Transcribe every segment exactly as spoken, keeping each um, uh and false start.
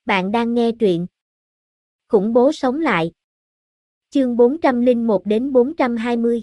Bạn đang nghe truyện Khủng bố sống lại. Chương bốn trăm lẻ một đến bốn trăm hai mươi.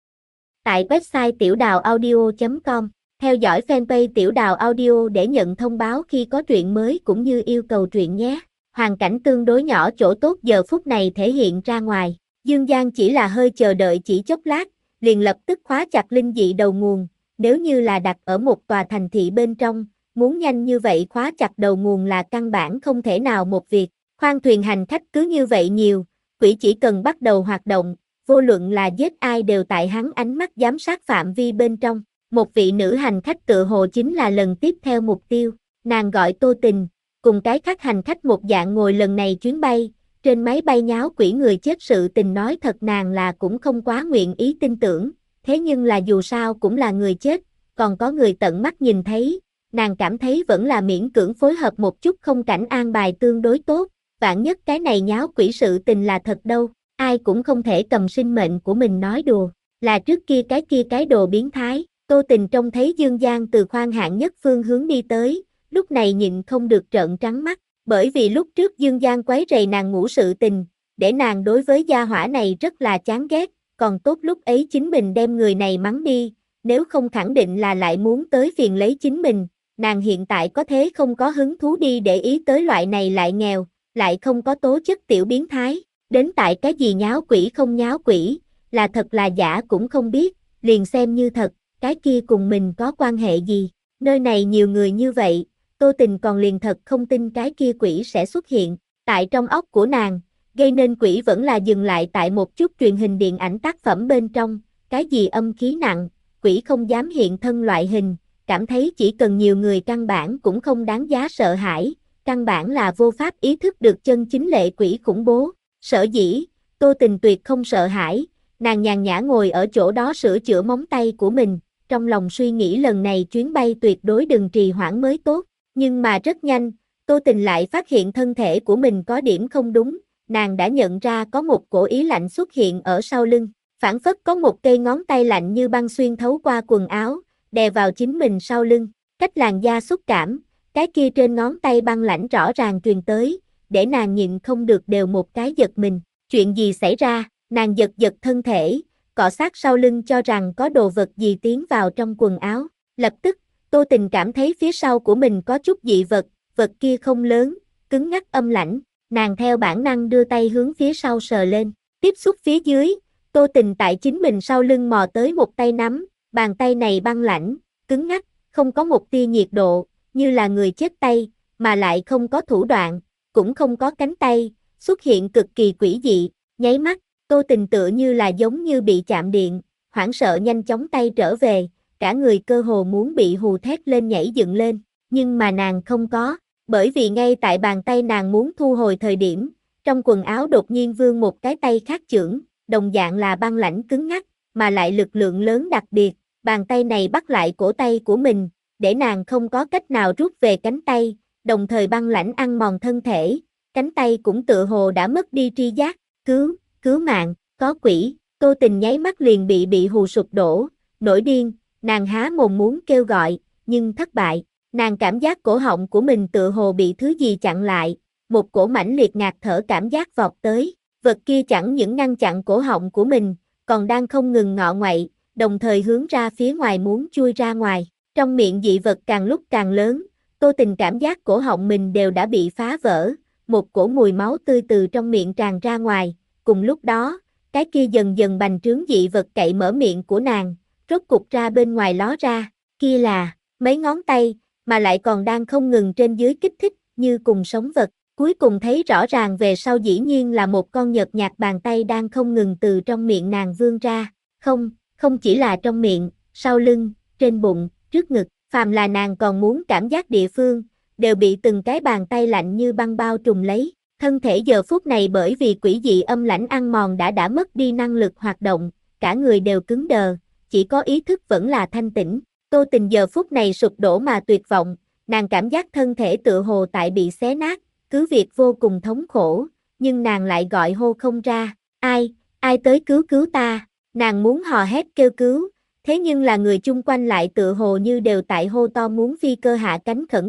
Tại website tiểu đào audio chấm com, theo dõi fanpage Tiểu Đào Audio để nhận thông báo khi có truyện mới cũng như yêu cầu truyện nhé. Hoàn cảnh tương đối nhỏ chỗ tốt giờ phút này thể hiện ra ngoài. Dương Giang chỉ là hơi chờ đợi chỉ chốc lát, liền lập tức khóa chặt linh dị đầu nguồn. Nếu như là đặt ở một tòa thành thị bên trong, muốn nhanh như vậy khóa chặt đầu nguồn là căn bản không thể nào một việc. Khoang thuyền hành khách cứ như vậy nhiều, quỷ chỉ cần bắt đầu hoạt động, vô luận là giết ai đều tại hắn ánh mắt giám sát phạm vi bên trong. Một vị nữ hành khách tự hồ chính là lần tiếp theo mục tiêu, nàng gọi Tô Tình, cùng cái khác hành khách một dạng ngồi lần này chuyến bay, trên máy bay nháo quỷ người chết sự tình nói thật nàng là cũng không quá nguyện ý tin tưởng, thế nhưng là dù sao cũng là người chết, còn có người tận mắt nhìn thấy, nàng cảm thấy vẫn là miễn cưỡng phối hợp một chút không cảnh an bài tương đối tốt, vạn nhất cái này nháo quỷ sự tình là thật đâu, ai cũng không thể cầm sinh mệnh của mình nói đùa, là trước kia cái kia cái đồ biến thái. Tô Tình trông thấy Dương Giang từ khoang hạng nhất phương hướng đi tới, lúc này nhịn không được trợn trắng mắt, bởi vì lúc trước Dương Giang quấy rầy nàng ngủ sự tình, để nàng đối với gia hỏa này rất là chán ghét, còn tốt lúc ấy chính mình đem người này mắng đi, nếu không khẳng định là lại muốn tới phiền lấy chính mình, nàng hiện tại có thế không có hứng thú đi để ý tới loại này lại nghèo, lại không có tố chất tiểu biến thái, đến tại cái gì nháo quỷ không nháo quỷ, là thật là giả cũng không biết, liền xem như thật. Cái kia cùng mình có quan hệ gì, nơi này nhiều người như vậy, Tô Tình còn liền thật không tin cái kia quỷ sẽ xuất hiện, tại trong óc của nàng, gây nên quỷ vẫn là dừng lại tại một chút truyền hình điện ảnh tác phẩm bên trong, cái gì âm khí nặng, quỷ không dám hiện thân loại hình, cảm thấy chỉ cần nhiều người căn bản cũng không đáng giá sợ hãi, căn bản là vô pháp ý thức được chân chính lệ quỷ khủng bố, sở dĩ, Tô Tình tuyệt không sợ hãi, nàng nhàn nhã ngồi ở chỗ đó sửa chữa móng tay của mình. Trong lòng suy nghĩ lần này chuyến bay tuyệt đối đừng trì hoãn mới tốt, nhưng mà rất nhanh, Tô Tình lại phát hiện thân thể của mình có điểm không đúng, nàng đã nhận ra có một cổ ý lạnh xuất hiện ở sau lưng, phảng phất có một cây ngón tay lạnh như băng xuyên thấu qua quần áo, đè vào chính mình sau lưng, cách làn da xúc cảm, cái kia trên ngón tay băng lạnh rõ ràng truyền tới, để nàng nhịn không được đều một cái giật mình, chuyện gì xảy ra, nàng giật giật thân thể, cọ sát sau lưng cho rằng có đồ vật gì tiến vào trong quần áo, lập tức, Tô Tình cảm thấy phía sau của mình có chút dị vật, vật kia không lớn, cứng ngắc âm lãnh, nàng theo bản năng đưa tay hướng phía sau sờ lên, tiếp xúc phía dưới, Tô Tình tại chính mình sau lưng mò tới một tay nắm, bàn tay này băng lãnh, cứng ngắc, không có một tia nhiệt độ, như là người chết tay, mà lại không có thủ đoạn, cũng không có cánh tay, xuất hiện cực kỳ quỷ dị, nháy mắt. Tô Tình tựa như là giống như bị chạm điện, hoảng sợ nhanh chóng tay trở về, cả người cơ hồ muốn bị hù thét lên nhảy dựng lên, nhưng mà nàng không có, bởi vì ngay tại bàn tay nàng muốn thu hồi thời điểm, trong quần áo đột nhiên vươn một cái tay khác chưởng, đồng dạng là băng lãnh cứng ngắc, mà lại lực lượng lớn đặc biệt, bàn tay này bắt lại cổ tay của mình, để nàng không có cách nào rút về cánh tay, đồng thời băng lãnh ăn mòn thân thể, cánh tay cũng tựa hồ đã mất đi tri giác, cứu. Cứu mạng, có quỷ, Tô Tình nháy mắt liền bị bị hù sụp đổ, nổi điên, nàng há mồm muốn kêu gọi, nhưng thất bại, nàng cảm giác cổ họng của mình tựa hồ bị thứ gì chặn lại, một cổ mãnh liệt ngạt thở cảm giác vọt tới, vật kia chẳng những ngăn chặn cổ họng của mình, còn đang không ngừng ngọ ngoậy, đồng thời hướng ra phía ngoài muốn chui ra ngoài, trong miệng dị vật càng lúc càng lớn, Tô Tình cảm giác cổ họng mình đều đã bị phá vỡ, một cổ mùi máu tươi từ trong miệng tràn ra ngoài. Cùng lúc đó, cái kia dần dần bành trướng dị vật cậy mở miệng của nàng, rốt cục ra bên ngoài ló ra, kia là, mấy ngón tay, mà lại còn đang không ngừng trên dưới kích thích, như cùng sống vật, cuối cùng thấy rõ ràng về sau dĩ nhiên là một con nhợt nhạt bàn tay đang không ngừng từ trong miệng nàng vươn ra, không, không chỉ là trong miệng, sau lưng, trên bụng, trước ngực, phàm là nàng còn muốn cảm giác địa phương, đều bị từng cái bàn tay lạnh như băng bao trùm lấy. Thân thể giờ phút này bởi vì quỷ dị âm lãnh ăn mòn đã đã mất đi năng lực hoạt động, cả người đều cứng đờ, chỉ có ý thức vẫn là thanh tĩnh. Tô Tình giờ phút này sụp đổ mà tuyệt vọng, nàng cảm giác thân thể tựa hồ tại bị xé nát, cứ việc vô cùng thống khổ, nhưng nàng lại gọi hô không ra, ai, ai tới cứu cứu ta, nàng muốn hò hét kêu cứu, thế nhưng là người chung quanh lại tựa hồ như đều tại hô to muốn phi cơ hạ cánh khẩn cấp,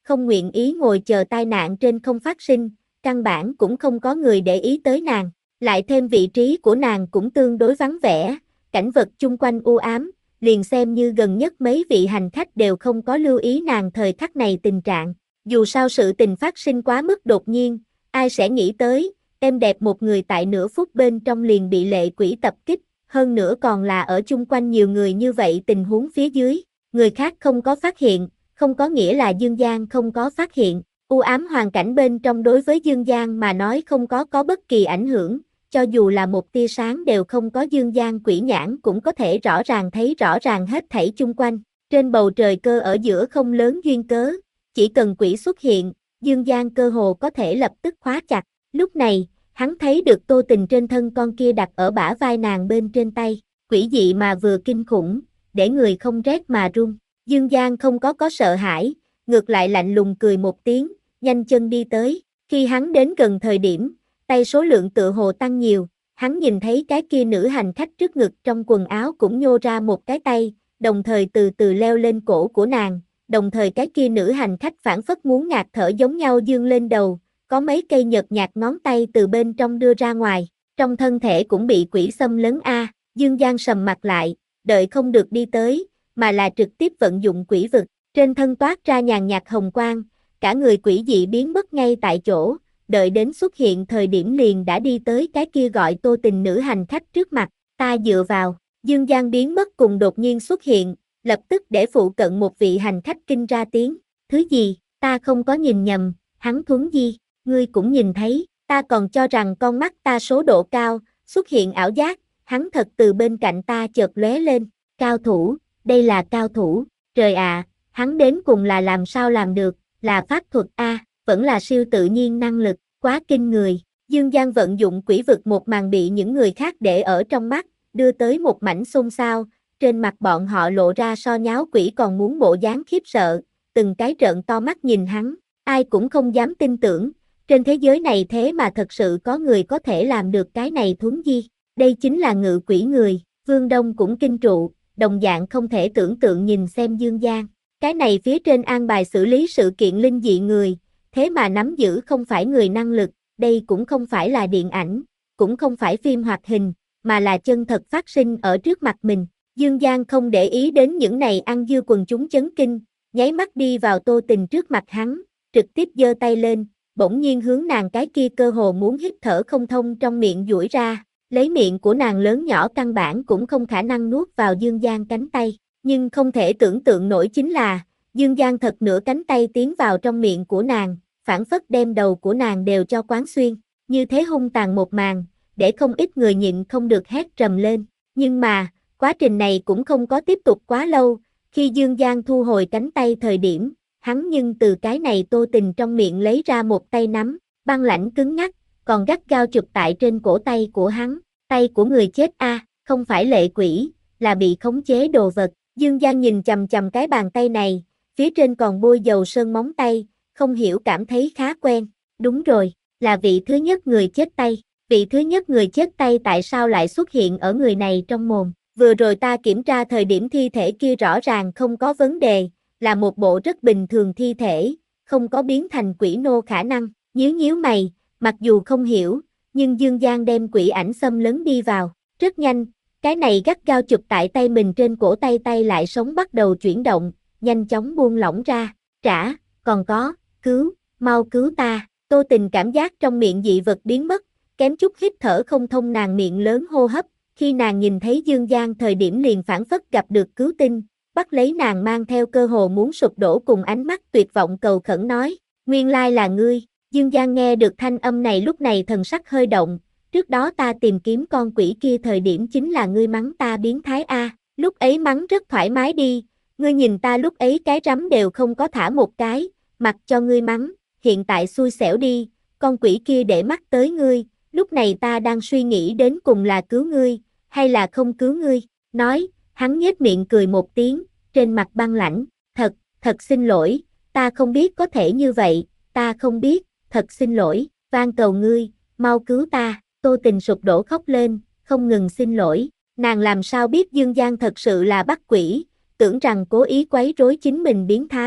không nguyện ý ngồi chờ tai nạn trên không phát sinh, căn bản cũng không có người để ý tới nàng, lại thêm vị trí của nàng cũng tương đối vắng vẻ, cảnh vật chung quanh u ám, liền xem như gần nhất mấy vị hành khách đều không có lưu ý nàng thời khắc này tình trạng, dù sao sự tình phát sinh quá mức đột nhiên, ai sẽ nghĩ tới, em đẹp một người tại nửa phút bên trong liền bị lệ quỷ tập kích, hơn nữa còn là ở chung quanh nhiều người như vậy tình huống phía dưới, người khác không có phát hiện, không có nghĩa là Dương Giang không có phát hiện, u ám hoàn cảnh bên trong đối với Dương Giang mà nói không có có bất kỳ ảnh hưởng, cho dù là một tia sáng đều không có Dương Giang quỷ nhãn cũng có thể rõ ràng thấy rõ ràng hết thảy chung quanh, trên bầu trời cơ ở giữa không lớn duyên cớ, chỉ cần quỷ xuất hiện, Dương Giang cơ hồ có thể lập tức khóa chặt, lúc này, hắn thấy được Tô Tình trên thân con kia đặt ở bả vai nàng bên trên tay, quỷ dị mà vừa kinh khủng, để người không rét mà run. Dương Giang không có có sợ hãi, ngược lại lạnh lùng cười một tiếng, nhanh chân đi tới, khi hắn đến gần thời điểm, tay số lượng tựa hồ tăng nhiều, hắn nhìn thấy cái kia nữ hành khách trước ngực trong quần áo cũng nhô ra một cái tay, đồng thời từ từ leo lên cổ của nàng, đồng thời cái kia nữ hành khách phản phất muốn ngạt thở giống nhau dương lên đầu, có mấy cây nhợt nhạt ngón tay từ bên trong đưa ra ngoài, trong thân thể cũng bị quỷ xâm lấn a. Dương Giang sầm mặt lại, đợi không được đi tới, mà là trực tiếp vận dụng quỷ vực, trên thân toát ra nhàn nhạt hồng quang, cả người quỷ dị biến mất ngay tại chỗ, đợi đến xuất hiện thời điểm liền đã đi tới cái kia gọi Tô Tình nữ hành khách trước mặt, ta dựa vào, Dương Giang biến mất cùng đột nhiên xuất hiện, lập tức để phụ cận một vị hành khách kinh ra tiếng, thứ gì, ta không có nhìn nhầm, hắn Thuấn Di, ngươi cũng nhìn thấy, ta còn cho rằng con mắt ta số độ cao, xuất hiện ảo giác, hắn thật từ bên cạnh ta chợt lóe lên, cao thủ, đây là cao thủ, trời ạ, à, hắn đến cùng là làm sao làm được, là pháp thuật a, à, vẫn là siêu tự nhiên năng lực, quá kinh người. Dương Giang vận dụng quỷ vực một màn bị những người khác để ở trong mắt, đưa tới một mảnh xôn xao, trên mặt bọn họ lộ ra so nháo quỷ còn muốn bộ dáng khiếp sợ, từng cái trợn to mắt nhìn hắn, ai cũng không dám tin tưởng, trên thế giới này thế mà thật sự có người có thể làm được cái này Thuấn Di, đây chính là ngự quỷ người, Vương Đông cũng kinh trụ, đồng dạng không thể tưởng tượng nhìn xem Dương Giang, cái này phía trên an bài xử lý sự kiện linh dị người, thế mà nắm giữ không phải người năng lực, đây cũng không phải là điện ảnh, cũng không phải phim hoạt hình, mà là chân thật phát sinh ở trước mặt mình. Dương Giang không để ý đến những này ăn dưa quần chúng chấn kinh, nháy mắt đi vào Tô Tình trước mặt hắn, trực tiếp giơ tay lên, bỗng nhiên hướng nàng cái kia cơ hồ muốn hít thở không thông trong miệng duỗi ra, lấy miệng của nàng lớn nhỏ căn bản cũng không khả năng nuốt vào Dương Giang cánh tay, nhưng không thể tưởng tượng nổi chính là, Dương Giang thật nửa cánh tay tiến vào trong miệng của nàng, phản phất đem đầu của nàng đều cho quán xuyên, như thế hung tàn một màn, để không ít người nhịn không được hét trầm lên, nhưng mà, quá trình này cũng không có tiếp tục quá lâu, khi Dương Giang thu hồi cánh tay thời điểm, hắn nhưng từ cái này Tô Tình trong miệng lấy ra một tay nắm, băng lãnh cứng ngắc, còn gắt gao chụp tại trên cổ tay của hắn, tay của người chết a, à, không phải lệ quỷ, là bị khống chế đồ vật, Dương Giang nhìn chằm chằm cái bàn tay này, phía trên còn bôi dầu sơn móng tay, không hiểu cảm thấy khá quen, đúng rồi, là vị thứ nhất người chết tay, vị thứ nhất người chết tay tại sao lại xuất hiện ở người này trong mồm, vừa rồi ta kiểm tra thời điểm thi thể kia rõ ràng không có vấn đề, là một bộ rất bình thường thi thể, không có biến thành quỷ nô khả năng, nhíu nhíu mày, mặc dù không hiểu, nhưng Dương Giang đem quỷ ảnh xâm lấn đi vào, rất nhanh, cái này gắt gao chụp tại tay mình trên cổ tay tay lại sống bắt đầu chuyển động, nhanh chóng buông lỏng ra, trả, còn có, cứu, mau cứu ta, Tô Tình cảm giác trong miệng dị vật biến mất, kém chút hít thở không thông nàng miệng lớn hô hấp, khi nàng nhìn thấy Dương Giang thời điểm liền phản phất gặp được cứu tinh, bắt lấy nàng mang theo cơ hồ muốn sụp đổ cùng ánh mắt tuyệt vọng cầu khẩn nói, nguyên lai là ngươi, Dương Giang nghe được thanh âm này lúc này thần sắc hơi động, trước đó ta tìm kiếm con quỷ kia thời điểm chính là ngươi mắng ta biến thái a, lúc ấy mắng rất thoải mái đi, ngươi nhìn ta lúc ấy cái rắm đều không có thả một cái, mặc cho ngươi mắng, hiện tại xui xẻo đi, con quỷ kia để mắt tới ngươi, lúc này ta đang suy nghĩ đến cùng là cứu ngươi, hay là không cứu ngươi, nói, hắn nhếch miệng cười một tiếng, trên mặt băng lãnh, thật, thật xin lỗi, ta không biết có thể như vậy, ta không biết, thật xin lỗi, van cầu ngươi, mau cứu ta, Tô Tình sụp đổ khóc lên, không ngừng xin lỗi, nàng làm sao biết Dương Giang thật sự là bắt quỷ, tưởng rằng cố ý quấy rối chính mình biến thái,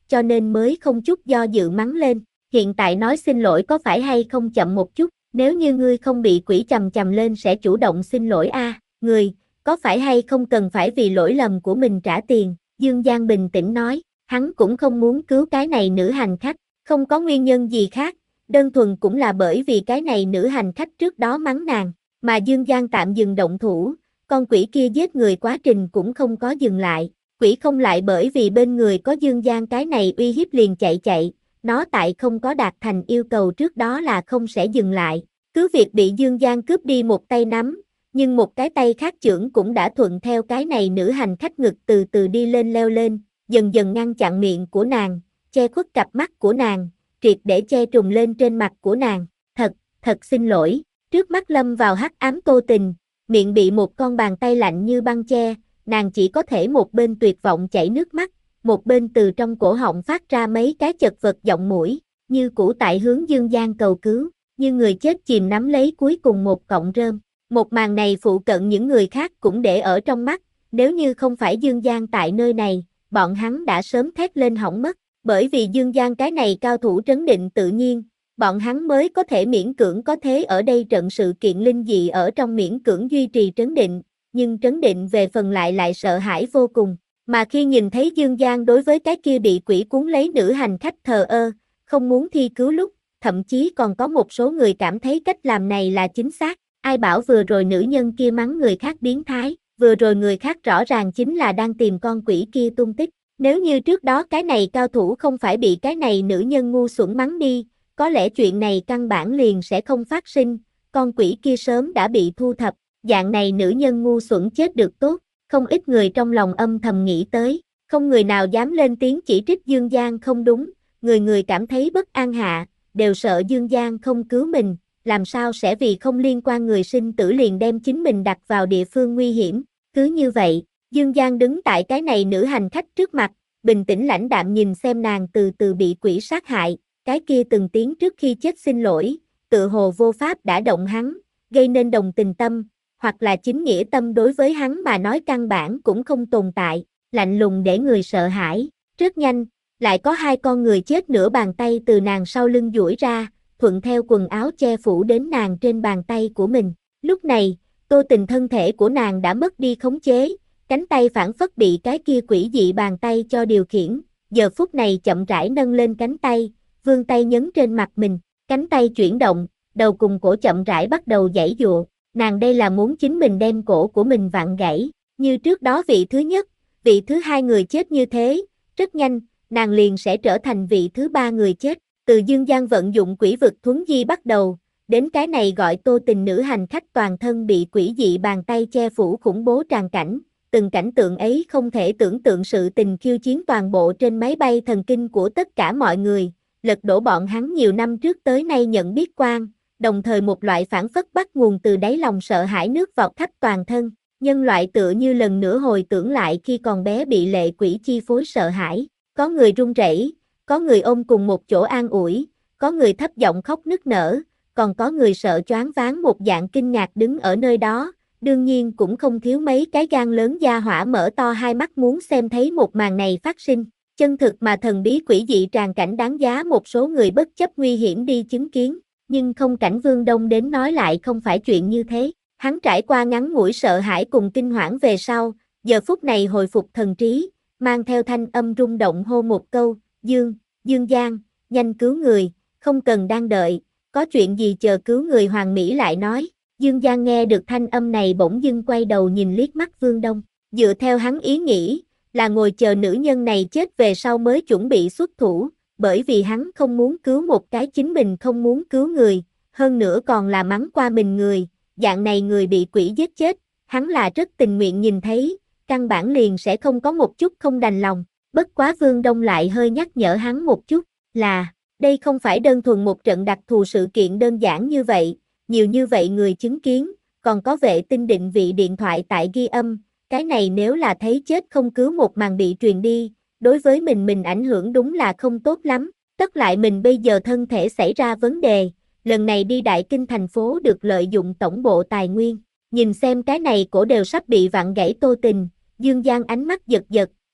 cho nên mới không chút do dự mắng lên. Hiện tại nói xin lỗi có phải hay không chậm một chút, nếu như ngươi không bị quỷ chằm chằm lên sẽ chủ động xin lỗi a, à, người, có phải hay không cần phải vì lỗi lầm của mình trả tiền, Dương Giang bình tĩnh nói, hắn cũng không muốn cứu cái này nữ hành khách, không có nguyên nhân gì khác, đơn thuần cũng là bởi vì cái này nữ hành khách trước đó mắng nàng, mà Dương Giang tạm dừng động thủ, con quỷ kia giết người quá trình cũng không có dừng lại, quỷ không lại bởi vì bên người có Dương Giang cái này uy hiếp liền chạy chạy, nó tại không có đạt thành yêu cầu trước đó là không sẽ dừng lại, cứ việc bị Dương Giang cướp đi một tay nắm, nhưng một cái tay khác chưởng cũng đã thuận theo cái này nữ hành khách ngực từ từ đi lên leo lên, dần dần ngăn chặn miệng của nàng, che khuất cặp mắt của nàng, triệt để che trùm lên trên mặt của nàng, thật, thật xin lỗi, trước mắt lâm vào hắc ám Tô Tình, miệng bị một con bàn tay lạnh như băng che, nàng chỉ có thể một bên tuyệt vọng chảy nước mắt, một bên từ trong cổ họng phát ra mấy cái chật vật giọng mũi, như cũ tại hướng Dương Giang cầu cứu, như người chết chìm nắm lấy cuối cùng một cọng rơm. Một màn này phụ cận những người khác cũng để ở trong mắt, nếu như không phải Dương Giang tại nơi này, bọn hắn đã sớm thét lên hỏng mất, bởi vì Dương Giang cái này cao thủ trấn định tự nhiên, bọn hắn mới có thể miễn cưỡng có thế ở đây trận sự kiện linh dị ở trong miễn cưỡng duy trì trấn định, nhưng trấn định về phần lại lại sợ hãi vô cùng, mà khi nhìn thấy Dương Giang đối với cái kia bị quỷ cuốn lấy nữ hành khách thờ ơ, không muốn thi cứu lúc, thậm chí còn có một số người cảm thấy cách làm này là chính xác. Ai bảo vừa rồi nữ nhân kia mắng người khác biến thái, vừa rồi người khác rõ ràng chính là đang tìm con quỷ kia tung tích. Nếu như trước đó cái này cao thủ không phải bị cái này nữ nhân ngu xuẩn mắng đi, có lẽ chuyện này căn bản liền sẽ không phát sinh, con quỷ kia sớm đã bị thu thập, dạng này nữ nhân ngu xuẩn chết được tốt, không ít người trong lòng âm thầm nghĩ tới, không người nào dám lên tiếng chỉ trích Dương Giang không đúng, người người cảm thấy bất an hạ, đều sợ Dương Giang không cứu mình. Làm sao sẽ vì không liên quan người sinh tử liền đem chính mình đặt vào địa phương nguy hiểm, cứ như vậy, Dương Giang đứng tại cái này nữ hành khách trước mặt, bình tĩnh lãnh đạm nhìn xem nàng từ từ bị quỷ sát hại, cái kia từng tiếng trước khi chết xin lỗi, tự hồ vô pháp đã động hắn, gây nên đồng tình tâm, hoặc là chính nghĩa tâm đối với hắn mà nói căn bản cũng không tồn tại, lạnh lùng để người sợ hãi, rất nhanh, lại có hai con người chết nửa bàn tay từ nàng sau lưng duỗi ra, thuận theo quần áo che phủ đến nàng trên bàn tay của mình. Lúc này, Tô Tình thân thể của nàng đã mất đi khống chế, cánh tay phản phất bị cái kia quỷ dị bàn tay cho điều khiển, giờ phút này chậm rãi nâng lên cánh tay, vươn tay nhấn trên mặt mình, cánh tay chuyển động, đầu cùng cổ chậm rãi bắt đầu giãy giụa, nàng đây là muốn chính mình đem cổ của mình vặn gãy, như trước đó vị thứ nhất, vị thứ hai người chết như thế, rất nhanh, nàng liền sẽ trở thành vị thứ ba người chết. Từ Dương Giang vận dụng quỷ vực thuấn di bắt đầu, đến cái này gọi Tô Tình nữ hành khách toàn thân bị quỷ dị bàn tay che phủ khủng bố tràn cảnh, từng cảnh tượng ấy không thể tưởng tượng sự tình khiêu chiến toàn bộ trên máy bay thần kinh của tất cả mọi người, lật đổ bọn hắn nhiều năm trước tới nay nhận biết quan, đồng thời một loại phản phất bắt nguồn từ đáy lòng sợ hãi nước vọt khắp toàn thân, nhân loại tựa như lần nữa hồi tưởng lại khi còn bé bị lệ quỷ chi phối sợ hãi, có người run rẩy. Có người ôm cùng một chỗ an ủi, có người thấp giọng khóc nức nở, còn có người sợ choáng váng một dạng kinh ngạc đứng ở nơi đó, đương nhiên cũng không thiếu mấy cái gan lớn da hỏa mở to hai mắt muốn xem thấy một màn này phát sinh, chân thực mà thần bí quỷ dị tràn cảnh đáng giá một số người bất chấp nguy hiểm đi chứng kiến, nhưng không cảnh Vương Đông đến nói lại không phải chuyện như thế, hắn trải qua ngắn ngủi sợ hãi cùng kinh hoảng về sau, giờ phút này hồi phục thần trí, mang theo thanh âm rung động hô một câu, Dương, Dương Giang, nhanh cứu người, không cần đang đợi, có chuyện gì chờ cứu người Hoàng Mỹ lại nói. Dương Giang nghe được thanh âm này bỗng dưng quay đầu nhìn liếc mắt Vương Đông, dựa theo hắn ý nghĩ, là ngồi chờ nữ nhân này chết về sau mới chuẩn bị xuất thủ, bởi vì hắn không muốn cứu một cái chính mình không muốn cứu người, hơn nữa còn là mắng qua mình người, dạng này người bị quỷ giết chết, hắn là rất tình nguyện nhìn thấy, căn bản liền sẽ không có một chút không đành lòng. Bất quá Vương Đông lại hơi nhắc nhở hắn một chút, là, đây không phải đơn thuần một trận đặc thù sự kiện đơn giản như vậy, nhiều như vậy người chứng kiến, còn có vệ tinh định vị điện thoại tại ghi âm, cái này nếu là thấy chết không cứu một màn bị truyền đi, đối với mình mình ảnh hưởng đúng là không tốt lắm, tất lại mình bây giờ thân thể xảy ra vấn đề, lần này đi Đại Kinh thành phố được lợi dụng tổng bộ tài nguyên, nhìn xem cái này cổ đều sắp bị vặn gãy Tô Tình, Dương Giang ánh mắt giật giật,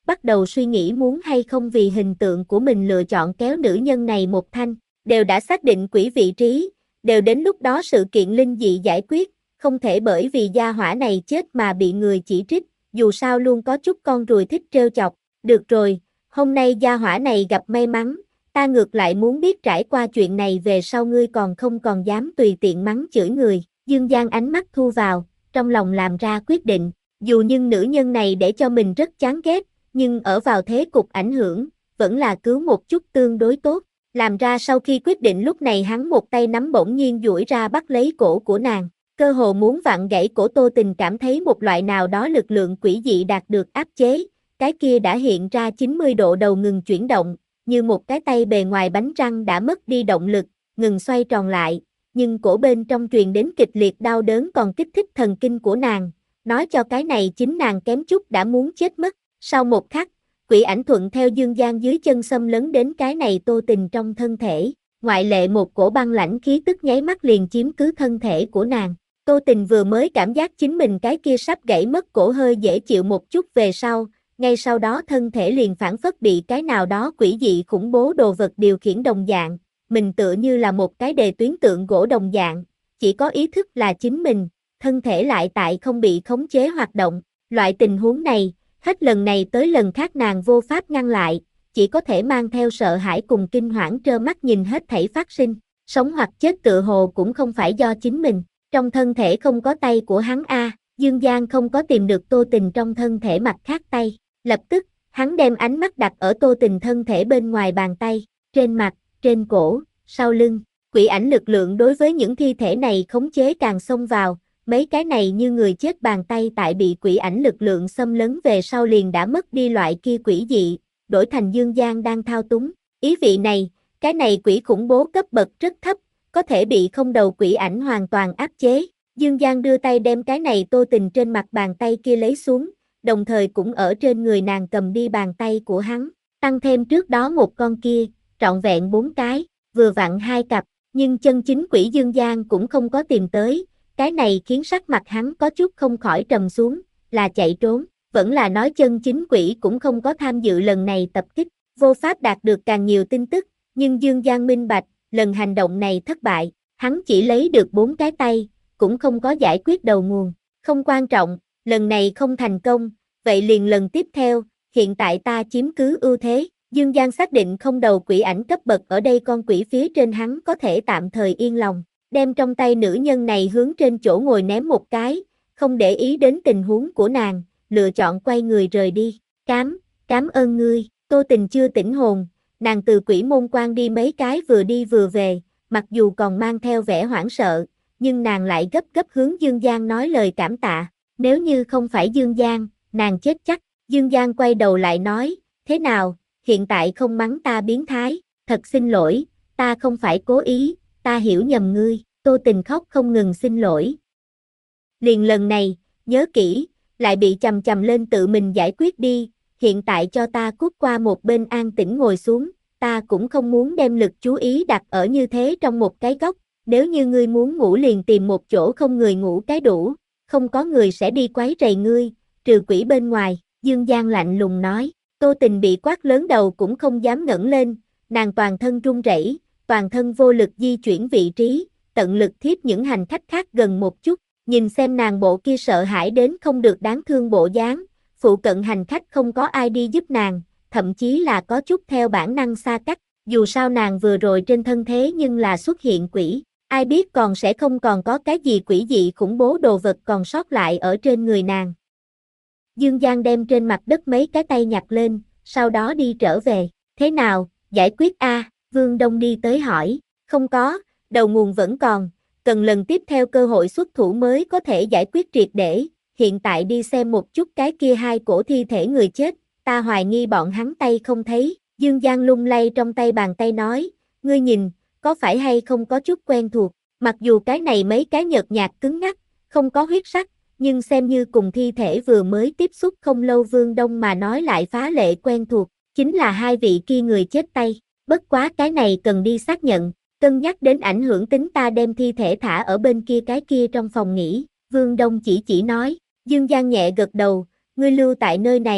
bắt đầu suy nghĩ muốn hay không vì hình tượng của mình lựa chọn kéo nữ nhân này một thanh, đều đã xác định quỷ vị trí, đều đến lúc đó sự kiện linh dị giải quyết, không thể bởi vì gia hỏa này chết mà bị người chỉ trích, dù sao luôn có chút con ruồi thích trêu chọc, được rồi, hôm nay gia hỏa này gặp may mắn, ta ngược lại muốn biết trải qua chuyện này về sau ngươi còn không còn dám tùy tiện mắng chửi người, Dương Giang ánh mắt thu vào, trong lòng làm ra quyết định, dù nhưng nữ nhân này để cho mình rất chán ghét, nhưng ở vào thế cục ảnh hưởng, vẫn là cứu một chút tương đối tốt, làm ra sau khi quyết định lúc này hắn một tay nắm bỗng nhiên duỗi ra bắt lấy cổ của nàng, cơ hồ muốn vặn gãy cổ Tô Tình cảm thấy một loại nào đó lực lượng quỷ dị đạt được áp chế, cái kia đã hiện ra chín mươi độ đầu ngừng chuyển động, như một cái tay bề ngoài bánh răng đã mất đi động lực, ngừng xoay tròn lại, nhưng cổ bên trong truyền đến kịch liệt đau đớn còn kích thích thần kinh của nàng, nói cho cái này chính nàng kém chút đã muốn chết mất, sau một khắc, quỷ ảnh thuận theo Dương Giang dưới chân xâm lấn đến cái này Tô Tình trong thân thể, ngoại lệ một cổ băng lãnh khí tức nháy mắt liền chiếm cứ thân thể của nàng. Tô Tình vừa mới cảm giác chính mình cái kia sắp gãy mất cổ hơi dễ chịu một chút về sau, ngay sau đó thân thể liền phản phất bị cái nào đó quỷ dị khủng bố đồ vật điều khiển đồng dạng, mình tựa như là một cái đề tuyến tượng gỗ đồng dạng, chỉ có ý thức là chính mình, thân thể lại tại không bị khống chế hoạt động, loại tình huống này, hết lần này tới lần khác nàng vô pháp ngăn lại, chỉ có thể mang theo sợ hãi cùng kinh hoảng trơ mắt nhìn hết thảy phát sinh, sống hoặc chết tựa hồ cũng không phải do chính mình, trong thân thể không có tay của hắn a, Dương Giang không có tìm được Tô Tình trong thân thể mặt khác tay, lập tức, hắn đem ánh mắt đặt ở Tô Tình thân thể bên ngoài bàn tay, trên mặt, trên cổ, sau lưng, quỷ ảnh lực lượng đối với những thi thể này khống chế càng xông vào, mấy cái này như người chết bàn tay tại bị quỷ ảnh lực lượng xâm lấn về sau liền đã mất đi loại kia quỷ dị, đổi thành Dương Giang đang thao túng, ý vị này, cái này quỷ khủng bố cấp bậc rất thấp, có thể bị không đầu quỷ ảnh hoàn toàn áp chế, Dương Giang đưa tay đem cái này Tô Tình trên mặt bàn tay kia lấy xuống, đồng thời cũng ở trên người nàng cầm đi bàn tay của hắn, tăng thêm trước đó một con kia, trọn vẹn bốn cái, vừa vặn hai cặp, nhưng chân chính quỷ Dương Giang cũng không có tìm tới, cái này khiến sắc mặt hắn có chút không khỏi trầm xuống, là chạy trốn, vẫn là nói chân chính quỷ cũng không có tham dự lần này tập kích, vô pháp đạt được càng nhiều tin tức, nhưng Dương Giang minh bạch, lần hành động này thất bại, hắn chỉ lấy được bốn cái tay, cũng không có giải quyết đầu nguồn, không quan trọng, lần này không thành công, vậy liền lần tiếp theo, hiện tại ta chiếm cứ ưu thế, Dương Giang xác định không đầu quỷ ảnh cấp bậc ở đây con quỷ phía trên hắn có thể tạm thời yên lòng, đem trong tay nữ nhân này hướng trên chỗ ngồi ném một cái, không để ý đến tình huống của nàng, lựa chọn quay người rời đi, cám, cám ơn ngươi, Tô Tình chưa tỉnh hồn, nàng từ quỷ môn quan đi mấy cái vừa đi vừa về, mặc dù còn mang theo vẻ hoảng sợ, nhưng nàng lại gấp gấp hướng Dương Giang nói lời cảm tạ, nếu như không phải Dương Giang, nàng chết chắc, Dương Giang quay đầu lại nói, thế nào, hiện tại không mắng ta biến thái, thật xin lỗi, ta không phải cố ý, ta hiểu nhầm ngươi, Tô Tình khóc không ngừng xin lỗi. Liền lần này, nhớ kỹ, lại bị chầm chầm lên tự mình giải quyết đi, hiện tại cho ta cút qua một bên an tĩnh ngồi xuống, ta cũng không muốn đem lực chú ý đặt ở như thế trong một cái góc, nếu như ngươi muốn ngủ liền tìm một chỗ không người ngủ cái đủ, không có người sẽ đi quấy rầy ngươi, trừ quỷ bên ngoài, Dương Giang lạnh lùng nói, Tô Tình bị quát lớn đầu cũng không dám ngẩng lên, nàng toàn thân run rẩy, toàn thân vô lực di chuyển vị trí, tận lực thiếp những hành khách khác gần một chút, nhìn xem nàng bộ kia sợ hãi đến không được đáng thương bộ dáng, phụ cận hành khách không có ai đi giúp nàng, thậm chí là có chút theo bản năng xa cách, dù sao nàng vừa rồi trên thân thế nhưng là xuất hiện quỷ, ai biết còn sẽ không còn có cái gì quỷ dị khủng bố đồ vật còn sót lại ở trên người nàng. Dương Giang đem trên mặt đất mấy cái tay nhặt lên, sau đó đi trở về, thế nào, giải quyết a? Vương Đông đi tới hỏi, không có, đầu nguồn vẫn còn, cần lần tiếp theo cơ hội xuất thủ mới có thể giải quyết triệt để, hiện tại đi xem một chút cái kia hai cổ thi thể người chết, ta hoài nghi bọn hắn tay không thấy, Dương Giang lung lay trong tay bàn tay nói, ngươi nhìn, có phải hay không có chút quen thuộc, mặc dù cái này mấy cái nhợt nhạt cứng ngắc, không có huyết sắc, nhưng xem như cùng thi thể vừa mới tiếp xúc không lâu Vương Đông mà nói lại phá lệ quen thuộc, chính là hai vị kia người chết tay, bất quá cái này cần đi xác nhận, cân nhắc đến ảnh hưởng tính ta đem thi thể thả ở bên kia cái kia trong phòng nghỉ, Vương Đông chỉ chỉ nói, Dương Giang nhẹ gật đầu, ngươi lưu tại nơi này,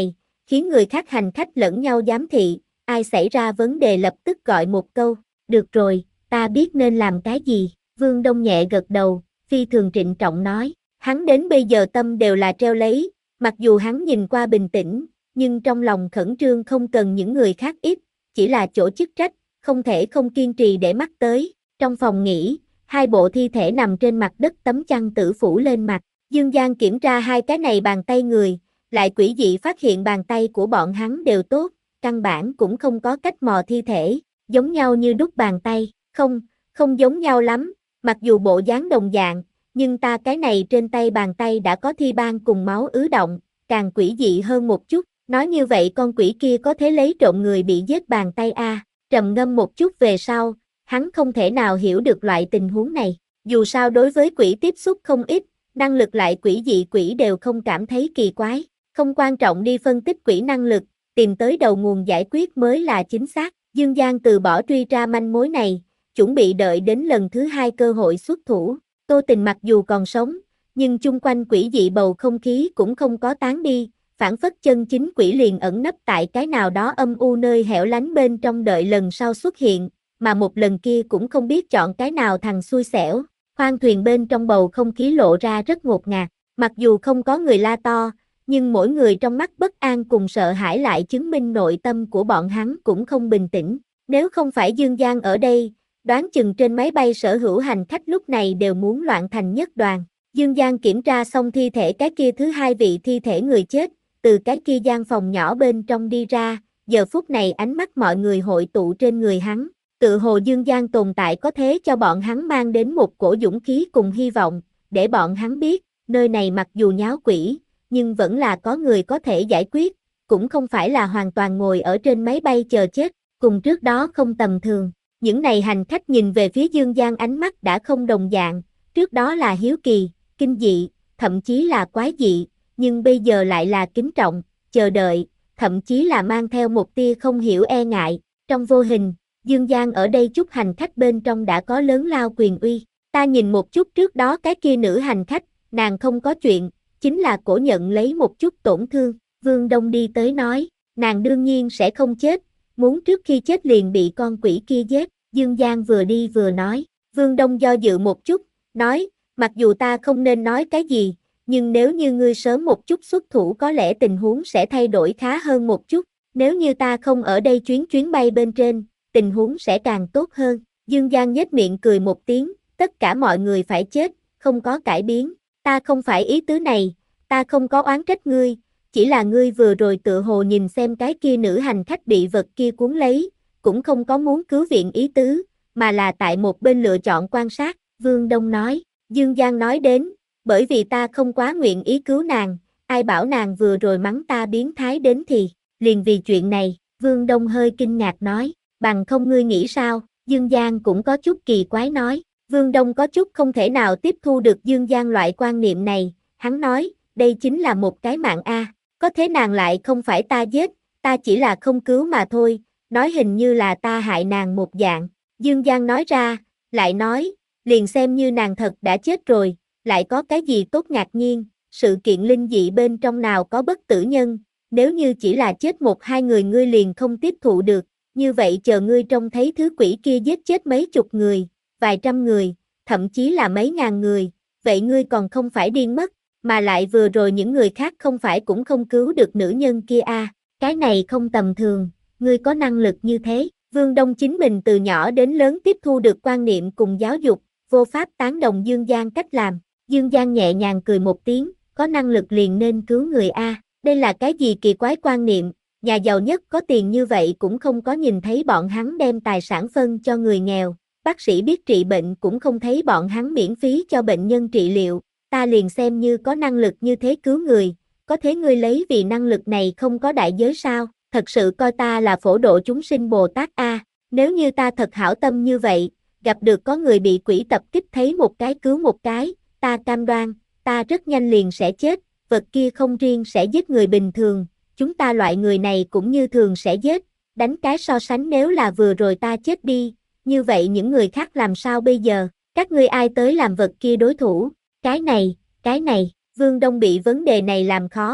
khiến người khác hành khách lẫn nhau giám thị, ai xảy ra vấn đề lập tức gọi một câu, được rồi, ta biết nên làm cái gì, Vương Đông nhẹ gật đầu, phi thường trịnh trọng nói, hắn đến bây giờ tâm đều là treo lấy, mặc dù hắn nhìn qua bình tĩnh, nhưng trong lòng khẩn trương không cần những người khác ít, chỉ là chỗ chức trách, không thể không kiên trì để mắt tới, trong phòng nghỉ, hai bộ thi thể nằm trên mặt đất tấm chăn tử phủ lên mặt, Dương Giang kiểm tra hai cái này bàn tay người, lại quỷ dị phát hiện bàn tay của bọn hắn đều tốt, căn bản cũng không có cách mò thi thể, giống nhau như đúc bàn tay, không, không giống nhau lắm, mặc dù bộ dáng đồng dạng, nhưng ta cái này trên tay bàn tay đã có thi ban cùng máu ứ động, càng quỷ dị hơn một chút, nói như vậy con quỷ kia có thể lấy trộm người bị giết bàn tay a. Trầm ngâm một chút về sau, hắn không thể nào hiểu được loại tình huống này, dù sao đối với quỷ tiếp xúc không ít, năng lực lại quỷ dị quỷ đều không cảm thấy kỳ quái, không quan trọng đi phân tích quỷ năng lực, tìm tới đầu nguồn giải quyết mới là chính xác, Dương Giang từ bỏ truy ra manh mối này, chuẩn bị đợi đến lần thứ hai cơ hội xuất thủ, Tô Tình mặc dù còn sống, nhưng chung quanh quỷ dị bầu không khí cũng không có tán đi, phản phất chân chính quỷ liền ẩn nấp tại cái nào đó âm u nơi hẻo lánh bên trong đợi lần sau xuất hiện, mà một lần kia cũng không biết chọn cái nào thằng xui xẻo, khoang thuyền bên trong bầu không khí lộ ra rất ngột ngạt, mặc dù không có người la to, nhưng mỗi người trong mắt bất an cùng sợ hãi lại chứng minh nội tâm của bọn hắn cũng không bình tĩnh, nếu không phải Dương Giang ở đây, đoán chừng trên máy bay sở hữu hành khách lúc này đều muốn loạn thành nhất đoàn. Dương Giang kiểm tra xong thi thể cái kia thứ hai vị thi thể người chết, từ cái kia gian phòng nhỏ bên trong đi ra, giờ phút này ánh mắt mọi người hội tụ trên người hắn, tự hồ Dương Giang tồn tại có thế cho bọn hắn mang đến một cổ dũng khí cùng hy vọng, để bọn hắn biết, nơi này mặc dù nháo quỷ, nhưng vẫn là có người có thể giải quyết, cũng không phải là hoàn toàn ngồi ở trên máy bay chờ chết, cùng trước đó không tầm thường. Những này hành khách nhìn về phía Dương Giang ánh mắt đã không đồng dạng, trước đó là hiếu kỳ, kinh dị, thậm chí là quái dị, nhưng bây giờ lại là kính trọng, chờ đợi, thậm chí là mang theo một tia không hiểu e ngại, trong vô hình, Dương Giang ở đây chút hành khách bên trong đã có lớn lao quyền uy, ta nhìn một chút trước đó cái kia nữ hành khách, nàng không có chuyện, chính là cổ nhận lấy một chút tổn thương, Vương Đông đi tới nói, nàng đương nhiên sẽ không chết, muốn trước khi chết liền bị con quỷ kia giết, Dương Giang vừa đi vừa nói, Vương Đông do dự một chút, nói, mặc dù ta không nên nói cái gì, nhưng nếu như ngươi sớm một chút xuất thủ có lẽ tình huống sẽ thay đổi khá hơn một chút, nếu như ta không ở đây chuyến chuyến bay bên trên, tình huống sẽ càng tốt hơn, Dương Giang nhếch miệng cười một tiếng, tất cả mọi người phải chết, không có cải biến, ta không phải ý tứ này, ta không có oán trách ngươi, chỉ là ngươi vừa rồi tự hồ nhìn xem cái kia nữ hành khách bị vật kia cuốn lấy, cũng không có muốn cứu viện ý tứ, mà là tại một bên lựa chọn quan sát, Vương Đông nói, Dương Giang nói đến, bởi vì ta không quá nguyện ý cứu nàng, ai bảo nàng vừa rồi mắng ta biến thái đến thì, liền vì chuyện này, Vương Đông hơi kinh ngạc nói, bằng không ngươi nghĩ sao, Dương Giang cũng có chút kỳ quái nói, Vương Đông có chút không thể nào tiếp thu được Dương Giang loại quan niệm này, hắn nói, đây chính là một cái mạng a, có thế nàng lại không phải ta giết, ta chỉ là không cứu mà thôi, nói hình như là ta hại nàng một dạng, Dương Giang nói ra, lại nói, liền xem như nàng thật đã chết rồi, lại có cái gì tốt ngạc nhiên, sự kiện linh dị bên trong nào có bất tử nhân, nếu như chỉ là chết một hai người ngươi liền không tiếp thụ được, như vậy chờ ngươi trông thấy thứ quỷ kia giết chết mấy chục người, vài trăm người, thậm chí là mấy ngàn người, vậy ngươi còn không phải điên mất, mà lại vừa rồi những người khác không phải cũng không cứu được nữ nhân kia à, cái này không tầm thường, ngươi có năng lực như thế, Vương Đông chính mình từ nhỏ đến lớn tiếp thu được quan niệm cùng giáo dục, vô pháp tán đồng Dương Giang cách làm, Dương Giang nhẹ nhàng cười một tiếng, có năng lực liền nên cứu người a, đây là cái gì kỳ quái quan niệm, nhà giàu nhất có tiền như vậy cũng không có nhìn thấy bọn hắn đem tài sản phân cho người nghèo, bác sĩ biết trị bệnh cũng không thấy bọn hắn miễn phí cho bệnh nhân trị liệu, ta liền xem như có năng lực như thế cứu người, có thế ngươi lấy vì năng lực này không có đại giới sao, thật sự coi ta là phổ độ chúng sinh Bồ Tát a, nếu như ta thật hảo tâm như vậy, gặp được có người bị quỷ tập kích thấy một cái cứu một cái, ta cam đoan, ta rất nhanh liền sẽ chết, vật kia không riêng sẽ giết người bình thường, chúng ta loại người này cũng như thường sẽ giết, đánh cái so sánh nếu là vừa rồi ta chết đi, như vậy những người khác làm sao bây giờ, các ngươi ai tới làm vật kia đối thủ, cái này, cái này, Vương Đông bị vấn đề này làm khó,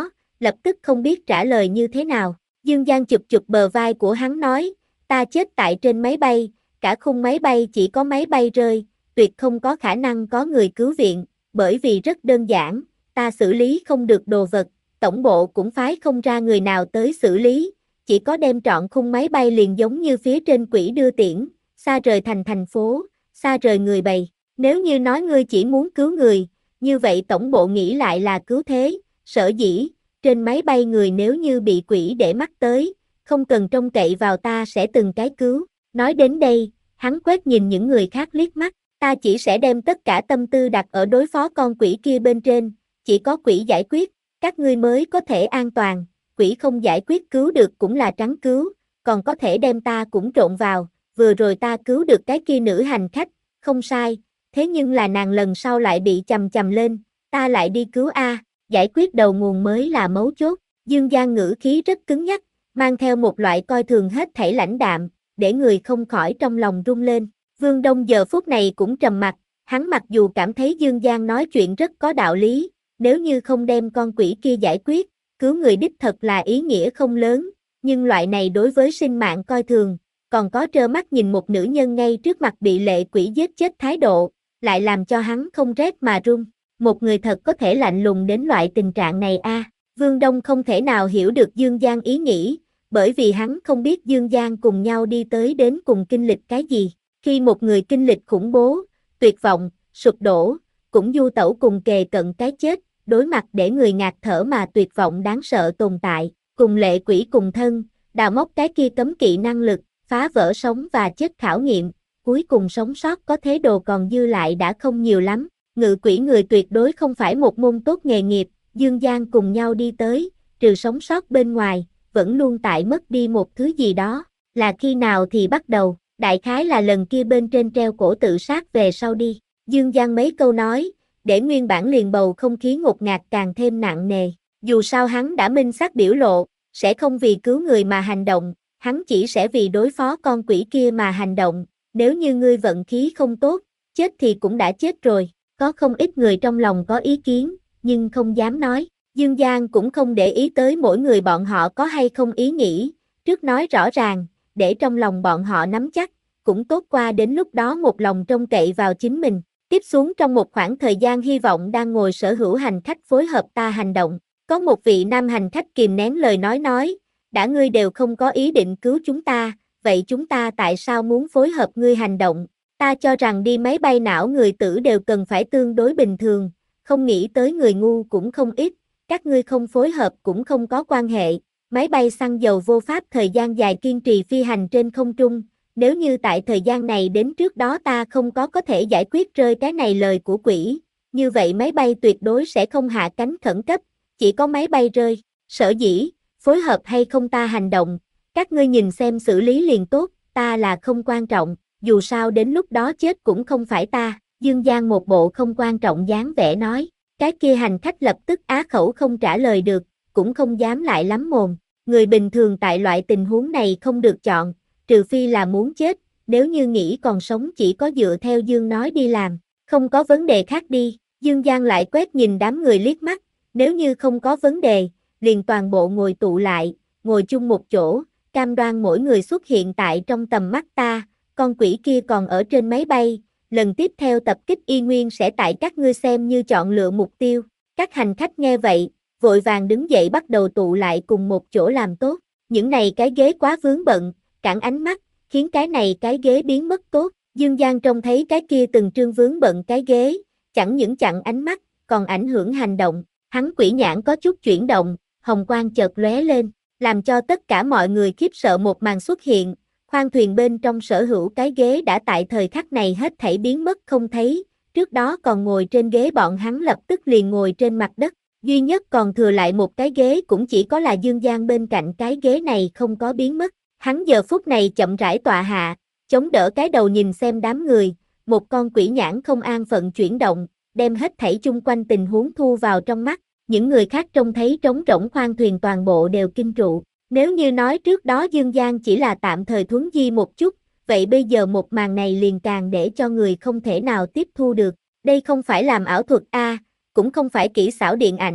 lập tức không biết trả lời như thế nào. Dương Giang chụp chụp bờ vai của hắn nói, ta chết tại trên máy bay, cả khung máy bay chỉ có máy bay rơi, tuyệt không có khả năng có người cứu viện, bởi vì rất đơn giản, ta xử lý không được đồ vật, tổng bộ cũng phái không ra người nào tới xử lý, chỉ có đem trọn khung máy bay liền giống như phía trên quỹ đưa tiễn, xa rời thành thành phố, xa rời người bầy. Nếu như nói ngươi chỉ muốn cứu người, như vậy tổng bộ nghĩ lại là cứu thế, sở dĩ, trên máy bay người nếu như bị quỷ để mắt tới, không cần trông cậy vào ta sẽ từng cái cứu. Nói đến đây, hắn quét nhìn những người khác liếc mắt, ta chỉ sẽ đem tất cả tâm tư đặt ở đối phó con quỷ kia bên trên, chỉ có quỷ giải quyết, các ngươi mới có thể an toàn, quỷ không giải quyết cứu được cũng là trắng cứu, còn có thể đem ta cũng trộn vào, vừa rồi ta cứu được cái kia nữ hành khách, không sai, thế nhưng là nàng lần sau lại bị chầm chầm lên, ta lại đi cứu A, giải quyết đầu nguồn mới là mấu chốt. Dương Giang ngữ khí rất cứng nhắc, mang theo một loại coi thường hết thảy lãnh đạm, để người không khỏi trong lòng rung lên. Vương Đông giờ phút này cũng trầm mặt, hắn mặc dù cảm thấy Dương Giang nói chuyện rất có đạo lý, nếu như không đem con quỷ kia giải quyết, cứu người đích thật là ý nghĩa không lớn, nhưng loại này đối với sinh mạng coi thường, còn có trơ mắt nhìn một nữ nhân ngay trước mặt bị lệ quỷ giết chết thái độ, lại làm cho hắn không rét mà run. Một người thật có thể lạnh lùng đến loại tình trạng này a? À, Vương Đông không thể nào hiểu được Dương Giang ý nghĩ, bởi vì hắn không biết Dương Giang cùng nhau đi tới đến cùng kinh lịch cái gì. Khi một người kinh lịch khủng bố, tuyệt vọng, sụp đổ, cũng du tẩu cùng kề cận cái chết, đối mặt để người ngạt thở mà tuyệt vọng đáng sợ tồn tại, cùng lệ quỷ cùng thân, đào móc cái kia cấm kỵ năng lực, phá vỡ sống và chết khảo nghiệm, cuối cùng sống sót có thế đồ còn dư lại đã không nhiều lắm. Ngự quỷ người tuyệt đối không phải một môn tốt nghề nghiệp, Dương Giang cùng nhau đi tới, trừ sống sót bên ngoài, vẫn luôn tại mất đi một thứ gì đó, là khi nào thì bắt đầu, đại khái là lần kia bên trên treo cổ tự sát về sau đi. Dương Giang mấy câu nói, để nguyên bản liền bầu không khí ngột ngạt càng thêm nặng nề, dù sao hắn đã minh xác biểu lộ, sẽ không vì cứu người mà hành động, hắn chỉ sẽ vì đối phó con quỷ kia mà hành động, nếu như ngươi vận khí không tốt, chết thì cũng đã chết rồi. Có không ít người trong lòng có ý kiến, nhưng không dám nói. Dương Giang cũng không để ý tới mỗi người bọn họ có hay không ý nghĩ, trước nói rõ ràng, để trong lòng bọn họ nắm chắc, cũng tốt qua đến lúc đó một lòng trông cậy vào chính mình. Tiếp xuống trong một khoảng thời gian hy vọng đang ngồi sở hữu hành khách phối hợp ta hành động. Có một vị nam hành khách kìm nén lời nói nói, đã ngươi đều không có ý định cứu chúng ta, vậy chúng ta tại sao muốn phối hợp ngươi hành động? Ta cho rằng đi máy bay não người tử đều cần phải tương đối bình thường, không nghĩ tới người ngu cũng không ít, các ngươi không phối hợp cũng không có quan hệ, máy bay xăng dầu vô pháp thời gian dài kiên trì phi hành trên không trung, nếu như tại thời gian này đến trước đó ta không có có thể giải quyết rơi cái này lời của quỷ, như vậy máy bay tuyệt đối sẽ không hạ cánh khẩn cấp, chỉ có máy bay rơi, sở dĩ, phối hợp hay không ta hành động, các ngươi nhìn xem xử lý liền tốt, ta là không quan trọng. Dù sao đến lúc đó chết cũng không phải ta, Dương Giang một bộ không quan trọng dáng vẻ nói, cái kia hành khách lập tức á khẩu không trả lời được, cũng không dám lại lắm mồm, người bình thường tại loại tình huống này không được chọn, trừ phi là muốn chết, nếu như nghĩ còn sống chỉ có dựa theo Dương nói đi làm, không có vấn đề khác đi, Dương Giang lại quét nhìn đám người liếc mắt, nếu như không có vấn đề, liền toàn bộ ngồi tụ lại, ngồi chung một chỗ, cam đoan mỗi người xuất hiện tại trong tầm mắt ta. Con quỷ kia còn ở trên máy bay, lần tiếp theo tập kích y nguyên sẽ tại các ngươi xem như chọn lựa mục tiêu. Các hành khách nghe vậy, vội vàng đứng dậy bắt đầu tụ lại cùng một chỗ làm tốt. Những này cái ghế quá vướng bận, cản ánh mắt, khiến cái này cái ghế biến mất tốt. Dương Giang trông thấy cái kia từng trương vướng bận cái ghế, chẳng những chặn ánh mắt, còn ảnh hưởng hành động. Hắn quỷ nhãn có chút chuyển động, hồng quang chợt lóe lên, làm cho tất cả mọi người khiếp sợ một màn xuất hiện. Khoang thuyền bên trong sở hữu cái ghế đã tại thời khắc này hết thảy biến mất không thấy, trước đó còn ngồi trên ghế bọn hắn lập tức liền ngồi trên mặt đất, duy nhất còn thừa lại một cái ghế cũng chỉ có là Dương Giang bên cạnh cái ghế này không có biến mất, hắn giờ phút này chậm rãi tọa hạ, chống đỡ cái đầu nhìn xem đám người, một con quỷ nhãn không an phận chuyển động, đem hết thảy chung quanh tình huống thu vào trong mắt, những người khác trông thấy trống rỗng khoang thuyền toàn bộ đều kinh trụ. Nếu như nói trước đó Dương Giang chỉ là tạm thời thuấn di một chút, vậy bây giờ một màn này liền càng để cho người không thể nào tiếp thu được. Đây không phải làm ảo thuật a, cũng không phải kỹ xảo điện ảnh,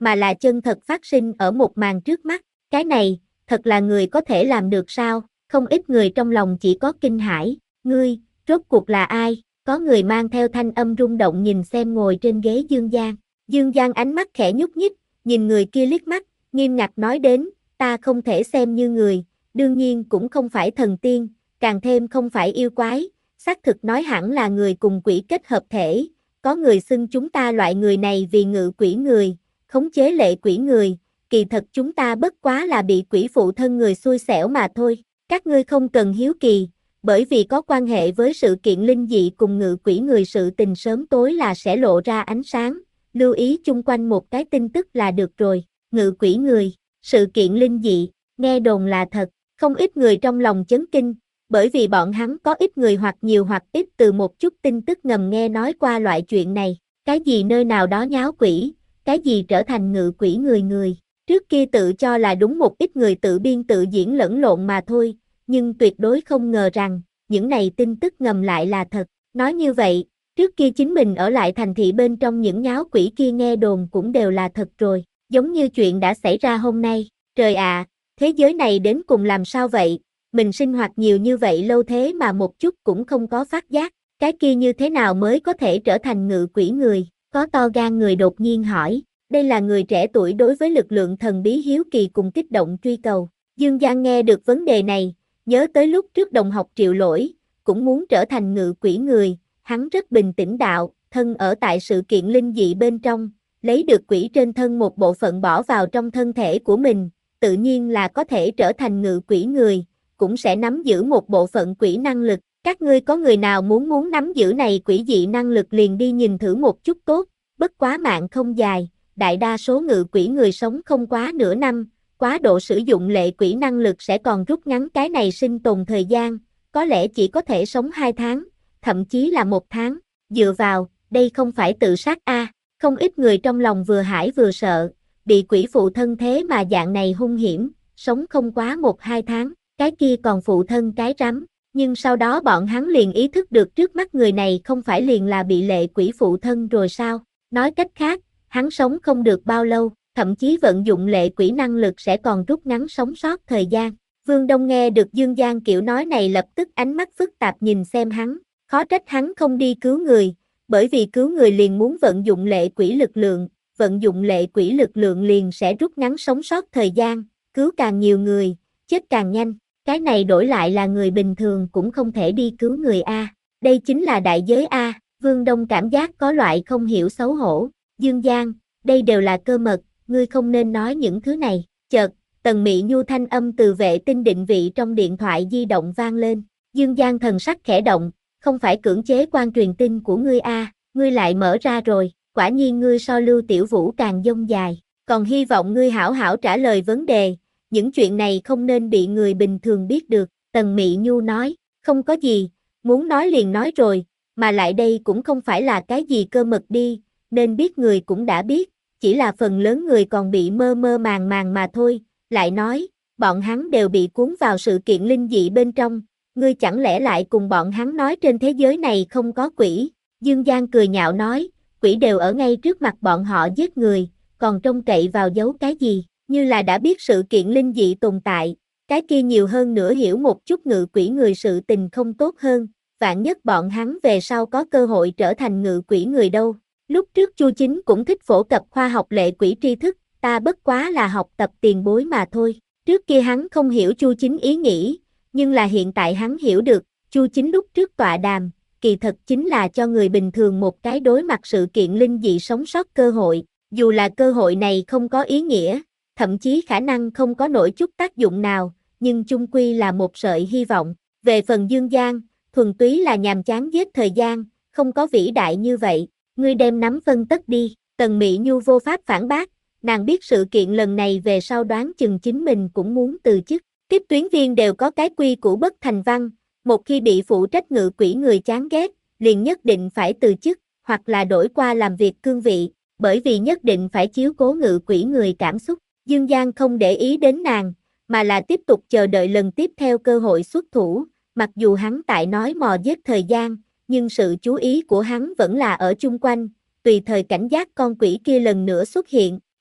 mà là chân thật phát sinh ở một màn trước mắt. Cái này, thật là người có thể làm được sao? Không ít người trong lòng chỉ có kinh hãi. Ngươi, rốt cuộc là ai? Có người mang theo thanh âm rung động nhìn xem ngồi trên ghế Dương Giang. Dương Giang ánh mắt khẽ nhúc nhích, nhìn người kia liếc mắt, nghiêm ngặt nói đến, ta không thể xem như người, đương nhiên cũng không phải thần tiên, càng thêm không phải yêu quái, xác thực nói hẳn là người cùng quỷ kết hợp thể, có người xưng chúng ta loại người này vì ngự quỷ người, khống chế lệ quỷ người, kỳ thật chúng ta bất quá là bị quỷ phụ thân người xui xẻo mà thôi, các ngươi không cần hiếu kỳ, bởi vì có quan hệ với sự kiện linh dị cùng ngự quỷ người sự tình sớm tối là sẽ lộ ra ánh sáng, lưu ý chung quanh một cái tin tức là được rồi, ngự quỷ người, sự kiện linh dị, nghe đồn là thật, không ít người trong lòng chấn kinh, bởi vì bọn hắn có ít người hoặc nhiều hoặc ít từ một chút tin tức ngầm nghe nói qua loại chuyện này, cái gì nơi nào đó nháo quỷ, cái gì trở thành ngự quỷ người người, trước kia tự cho là đúng một ít người tự biên tự diễn lẫn lộn mà thôi, nhưng tuyệt đối không ngờ rằng, những này tin tức ngầm lại là thật, nói như vậy, trước kia chính mình ở lại thành thị bên trong những nháo quỷ kia nghe đồn cũng đều là thật rồi, giống như chuyện đã xảy ra hôm nay, trời ạ, thế giới này đến cùng làm sao vậy, mình sinh hoạt nhiều như vậy lâu thế mà một chút cũng không có phát giác, cái kia như thế nào mới có thể trở thành ngự quỷ người, có to gan người đột nhiên hỏi, đây là người trẻ tuổi đối với lực lượng thần bí hiếu kỳ cùng kích động truy cầu, Dương Giang nghe được vấn đề này, nhớ tới lúc trước đồng học Triệu Lỗi, cũng muốn trở thành ngự quỷ người, hắn rất bình tĩnh đạo, thân ở tại sự kiện linh dị bên trong, lấy được quỷ trên thân một bộ phận bỏ vào trong thân thể của mình, tự nhiên là có thể trở thành ngự quỷ người, cũng sẽ nắm giữ một bộ phận quỷ năng lực, các ngươi có người nào muốn muốn nắm giữ này quỷ dị năng lực liền đi nhìn thử một chút tốt, bất quá mạng không dài, đại đa số ngự quỷ người sống không quá nửa năm, quá độ sử dụng lệ quỷ năng lực sẽ còn rút ngắn cái này sinh tồn thời gian, có lẽ chỉ có thể sống hai tháng, thậm chí là một tháng, dựa vào, đây không phải tự sát a, à. Không ít người trong lòng vừa hãi vừa sợ, bị quỷ phụ thân thế mà dạng này hung hiểm, sống không quá một hai tháng, cái kia còn phụ thân cái rắm, nhưng sau đó bọn hắn liền ý thức được trước mắt người này không phải liền là bị lệ quỷ phụ thân rồi sao, nói cách khác, hắn sống không được bao lâu, thậm chí vận dụng lệ quỷ năng lực sẽ còn rút ngắn sống sót thời gian. Vương Đông nghe được Dương Giang kiểu nói này lập tức ánh mắt phức tạp nhìn xem hắn, khó trách hắn không đi cứu người, bởi vì cứu người liền muốn vận dụng lệ quỷ lực lượng, vận dụng lệ quỷ lực lượng liền sẽ rút ngắn sống sót thời gian, cứu càng nhiều người, chết càng nhanh, cái này đổi lại là người bình thường cũng không thể đi cứu người A, đây chính là đại giới A, Vương Đông cảm giác có loại không hiểu xấu hổ, Dương Giang, đây đều là cơ mật, ngươi không nên nói những thứ này, chợt, Tần Mị Nhu thanh âm từ vệ tinh định vị trong điện thoại di động vang lên, Dương Giang thần sắc khẽ động, không phải cưỡng chế quan truyền tin của ngươi a, ngươi lại mở ra rồi, quả nhiên ngươi so Lưu Tiểu Vũ càng dông dài, còn hy vọng ngươi hảo hảo trả lời vấn đề, những chuyện này không nên bị người bình thường biết được, Tần Mị Nhu nói, không có gì, muốn nói liền nói rồi, mà lại đây cũng không phải là cái gì cơ mật đi, nên biết người cũng đã biết, chỉ là phần lớn người còn bị mơ mơ màng màng mà thôi, lại nói, bọn hắn đều bị cuốn vào sự kiện linh dị bên trong, ngươi chẳng lẽ lại cùng bọn hắn nói trên thế giới này không có quỷ, Dương Giang cười nhạo nói, quỷ đều ở ngay trước mặt bọn họ giết người, còn trông cậy vào giấu cái gì, như là đã biết sự kiện linh dị tồn tại, cái kia nhiều hơn nữa hiểu một chút ngự quỷ người sự tình không tốt hơn, vạn nhất bọn hắn về sau có cơ hội trở thành ngự quỷ người đâu. Lúc trước Chu Chính cũng thích phổ cập khoa học lệ quỷ tri thức, ta bất quá là học tập tiền bối mà thôi. Trước kia hắn không hiểu Chu Chính ý nghĩ, nhưng là hiện tại hắn hiểu được, Chu Chính lúc trước tọa đàm, kỳ thật chính là cho người bình thường một cái đối mặt sự kiện linh dị sống sót cơ hội, dù là cơ hội này không có ý nghĩa, thậm chí khả năng không có nổi chút tác dụng nào, nhưng chung quy là một sợi hy vọng. Về phần Dương Giang, thuần túy là nhàm chán giết thời gian, không có vĩ đại như vậy, ngươi đem nắm phân tất đi, Tần Mị Nhu vô pháp phản bác, nàng biết sự kiện lần này về sau đoán chừng chính mình cũng muốn từ chức, tiếp tuyến viên đều có cái quy củ bất thành văn, một khi bị phụ trách ngự quỷ người chán ghét, liền nhất định phải từ chức, hoặc là đổi qua làm việc cương vị, bởi vì nhất định phải chiếu cố ngự quỷ người cảm xúc, Dương Giang không để ý đến nàng, mà là tiếp tục chờ đợi lần tiếp theo cơ hội xuất thủ, mặc dù hắn tại nói mò giết thời gian, nhưng sự chú ý của hắn vẫn là ở chung quanh, tùy thời cảnh giác con quỷ kia lần nữa xuất hiện,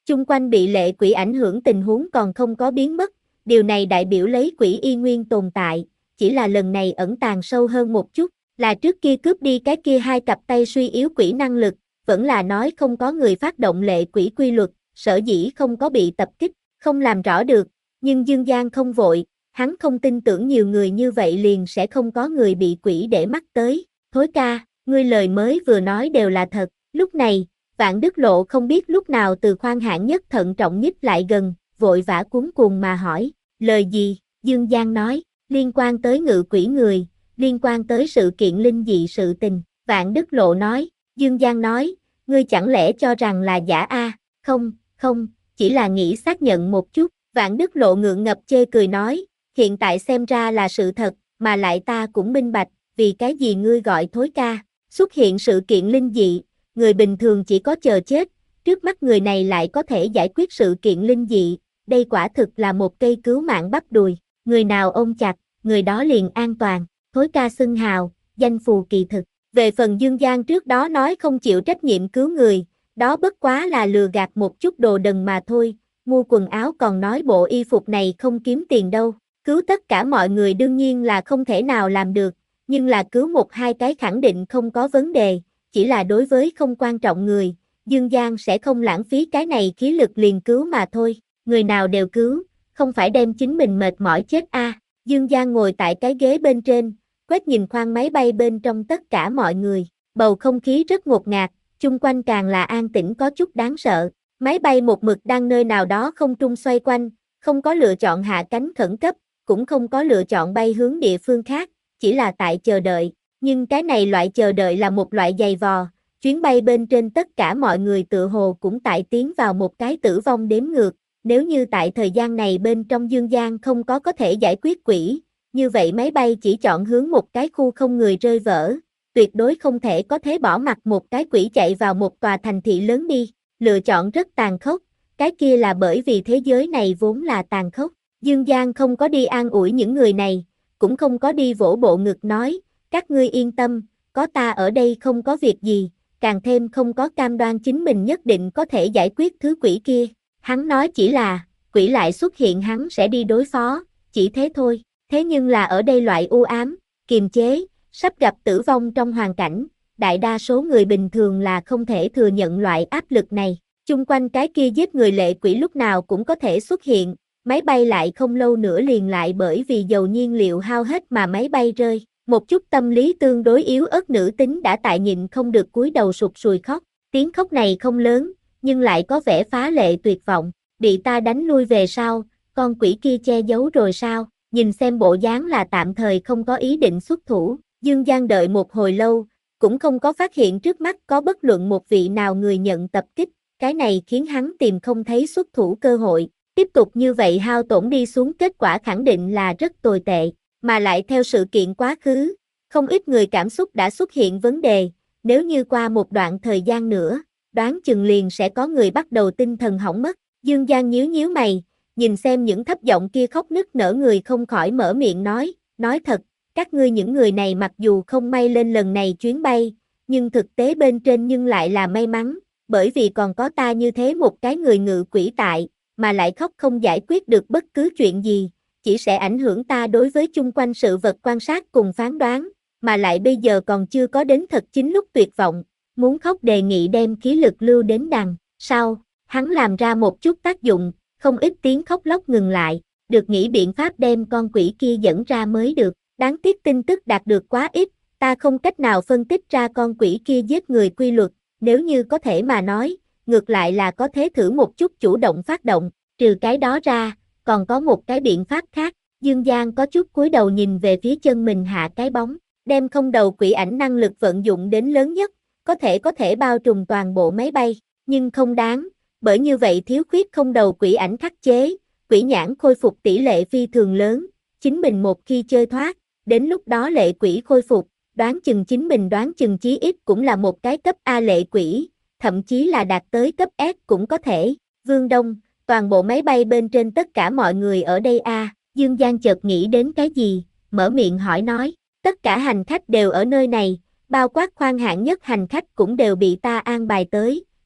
Chung quanh bị lệ quỷ ảnh hưởng tình huống còn không có biến mất, điều này đại biểu lấy quỷ y nguyên tồn tại, chỉ là lần này ẩn tàng sâu hơn một chút, là trước kia cướp đi cái kia hai cặp tay suy yếu quỷ năng lực, vẫn là nói không có người phát động lệ quỷ quy luật, sở dĩ không có bị tập kích, không làm rõ được, nhưng Dương Giang không vội, hắn không tin tưởng nhiều người như vậy liền sẽ không có người bị quỷ để mắt tới, Thối ca, ngươi lời mới vừa nói đều là thật, lúc này, Vạn Đức Lộ không biết lúc nào từ khoan hạng nhất thận trọng nhích lại gần, vội vã cuống cuồng mà hỏi, lời gì, Dương Giang nói, liên quan tới ngự quỷ người, liên quan tới sự kiện linh dị sự tình, Vạn Đức Lộ nói, Dương Giang nói, ngươi chẳng lẽ cho rằng là giả a? Không, không, chỉ là nghĩ xác nhận một chút, Vạn Đức Lộ ngượng ngập chê cười nói, hiện tại xem ra là sự thật, mà lại ta cũng minh bạch, vì cái gì ngươi gọi Thối ca, xuất hiện sự kiện linh dị, người bình thường chỉ có chờ chết, trước mắt người này lại có thể giải quyết sự kiện linh dị, đây quả thực là một cây cứu mạng bắp đùi, người nào ôm chặt, người đó liền an toàn, Thối ca xưng hào, danh phù kỳ thực. Về phần Dương Giang trước đó nói không chịu trách nhiệm cứu người, đó bất quá là lừa gạt một chút đồ đần mà thôi, mua quần áo còn nói bộ y phục này không kiếm tiền đâu, cứu tất cả mọi người đương nhiên là không thể nào làm được, nhưng là cứu một hai cái khẳng định không có vấn đề, chỉ là đối với không quan trọng người, Dương Giang sẽ không lãng phí cái này khí lực liền cứu mà thôi, người nào đều cứu, không phải đem chính mình mệt mỏi chết a. À. Dương Giang ngồi tại cái ghế bên trên, quét nhìn khoang máy bay bên trong tất cả mọi người, bầu không khí rất ngột ngạt, chung quanh càng là an tĩnh có chút đáng sợ, máy bay một mực đang nơi nào đó không trung xoay quanh, không có lựa chọn hạ cánh khẩn cấp, cũng không có lựa chọn bay hướng địa phương khác, chỉ là tại chờ đợi, nhưng cái này loại chờ đợi là một loại dày vò, chuyến bay bên trên tất cả mọi người tựa hồ cũng tại tiến vào một cái tử vong đếm ngược, nếu như tại thời gian này bên trong Dương Giang không có có thể giải quyết quỷ, như vậy máy bay chỉ chọn hướng một cái khu không người rơi vỡ, tuyệt đối không thể có thế bỏ mặc một cái quỷ chạy vào một tòa thành thị lớn đi, lựa chọn rất tàn khốc, cái kia là bởi vì thế giới này vốn là tàn khốc, Dương Giang không có đi an ủi những người này, cũng không có đi vỗ bộ ngực nói, các ngươi yên tâm, có ta ở đây không có việc gì, càng thêm không có cam đoan chính mình nhất định có thể giải quyết thứ quỷ kia, hắn nói chỉ là, quỷ lại xuất hiện hắn sẽ đi đối phó, chỉ thế thôi. Thế nhưng là ở đây loại u ám, kiềm chế, sắp gặp tử vong trong hoàn cảnh, đại đa số người bình thường là không thể thừa nhận loại áp lực này. Chung quanh cái kia giết người lệ quỷ lúc nào cũng có thể xuất hiện, máy bay lại không lâu nữa liền lại bởi vì dầu nhiên liệu hao hết mà máy bay rơi. Một chút tâm lý tương đối yếu ớt nữ tính đã tại nhịn không được cúi đầu sụt sùi khóc. Tiếng khóc này không lớn, nhưng lại có vẻ phá lệ tuyệt vọng. Bị ta đánh lui về sau, con quỷ kia che giấu rồi sao? Nhìn xem bộ dáng là tạm thời không có ý định xuất thủ, Dương Giang đợi một hồi lâu, cũng không có phát hiện trước mắt có bất luận một vị nào người nhận tập kích, cái này khiến hắn tìm không thấy xuất thủ cơ hội, tiếp tục như vậy hao tổn đi xuống kết quả khẳng định là rất tồi tệ, mà lại theo sự kiện quá khứ, không ít người cảm xúc đã xuất hiện vấn đề, nếu như qua một đoạn thời gian nữa, đoán chừng liền sẽ có người bắt đầu tinh thần hỏng mất, Dương Giang nhíu nhíu mày, nhìn xem những thấp giọng kia khóc nức nở người không khỏi mở miệng nói, nói thật, các ngươi những người này mặc dù không may lên lần này chuyến bay, nhưng thực tế bên trên nhưng lại là may mắn, bởi vì còn có ta như thế một cái người ngự quỷ tại, mà lại khóc không giải quyết được bất cứ chuyện gì, chỉ sẽ ảnh hưởng ta đối với chung quanh sự vật quan sát cùng phán đoán, mà lại bây giờ còn chưa có đến thật chính lúc tuyệt vọng, muốn khóc đề nghị đem khí lực lưu đến đằng sau, hắn làm ra một chút tác dụng. Không ít tiếng khóc lóc ngừng lại, được nghĩ biện pháp đem con quỷ kia dẫn ra mới được, đáng tiếc tin tức đạt được quá ít, ta không cách nào phân tích ra con quỷ kia giết người quy luật, nếu như có thể mà nói, ngược lại là có thể thử một chút chủ động phát động, trừ cái đó ra, còn có một cái biện pháp khác, Dương Giang có chút cúi đầu nhìn về phía chân mình hạ cái bóng, đem không đầu quỷ ảnh năng lực vận dụng đến lớn nhất, có thể có thể bao trùm toàn bộ máy bay, nhưng không đáng. Bởi như vậy thiếu khuyết không đầu quỷ ảnh khắc chế, quỷ nhãn khôi phục tỷ lệ phi thường lớn, chính mình một khi chơi thoát, đến lúc đó lệ quỷ khôi phục, đoán chừng chính mình đoán chừng chí ít cũng là một cái cấp A lệ quỷ, thậm chí là đạt tới cấp S cũng có thể. Vương Đông, toàn bộ máy bay bên trên tất cả mọi người ở đây a. À, Dương Giang chợt nghĩ đến cái gì, mở miệng hỏi nói, tất cả hành khách đều ở nơi này, bao quát khoang hạng nhất hành khách cũng đều bị ta an bài tới.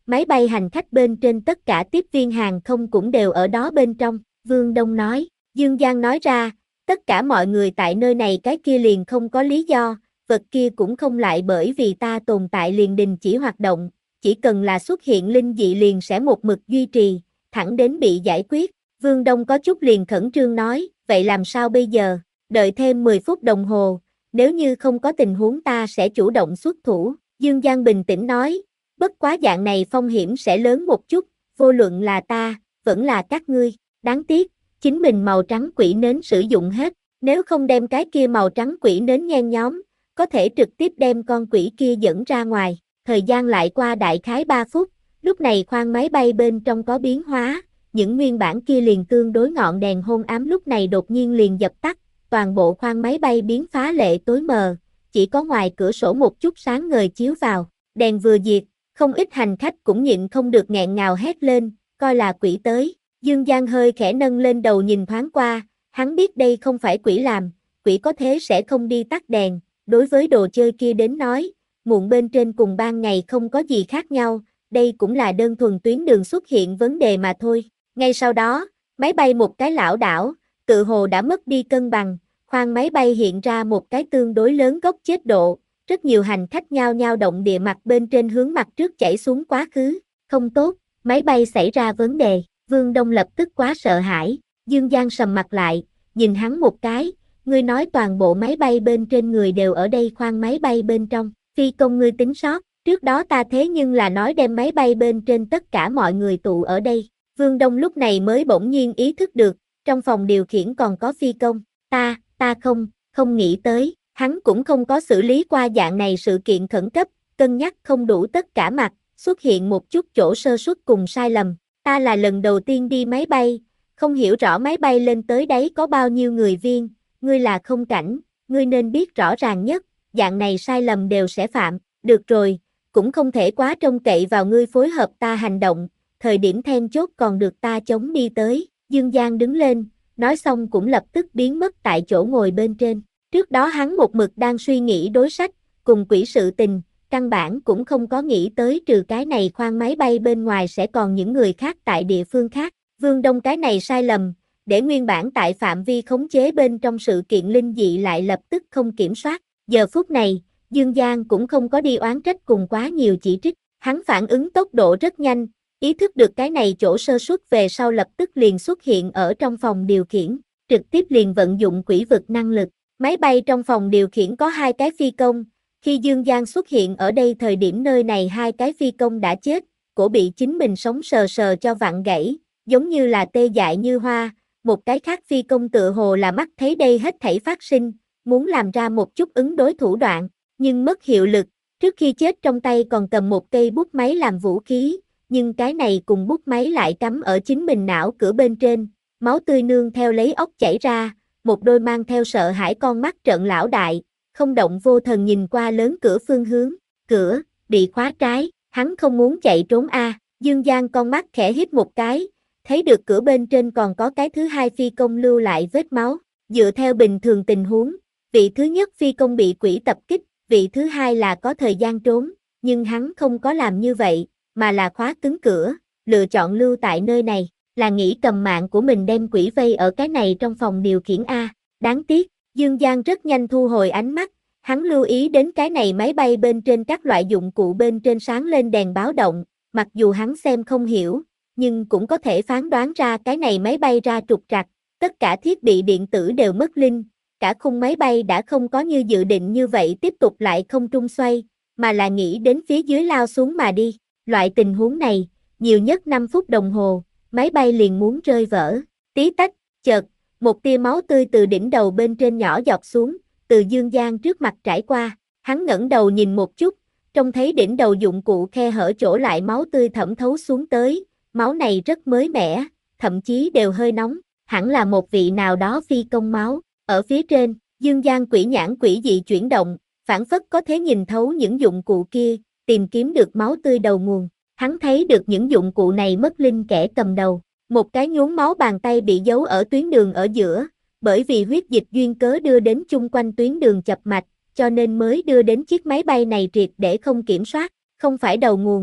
máy bay hành khách bên trên tất cả tiếp viên hàng không cũng đều ở đó bên trong, Vương Đông nói. Dương Giang nói ra, tất cả mọi người tại nơi này cái kia liền không có lý do, vật kia cũng không lại bởi vì ta tồn tại liền đình chỉ hoạt động, chỉ cần là xuất hiện linh dị liền sẽ một mực duy trì, thẳng đến bị giải quyết. Vương Đông có chút liền khẩn trương nói, vậy làm sao bây giờ, đợi thêm mười phút đồng hồ, nếu như không có tình huống ta sẽ chủ động xuất thủ. Dương Giang bình tĩnh nói, bất quá dạng này phong hiểm sẽ lớn một chút, vô luận là ta, vẫn là các ngươi, đáng tiếc, chính mình màu trắng quỷ nến sử dụng hết, nếu không đem cái kia màu trắng quỷ nến nhen nhóm, có thể trực tiếp đem con quỷ kia dẫn ra ngoài. Thời gian lại qua đại khái ba phút, lúc này khoang máy bay bên trong có biến hóa, những nguyên bản kia liền tương đối ngọn đèn hôn ám lúc này đột nhiên liền dập tắt, toàn bộ khoang máy bay biến phá lệ tối mờ, chỉ có ngoài cửa sổ một chút sáng ngời chiếu vào, đèn vừa diệt, không ít hành khách cũng nhịn không được nghẹn ngào hét lên, coi là quỷ tới. Dương Giang hơi khẽ nâng lên đầu nhìn thoáng qua, hắn biết đây không phải quỷ làm, quỷ có thế sẽ không đi tắt đèn, đối với đồ chơi kia đến nói, muộn bên trên cùng ban ngày không có gì khác nhau, đây cũng là đơn thuần tuyến đường xuất hiện vấn đề mà thôi. Ngay sau đó, máy bay một cái lảo đảo, tự hồ đã mất đi cân bằng, khoang máy bay hiện ra một cái tương đối lớn góc chết độ, rất nhiều hành khách nhao nhao động địa mặt bên trên hướng mặt trước chảy xuống quá khứ, không tốt, máy bay xảy ra vấn đề. Vương Đông lập tức quá sợ hãi, Dương Giang sầm mặt lại, nhìn hắn một cái, ngươi nói toàn bộ máy bay bên trên người đều ở đây khoang máy bay bên trong, phi công ngươi tính sót, trước đó ta thế nhưng là nói đem máy bay bên trên tất cả mọi người tụ ở đây. Vương Đông lúc này mới bỗng nhiên ý thức được, trong phòng điều khiển còn có phi công, ta, ta không, không nghĩ tới, hắn cũng không có xử lý qua dạng này sự kiện khẩn cấp, cân nhắc không đủ tất cả mặt, xuất hiện một chút chỗ sơ suất cùng sai lầm. Ta là lần đầu tiên đi máy bay, không hiểu rõ máy bay lên tới đấy có bao nhiêu người viên, ngươi là không cảnh, ngươi nên biết rõ ràng nhất, dạng này sai lầm đều sẽ phạm, được rồi, cũng không thể quá trông cậy vào ngươi phối hợp ta hành động, thời điểm then chốt còn được ta chống đi tới. Dương Giang đứng lên, nói xong cũng lập tức biến mất tại chỗ ngồi bên trên, trước đó hắn một mực đang suy nghĩ đối sách, cùng quỷ sự tình, căn bản cũng không có nghĩ tới trừ cái này khoang máy bay bên ngoài sẽ còn những người khác tại địa phương khác. Vương Đông cái này sai lầm, để nguyên bản tại phạm vi khống chế bên trong sự kiện linh dị lại lập tức không kiểm soát. Giờ phút này, Dương Giang cũng không có đi oán trách cùng quá nhiều chỉ trích, hắn phản ứng tốc độ rất nhanh, ý thức được cái này chỗ sơ suất về sau lập tức liền xuất hiện ở trong phòng điều khiển, trực tiếp liền vận dụng quỷ vực năng lực. Máy bay trong phòng điều khiển có hai cái phi công, khi Dương Giang xuất hiện ở đây thời điểm nơi này hai cái phi công đã chết, cổ bị chính mình sống sờ sờ cho vặn gãy, giống như là tê dại như hoa, một cái khác phi công tựa hồ là mắt thấy đây hết thảy phát sinh, muốn làm ra một chút ứng đối thủ đoạn, nhưng mất hiệu lực, trước khi chết trong tay còn cầm một cây bút máy làm vũ khí, nhưng cái này cùng bút máy lại cắm ở chính mình não cửa bên trên, máu tươi nương theo lấy óc chảy ra, một đôi mang theo sợ hãi con mắt trợn lão đại, không động vô thần nhìn qua lớn cửa phương hướng, cửa, bị khóa trái, hắn không muốn chạy trốn a. À. Dương Giang con mắt khẽ hít một cái, thấy được cửa bên trên còn có cái thứ hai phi công lưu lại vết máu, dựa theo bình thường tình huống, vị thứ nhất phi công bị quỷ tập kích, vị thứ hai là có thời gian trốn, nhưng hắn không có làm như vậy, mà là khóa cứng cửa, lựa chọn lưu tại nơi này, là nghĩ cầm mạng của mình đem quỷ vây ở cái này trong phòng điều khiển a. Đáng tiếc, Dương Giang rất nhanh thu hồi ánh mắt, hắn lưu ý đến cái này máy bay bên trên các loại dụng cụ bên trên sáng lên đèn báo động, mặc dù hắn xem không hiểu, nhưng cũng có thể phán đoán ra cái này máy bay ra trục trặc, tất cả thiết bị điện tử đều mất linh, cả khung máy bay đã không có như dự định như vậy tiếp tục lại không trung xoay, mà là nghĩ đến phía dưới lao xuống mà đi. Loại tình huống này, nhiều nhất năm phút đồng hồ, máy bay liền muốn rơi vỡ, tí tách, chợt, một tia máu tươi từ đỉnh đầu bên trên nhỏ giọt xuống, từ Dương Giang trước mặt trải qua, hắn ngẩng đầu nhìn một chút, trông thấy đỉnh đầu dụng cụ khe hở chỗ lại máu tươi thẩm thấu xuống tới, máu này rất mới mẻ, thậm chí đều hơi nóng, hẳn là một vị nào đó phi công máu, ở phía trên, Dương Giang quỷ nhãn quỷ dị chuyển động, phảng phất có thể nhìn thấu những dụng cụ kia, tìm kiếm được máu tươi đầu nguồn, hắn thấy được những dụng cụ này mất linh kẻ cầm đầu, một cái nhuốm máu bàn tay bị giấu ở tuyến đường ở giữa, bởi vì huyết dịch duyên cớ đưa đến chung quanh tuyến đường chập mạch, cho nên mới đưa đến chiếc máy bay này triệt để không kiểm soát, không phải đầu nguồn,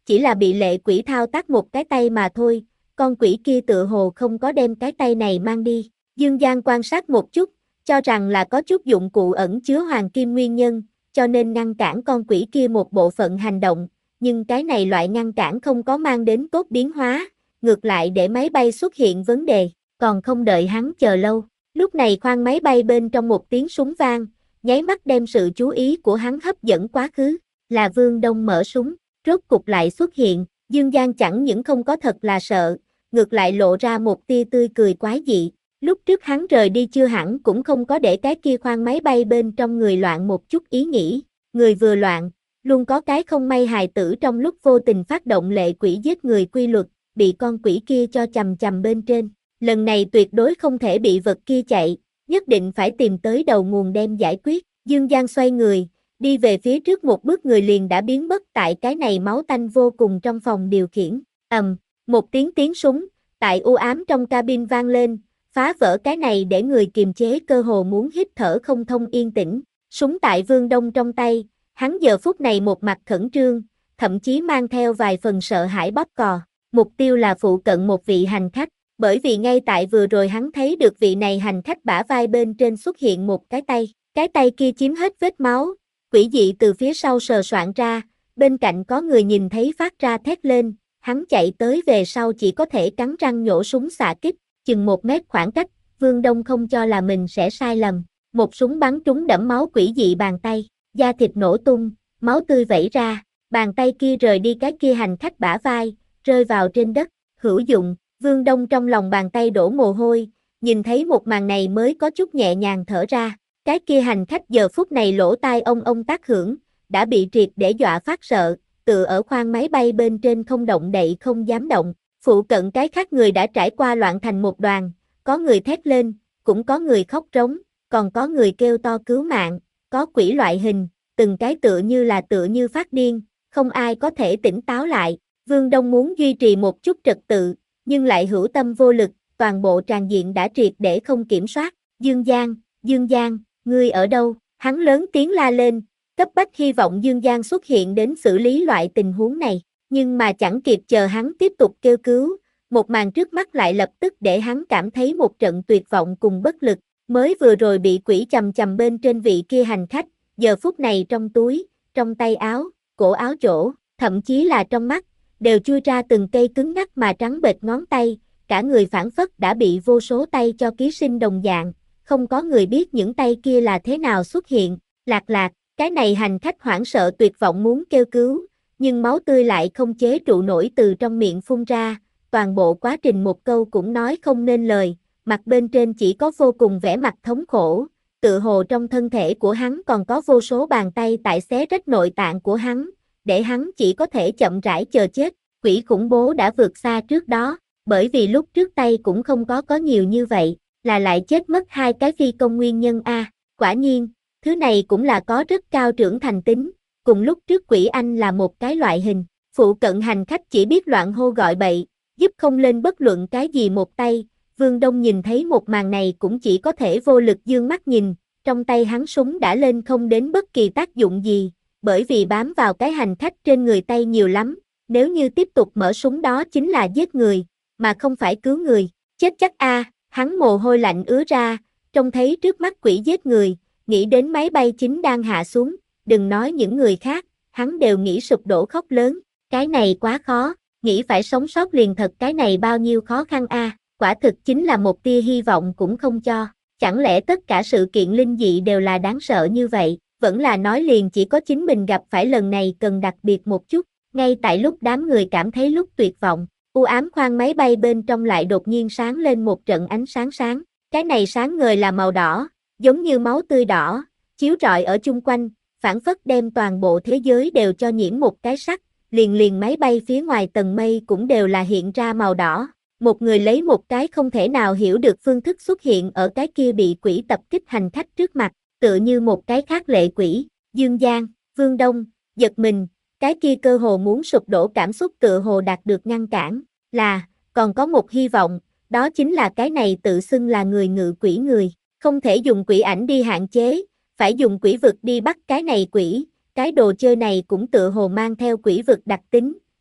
chỉ là bị lệ quỷ thao tác một cái tay mà thôi, con quỷ kia tựa hồ không có đem cái tay này mang đi. Dương Giang quan sát một chút, cho rằng là có chút dụng cụ ẩn chứa hoàng kim nguyên nhân, cho nên ngăn cản con quỷ kia một bộ phận hành động, nhưng cái này loại ngăn cản không có mang đến tốt biến hóa, ngược lại để máy bay xuất hiện vấn đề, còn không đợi hắn chờ lâu. Lúc này khoang máy bay bên trong một tiếng súng vang, nháy mắt đem sự chú ý của hắn hấp dẫn quá khứ, là Vương Đông mở súng, rốt cục lại xuất hiện, Dương Giang chẳng những không có thật là sợ, ngược lại lộ ra một tia tươi cười quái dị. Lúc trước hắn rời đi chưa hẳn cũng không có để cái kia khoang máy bay bên trong người loạn một chút ý nghĩ, người vừa loạn, luôn có cái không may hài tử trong lúc vô tình phát động lệ quỷ giết người quy luật, bị con quỷ kia cho chầm chầm bên trên. Lần này tuyệt đối không thể bị vật kia chạy, nhất định phải tìm tới đầu nguồn đem giải quyết. Dương Giang xoay người, đi về phía trước một bước người liền đã biến mất tại cái này máu tanh vô cùng trong phòng điều khiển. Ầm, một tiếng tiếng súng, tại u ám trong cabin vang lên, phá vỡ cái này để người kiềm chế cơ hồ muốn hít thở không thông yên tĩnh. Súng tại Vương Đông trong tay, hắn giờ phút này một mặt khẩn trương, thậm chí mang theo vài phần sợ hãi bóp cò. Mục tiêu là phụ cận một vị hành khách, bởi vì ngay tại vừa rồi hắn thấy được vị này hành khách bả vai bên trên xuất hiện một cái tay, cái tay kia chiếm hết vết máu, quỷ dị từ phía sau sờ soạng ra, bên cạnh có người nhìn thấy phát ra thét lên, hắn chạy tới về sau chỉ có thể cắn răng nhổ súng xạ kích, chừng một mét khoảng cách, Vương Đông không cho là mình sẽ sai lầm, một súng bắn trúng đẫm máu quỷ dị bàn tay, da thịt nổ tung, máu tươi vẩy ra, bàn tay kia rời đi cái kia hành khách bả vai, rơi vào trên đất, hữu dụng. Vương Đông trong lòng bàn tay đổ mồ hôi, nhìn thấy một màn này mới có chút nhẹ nhàng thở ra, cái kia hành khách giờ phút này lỗ tai ông ông tác hưởng, đã bị triệt để dọa phát sợ, tựa ở khoang máy bay bên trên không động đậy không dám động, phụ cận cái khác người đã trải qua loạn thành một đoàn, có người thét lên, cũng có người khóc rống, còn có người kêu to cứu mạng, có quỷ loại hình, từng cái tựa như là tựa như phát điên, không ai có thể tỉnh táo lại, Vương Đông muốn duy trì một chút trật tự, nhưng lại hữu tâm vô lực, toàn bộ tràng diện đã triệt để không kiểm soát. Dương Giang, Dương Giang, ngươi ở đâu? Hắn lớn tiếng la lên, cấp bách hy vọng Dương Giang xuất hiện đến xử lý loại tình huống này. Nhưng mà chẳng kịp chờ hắn tiếp tục kêu cứu, một màn trước mắt lại lập tức để hắn cảm thấy một trận tuyệt vọng cùng bất lực. Mới vừa rồi bị quỷ chầm chầm bên trên vị kia hành khách, giờ phút này trong túi, trong tay áo, cổ áo chỗ, thậm chí là trong mắt, đều chui ra từng cây cứng ngắc mà trắng bệch ngón tay, cả người phảng phất đã bị vô số tay cho ký sinh đồng dạng, không có người biết những tay kia là thế nào xuất hiện, lạc lạc, cái này hành khách hoảng sợ tuyệt vọng muốn kêu cứu, nhưng máu tươi lại không chế trụ nổi từ trong miệng phun ra, toàn bộ quá trình một câu cũng nói không nên lời, mặt bên trên chỉ có vô cùng vẻ mặt thống khổ, tự hồ trong thân thể của hắn còn có vô số bàn tay tại xé rách nội tạng của hắn, để hắn chỉ có thể chậm rãi chờ chết. Quỷ khủng bố đã vượt xa trước đó, bởi vì lúc trước tay cũng không có có nhiều như vậy, là lại chết mất hai cái phi công nguyên nhân a. Quả nhiên, thứ này cũng là có rất cao trưởng thành tính, cùng lúc trước quỷ anh là một cái loại hình, phụ cận hành khách chỉ biết loạn hô gọi bậy, giúp không lên bất luận cái gì một tay. Vương Đông nhìn thấy một màn này cũng chỉ có thể vô lực dương mắt nhìn, trong tay hắn súng đã lên không đến bất kỳ tác dụng gì, bởi vì bám vào cái hành khách trên người tay nhiều lắm, nếu như tiếp tục mở súng đó chính là giết người, mà không phải cứu người, chết chắc a. Hắn mồ hôi lạnh ứa ra, trông thấy trước mắt quỷ giết người, nghĩ đến máy bay chính đang hạ xuống, đừng nói những người khác, hắn đều nghĩ sụp đổ khóc lớn, cái này quá khó, nghĩ phải sống sót liền thật cái này bao nhiêu khó khăn a, quả thực chính là một tia hy vọng cũng không cho, chẳng lẽ tất cả sự kiện linh dị đều là đáng sợ như vậy, vẫn là nói liền chỉ có chính mình gặp phải lần này cần đặc biệt một chút, ngay tại lúc đám người cảm thấy lúc tuyệt vọng, u ám khoang máy bay bên trong lại đột nhiên sáng lên một trận ánh sáng sáng, cái này sáng ngời là màu đỏ, giống như máu tươi đỏ, chiếu rọi ở chung quanh, phảng phất đem toàn bộ thế giới đều cho nhiễm một cái sắc, liền liền máy bay phía ngoài tầng mây cũng đều là hiện ra màu đỏ. Một người lấy một cái không thể nào hiểu được phương thức xuất hiện ở cái kia bị quỷ tập kích hành khách trước mặt, tựa như một cái khác lệ quỷ. Dương Giang, Vương Đông, giật mình, cái kia cơ hồ muốn sụp đổ cảm xúc tựa hồ đạt được ngăn cản, là, còn có một hy vọng, đó chính là cái này tự xưng là người ngự quỷ người, không thể dùng quỷ ảnh đi hạn chế, phải dùng quỷ vực đi bắt cái này quỷ, cái đồ chơi này cũng tựa hồ mang theo quỷ vực đặc tính,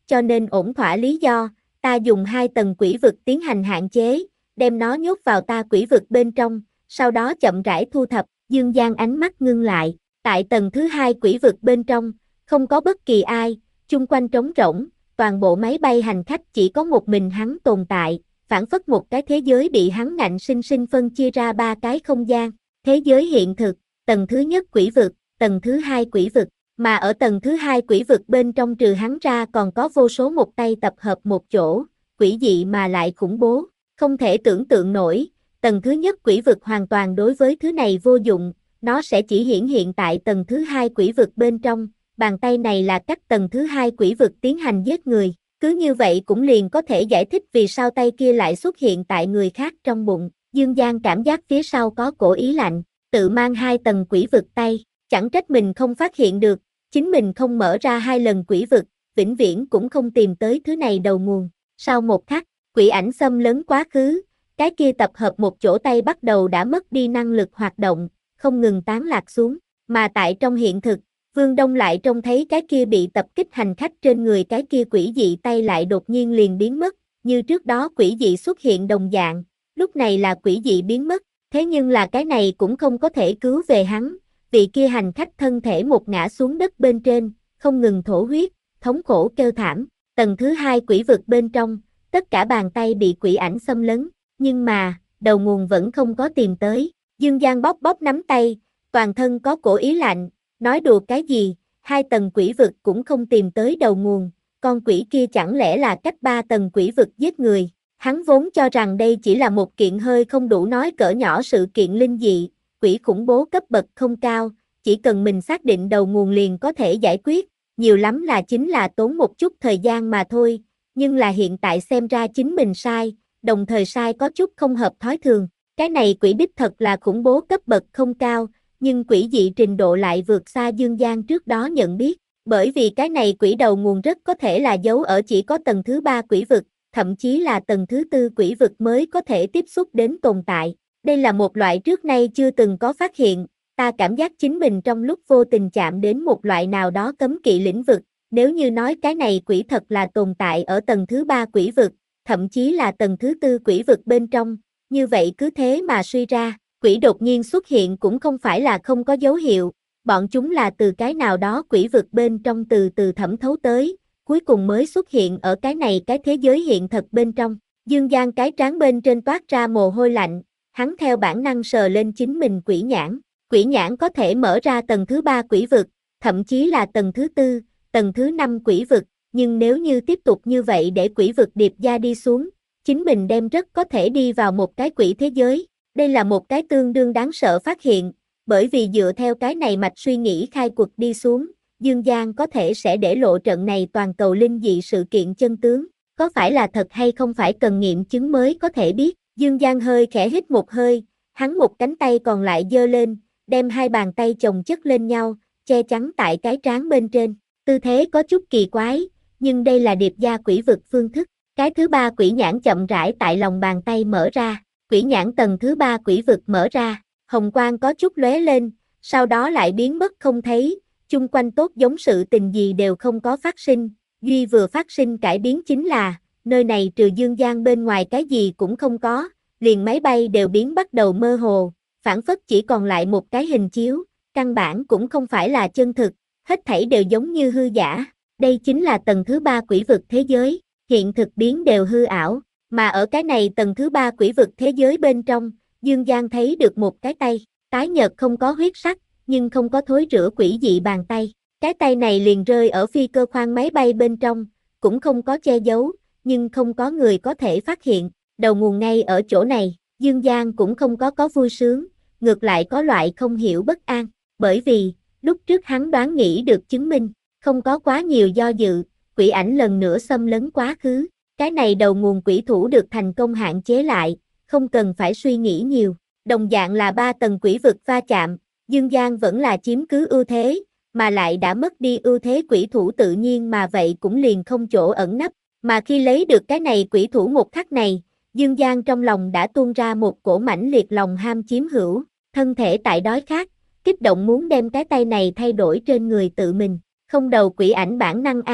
cho nên ổn thỏa lý do, ta dùng hai tầng quỷ vực tiến hành hạn chế, đem nó nhốt vào ta quỷ vực bên trong, sau đó chậm rãi thu thập. Dương Giang ánh mắt ngưng lại, tại tầng thứ hai quỷ vực bên trong, không có bất kỳ ai, chung quanh trống rỗng, toàn bộ máy bay hành khách chỉ có một mình hắn tồn tại, phản phất một cái thế giới bị hắn ngạnh sinh sinh phân chia ra ba cái không gian, thế giới hiện thực, tầng thứ nhất quỷ vực, tầng thứ hai quỷ vực, mà ở tầng thứ hai quỷ vực bên trong trừ hắn ra còn có vô số một tay tập hợp một chỗ, quỷ dị mà lại khủng bố, không thể tưởng tượng nổi. Tầng thứ nhất quỷ vực hoàn toàn đối với thứ này vô dụng, nó sẽ chỉ hiển hiện tại tầng thứ hai quỷ vực bên trong, bàn tay này là cách tầng thứ hai quỷ vực tiến hành giết người, cứ như vậy cũng liền có thể giải thích vì sao tay kia lại xuất hiện tại người khác trong bụng. Dương Giang cảm giác phía sau có cổ ý lạnh, tự mang hai tầng quỷ vực tay, chẳng trách mình không phát hiện được, chính mình không mở ra hai lần quỷ vực, vĩnh viễn cũng không tìm tới thứ này đầu nguồn. Sau một khắc, quỷ ảnh xâm lấn quá khứ, cái kia tập hợp một chỗ tay bắt đầu đã mất đi năng lực hoạt động, không ngừng tán lạc xuống, mà tại trong hiện thực, Vương Đông lại trông thấy cái kia bị tập kích hành khách trên người cái kia quỷ dị tay lại đột nhiên liền biến mất, như trước đó quỷ dị xuất hiện đồng dạng, lúc này là quỷ dị biến mất, thế nhưng là cái này cũng không có thể cứu về hắn, vị kia hành khách thân thể một ngã xuống đất bên trên, không ngừng thổ huyết, thống khổ kêu thảm, tầng thứ hai quỷ vực bên trong, tất cả bàn tay bị quỷ ảnh xâm lấn. Nhưng mà, đầu nguồn vẫn không có tìm tới, Dương Giang bóp bóp nắm tay, toàn thân có cổ ý lạnh, nói đùa cái gì, hai tầng quỷ vực cũng không tìm tới đầu nguồn, con quỷ kia chẳng lẽ là cách ba tầng quỷ vực giết người, hắn vốn cho rằng đây chỉ là một kiện hơi không đủ nói cỡ nhỏ sự kiện linh dị, quỷ khủng bố cấp bậc không cao, chỉ cần mình xác định đầu nguồn liền có thể giải quyết, nhiều lắm là chính là tốn một chút thời gian mà thôi, nhưng là hiện tại xem ra chính mình sai. Đồng thời sai có chút không hợp thói thường, cái này quỷ đích thật là khủng bố cấp bậc không cao, nhưng quỷ dị trình độ lại vượt xa Dương Giang trước đó nhận biết, bởi vì cái này quỷ đầu nguồn rất có thể là giấu ở chỉ có tầng thứ ba quỷ vực, thậm chí là tầng thứ tư quỷ vực mới có thể tiếp xúc đến tồn tại, đây là một loại trước nay chưa từng có phát hiện, ta cảm giác chính mình trong lúc vô tình chạm đến một loại nào đó cấm kỵ lĩnh vực, nếu như nói cái này quỷ thật là tồn tại ở tầng thứ ba quỷ vực, thậm chí là tầng thứ tư quỷ vực bên trong, như vậy cứ thế mà suy ra, quỷ đột nhiên xuất hiện cũng không phải là không có dấu hiệu, bọn chúng là từ cái nào đó quỷ vực bên trong từ từ thẩm thấu tới, cuối cùng mới xuất hiện ở cái này cái thế giới hiện thật bên trong. Dương Giang cái trán bên trên toát ra mồ hôi lạnh, hắn theo bản năng sờ lên chính mình quỷ nhãn, quỷ nhãn có thể mở ra tầng thứ ba quỷ vực, thậm chí là tầng thứ tư, tầng thứ năm quỷ vực. Nhưng nếu như tiếp tục như vậy để quỷ vực điệp gia đi xuống, chính mình đem rất có thể đi vào một cái quỷ thế giới. Đây là một cái tương đương đáng sợ phát hiện, bởi vì dựa theo cái này mạch suy nghĩ khai quật đi xuống, Dương Giang có thể sẽ để lộ trận này toàn cầu linh dị sự kiện chân tướng. Có phải là thật hay không phải cần nghiệm chứng mới có thể biết. Dương Giang hơi khẽ hít một hơi, hắn một cánh tay còn lại giơ lên, đem hai bàn tay chồng chất lên nhau, che chắn tại cái trán bên trên. Tư thế có chút kỳ quái. Nhưng đây là điệp gia quỷ vực phương thức, cái thứ ba quỷ nhãn chậm rãi tại lòng bàn tay mở ra, quỷ nhãn tầng thứ ba quỷ vực mở ra, hồng quang có chút lóe lên, sau đó lại biến mất không thấy, chung quanh tốt giống sự tình gì đều không có phát sinh, duy vừa phát sinh cải biến chính là, nơi này trừ Dương Giang bên ngoài cái gì cũng không có, liền máy bay đều biến bắt đầu mơ hồ, phản phất chỉ còn lại một cái hình chiếu, căn bản cũng không phải là chân thực, hết thảy đều giống như hư giả. Đây chính là tầng thứ ba quỷ vực thế giới, hiện thực biến đều hư ảo, mà ở cái này tầng thứ ba quỷ vực thế giới bên trong, Dương Giang thấy được một cái tay, tái nhợt không có huyết sắc, nhưng không có thối rữa quỷ dị bàn tay. Cái tay này liền rơi ở phi cơ khoang máy bay bên trong, cũng không có che giấu, nhưng không có người có thể phát hiện, đầu nguồn ngay ở chỗ này, Dương Giang cũng không có có vui sướng, ngược lại có loại không hiểu bất an, bởi vì, lúc trước hắn đoán nghĩ được chứng minh. Không có quá nhiều do dự, quỷ ảnh lần nữa xâm lấn quá khứ, cái này đầu nguồn quỷ thủ được thành công hạn chế lại, không cần phải suy nghĩ nhiều, đồng dạng là ba tầng quỷ vực va chạm, Dương Giang vẫn là chiếm cứ ưu thế, mà lại đã mất đi ưu thế quỷ thủ tự nhiên mà vậy cũng liền không chỗ ẩn nấp, mà khi lấy được cái này quỷ thủ một khắc này, Dương Giang trong lòng đã tuôn ra một cổ mãnh liệt lòng ham chiếm hữu, thân thể tại đói khát, kích động muốn đem cái tay này thay đổi trên người tự mình. Không đầu quỷ ảnh bản năng a,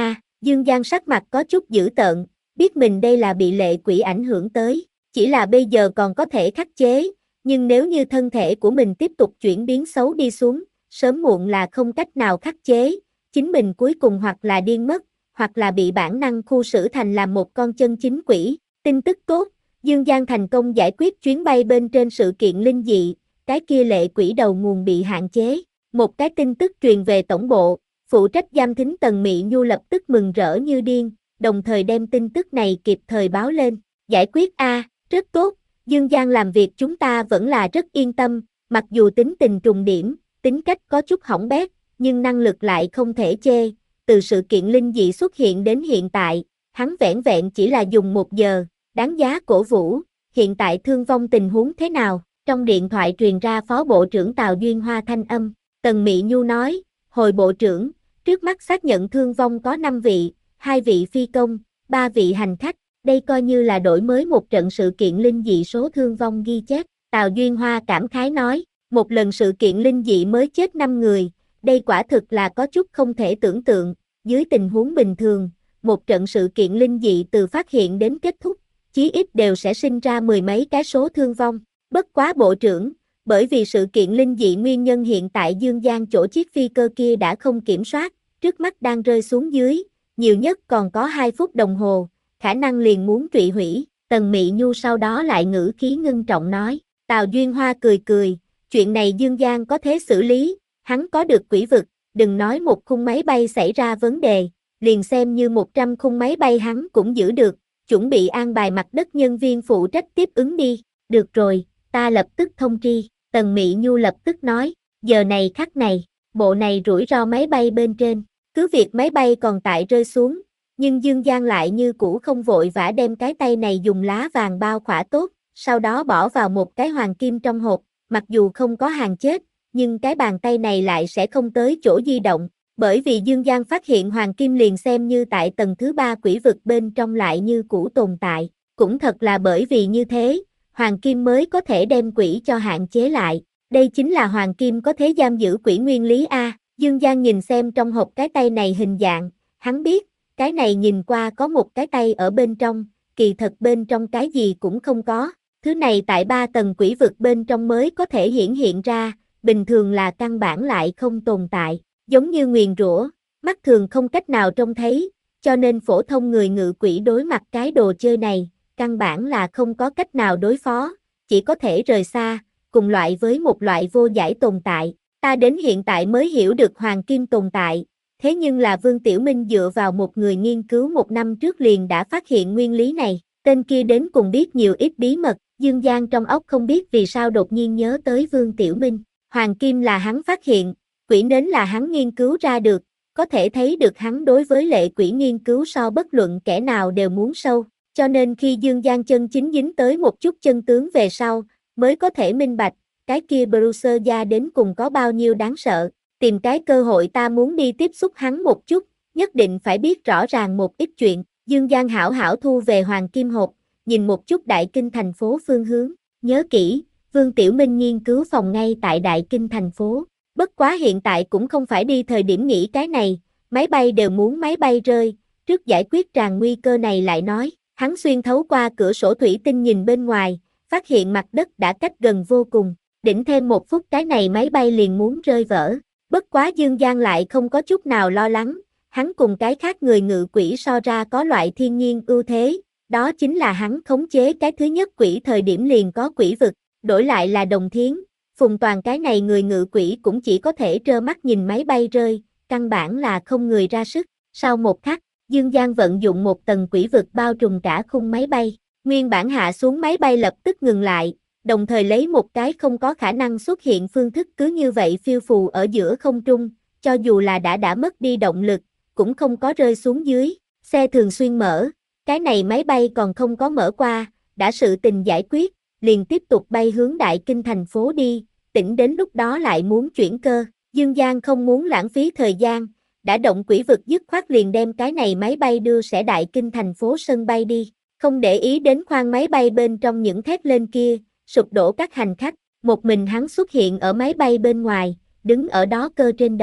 Dương Giang sắc mặt có chút dữ tợn, biết mình đây là bị lệ quỷ ảnh hưởng tới, chỉ là bây giờ còn có thể khắc chế, nhưng nếu như thân thể của mình tiếp tục chuyển biến xấu đi xuống, sớm muộn là không cách nào khắc chế, chính mình cuối cùng hoặc là điên mất, hoặc là bị bản năng khu xử thành làm một con chân chính quỷ. Tin tức tốt, Dương Giang thành công giải quyết chuyến bay bên trên sự kiện linh dị, cái kia lệ quỷ đầu nguồn bị hạn chế. Một cái tin tức truyền về tổng bộ, phụ trách giam thính Tần Mị Nhu lập tức mừng rỡ như điên, đồng thời đem tin tức này kịp thời báo lên. Giải quyết a, à, rất tốt, Dương Giang làm việc chúng ta vẫn là rất yên tâm, mặc dù tính tình trùng điểm, tính cách có chút hỏng bét, nhưng năng lực lại không thể chê. Từ sự kiện linh dị xuất hiện đến hiện tại, hắn vẻn vẹn chỉ là dùng một giờ, đáng giá cổ vũ. Hiện tại thương vong tình huống thế nào? Trong điện thoại truyền ra Phó Bộ trưởng Tào Duyên Hoa thanh âm. Tần Mị Nhu nói, hồi Bộ trưởng, trước mắt xác nhận thương vong có năm vị, hai vị phi công, ba vị hành khách, đây coi như là đổi mới một trận sự kiện linh dị số thương vong ghi chép. Tào Duyên Hoa cảm khái nói, một lần sự kiện linh dị mới chết năm người, đây quả thực là có chút không thể tưởng tượng, dưới tình huống bình thường, một trận sự kiện linh dị từ phát hiện đến kết thúc, chí ít đều sẽ sinh ra mười mấy cái số thương vong. Bất quá Bộ trưởng, bởi vì sự kiện linh dị nguyên nhân hiện tại Dương Giang chỗ chiếc phi cơ kia đã không kiểm soát, trước mắt đang rơi xuống dưới, nhiều nhất còn có hai phút đồng hồ, khả năng liền muốn trụy hủy. Tần Mị Nhu sau đó lại ngữ khí ngưng trọng nói. Tào Duyên Hoa cười cười, chuyện này Dương Giang có thế xử lý, hắn có được quỷ vực, đừng nói một khung máy bay xảy ra vấn đề, liền xem như một trăm khung máy bay hắn cũng giữ được, chuẩn bị an bài mặt đất nhân viên phụ trách tiếp ứng đi. Được rồi, ta lập tức thông tri. Tần Mị Nhu lập tức nói, giờ này khắc này, bộ này rủi ro máy bay bên trên, cứ việc máy bay còn tại rơi xuống, nhưng Dương Giang lại như cũ không vội vã đem cái tay này dùng lá vàng bao khỏa tốt, sau đó bỏ vào một cái hoàng kim trong hộp, mặc dù không có hàng chết, nhưng cái bàn tay này lại sẽ không tới chỗ di động, bởi vì Dương Giang phát hiện hoàng kim liền xem như tại tầng thứ ba quỷ vực bên trong lại như cũ tồn tại, cũng thật là bởi vì như thế, hoàng kim mới có thể đem quỷ cho hạn chế lại, đây chính là hoàng kim có thể giam giữ quỷ nguyên lý a. Dương Giang nhìn xem trong hộp cái tay này hình dạng, hắn biết, cái này nhìn qua có một cái tay ở bên trong, kỳ thật bên trong cái gì cũng không có, thứ này tại ba tầng quỷ vực bên trong mới có thể hiển hiện ra, bình thường là căn bản lại không tồn tại, giống như nguyền rủa, mắt thường không cách nào trông thấy, cho nên phổ thông người ngự quỷ đối mặt cái đồ chơi này, căn bản là không có cách nào đối phó, chỉ có thể rời xa, cùng loại với một loại vô giải tồn tại. Ta đến hiện tại mới hiểu được hoàng kim tồn tại, thế nhưng là Vương Tiểu Minh dựa vào một người nghiên cứu một năm trước liền đã phát hiện nguyên lý này, tên kia đến cùng biết nhiều ít bí mật. Dương Giang trong óc không biết vì sao đột nhiên nhớ tới Vương Tiểu Minh, hoàng kim là hắn phát hiện, quỷ nến là hắn nghiên cứu ra được, có thể thấy được hắn đối với lệ quỷ nghiên cứu so bất luận kẻ nào đều muốn sâu, cho nên khi Dương Giang chân chính dính tới một chút chân tướng về sau, mới có thể minh bạch, cái kia Bruce gia đến cùng có bao nhiêu đáng sợ, tìm cái cơ hội ta muốn đi tiếp xúc hắn một chút, nhất định phải biết rõ ràng một ít chuyện. Dương Giang hảo hảo thu về hoàng kim hộp, nhìn một chút Đại Kinh thành phố phương hướng, nhớ kỹ, Vương Tiểu Minh nghiên cứu phòng ngay tại Đại Kinh thành phố, bất quá hiện tại cũng không phải đi thời điểm nghĩ cái này, máy bay đều muốn máy bay rơi, trước giải quyết tràn nguy cơ này lại nói, hắn xuyên thấu qua cửa sổ thủy tinh nhìn bên ngoài, phát hiện mặt đất đã cách gần vô cùng, đỉnh thêm một phút cái này máy bay liền muốn rơi vỡ, bất quá Dương Giang lại không có chút nào lo lắng, hắn cùng cái khác người ngự quỷ so ra có loại thiên nhiên ưu thế, đó chính là hắn khống chế cái thứ nhất quỷ thời điểm liền có quỷ vực, đổi lại là Đồng Thiến, Phùng Toàn cái này người ngự quỷ cũng chỉ có thể trơ mắt nhìn máy bay rơi, căn bản là không người ra sức. Sau một khắc, Dương Giang vận dụng một tầng quỷ vực bao trùm cả khung máy bay, nguyên bản hạ xuống máy bay lập tức ngừng lại, đồng thời lấy một cái không có khả năng xuất hiện phương thức cứ như vậy phiêu phù ở giữa không trung, cho dù là đã đã mất đi động lực, cũng không có rơi xuống dưới, xe thường xuyên mở, cái này máy bay còn không có mở qua, đã sự tình giải quyết, liền tiếp tục bay hướng Đại Kinh thành phố đi, tỉnh đến lúc đó lại muốn chuyển cơ, Dương Giang không muốn lãng phí thời gian, đã động quỷ vực dứt khoát liền đem cái này máy bay đưa sẽ Đại Kinh thành phố sân bay đi, không để ý đến khoang máy bay bên trong những thét lên kia, sụp đổ các hành khách, một mình hắn xuất hiện ở máy bay bên ngoài, đứng ở đó cơ trên đầu,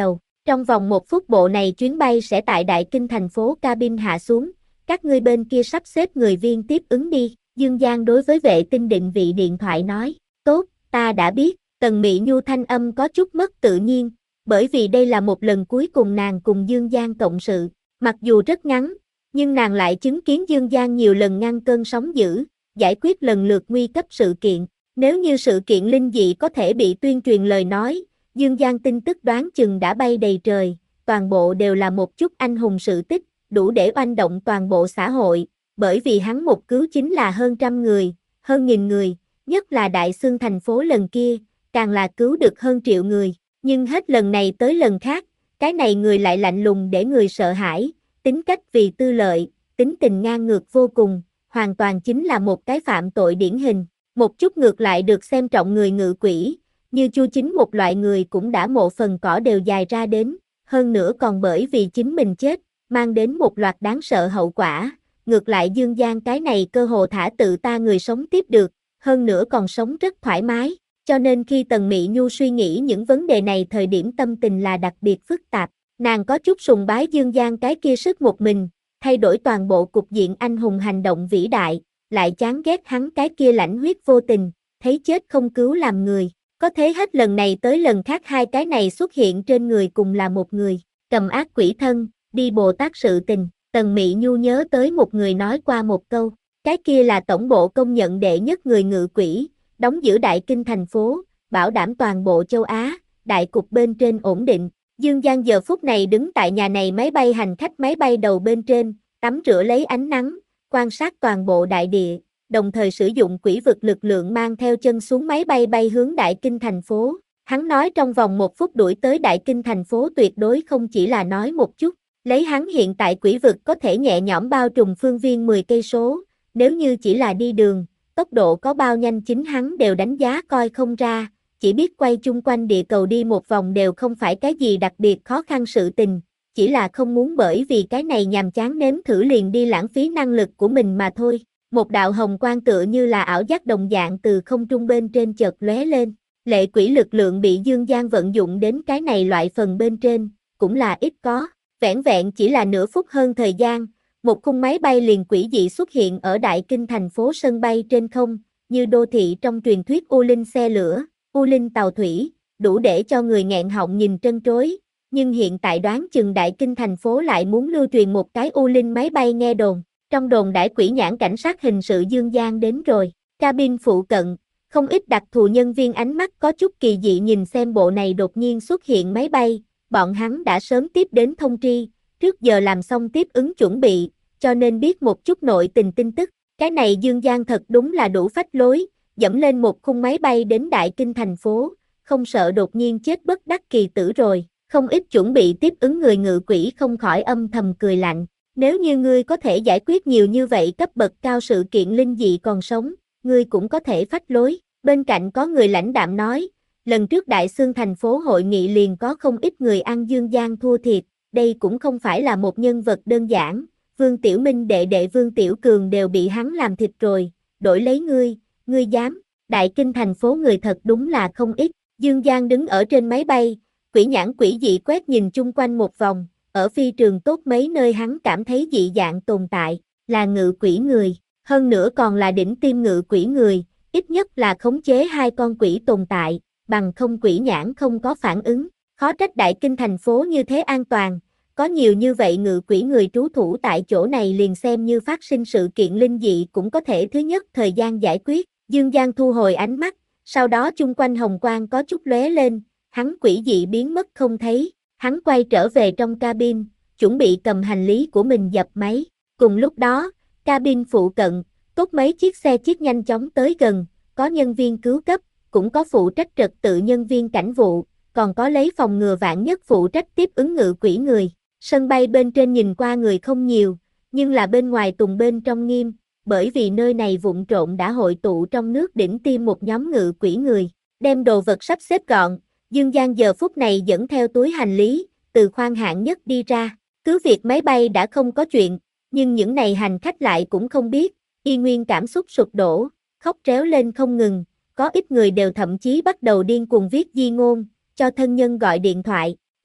Trong vòng một phút bộ này chuyến bay sẽ tại Đại Kinh thành phố cabin hạ xuống, các ngươi bên kia sắp xếp người viên tiếp ứng đi. Dương Giang đối với vệ tinh định vị điện thoại nói, tốt, ta đã biết. Tần Mị Nhu thanh âm có chút mất tự nhiên, bởi vì đây là một lần cuối cùng nàng cùng Dương Giang cộng sự, mặc dù rất ngắn, nhưng nàng lại chứng kiến Dương Giang nhiều lần ngăn cơn sóng dữ, giải quyết lần lượt nguy cấp sự kiện. Nếu như sự kiện linh dị có thể bị tuyên truyền lời nói, Dương Giang tin tức đoán chừng đã bay đầy trời, toàn bộ đều là một chút anh hùng sự tích, đủ để oanh động toàn bộ xã hội, bởi vì hắn một cứu chính là hơn trăm người, hơn nghìn người, nhất là Đại Xương thành phố lần kia, càng là cứu được hơn triệu người, nhưng hết lần này tới lần khác, cái này người lại lạnh lùng để người sợ hãi, tính cách vì tư lợi, tính tình ngang ngược vô cùng, hoàn toàn chính là một cái phạm tội điển hình, một chút ngược lại được xem trọng người ngự quỷ, như Chu Chính một loại người cũng đã mộ phần cỏ đều dài ra đến, hơn nữa còn bởi vì chính mình chết, mang đến một loạt đáng sợ hậu quả, ngược lại Dương Giang cái này cơ hồ thả tự ta người sống tiếp được, hơn nữa còn sống rất thoải mái. Cho nên khi Tần Mị Nhu suy nghĩ những vấn đề này thời điểm tâm tình là đặc biệt phức tạp, nàng có chút sùng bái Dương Giang cái kia sức một mình, thay đổi toàn bộ cục diện anh hùng hành động vĩ đại, lại chán ghét hắn cái kia lãnh huyết vô tình, thấy chết không cứu làm người, có thế hết lần này tới lần khác hai cái này xuất hiện trên người cùng là một người, cầm ác quỷ thân, đi Bồ Tát sự tình, Tần Mị Nhu nhớ tới một người nói qua một câu, cái kia là tổng bộ công nhận đệ nhất người ngự quỷ, đóng giữ Đại Kinh thành phố, bảo đảm toàn bộ châu Á, đại cục bên trên ổn định. Dương Giang giờ phút này đứng tại nhà này máy bay hành khách máy bay đầu bên trên, tắm rửa lấy ánh nắng, quan sát toàn bộ đại địa, đồng thời sử dụng quỷ vực lực lượng mang theo chân xuống máy bay bay hướng Đại Kinh thành phố. Hắn nói trong vòng một phút đuổi tới Đại Kinh thành phố tuyệt đối không chỉ là nói một chút, lấy hắn hiện tại quỷ vực có thể nhẹ nhõm bao trùm phương viên mười cây số, nếu như chỉ là đi đường, tốc độ có bao nhanh chính hắn đều đánh giá coi không ra, chỉ biết quay chung quanh địa cầu đi một vòng đều không phải cái gì đặc biệt khó khăn sự tình, chỉ là không muốn bởi vì cái này nhàm chán nếm thử liền đi lãng phí năng lực của mình mà thôi. Một đạo hồng quang tựa như là ảo giác đồng dạng từ không trung bên trên chợt lóe lên, lệ quỷ lực lượng bị Dương Giang vận dụng đến cái này loại phần bên trên, cũng là ít có, vẻn vẹn chỉ là nửa phút hơn thời gian. Một khung máy bay liền quỷ dị xuất hiện ở Đại Kinh thành phố sân bay trên không, như đô thị trong truyền thuyết U Linh xe lửa, U Linh tàu thủy, đủ để cho người nghẹn họng nhìn trân trối, nhưng hiện tại đoán chừng Đại Kinh thành phố lại muốn lưu truyền một cái U Linh máy bay nghe đồn, trong đồn đãi quỷ nhãn cảnh sát hình sự Dương Giang đến rồi, cabin phụ cận, không ít đặc thù nhân viên ánh mắt có chút kỳ dị nhìn xem bộ này đột nhiên xuất hiện máy bay, bọn hắn đã sớm tiếp đến thông tri, trước giờ làm xong tiếp ứng chuẩn bị, cho nên biết một chút nội tình tin tức, cái này Dương Giang thật đúng là đủ phách lối, dẫm lên một khung máy bay đến Đại Kinh thành phố, không sợ đột nhiên chết bất đắc kỳ tử rồi, không ít chuẩn bị tiếp ứng người ngự quỷ không khỏi âm thầm cười lạnh, nếu như ngươi có thể giải quyết nhiều như vậy cấp bậc cao sự kiện linh dị còn sống, ngươi cũng có thể phách lối, bên cạnh có người lãnh đạm nói, lần trước Đại Xương thành phố hội nghị liền có không ít người ăn Dương Giang thua thiệt, đây cũng không phải là một nhân vật đơn giản, Vương Tiểu Minh đệ đệ Vương Tiểu Cường đều bị hắn làm thịt rồi, đổi lấy ngươi, ngươi dám, Đại Kinh thành phố người thật đúng là không ít, Dương Giang đứng ở trên máy bay, quỷ nhãn quỷ dị quét nhìn chung quanh một vòng, ở phi trường tốt mấy nơi hắn cảm thấy dị dạng tồn tại, là ngự quỷ người, hơn nữa còn là đỉnh tiêm ngự quỷ người, ít nhất là khống chế hai con quỷ tồn tại, bằng không quỷ nhãn không có phản ứng, khó trách Đại Kinh thành phố như thế an toàn. Có nhiều như vậy ngự quỷ người trú thủ tại chỗ này liền xem như phát sinh sự kiện linh dị cũng có thể thứ nhất thời gian giải quyết. Dương Giang thu hồi ánh mắt, sau đó chung quanh hồng quang có chút lóe lên, hắn quỷ dị biến mất không thấy, hắn quay trở về trong cabin, chuẩn bị cầm hành lý của mình dập máy. Cùng lúc đó, cabin phụ cận, tốt mấy chiếc xe chiếc nhanh chóng tới gần, có nhân viên cứu cấp, cũng có phụ trách trật tự nhân viên cảnh vụ, còn có lấy phòng ngừa vạn nhất phụ trách tiếp ứng ngự quỷ người. Sân bay bên trên nhìn qua người không nhiều, nhưng là bên ngoài tùng bên trong nghiêm, bởi vì nơi này vụn trộn đã hội tụ trong nước đỉnh tiêm một nhóm ngự quỷ người, đem đồ vật sắp xếp gọn, Dương Giang giờ phút này dẫn theo túi hành lý, từ khoang hạng nhất đi ra, cứ việc máy bay đã không có chuyện, nhưng những này hành khách lại cũng không biết, y nguyên cảm xúc sụp đổ, khóc réo lên không ngừng, có ít người đều thậm chí bắt đầu điên cuồng viết di ngôn, cho thân nhân gọi điện thoại.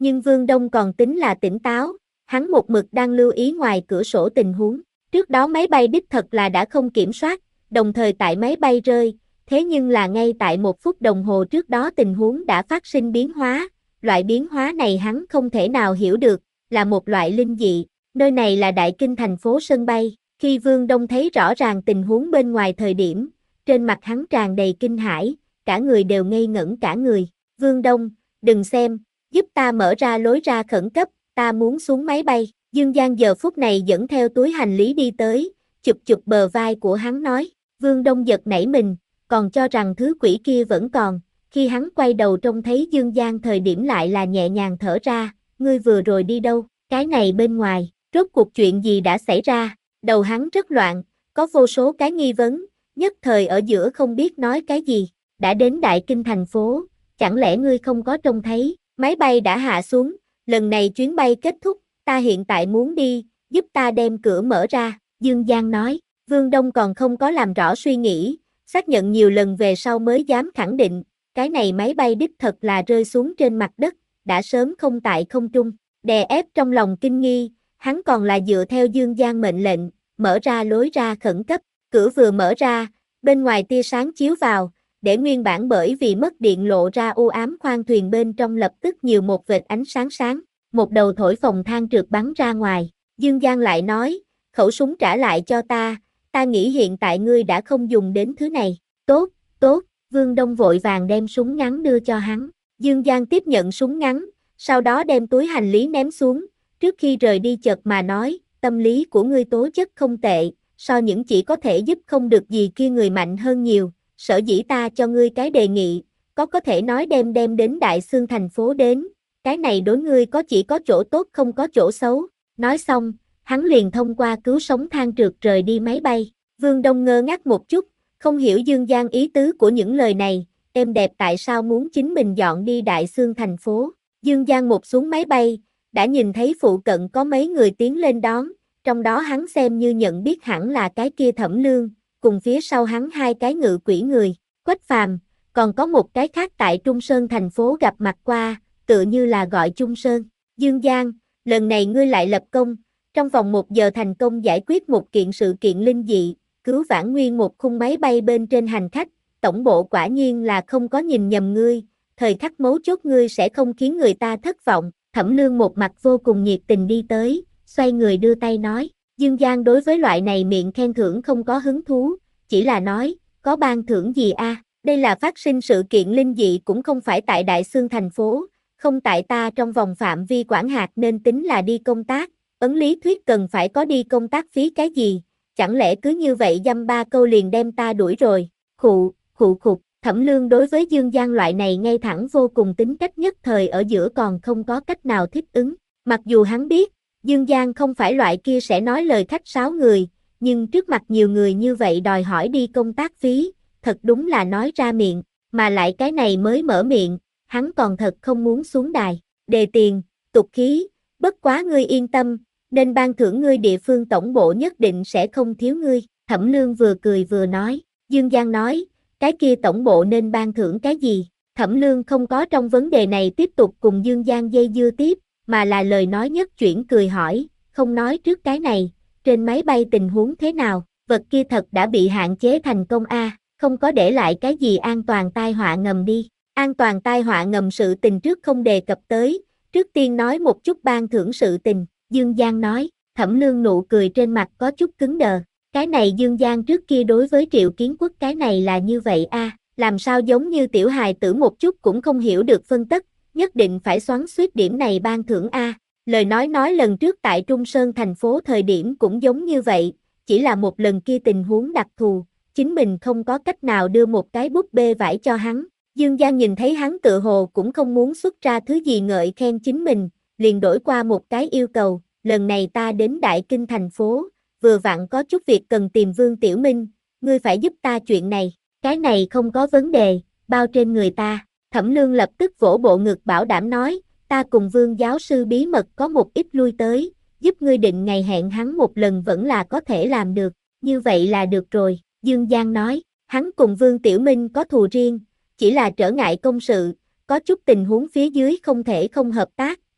Nhưng Vương Đông còn tính là tỉnh táo, hắn một mực đang lưu ý ngoài cửa sổ tình huống. Trước đó máy bay đích thật là đã không kiểm soát, đồng thời tại máy bay rơi, thế nhưng là ngay tại một phút đồng hồ trước đó tình huống đã phát sinh biến hóa, loại biến hóa này hắn không thể nào hiểu được, là một loại linh dị. Nơi này là Đại Kinh thành phố sân bay, khi Vương Đông thấy rõ ràng tình huống bên ngoài thời điểm, trên mặt hắn tràn đầy kinh hãi, cả người đều ngây ngẩn cả người. Vương Đông, đừng xem, giúp ta mở ra lối ra khẩn cấp, ta muốn xuống máy bay. Dương Giang giờ phút này dẫn theo túi hành lý đi tới, chụp chụp bờ vai của hắn nói. Vương Đông giật nảy mình, còn cho rằng thứ quỷ kia vẫn còn, khi hắn quay đầu trông thấy Dương Giang thời điểm lại là nhẹ nhàng thở ra, ngươi vừa rồi đi đâu, cái này bên ngoài, rốt cuộc chuyện gì đã xảy ra, đầu hắn rất loạn, có vô số cái nghi vấn, nhất thời ở giữa không biết nói cái gì, đã đến Đại Kinh thành phố, chẳng lẽ ngươi không có trông thấy, máy bay đã hạ xuống, lần này chuyến bay kết thúc, ta hiện tại muốn đi, giúp ta đem cửa mở ra, Dương Giang nói. Vương Đông còn không có làm rõ suy nghĩ, xác nhận nhiều lần về sau mới dám khẳng định, cái này máy bay đích thật là rơi xuống trên mặt đất, đã sớm không tại không trung, đè ép trong lòng kinh nghi, hắn còn là dựa theo Dương Giang mệnh lệnh, mở ra lối ra khẩn cấp, cửa vừa mở ra, bên ngoài tia sáng chiếu vào, để nguyên bản bởi vì mất điện lộ ra u ám khoang thuyền bên trong lập tức nhiều một vệt ánh sáng sáng, một đầu thổi phồng than trượt bắn ra ngoài, Dương Giang lại nói, khẩu súng trả lại cho ta. Ta nghĩ hiện tại ngươi đã không dùng đến thứ này. Tốt, tốt, Vương Đông vội vàng đem súng ngắn đưa cho hắn. Dương Giang tiếp nhận súng ngắn, sau đó đem túi hành lý ném xuống, trước khi rời đi chợt mà nói, tâm lý của ngươi tố chất không tệ, so những chỉ có thể giúp không được gì kia người mạnh hơn nhiều, sở dĩ ta cho ngươi cái đề nghị, có có thể nói đem đem đến Đại Xương thành phố đến, cái này đối ngươi có chỉ có chỗ tốt không có chỗ xấu. Nói xong, hắn liền thông qua cứu sống than trượt rời đi máy bay. Vương Đông ngơ ngác một chút, không hiểu Dương Giang ý tứ của những lời này, êm đẹp tại sao muốn chính mình dọn đi Đại Xương thành phố. Dương Giang một xuống máy bay, đã nhìn thấy phụ cận có mấy người tiến lên đón, trong đó hắn xem như nhận biết hẳn là cái kia Thẩm Lương, cùng phía sau hắn hai cái ngự quỷ người, Quách Phàm, còn có một cái khác tại Trung Sơn thành phố gặp mặt qua, tựa như là gọi Trung Sơn. Dương Giang, lần này ngươi lại lập công, trong vòng một giờ thành công giải quyết một kiện sự kiện linh dị, cứu vãn nguyên một khung máy bay bên trên hành khách, tổng bộ quả nhiên là không có nhìn nhầm ngươi, thời khắc mấu chốt ngươi sẽ không khiến người ta thất vọng. Thẩm Lương một mặt vô cùng nhiệt tình đi tới, xoay người đưa tay nói, Dương Giang đối với loại này miệng khen thưởng không có hứng thú, chỉ là nói, có ban thưởng gì a? À? Đây là phát sinh sự kiện linh dị cũng không phải tại Đại Xương thành phố, không tại ta trong vòng phạm vi quản hạt nên tính là đi công tác. Ấn lý thuyết cần phải có đi công tác phí cái gì, chẳng lẽ cứ như vậy dăm ba câu liền đem ta đuổi rồi, khụ, khụ khục, Thẩm Lương đối với Dương Giang loại này ngay thẳng vô cùng tính cách nhất thời ở giữa còn không có cách nào thích ứng, mặc dù hắn biết, Dương Giang không phải loại kia sẽ nói lời khách sáo người, nhưng trước mặt nhiều người như vậy đòi hỏi đi công tác phí, thật đúng là nói ra miệng, mà lại cái này mới mở miệng, hắn còn thật không muốn xuống đài, đề tiền, tục khí, bất quá ngươi yên tâm, nên ban thưởng ngươi địa phương tổng bộ nhất định sẽ không thiếu ngươi, Thẩm Lương vừa cười vừa nói, Dương Giang nói, cái kia tổng bộ nên ban thưởng cái gì, Thẩm Lương không có trong vấn đề này tiếp tục cùng Dương Giang dây dưa tiếp, mà là lời nói nhất chuyển cười hỏi, không nói trước cái này, trên máy bay tình huống thế nào, vật kia thật đã bị hạn chế thành công a, à, không có để lại cái gì an toàn tai họa ngầm đi, an toàn tai họa ngầm sự tình trước không đề cập tới, trước tiên nói một chút ban thưởng sự tình, Dương Giang nói, Thẩm Lương nụ cười trên mặt có chút cứng đờ, cái này Dương Giang trước kia đối với Triệu Kiến Quốc cái này là như vậy a, à, làm sao giống như tiểu hài tử một chút cũng không hiểu được phân tất, nhất định phải xoắn xuýt điểm này ban thưởng a, à. Lời nói nói lần trước tại Trung Sơn thành phố thời điểm cũng giống như vậy, chỉ là một lần kia tình huống đặc thù, chính mình không có cách nào đưa một cái búp bê vải cho hắn. Dương Giang nhìn thấy hắn tự hồ cũng không muốn xuất ra thứ gì ngợi khen chính mình, liền đổi qua một cái yêu cầu, lần này ta đến Đại Kinh thành phố, vừa vặn có chút việc cần tìm Vương Tiểu Minh, ngươi phải giúp ta chuyện này, cái này không có vấn đề, bao trên người ta. Thẩm Lương lập tức vỗ bộ ngực bảo đảm nói, ta cùng Vương giáo sư bí mật có một ít lui tới, giúp ngươi định ngày hẹn hắn một lần vẫn là có thể làm được, như vậy là được rồi, Dương Giang nói, hắn cùng Vương Tiểu Minh có thù riêng, chỉ là trở ngại công sự, có chút tình huống phía dưới không thể không hợp tác,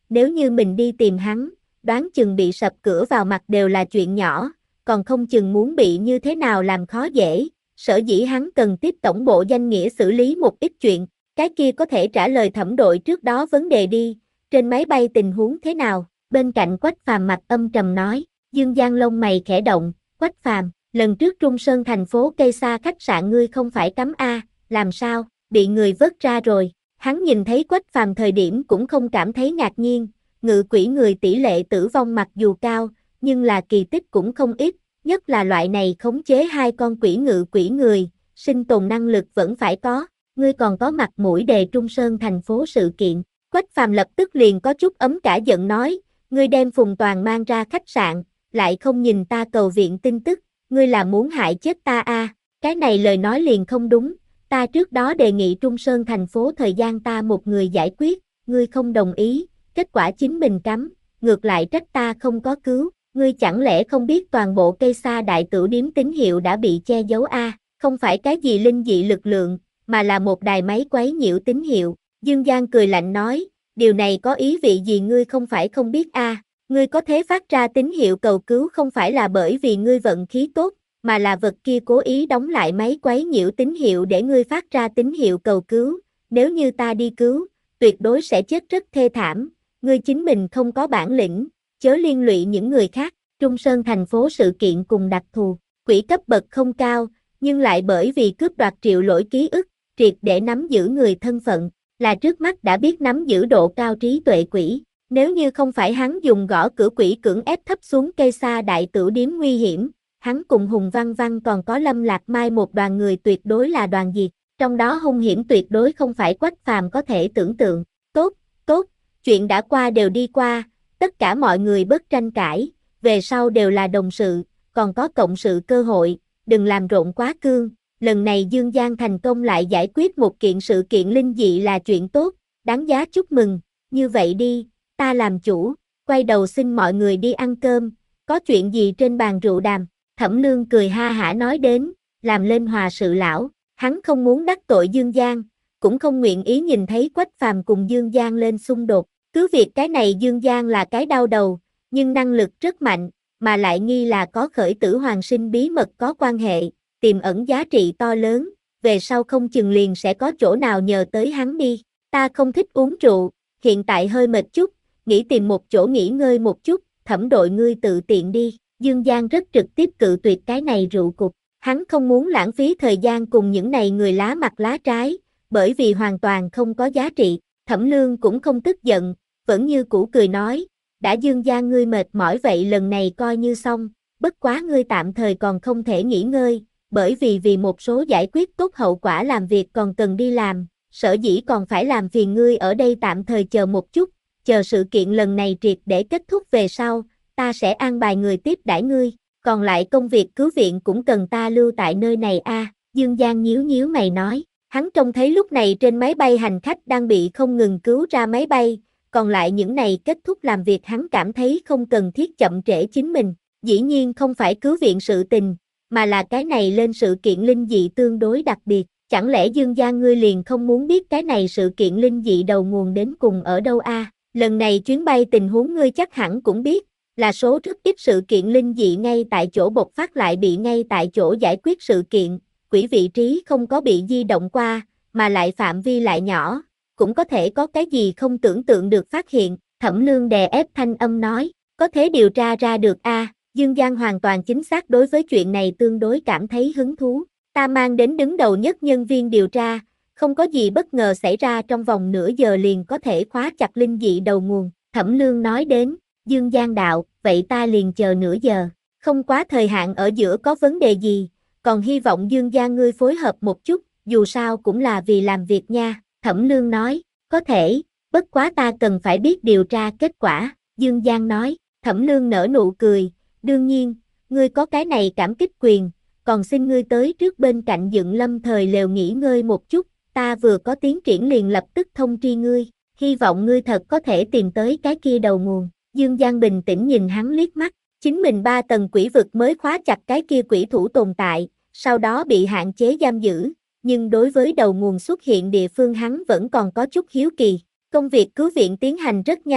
nếu như mình đi tìm hắn, đoán chừng bị sập cửa vào mặt đều là chuyện nhỏ, còn không chừng muốn bị như thế nào làm khó dễ, sở dĩ hắn cần tiếp tổng bộ danh nghĩa xử lý một ít chuyện, cái kia có thể trả lời Thẩm đội trước đó vấn đề đi, trên máy bay tình huống thế nào, bên cạnh Quách Phàm mặt âm trầm nói, Dương Giang lông mày khẽ động, Quách Phàm, lần trước Trung Sơn thành phố cây xa khách sạn ngươi không phải cấm a, làm sao, bị người vớt ra rồi, hắn nhìn thấy Quách Phàm thời điểm cũng không cảm thấy ngạc nhiên, ngự quỷ người tỷ lệ tử vong mặc dù cao, nhưng là kỳ tích cũng không ít, nhất là loại này khống chế hai con quỷ ngự quỷ người, sinh tồn năng lực vẫn phải có, ngươi còn có mặt mũi đề Trung Sơn thành phố sự kiện. Quách Phàm lập tức liền có chút ấm cả giận nói, ngươi đem Phùng Toàn mang ra khách sạn, lại không nhìn ta cầu viện tin tức, ngươi là muốn hại chết ta a? À? Cái này lời nói liền không đúng, ta trước đó đề nghị Trung Sơn thành phố thời gian ta một người giải quyết, ngươi không đồng ý, kết quả chính mình cắm, ngược lại trách ta không có cứu, ngươi chẳng lẽ không biết toàn bộ cây sa đại tử điếm tín hiệu đã bị che giấu a? À? Không phải cái gì linh dị lực lượng, mà là một đài máy quấy nhiễu tín hiệu. Dương Giang cười lạnh nói, điều này có ý vị gì ngươi không phải không biết a? À? Ngươi có thể phát ra tín hiệu cầu cứu không phải là bởi vì ngươi vận khí tốt, mà là vật kia cố ý đóng lại máy quấy nhiễu tín hiệu để ngươi phát ra tín hiệu cầu cứu, nếu như ta đi cứu, tuyệt đối sẽ chết rất thê thảm, ngươi chính mình không có bản lĩnh, chớ liên lụy những người khác. Trung Sơn thành phố sự kiện cùng đặc thù, quỷ cấp bậc không cao, nhưng lại bởi vì cướp đoạt triệu lỗi ký ức, triệt để nắm giữ người thân phận, là trước mắt đã biết nắm giữ độ cao trí tuệ quỷ. Nếu như không phải hắn dùng gõ cửa quỷ cưỡng ép thấp xuống cây sa đại tử điếm nguy hiểm, hắn cùng Hùng Văn Văn còn có Lâm Lạc Mai một đoàn người tuyệt đối là đoàn diệt, trong đó hung hiểm tuyệt đối không phải Quách Phàm có thể tưởng tượng. Tốt, tốt, chuyện đã qua đều đi qua, tất cả mọi người bớt tranh cãi, về sau đều là đồng sự, còn có cộng sự cơ hội, đừng làm rộn quá cương. Lần này Dương Giang thành công lại giải quyết một kiện sự kiện linh dị là chuyện tốt, đáng giá chúc mừng, như vậy đi, ta làm chủ, quay đầu xin mọi người đi ăn cơm, có chuyện gì trên bàn rượu đàm. Thẩm Lương cười ha hả nói đến, làm lên hòa sự lão, hắn không muốn đắc tội Dương Giang, cũng không nguyện ý nhìn thấy Quách Phàm cùng Dương Giang lên xung đột, cứ việc cái này Dương Giang là cái đau đầu, nhưng năng lực rất mạnh, mà lại nghi là có khởi tử hoàng sinh bí mật có quan hệ, tiềm ẩn giá trị to lớn, về sau không chừng liền sẽ có chỗ nào nhờ tới hắn đi. Ta không thích uống rượu, hiện tại hơi mệt chút, nghĩ tìm một chỗ nghỉ ngơi một chút, Thẩm đội ngươi tự tiện đi. Dương Giang rất trực tiếp cự tuyệt cái này rượu cục, hắn không muốn lãng phí thời gian cùng những này người lá mặt lá trái, bởi vì hoàn toàn không có giá trị. Thẩm Lương cũng không tức giận, vẫn như cũ cười nói, đã Dương Giang ngươi mệt mỏi vậy lần này coi như xong, bất quá ngươi tạm thời còn không thể nghỉ ngơi, bởi vì vì một số giải quyết tốt hậu quả làm việc còn cần đi làm, sở dĩ còn phải làm phiền ngươi ở đây tạm thời chờ một chút, chờ sự kiện lần này triệt để kết thúc về sau, ta sẽ an bài người tiếp đãi ngươi, còn lại công việc cứu viện cũng cần ta lưu tại nơi này a. À, Dương Giang nhíu nhíu mày nói, hắn trông thấy lúc này trên máy bay hành khách đang bị không ngừng cứu ra máy bay, còn lại những này kết thúc làm việc hắn cảm thấy không cần thiết chậm trễ chính mình, dĩ nhiên không phải cứu viện sự tình, mà là cái này lên sự kiện linh dị tương đối đặc biệt, chẳng lẽ Dương Giang ngươi liền không muốn biết cái này sự kiện linh dị đầu nguồn đến cùng ở đâu a? À? Lần này chuyến bay tình huống ngươi chắc hẳn cũng biết, là số rất ít sự kiện linh dị ngay tại chỗ bộc phát lại bị ngay tại chỗ giải quyết sự kiện, quỹ vị trí không có bị di động qua, mà lại phạm vi lại nhỏ, cũng có thể có cái gì không tưởng tượng được phát hiện. Thẩm Lương đè ép thanh âm nói, có thể điều tra ra được a. À, Dương Giang hoàn toàn chính xác đối với chuyện này tương đối cảm thấy hứng thú, ta mang đến đứng đầu nhất nhân viên điều tra, không có gì bất ngờ xảy ra trong vòng nửa giờ liền có thể khóa chặt linh dị đầu nguồn. Thẩm Lương nói đến, Dương Giang đạo, vậy ta liền chờ nửa giờ, không quá thời hạn ở giữa có vấn đề gì, còn hy vọng Dương Giang ngươi phối hợp một chút, dù sao cũng là vì làm việc nha. Thẩm Lương nói, có thể, bất quá ta cần phải biết điều tra kết quả. Dương Giang nói, Thẩm Lương nở nụ cười, đương nhiên, ngươi có cái này cảm kích quyền, còn xin ngươi tới trước bên cạnh dựng lâm thời lều nghỉ ngơi một chút, ta vừa có tiến triển liền lập tức thông tri ngươi, hy vọng ngươi thật có thể tìm tới cái kia đầu nguồn. Dương Giang bình tĩnh nhìn hắn liếc mắt, chính mình ba tầng quỷ vực mới khóa chặt cái kia quỷ thủ tồn tại, sau đó bị hạn chế giam giữ, nhưng đối với đầu nguồn xuất hiện địa phương hắn vẫn còn có chút hiếu kỳ. Công việc cứu viện tiến hành rất nhanh,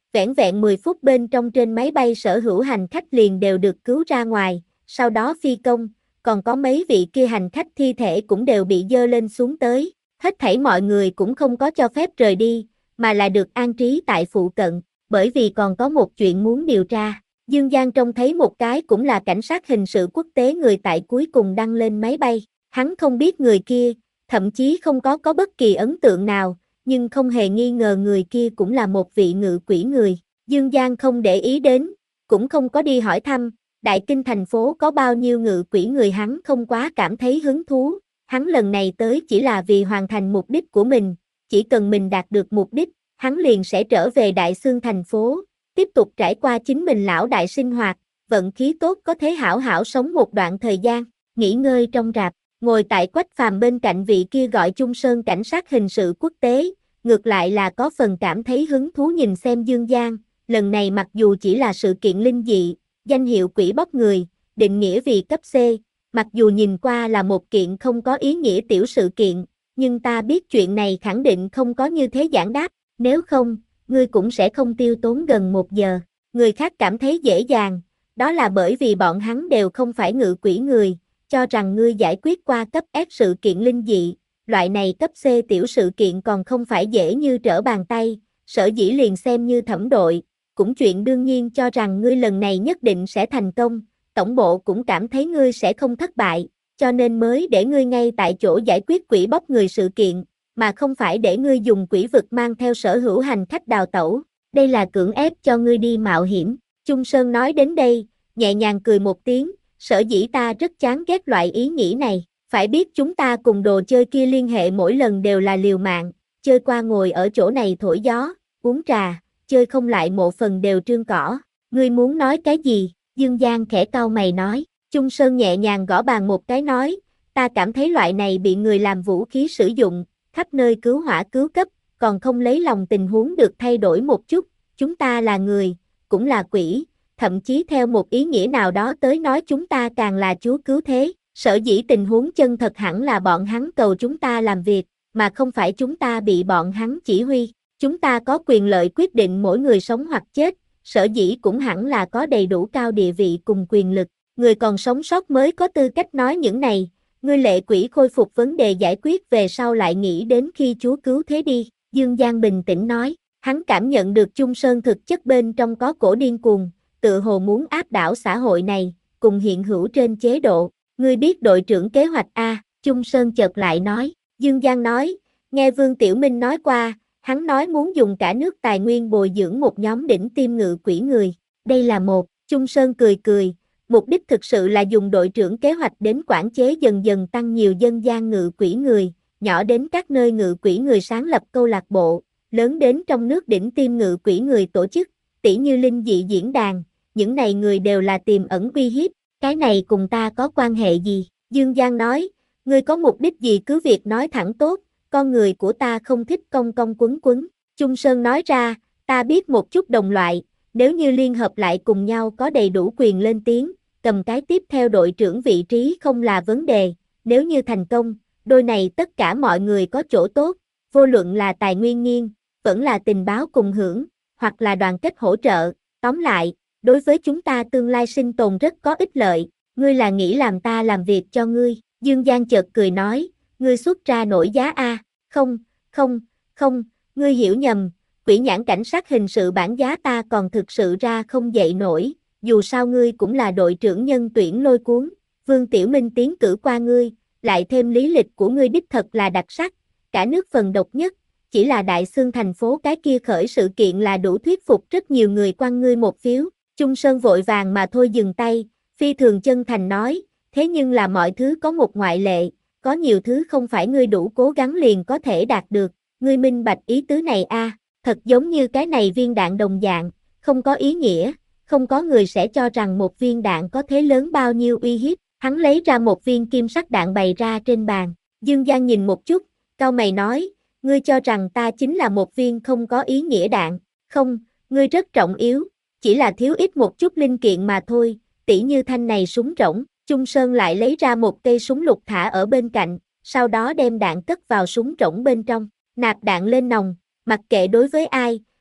Vẻn vẹn mười phút bên trong trên máy bay sở hữu hành khách liền đều được cứu ra ngoài, sau đó phi công, còn có mấy vị kia hành khách thi thể cũng đều bị dơ lên xuống tới, hết thảy mọi người cũng không có cho phép rời đi, mà là được an trí tại phụ cận, bởi vì còn có một chuyện muốn điều tra. Dương Giang trông thấy một cái cũng là cảnh sát hình sự quốc tế người tại cuối cùng đăng lên máy bay, hắn không biết người kia, thậm chí không có có bất kỳ ấn tượng nào, nhưng không hề nghi ngờ người kia cũng là một vị ngự quỷ người. Dương Giang không để ý đến, cũng không có đi hỏi thăm, Đại Kinh thành phố có bao nhiêu ngự quỷ người hắn không quá cảm thấy hứng thú, hắn lần này tới chỉ là vì hoàn thành mục đích của mình, chỉ cần mình đạt được mục đích, hắn liền sẽ trở về Đại Xương thành phố, tiếp tục trải qua chính mình lão đại sinh hoạt, vận khí tốt có thể hảo hảo sống một đoạn thời gian, nghỉ ngơi trong rạp. Ngồi tại Quách Phàm bên cạnh vị kia gọi Trung Sơn cảnh sát hình sự quốc tế, ngược lại là có phần cảm thấy hứng thú nhìn xem Dương Giang, lần này mặc dù chỉ là sự kiện linh dị, danh hiệu quỷ bóc người, định nghĩa vì cấp C, mặc dù nhìn qua là một kiện không có ý nghĩa tiểu sự kiện, nhưng ta biết chuyện này khẳng định không có như thế giản đáp, nếu không, ngươi cũng sẽ không tiêu tốn gần một giờ. Người khác cảm thấy dễ dàng, đó là bởi vì bọn hắn đều không phải ngự quỷ người, cho rằng ngươi giải quyết qua cấp S sự kiện linh dị, loại này cấp C tiểu sự kiện còn không phải dễ như trở bàn tay, sở dĩ liền xem như thẩm đội, cũng chuyện đương nhiên cho rằng ngươi lần này nhất định sẽ thành công, tổng bộ cũng cảm thấy ngươi sẽ không thất bại, cho nên mới để ngươi ngay tại chỗ giải quyết quỷ bóc người sự kiện, mà không phải để ngươi dùng quỷ vực mang theo sở hữu hành khách đào tẩu, đây là cưỡng ép cho ngươi đi mạo hiểm. Trung Sơn nói đến đây, nhẹ nhàng cười một tiếng, sở dĩ ta rất chán ghét loại ý nghĩ này, phải biết chúng ta cùng đồ chơi kia liên hệ mỗi lần đều là liều mạng, chơi qua ngồi ở chỗ này thổi gió, uống trà, chơi không lại một phần đều trương cỏ, ngươi muốn nói cái gì? Dương Giang khẽ cau mày nói, Trung Sơn nhẹ nhàng gõ bàn một cái nói, ta cảm thấy loại này bị người làm vũ khí sử dụng, khắp nơi cứu hỏa cứu cấp, còn không lấy lòng tình huống được thay đổi một chút, chúng ta là người, cũng là quỷ, thậm chí theo một ý nghĩa nào đó tới nói chúng ta càng là chúa cứu thế, sở dĩ tình huống chân thật hẳn là bọn hắn cầu chúng ta làm việc, mà không phải chúng ta bị bọn hắn chỉ huy, chúng ta có quyền lợi quyết định mỗi người sống hoặc chết, sở dĩ cũng hẳn là có đầy đủ cao địa vị cùng quyền lực, người còn sống sót mới có tư cách nói những này, ngươi lệ quỷ khôi phục vấn đề giải quyết về sau lại nghĩ đến khi chúa cứu thế đi, Dương Giang bình tĩnh nói, hắn cảm nhận được Trung Sơn thực chất bên trong có cổ điên cuồng, tự hồ muốn áp đảo xã hội này, cùng hiện hữu trên chế độ, ngươi biết đội trưởng kế hoạch A, Trung Sơn chợt lại nói, Dương Giang nói, nghe Vương Tiểu Minh nói qua, hắn nói muốn dùng cả nước tài nguyên bồi dưỡng một nhóm đỉnh tiêm ngự quỷ người, đây là một, Trung Sơn cười cười, mục đích thực sự là dùng đội trưởng kế hoạch đến quản chế dần dần tăng nhiều dân gian ngự quỷ người, nhỏ đến các nơi ngự quỷ người sáng lập câu lạc bộ, lớn đến trong nước đỉnh tiêm ngự quỷ người tổ chức, tỉ như linh dị diễn đàn, những này người đều là tiềm ẩn uy hiếp, cái này cùng ta có quan hệ gì? Dương Giang nói, ngươi có mục đích gì cứ việc nói thẳng tốt, con người của ta không thích cong cong quấn quấn. Trung Sơn nói ra, ta biết một chút đồng loại, nếu như liên hợp lại cùng nhau có đầy đủ quyền lên tiếng, cầm cái tiếp theo đội trưởng vị trí không là vấn đề, nếu như thành công, đôi này tất cả mọi người có chỗ tốt, vô luận là tài nguyên nghiêng, vẫn là tình báo cùng hưởng, hoặc là đoàn kết hỗ trợ, tóm lại, đối với chúng ta tương lai sinh tồn rất có ích lợi, ngươi là nghĩ làm ta làm việc cho ngươi, Dương Giang chợt cười nói, ngươi xuất ra nổi giá A, không, không, không, ngươi hiểu nhầm, quỷ nhãn cảnh sát hình sự bản giá ta còn thực sự ra không dậy nổi, dù sao ngươi cũng là đội trưởng nhân tuyển lôi cuốn, Vương Tiểu Minh tiến cử qua ngươi, lại thêm lý lịch của ngươi đích thật là đặc sắc, cả nước phần độc nhất, chỉ là Đại Xương thành phố cái kia khởi sự kiện là đủ thuyết phục rất nhiều người quan ngươi một phiếu, Trung Sơn vội vàng mà thôi dừng tay, phi thường chân thành nói, thế nhưng là mọi thứ có một ngoại lệ, có nhiều thứ không phải ngươi đủ cố gắng liền có thể đạt được, ngươi minh bạch ý tứ này a, thật giống như cái này viên đạn đồng dạng, không có ý nghĩa, không có người sẽ cho rằng một viên đạn có thế lớn bao nhiêu uy hiếp, hắn lấy ra một viên kim sắc đạn bày ra trên bàn, Dương Giang nhìn một chút, cau mày nói, ngươi cho rằng ta chính là một viên không có ý nghĩa đạn, không, ngươi rất trọng yếu, chỉ là thiếu ít một chút linh kiện mà thôi, tỉ như thanh này súng rỗng, Trung Sơn lại lấy ra một cây súng lục thả ở bên cạnh, sau đó đem đạn cất vào súng rỗng bên trong, nạp đạn lên nòng, mặc kệ đối với ai,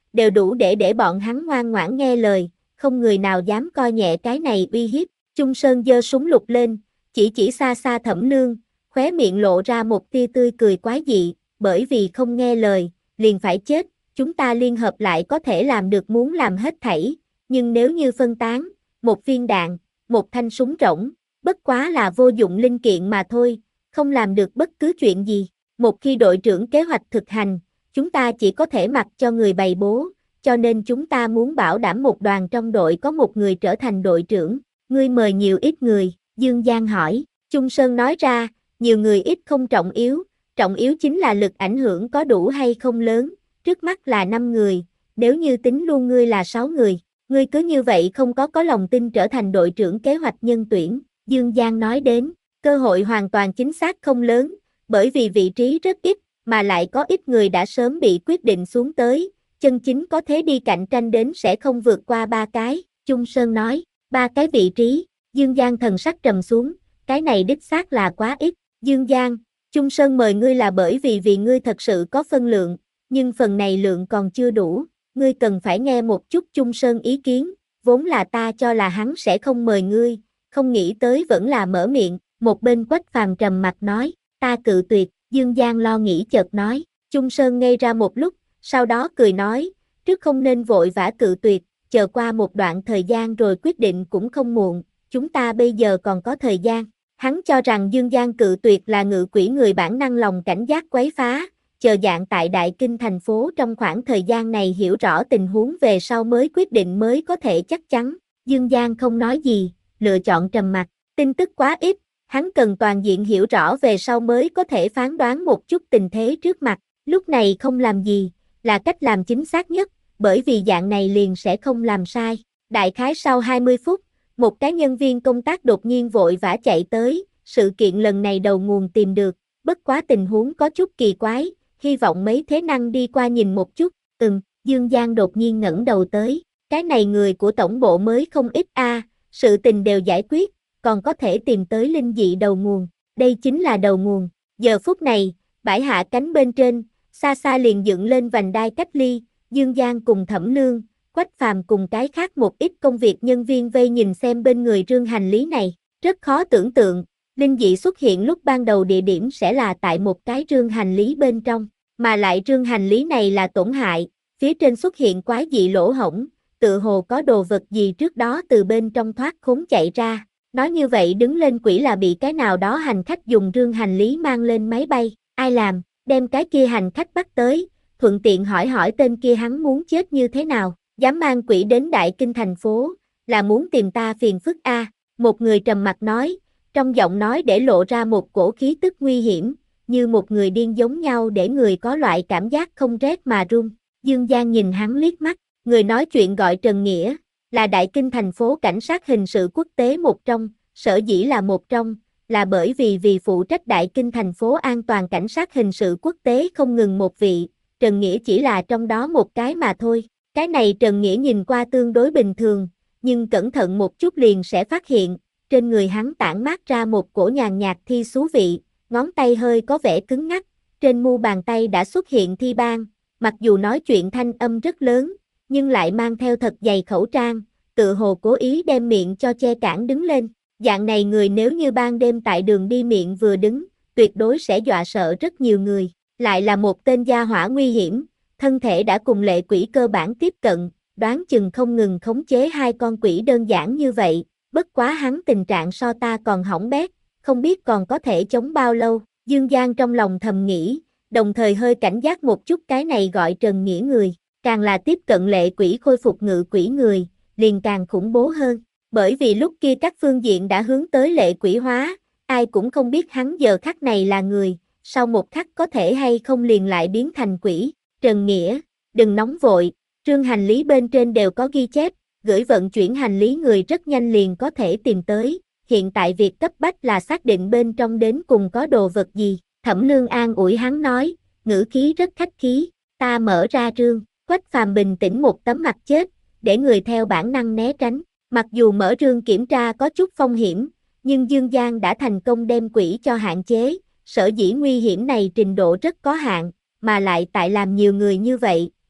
đều đủ để để bọn hắn ngoan ngoãn nghe lời, không người nào dám coi nhẹ cái này uy hiếp. Chung Sơn giơ súng lục lên, chỉ chỉ xa xa Thẩm Nương, khóe miệng lộ ra một tia tươi cười quái dị, bởi vì không nghe lời, liền phải chết, chúng ta liên hợp lại có thể làm được muốn làm hết thảy, nhưng nếu như phân tán, một viên đạn, một thanh súng rỗng, bất quá là vô dụng linh kiện mà thôi, không làm được bất cứ chuyện gì. Một khi đội trưởng kế hoạch thực hành, chúng ta chỉ có thể mặc cho người bày bố, cho nên chúng ta muốn bảo đảm một đoàn trong đội có một người trở thành đội trưởng. Ngươi mời nhiều ít người, Dương Giang hỏi. Chung Sơn nói ra, nhiều người ít không trọng yếu, trọng yếu chính là lực ảnh hưởng có đủ hay không lớn, trước mắt là năm người, nếu như tính luôn ngươi là sáu người, ngươi cứ như vậy không có có lòng tin trở thành đội trưởng kế hoạch nhân tuyển, Dương Giang nói đến, cơ hội hoàn toàn chính xác không lớn, bởi vì vị trí rất ít, mà lại có ít người đã sớm bị quyết định xuống tới, chân chính có thế đi cạnh tranh đến sẽ không vượt qua ba cái, Chung Sơn nói, ba cái vị trí, Dương Giang thần sắc trầm xuống, cái này đích xác là quá ít, Dương Giang, Chung Sơn mời ngươi là bởi vì vì ngươi thật sự có phân lượng, nhưng phần này lượng còn chưa đủ, ngươi cần phải nghe một chút Chung Sơn ý kiến, vốn là ta cho là hắn sẽ không mời ngươi, không nghĩ tới vẫn là mở miệng, một bên Quách Phàm trầm mặt nói, ta cự tuyệt, Dương Giang lo nghĩ chợt nói, Chung Sơn ngây ra một lúc, sau đó cười nói, trước không nên vội vã cự tuyệt, chờ qua một đoạn thời gian rồi quyết định cũng không muộn, chúng ta bây giờ còn có thời gian. Hắn cho rằng Dương Giang cự tuyệt là ngự quỷ người bản năng lòng cảnh giác quấy phá, chờ dạng tại Đại Kinh thành phố trong khoảng thời gian này hiểu rõ tình huống về sau mới quyết định mới có thể chắc chắn. Dương Giang không nói gì, lựa chọn trầm mặc, tin tức quá ít, hắn cần toàn diện hiểu rõ về sau mới có thể phán đoán một chút tình thế trước mặt, lúc này không làm gì, là cách làm chính xác nhất, bởi vì dạng này liền sẽ không làm sai. Đại khái sau hai mươi phút, một cái nhân viên công tác đột nhiên vội vã chạy tới, sự kiện lần này đầu nguồn tìm được, bất quá tình huống có chút kỳ quái, hy vọng mấy thế năng đi qua nhìn một chút, ừm, Dương Giang đột nhiên ngẩng đầu tới, cái này người của tổng bộ mới không ít a, à, sự tình đều giải quyết, còn có thể tìm tới linh dị đầu nguồn, đây chính là đầu nguồn, giờ phút này, bãi hạ cánh bên trên, xa xa liền dựng lên vành đai cách ly, Dương Giang cùng Thẩm Nương, Quách Phàm cùng cái khác một ít công việc nhân viên vây nhìn xem bên người rương hành lý này, rất khó tưởng tượng, linh dị xuất hiện lúc ban đầu địa điểm sẽ là tại một cái rương hành lý bên trong, mà lại rương hành lý này là tổn hại, phía trên xuất hiện quái dị lỗ hổng, tự hồ có đồ vật gì trước đó từ bên trong thoát khốn chạy ra, nói như vậy đứng lên quỷ là bị cái nào đó hành khách dùng rương hành lý mang lên máy bay, ai làm, đem cái kia hành khách bắt tới, thuận tiện hỏi hỏi tên kia hắn muốn chết như thế nào. Dám mang quỷ đến Đại Kinh thành phố, là muốn tìm ta phiền phức a, à? Một người trầm mặt nói, trong giọng nói để lộ ra một cổ khí tức nguy hiểm, như một người điên giống nhau để người có loại cảm giác không rét mà run. Dương Giang nhìn hắn liếc mắt, người nói chuyện gọi Trần Nghĩa, là Đại Kinh thành phố cảnh sát hình sự quốc tế một trong, sở dĩ là một trong, là bởi vì vì phụ trách Đại Kinh thành phố an toàn cảnh sát hình sự quốc tế không ngừng một vị, Trần Nghĩa chỉ là trong đó một cái mà thôi. Cái này Trần Nghĩa nhìn qua tương đối bình thường, nhưng cẩn thận một chút liền sẽ phát hiện, trên người hắn tản mát ra một cổ nhàn nhạt thi xú vị, ngón tay hơi có vẻ cứng ngắc, trên mu bàn tay đã xuất hiện thi ban, mặc dù nói chuyện thanh âm rất lớn, nhưng lại mang theo thật dày khẩu trang, tự hồ cố ý đem miệng cho che cản đứng lên. Dạng này người nếu như ban đêm tại đường đi miệng vừa đứng, tuyệt đối sẽ dọa sợ rất nhiều người, lại là một tên gia hỏa nguy hiểm. Thân thể đã cùng lệ quỷ cơ bản tiếp cận, đoán chừng không ngừng khống chế hai con quỷ đơn giản như vậy, bất quá hắn tình trạng so ta còn hỏng bét, không biết còn có thể chống bao lâu, Dương Giang trong lòng thầm nghĩ, đồng thời hơi cảnh giác một chút cái này gọi Trần Nghĩa người, càng là tiếp cận lệ quỷ khôi phục ngự quỷ người, liền càng khủng bố hơn, bởi vì lúc kia các phương diện đã hướng tới lệ quỷ hóa, ai cũng không biết hắn giờ khắc này là người, sau một khắc có thể hay không liền lại biến thành quỷ. Trần Nghĩa, đừng nóng vội, trương hành lý bên trên đều có ghi chép, gửi vận chuyển hành lý người rất nhanh liền có thể tìm tới, hiện tại việc cấp bách là xác định bên trong đến cùng có đồ vật gì, Thẩm Nương an ủi hắn nói, ngữ khí rất khách khí, ta mở ra rương, Quách Phàm bình tĩnh một tấm mặt chết, để người theo bản năng né tránh, mặc dù mở rương kiểm tra có chút phong hiểm, nhưng Dương Giang đã thành công đem quỷ cho hạn chế, sở dĩ nguy hiểm này trình độ rất có hạn. Mà lại tại làm nhiều người như vậy,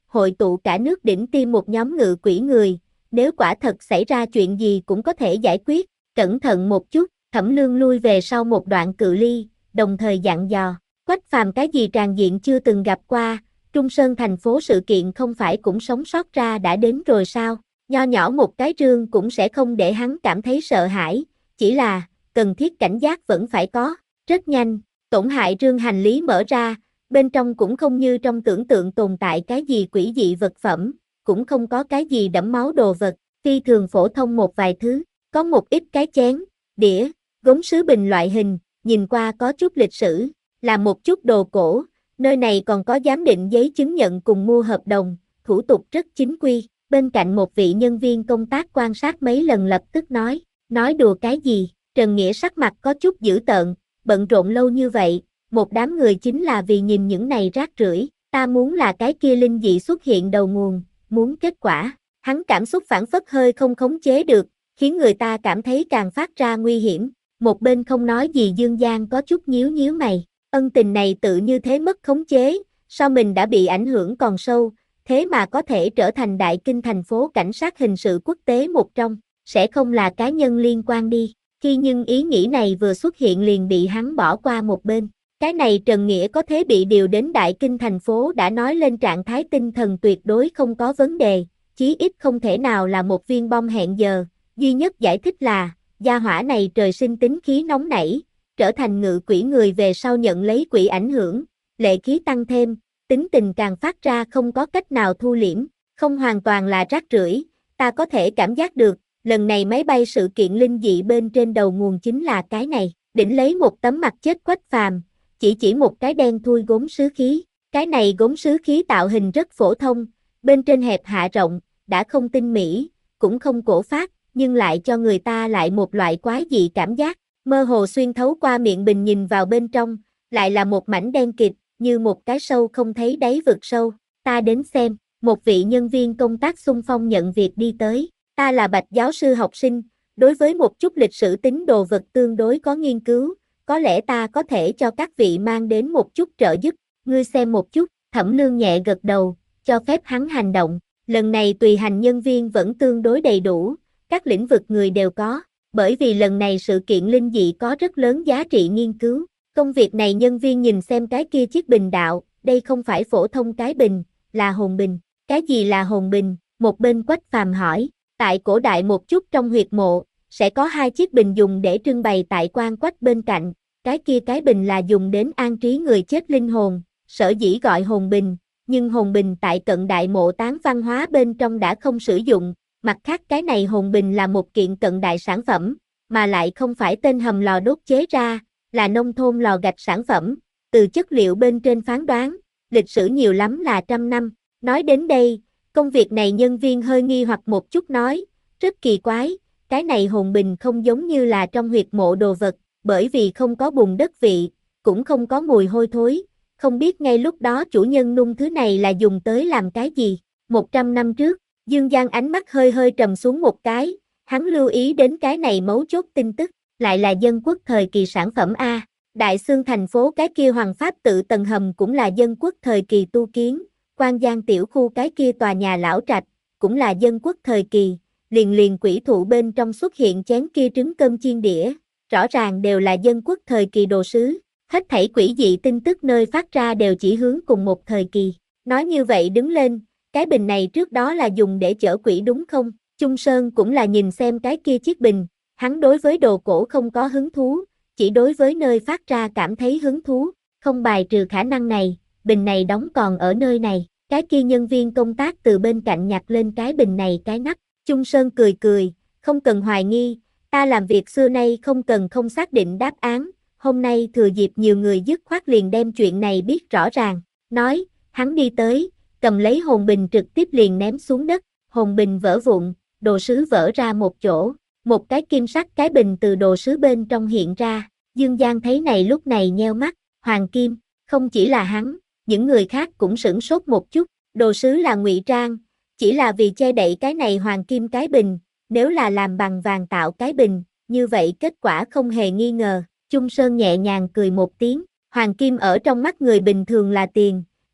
hội tụ cả nước đỉnh tiêm một nhóm ngự quỷ người, nếu quả thật xảy ra chuyện gì cũng có thể giải quyết, cẩn thận một chút. Thẩm Lương lui về sau một đoạn cự ly, đồng thời dặn dò, Quách Phàm cái gì tràn diện chưa từng gặp qua, Trung Sơn thành phố sự kiện không phải cũng sống sót ra đã đến rồi sao, nho nhỏ một cái rương cũng sẽ không để hắn cảm thấy sợ hãi, chỉ là, cần thiết cảnh giác vẫn phải có, rất nhanh, tổn hại rương hành lý mở ra, bên trong cũng không như trong tưởng tượng tồn tại cái gì quỷ dị vật phẩm, cũng không có cái gì đẫm máu đồ vật, phi thường phổ thông một vài thứ, có một ít cái chén, đĩa, gốm sứ bình loại hình, nhìn qua có chút lịch sử, là một chút đồ cổ, nơi này còn có giám định giấy chứng nhận cùng mua hợp đồng, thủ tục rất chính quy, bên cạnh một vị nhân viên công tác quan sát mấy lần lập tức nói, nói đùa cái gì, Trần Nghĩa sắc mặt có chút dữ tợn, bận rộn lâu như vậy, một đám người chính là vì nhìn những này rác rưởi, ta muốn là cái kia linh dị xuất hiện đầu nguồn, muốn kết quả, hắn cảm xúc phản phất hơi không khống chế được, khiến người ta cảm thấy càng phát ra nguy hiểm. Một bên không nói gì Dương Giang có chút nhíu nhíu mày, ân tình này tự như thế mất khống chế, sao mình đã bị ảnh hưởng còn sâu, thế mà có thể trở thành đại kinh thành phố cảnh sát hình sự quốc tế một trong, sẽ không là cá nhân liên quan đi, khi nhưng ý nghĩ này vừa xuất hiện liền bị hắn bỏ qua một bên, cái này Trần Nghĩa có thế bị điều đến đại kinh thành phố đã nói lên trạng thái tinh thần tuyệt đối không có vấn đề, chí ít không thể nào là một viên bom hẹn giờ, duy nhất giải thích là, gia hỏa này trời sinh tính khí nóng nảy, trở thành ngự quỷ người về sau nhận lấy quỷ ảnh hưởng, lệ khí tăng thêm, tính tình càng phát ra không có cách nào thu liễm, không hoàn toàn là rác rưởi, ta có thể cảm giác được, lần này máy bay sự kiện linh dị bên trên đầu nguồn chính là cái này, đỉnh lấy một tấm mặt chết Quách Phàm, chỉ chỉ một cái đen thui gốm sứ khí, cái này gốm sứ khí tạo hình rất phổ thông, bên trên hẹp hạ rộng, đã không tinh mỹ, cũng không cổ phác, nhưng lại cho người ta lại một loại quái dị cảm giác, mơ hồ xuyên thấu qua miệng bình nhìn vào bên trong, lại là một mảnh đen kịt, như một cái sâu không thấy đáy vực sâu, ta đến xem, một vị nhân viên công tác xung phong nhận việc đi tới, ta là Bạch giáo sư học sinh, đối với một chút lịch sử tính đồ vật tương đối có nghiên cứu, có lẽ ta có thể cho các vị mang đến một chút trợ giúp, ngươi xem một chút, Thẩm Lương nhẹ gật đầu, cho phép hắn hành động, lần này tùy hành nhân viên vẫn tương đối đầy đủ, các lĩnh vực người đều có, bởi vì lần này sự kiện linh dị có rất lớn giá trị nghiên cứu, công việc này nhân viên nhìn xem cái kia chiếc bình đạo, đây không phải phổ thông cái bình, là hồn bình, cái gì là hồn bình, một bên Quách Phàm hỏi, tại cổ đại một chút trong huyệt mộ, sẽ có hai chiếc bình dùng để trưng bày tại quan quách bên cạnh, cái kia cái bình là dùng đến an trí người chết linh hồn, sở dĩ gọi hồn bình, nhưng hồn bình tại cận đại mộ táng văn hóa bên trong đã không sử dụng, mặt khác cái này hồn bình là một kiện cận đại sản phẩm, mà lại không phải tên hầm lò đốt chế ra, là nông thôn lò gạch sản phẩm, từ chất liệu bên trên phán đoán, lịch sử nhiều lắm là trăm năm, nói đến đây, công việc này nhân viên hơi nghi hoặc một chút nói, rất kỳ quái, cái này hồn bình không giống như là trong huyệt mộ đồ vật, bởi vì không có bùn đất vị, cũng không có mùi hôi thối, không biết ngay lúc đó chủ nhân nung thứ này là dùng tới làm cái gì, một trăm năm trước, Dương Giang ánh mắt hơi hơi trầm xuống một cái, hắn lưu ý đến cái này mấu chốt tin tức, lại là dân quốc thời kỳ sản phẩm A, Đại Xương thành phố cái kia hoàng pháp tự tầng hầm cũng là dân quốc thời kỳ tu kiến, Quan Giang tiểu khu cái kia tòa nhà lão trạch, cũng là dân quốc thời kỳ, liền liền quỷ thụ bên trong xuất hiện chén kia trứng cơm chiên đĩa, rõ ràng đều là dân quốc thời kỳ đồ sứ, hết thảy quỷ dị tin tức nơi phát ra đều chỉ hướng cùng một thời kỳ, nói như vậy đứng lên, cái bình này trước đó là dùng để chở quỷ đúng không? Trung Sơn cũng là nhìn xem cái kia chiếc bình, hắn đối với đồ cổ không có hứng thú, chỉ đối với nơi phát ra cảm thấy hứng thú, không bài trừ khả năng này, bình này đóng còn ở nơi này, cái kia nhân viên công tác từ bên cạnh nhặt lên cái bình này cái nắp, Trung Sơn cười cười, không cần hoài nghi, ta làm việc xưa nay không cần không xác định đáp án, hôm nay thừa dịp nhiều người dứt khoát liền đem chuyện này biết rõ ràng, nói, hắn đi tới, cầm lấy hồn bình trực tiếp liền ném xuống đất, hồn bình vỡ vụn, đồ sứ vỡ ra một chỗ, một cái kim sắc cái bình từ đồ sứ bên trong hiện ra, Dương Giang thấy này lúc này nheo mắt, hoàng kim, không chỉ là hắn, những người khác cũng sửng sốt một chút, đồ sứ là ngụy trang, chỉ là vì che đậy cái này hoàng kim cái bình, nếu là làm bằng vàng tạo cái bình, như vậy kết quả không hề nghi ngờ, Trung Sơn nhẹ nhàng cười một tiếng, hoàng kim ở trong mắt người bình thường là tiền,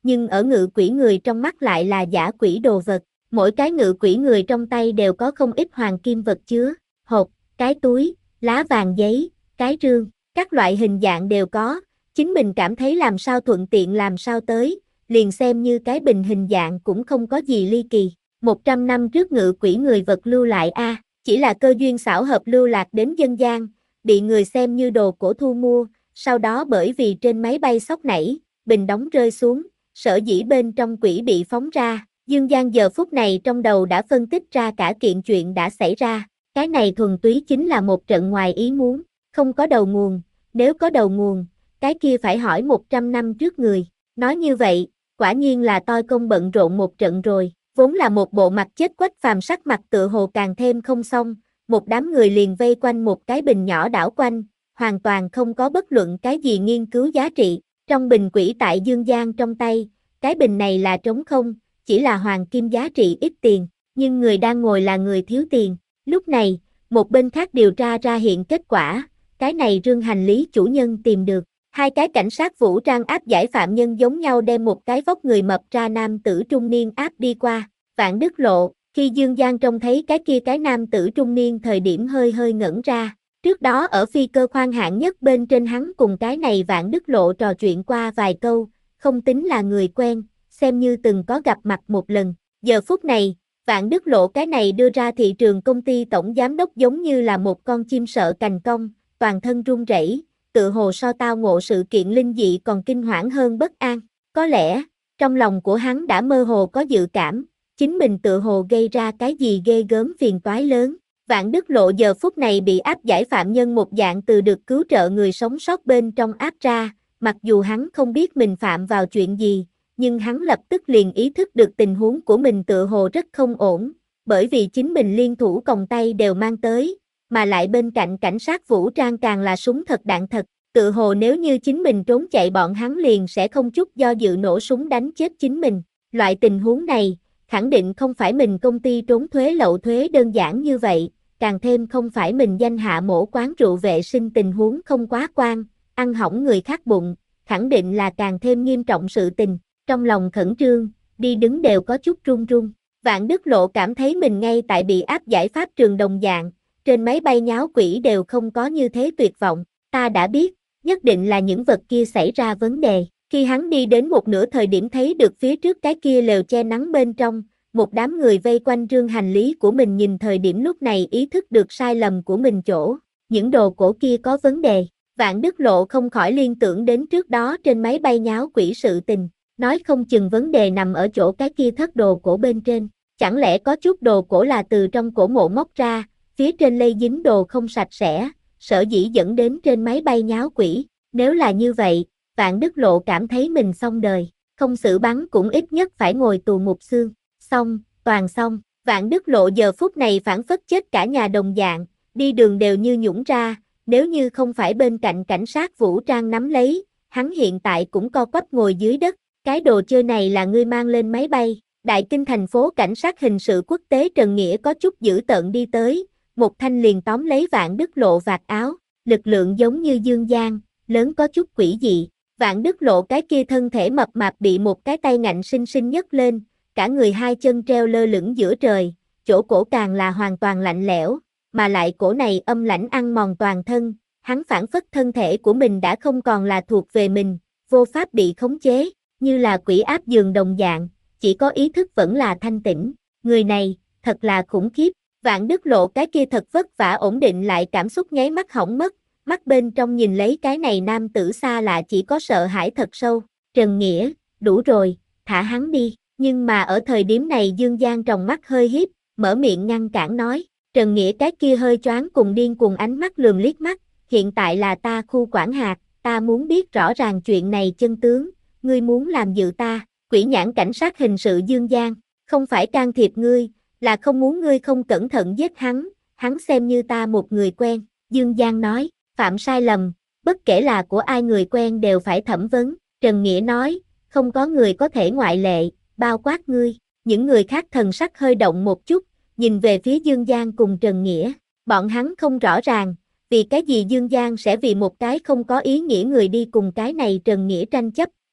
nhưng ở ngự quỷ người trong mắt lại là giả quỷ đồ vật. Mỗi cái ngự quỷ người trong tay đều có không ít hoàng kim vật chứa, hộp, cái túi, lá vàng giấy, cái rương, các loại hình dạng đều có, chính mình cảm thấy làm sao thuận tiện làm sao tới, liền xem như cái bình hình dạng cũng không có gì ly kỳ. một trăm năm trước ngự quỷ người vật lưu lại a, à, chỉ là cơ duyên xảo hợp lưu lạc đến dân gian, bị người xem như đồ cổ thu mua, sau đó bởi vì trên máy bay sốc nảy, bình đóng rơi xuống, sở dĩ bên trong quỷ bị phóng ra. Dương Giang giờ phút này trong đầu đã phân tích ra cả kiện chuyện đã xảy ra, cái này thuần túy chính là một trận ngoài ý muốn, không có đầu nguồn, nếu có đầu nguồn, cái kia phải hỏi một trăm năm trước người, nói như vậy, quả nhiên là toi công bận rộn một trận rồi, vốn là một bộ mặt chết quách phàm sắc mặt tựa hồ càng thêm không xong, một đám người liền vây quanh một cái bình nhỏ đảo quanh, hoàn toàn không có bất luận cái gì nghiên cứu giá trị, trong bình quỷ tại Dương Giang trong tay, cái bình này là trống không, chỉ là hoàng kim giá trị ít tiền, nhưng người đang ngồi là người thiếu tiền. Lúc này, một bên khác điều tra ra hiện kết quả, cái này rương hành lý chủ nhân tìm được. Hai cái cảnh sát vũ trang áp giải phạm nhân giống nhau đem một cái vóc người mập ra nam tử trung niên áp đi qua. Vạn Đức Lộ, khi Dương Giang trông thấy cái kia cái nam tử trung niên thời điểm hơi hơi ngẩn ra. Trước đó ở phi cơ khoang hạng nhất bên trên hắn cùng cái này Vạn Đức Lộ trò chuyện qua vài câu, không tính là người quen, xem như từng có gặp mặt một lần. Giờ phút này, Vạn Đức Lộ cái này đưa ra thị trường công ty tổng giám đốc giống như là một con chim sợ cành cong, toàn thân run rẩy, tự hồ so tao ngộ sự kiện linh dị còn kinh hoảng hơn bất an. Có lẽ, trong lòng của hắn đã mơ hồ có dự cảm, chính mình tự hồ gây ra cái gì ghê gớm phiền toái lớn. Vạn Đức Lộ giờ phút này bị áp giải phạm nhân một dạng từ được cứu trợ người sống sót bên trong áp ra, mặc dù hắn không biết mình phạm vào chuyện gì, nhưng hắn lập tức liền ý thức được tình huống của mình tự hồ rất không ổn, bởi vì chính mình liên thủ còng tay đều mang tới, mà lại bên cạnh cảnh sát vũ trang càng là súng thật đạn thật, tự hồ nếu như chính mình trốn chạy bọn hắn liền sẽ không chút do dự nổ súng đánh chết chính mình. Loại tình huống này, khẳng định không phải mình công ty trốn thuế lậu thuế đơn giản như vậy, càng thêm không phải mình danh hạ mổ quán rượu vệ sinh tình huống không quá quan, ăn hỏng người khác bụng, khẳng định là càng thêm nghiêm trọng sự tình. Trong lòng khẩn trương, đi đứng đều có chút run run. Vạn Đức Lộ cảm thấy mình ngay tại bị áp giải pháp trường đồng dạng, trên máy bay nháo quỷ đều không có như thế tuyệt vọng. Ta đã biết, nhất định là những vật kia xảy ra vấn đề. Khi hắn đi đến một nửa thời điểm thấy được phía trước cái kia lều che nắng bên trong, một đám người vây quanh rương hành lý của mình nhìn thời điểm lúc này ý thức được sai lầm của mình chỗ. Những đồ cổ kia có vấn đề. Vạn Đức Lộ không khỏi liên tưởng đến trước đó trên máy bay nháo quỷ sự tình. Nói không chừng vấn đề nằm ở chỗ cái kia thất đồ cổ bên trên. Chẳng lẽ có chút đồ cổ là từ trong cổ mộ móc ra, phía trên lây dính đồ không sạch sẽ, sở dĩ dẫn đến trên máy bay nháo quỷ. Nếu là như vậy, Vạn Đức Lộ cảm thấy mình xong đời, không xử bắn cũng ít nhất phải ngồi tù một xương. Xong, toàn xong, Vạn Đức Lộ giờ phút này phản phất chết cả nhà đồng dạng, đi đường đều như nhũn ra, nếu như không phải bên cạnh cảnh sát vũ trang nắm lấy, hắn hiện tại cũng co quắp ngồi dưới đất. Cái đồ chơi này là ngươi mang lên máy bay. Đại Kinh thành phố cảnh sát hình sự quốc tế Trần Nghĩa có chút dữ tợn đi tới, một thanh liền tóm lấy Vạn Đức Lộ vạt áo, lực lượng giống như Dương Giang, lớn có chút quỷ dị. Vạn Đức Lộ cái kia thân thể mập mạp bị một cái tay ngạnh sinh sinh nhấc lên, cả người hai chân treo lơ lửng giữa trời, chỗ cổ càng là hoàn toàn lạnh lẽo, mà lại cổ này âm lãnh ăn mòn toàn thân, hắn phản phất thân thể của mình đã không còn là thuộc về mình, vô pháp bị khống chế, như là quỷ áp giường đồng dạng, chỉ có ý thức vẫn là thanh tĩnh. Người này, thật là khủng khiếp. Vạn Đức Lộ cái kia thật vất vả ổn định lại cảm xúc nháy mắt hỏng mất, mắt bên trong nhìn lấy cái này nam tử xa lạ chỉ có sợ hãi thật sâu. Trần Nghĩa, đủ rồi, thả hắn đi. Nhưng mà ở thời điểm này Dương Giang trong mắt hơi hiếp, mở miệng ngăn cản nói. Trần Nghĩa cái kia hơi choáng cùng điên cùng ánh mắt lườm liếc mắt, hiện tại là ta khu quản hạt, ta muốn biết rõ ràng chuyện này chân tướng, ngươi muốn làm dự ta. Quỷ nhãn cảnh sát hình sự Dương Giang, không phải can thiệp ngươi, là không muốn ngươi không cẩn thận giết hắn, hắn xem như ta một người quen. Dương Giang nói, phạm sai lầm, bất kể là của ai người quen đều phải thẩm vấn. Trần Nghĩa nói, không có người có thể ngoại lệ, bao quát ngươi. Những người khác thần sắc hơi động một chút, nhìn về phía Dương Giang cùng Trần Nghĩa. Bọn hắn không rõ ràng, vì cái gì Dương Giang sẽ vì một cái không có ý nghĩa người đi cùng cái này Trần Nghĩa tranh chấp,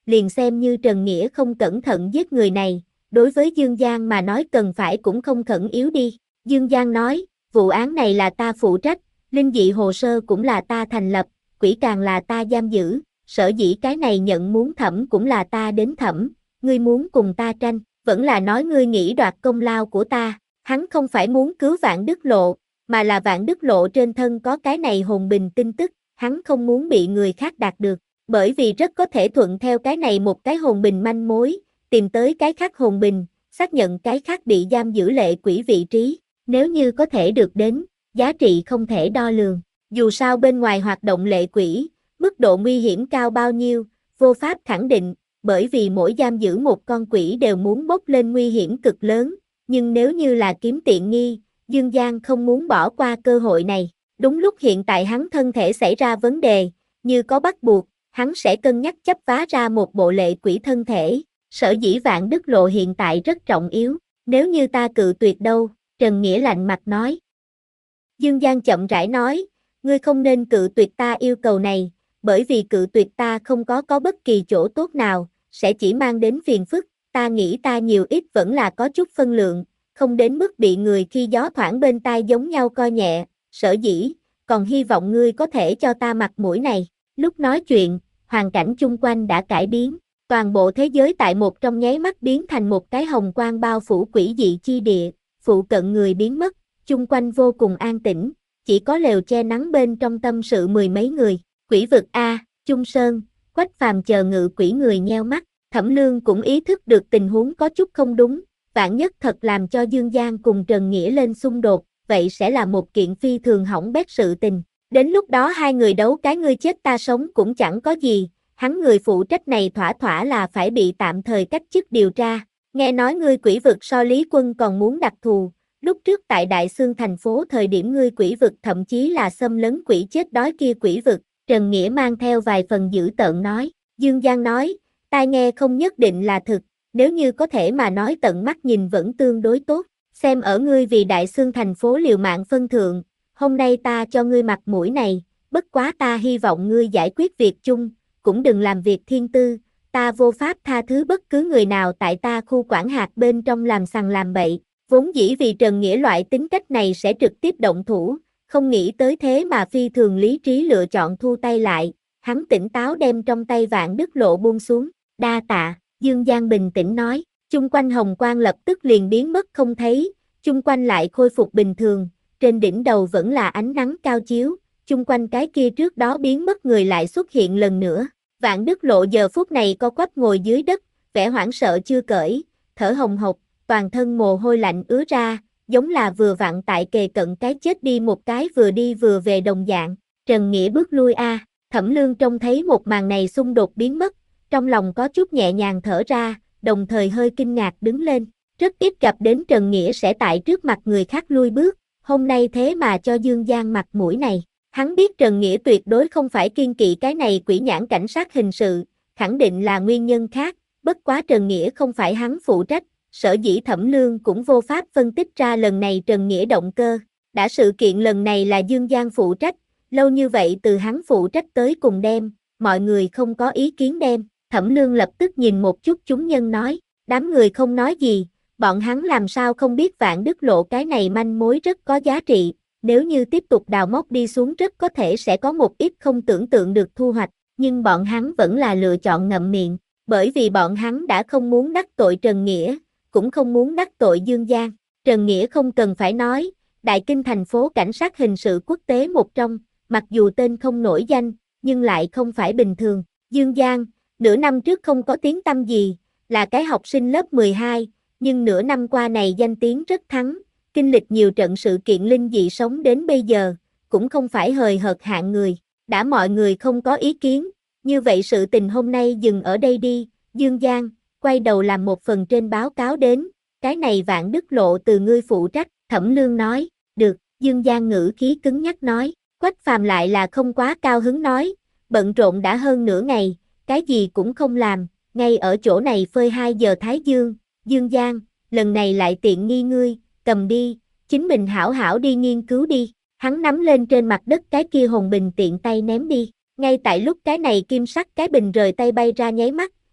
liền xem như Trần Nghĩa không cẩn thận giết người này, đối với Dương Giang mà nói cần phải cũng không khẩn yếu đi. Dương Giang nói, vụ án này là ta phụ trách, linh dị hồ sơ cũng là ta thành lập, quỷ càng là ta giam giữ, sở dĩ cái này nhận muốn thẩm cũng là ta đến thẩm, ngươi muốn cùng ta tranh, vẫn là nói ngươi nghĩ đoạt công lao của ta, hắn không phải muốn cứu Vạn Đức Lộ, mà là Vạn Đức Lộ trên thân có cái này hồn bình tin tức, hắn không muốn bị người khác đạt được, bởi vì rất có thể thuận theo cái này một cái hồn bình manh mối, tìm tới cái khác hồn bình, xác nhận cái khác bị giam giữ lệ quỷ vị trí, nếu như có thể được đến, giá trị không thể đo lường, dù sao bên ngoài hoạt động lệ quỷ, mức độ nguy hiểm cao bao nhiêu, vô pháp khẳng định, bởi vì mỗi giam giữ một con quỷ đều muốn bốc lên nguy hiểm cực lớn, nhưng nếu như là kiếm tiện nghi, Dương Giang không muốn bỏ qua cơ hội này, đúng lúc hiện tại hắn thân thể xảy ra vấn đề, như có bắt buộc, hắn sẽ cân nhắc chấp vá ra một bộ lệ quỷ thân thể, sở dĩ Vạn Đức Lộ hiện tại rất trọng yếu, nếu như ta cự tuyệt đâu, Trần Nghĩa lạnh mặt nói. Dương Giang chậm rãi nói, ngươi không nên cự tuyệt ta yêu cầu này, bởi vì cự tuyệt ta không có có bất kỳ chỗ tốt nào, sẽ chỉ mang đến phiền phức, ta nghĩ ta nhiều ít vẫn là có chút phân lượng, không đến mức bị người khi gió thoảng bên tai giống nhau coi nhẹ, sở dĩ, còn hy vọng ngươi có thể cho ta mặt mũi này. Lúc nói chuyện, hoàn cảnh chung quanh đã cải biến, toàn bộ thế giới tại một trong nháy mắt biến thành một cái hồng quang bao phủ quỷ dị chi địa, phụ cận người biến mất, chung quanh vô cùng an tĩnh, chỉ có lều che nắng bên trong tâm sự mười mấy người, quỷ vực A, Trung Sơn, Quách Phàm chờ ngự quỷ người nheo mắt, Thẩm Lương cũng ý thức được tình huống có chút không đúng, vạn nhất thật làm cho Dương Giang cùng Trần Nghĩa lên xung đột, vậy sẽ là một kiện phi thường hỏng bét sự tình. Đến lúc đó hai người đấu cái ngươi chết ta sống cũng chẳng có gì, hắn người phụ trách này thỏa thỏa là phải bị tạm thời cách chức điều tra. Nghe nói ngươi quỷ vực so Lý Quân còn muốn đặc thù, lúc trước tại Đại Xương thành phố thời điểm ngươi quỷ vực thậm chí là xâm lấn quỷ chết đói kia quỷ vực, Trần Nghĩa mang theo vài phần dữ tợn nói. Dương Giang nói, tai nghe không nhất định là thực, nếu như có thể mà nói tận mắt nhìn vẫn tương đối tốt, xem ở ngươi vì Đại Xương thành phố liều mạng phân thượng. Hôm nay ta cho ngươi mặt mũi này, bất quá ta hy vọng ngươi giải quyết việc chung, cũng đừng làm việc thiên tư, ta vô pháp tha thứ bất cứ người nào tại ta khu quản hạt bên trong làm sằng làm bậy, vốn dĩ vì Trần Nghĩa loại tính cách này sẽ trực tiếp động thủ, không nghĩ tới thế mà phi thường lý trí lựa chọn thu tay lại, hắn tỉnh táo đem trong tay Vạn Đức Lộ buông xuống, đa tạ, Dương Giang bình tĩnh nói, chung quanh hồng quang lập tức liền biến mất không thấy, chung quanh lại khôi phục bình thường. Trên đỉnh đầu vẫn là ánh nắng cao chiếu, chung quanh cái kia trước đó biến mất người lại xuất hiện lần nữa. Vạn Đức Lộ giờ phút này co quắp ngồi dưới đất, vẻ hoảng sợ chưa cởi, thở hồng hộc, toàn thân mồ hôi lạnh ứa ra, giống là vừa vặn tại kề cận cái chết đi một cái vừa đi vừa về đồng dạng. Trần Nghĩa bước lui a, Thẩm Lương trông thấy một màn này xung đột biến mất, trong lòng có chút nhẹ nhàng thở ra, đồng thời hơi kinh ngạc đứng lên. Rất ít gặp đến Trần Nghĩa sẽ tại trước mặt người khác lui bước. Hôm nay thế mà cho Dương Giang mặt mũi này, hắn biết Trần Nghĩa tuyệt đối không phải kiên kỵ cái này quỷ nhãn cảnh sát hình sự, khẳng định là nguyên nhân khác, bất quá Trần Nghĩa không phải hắn phụ trách, sở dĩ Thẩm Lương cũng vô pháp phân tích ra lần này Trần Nghĩa động cơ, đã sự kiện lần này là Dương Giang phụ trách, lâu như vậy từ hắn phụ trách tới cùng đem, mọi người không có ý kiến đem, Thẩm Lương lập tức nhìn một chút chúng nhân nói, đám người không nói gì. Bọn hắn làm sao không biết Vạn Đức Lộ cái này manh mối rất có giá trị, nếu như tiếp tục đào móc đi xuống rất có thể sẽ có một ít không tưởng tượng được thu hoạch, nhưng bọn hắn vẫn là lựa chọn ngậm miệng, bởi vì bọn hắn đã không muốn đắc tội Trần Nghĩa, cũng không muốn đắc tội Dương Giang. Trần Nghĩa không cần phải nói, Đại Kinh thành phố cảnh sát hình sự quốc tế một trong, mặc dù tên không nổi danh, nhưng lại không phải bình thường. Dương Giang, nửa năm trước không có tiếng tăm gì, là cái học sinh lớp mười hai, nhưng nửa năm qua này danh tiếng rất thắng, kinh lịch nhiều trận sự kiện linh dị sống đến bây giờ, cũng không phải hời hợt hạng người, đã mọi người không có ý kiến, như vậy sự tình hôm nay dừng ở đây đi, Dương Giang, quay đầu làm một phần trên báo cáo đến, cái này Vạn Đức Lộ từ ngươi phụ trách, Thẩm Lương nói, được, Dương Giang ngữ khí cứng nhắc nói, Quách Phàm lại là không quá cao hứng nói, bận rộn đã hơn nửa ngày, cái gì cũng không làm, ngay ở chỗ này phơi hai giờ Thái Dương. Dương Giang, lần này lại tiện nghi ngươi, cầm đi, chính mình hảo hảo đi nghiên cứu đi, hắn nắm lên trên mặt đất cái kia hồn bình tiện tay ném đi, ngay tại lúc cái này kim sắc cái bình rời tay bay ra nháy mắt,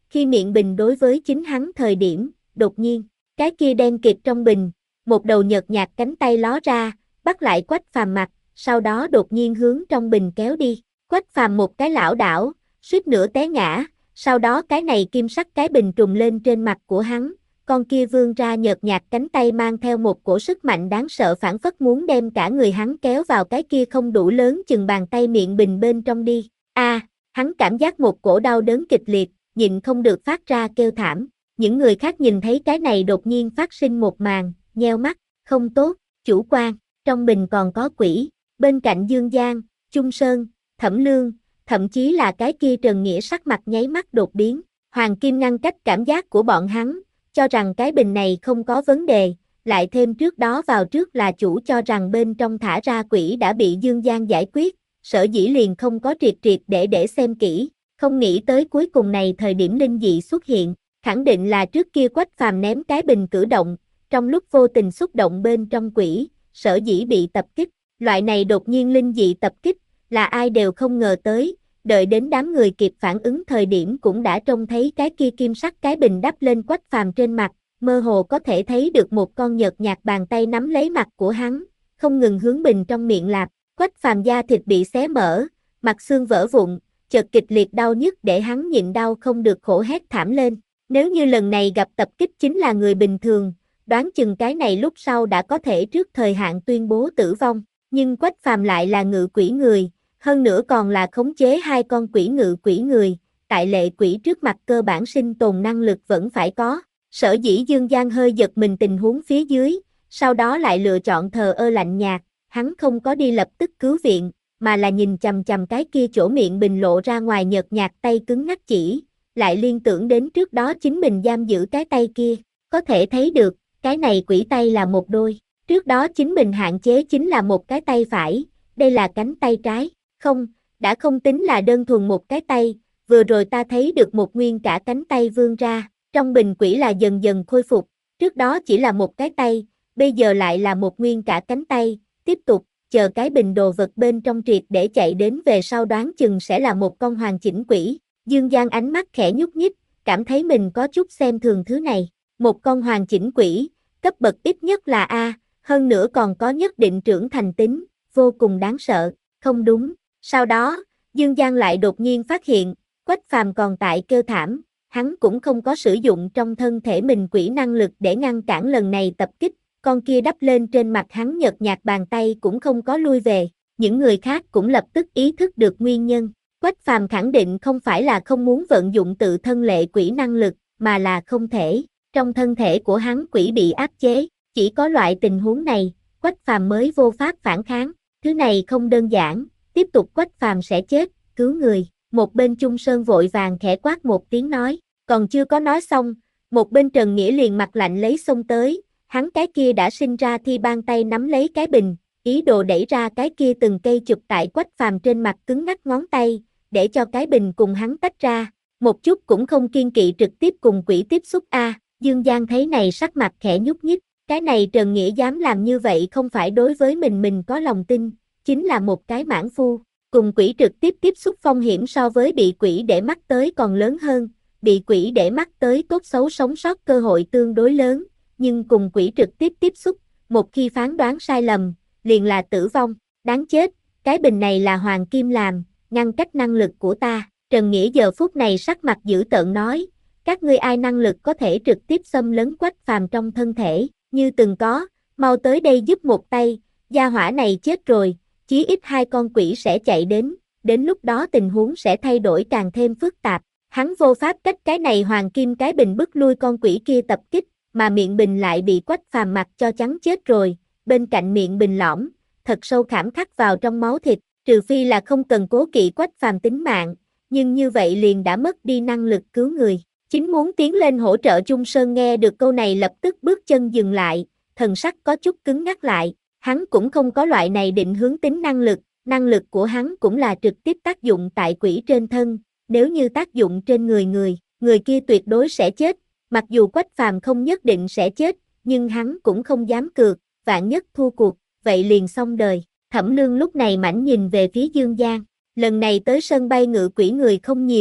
Khi miệng bình đối với chính hắn thời điểm, đột nhiên, cái kia đen kịt trong bình, một đầu nhợt nhạt cánh tay ló ra, bắt lại Quách Phàm mặt, sau đó đột nhiên hướng trong bình kéo đi. Quách Phàm một cái lảo đảo, suýt nữa té ngã, sau đó cái này kim sắc cái bình trùng lên trên mặt của hắn, con kia vươn ra nhợt nhạt cánh tay mang theo một cổ sức mạnh đáng sợ phảng phất muốn đem cả người hắn kéo vào cái kia không đủ lớn chừng bàn tay miệng bình bên trong đi. A, à, hắn cảm giác một cổ đau đớn kịch liệt, nhịn không được phát ra kêu thảm. Những người khác nhìn thấy cái này đột nhiên phát sinh một màn, nheo mắt, không tốt, chủ quan, trong bình còn có quỷ. Bên cạnh Dương Giang, Chung Sơn, Thẩm Lương, thậm chí là cái kia Trần Nghĩa sắc mặt nháy mắt đột biến. Hoàng Kim ngăn cách cảm giác của bọn hắn, cho rằng cái bình này không có vấn đề, lại thêm trước đó vào trước là chủ cho rằng bên trong thả ra quỷ đã bị Dương Giang giải quyết, sở dĩ liền không có triệt triệt để để xem kỹ, không nghĩ tới cuối cùng này thời điểm linh dị xuất hiện, khẳng định là trước kia Quách Phàm ném cái bình cử động, trong lúc vô tình xúc động bên trong quỷ, sở dĩ bị tập kích, loại này đột nhiên linh dị tập kích, là ai đều không ngờ tới, đợi đến đám người kịp phản ứng thời điểm cũng đã trông thấy cái kia kim sắc cái bình đắp lên Quách Phàm trên mặt, mơ hồ có thể thấy được một con nhợt nhạt bàn tay nắm lấy mặt của hắn, không ngừng hướng bình trong miệng lạp, Quách Phàm da thịt bị xé mở, mặt xương vỡ vụn, chợt kịch liệt đau nhức để hắn nhịn đau không được khổ hét thảm lên, nếu như lần này gặp tập kích chính là người bình thường, đoán chừng cái này lúc sau đã có thể trước thời hạn tuyên bố tử vong, nhưng Quách Phàm lại là ngự quỷ người, hơn nữa còn là khống chế hai con quỷ ngự quỷ người, tại lệ quỷ trước mặt cơ bản sinh tồn năng lực vẫn phải có. Sở dĩ Dương Giang hơi giật mình tình huống phía dưới, sau đó lại lựa chọn thờ ơ lạnh nhạt, hắn không có đi lập tức cứu viện, mà là nhìn chằm chằm cái kia chỗ miệng bình lộ ra ngoài nhợt nhạt tay cứng ngắc chỉ, lại liên tưởng đến trước đó chính mình giam giữ cái tay kia, có thể thấy được, cái này quỷ tay là một đôi, trước đó chính mình hạn chế chính là một cái tay phải, đây là cánh tay trái. Không, đã không tính là đơn thuần một cái tay, vừa rồi ta thấy được một nguyên cả cánh tay vươn ra, trong bình quỷ là dần dần khôi phục, trước đó chỉ là một cái tay, bây giờ lại là một nguyên cả cánh tay, tiếp tục, chờ cái bình đồ vật bên trong triệt để chạy đến về sau đoán chừng sẽ là một con hoàn chỉnh quỷ, Dương Giang ánh mắt khẽ nhúc nhích, cảm thấy mình có chút xem thường thứ này, một con hoàn chỉnh quỷ, cấp bậc ít nhất là A, hơn nữa còn có nhất định trưởng thành tính, vô cùng đáng sợ, không đúng. Sau đó, Dương Giang lại đột nhiên phát hiện, Quách Phàm còn tại kêu thảm, hắn cũng không có sử dụng trong thân thể mình quỷ năng lực để ngăn cản lần này tập kích, con kia đắp lên trên mặt hắn nhợt nhạt bàn tay cũng không có lui về, những người khác cũng lập tức ý thức được nguyên nhân, Quách Phàm khẳng định không phải là không muốn vận dụng tự thân lệ quỷ năng lực, mà là không thể, trong thân thể của hắn quỷ bị áp chế, chỉ có loại tình huống này, Quách Phàm mới vô pháp phản kháng, thứ này không đơn giản. Tiếp tục Quách Phàm sẽ chết, cứu người, một bên Chung Sơn vội vàng khẽ quát một tiếng nói, còn chưa có nói xong, một bên Trần Nghĩa liền mặt lạnh lấy xông tới, hắn cái kia đã sinh ra thi ban tay nắm lấy cái bình, ý đồ đẩy ra cái kia từng cây chụp tại Quách Phàm trên mặt cứng ngắc ngón tay, để cho cái bình cùng hắn tách ra, một chút cũng không kiên kỵ trực tiếp cùng quỷ tiếp xúc a. À, Dương Giang thấy này sắc mặt khẽ nhúc nhích, cái này Trần Nghĩa dám làm như vậy không phải đối với mình mình có lòng tin, chính là một cái mãn phu, cùng quỷ trực tiếp tiếp xúc phong hiểm so với bị quỷ để mắt tới còn lớn hơn, bị quỷ để mắt tới tốt xấu sống sót cơ hội tương đối lớn, nhưng cùng quỷ trực tiếp tiếp xúc, một khi phán đoán sai lầm, liền là tử vong, đáng chết, cái bình này là hoàng kim làm, ngăn cách năng lực của ta, Trần Nghĩa giờ phút này sắc mặt dữ tợn nói, các ngươi ai năng lực có thể trực tiếp xâm lấn Quách Phàm trong thân thể, như từng có, mau tới đây giúp một tay, gia hỏa này chết rồi. Chí ít hai con quỷ sẽ chạy đến, đến lúc đó tình huống sẽ thay đổi càng thêm phức tạp. Hắn vô pháp cách cái này hoàng kim cái bình bức lui con quỷ kia tập kích, mà miệng bình lại bị Quách Phàm mặt cho trắng chết rồi, bên cạnh miệng bình lõm, thật sâu khảm khắc vào trong máu thịt, trừ phi là không cần cố kỵ Quách Phàm tính mạng, nhưng như vậy liền đã mất đi năng lực cứu người. Chính muốn tiến lên hỗ trợ Chung Sơn nghe được câu này lập tức bước chân dừng lại, thần sắc có chút cứng ngắc lại. Hắn cũng không có loại này định hướng tính năng lực, năng lực của hắn cũng là trực tiếp tác dụng tại quỷ trên thân, nếu như tác dụng trên người người, người kia tuyệt đối sẽ chết, mặc dù Quách Phàm không nhất định sẽ chết, nhưng hắn cũng không dám cược, vạn nhất thua cuộc, vậy liền xong đời. Thẩm Lương lúc này mảnh nhìn về phía Dương Giang, lần này tới sân bay ngự quỷ người không nhiều,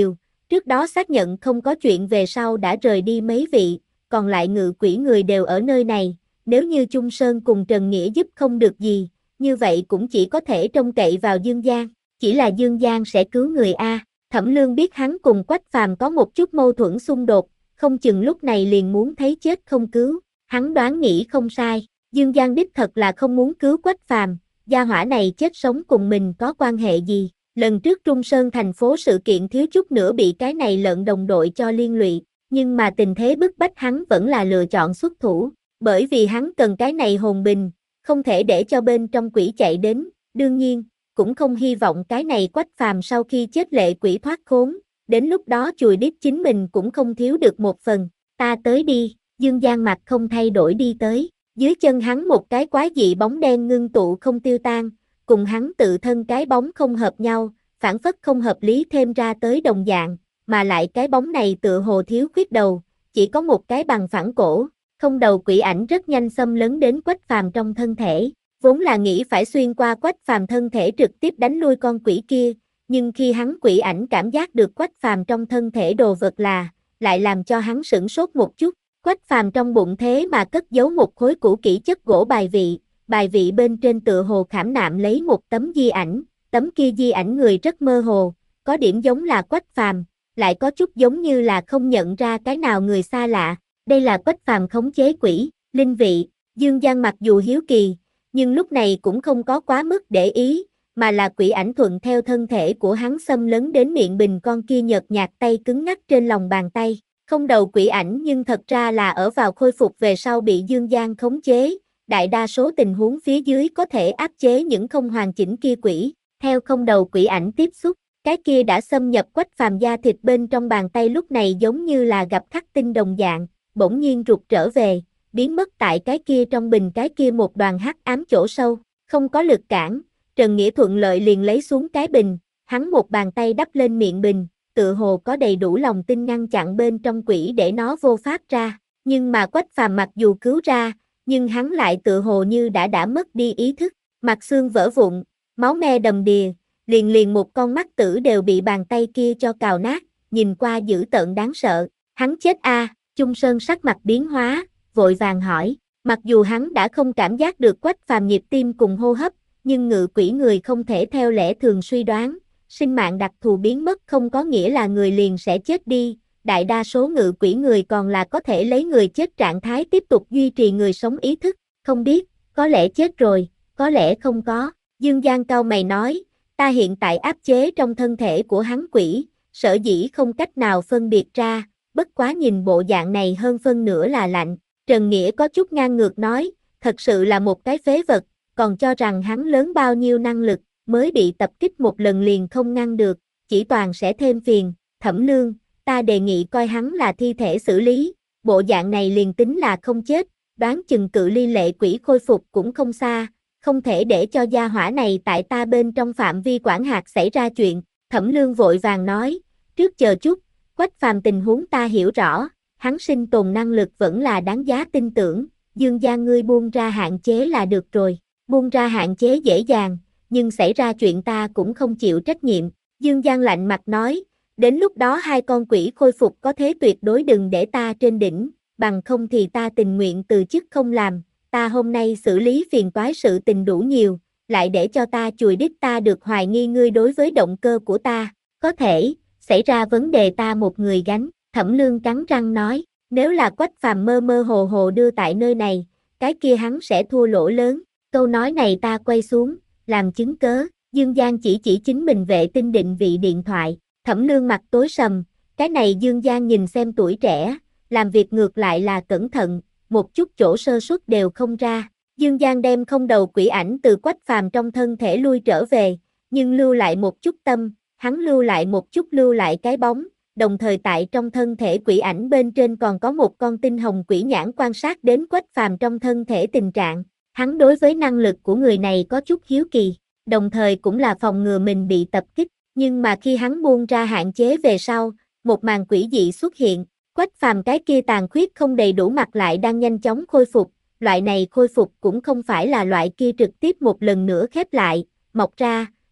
Trước đó xác nhận không có chuyện về sau đã rời đi mấy vị, còn lại ngự quỷ người đều ở nơi này, nếu như Chung Sơn cùng Trần Nghĩa giúp không được gì, như vậy cũng chỉ có thể trông cậy vào Dương Giang, chỉ là Dương Giang sẽ cứu người A. Thẩm Lương biết hắn cùng Quách Phàm có một chút mâu thuẫn xung đột, không chừng lúc này liền muốn thấy chết không cứu, hắn đoán nghĩ không sai, Dương Giang đích thật là không muốn cứu Quách Phàm, gia hỏa này chết sống cùng mình có quan hệ gì, lần trước Trung Sơn thành phố sự kiện thiếu chút nữa bị cái này lợn đồng đội cho liên lụy, nhưng mà tình thế bức bách hắn vẫn là lựa chọn xuất thủ, bởi vì hắn cần cái này hồn bình, không thể để cho bên trong quỷ chạy đến, đương nhiên, cũng không hy vọng cái này Quách Phàm sau khi chết lệ quỷ thoát khốn, đến lúc đó chùi đít chính mình cũng không thiếu được một phần, ta tới đi, Dương Giang mặt không thay đổi đi tới, dưới chân hắn một cái quái dị bóng đen ngưng tụ không tiêu tan, cùng hắn tự thân cái bóng không hợp nhau, phản phất không hợp lý thêm ra tới đồng dạng, mà lại cái bóng này tựa hồ thiếu khuyết đầu, chỉ có một cái bằng phẳng cổ, không đầu quỷ ảnh rất nhanh xâm lấn đến Quách Phàm trong thân thể, vốn là nghĩ phải xuyên qua Quách Phàm thân thể trực tiếp đánh lui con quỷ kia, nhưng khi hắn quỷ ảnh cảm giác được Quách Phàm trong thân thể đồ vật là, lại làm cho hắn sửng sốt một chút, Quách Phàm trong bụng thế mà cất giấu một khối cũ kỹ chất gỗ bài vị, bài vị bên trên tựa hồ khảm nạm lấy một tấm di ảnh, tấm kia di ảnh người rất mơ hồ, có điểm giống là Quách Phàm, lại có chút giống như là không nhận ra cái nào người xa lạ, đây là Quách Phàm khống chế quỷ, linh vị, Dương Giang mặc dù hiếu kỳ, nhưng lúc này cũng không có quá mức để ý, mà là quỷ ảnh thuận theo thân thể của hắn xâm lấn đến miệng bình con kia nhợt nhạt tay cứng ngắc trên lòng bàn tay, không đầu quỷ ảnh nhưng thật ra là ở vào khôi phục về sau bị Dương Giang khống chế, đại đa số tình huống phía dưới có thể áp chế những không hoàn chỉnh kia quỷ, theo không đầu quỷ ảnh tiếp xúc, cái kia đã xâm nhập Quách Phàm da thịt bên trong bàn tay lúc này giống như là gặp khắc tinh đồng dạng, bỗng nhiên rụt trở về, biến mất tại cái kia trong bình cái kia một đoàn hắc ám chỗ sâu, không có lực cản, Trần Nghĩa thuận lợi liền lấy xuống cái bình, hắn một bàn tay đắp lên miệng bình, tự hồ có đầy đủ lòng tin ngăn chặn bên trong quỷ để nó vô pháp ra, nhưng mà Quách Phàm mặc dù cứu ra, nhưng hắn lại tự hồ như đã đã mất đi ý thức, mặt xương vỡ vụn, máu me đầm đìa, liền liền một con mắt tử đều bị bàn tay kia cho cào nát, nhìn qua dữ tợn đáng sợ, hắn chết a, à, Chung Sơn sắc mặt biến hóa, vội vàng hỏi, mặc dù hắn đã không cảm giác được Quách Phàm nhịp tim cùng hô hấp, nhưng ngự quỷ người không thể theo lẽ thường suy đoán, sinh mạng đặc thù biến mất không có nghĩa là người liền sẽ chết đi, đại đa số ngự quỷ người còn là có thể lấy người chết trạng thái tiếp tục duy trì người sống ý thức, không biết, có lẽ chết rồi, có lẽ không có, Dương Giang cau mày nói, ta hiện tại áp chế trong thân thể của hắn quỷ, sở dĩ không cách nào phân biệt ra, bất quá nhìn bộ dạng này hơn phân nửa là lạnh, Trần Nghĩa có chút ngang ngược nói, thật sự là một cái phế vật, còn cho rằng hắn lớn bao nhiêu năng lực, mới bị tập kích một lần liền không ngăn được, chỉ toàn sẽ thêm phiền, Thẩm Lương, ta đề nghị coi hắn là thi thể xử lý, bộ dạng này liền tính là không chết, đoán chừng cự ly lệ quỷ khôi phục cũng không xa, không thể để cho gia hỏa này tại ta bên trong phạm vi quản hạt xảy ra chuyện, Thẩm Lương vội vàng nói, trước chờ chút, Quách Phàm tình huống ta hiểu rõ, hắn sinh tồn năng lực vẫn là đáng giá tin tưởng, Dương Giang ngươi buông ra hạn chế là được rồi, buông ra hạn chế dễ dàng, nhưng xảy ra chuyện ta cũng không chịu trách nhiệm, Dương Giang lạnh mặt nói, đến lúc đó hai con quỷ khôi phục có thế tuyệt đối đừng để ta trên đỉnh, bằng không thì ta tình nguyện từ chức không làm, ta hôm nay xử lý phiền toái sự tình đủ nhiều, lại để cho ta chùi đít ta được hoài nghi ngươi đối với động cơ của ta, có thể, xảy ra vấn đề ta một người gánh, Thẩm Lương cắn răng nói, nếu là Quách Phàm mơ mơ hồ hồ đưa tại nơi này, cái kia hắn sẽ thua lỗ lớn, câu nói này ta quay xuống, làm chứng cớ, Dương Giang chỉ chỉ chính mình vệ tinh định vị điện thoại, Thẩm Lương mặt tối sầm, cái này Dương Giang nhìn xem tuổi trẻ, làm việc ngược lại là cẩn thận, một chút chỗ sơ suất đều không ra, Dương Giang đem không đầu quỷ ảnh từ Quách Phàm trong thân thể lui trở về, nhưng lưu lại một chút tâm, hắn lưu lại một chút lưu lại cái bóng, đồng thời tại trong thân thể quỷ ảnh bên trên còn có một con tinh hồng quỷ nhãn quan sát đến Quách Phàm trong thân thể tình trạng, hắn đối với năng lực của người này có chút hiếu kỳ, đồng thời cũng là phòng ngừa mình bị tập kích, nhưng mà khi hắn buông ra hạn chế về sau, một màn quỷ dị xuất hiện, Quách Phàm cái kia tàn khuyết không đầy đủ mặt lại đang nhanh chóng khôi phục, loại này khôi phục cũng không phải là loại kia trực tiếp một lần nữa khép lại, mọc ra,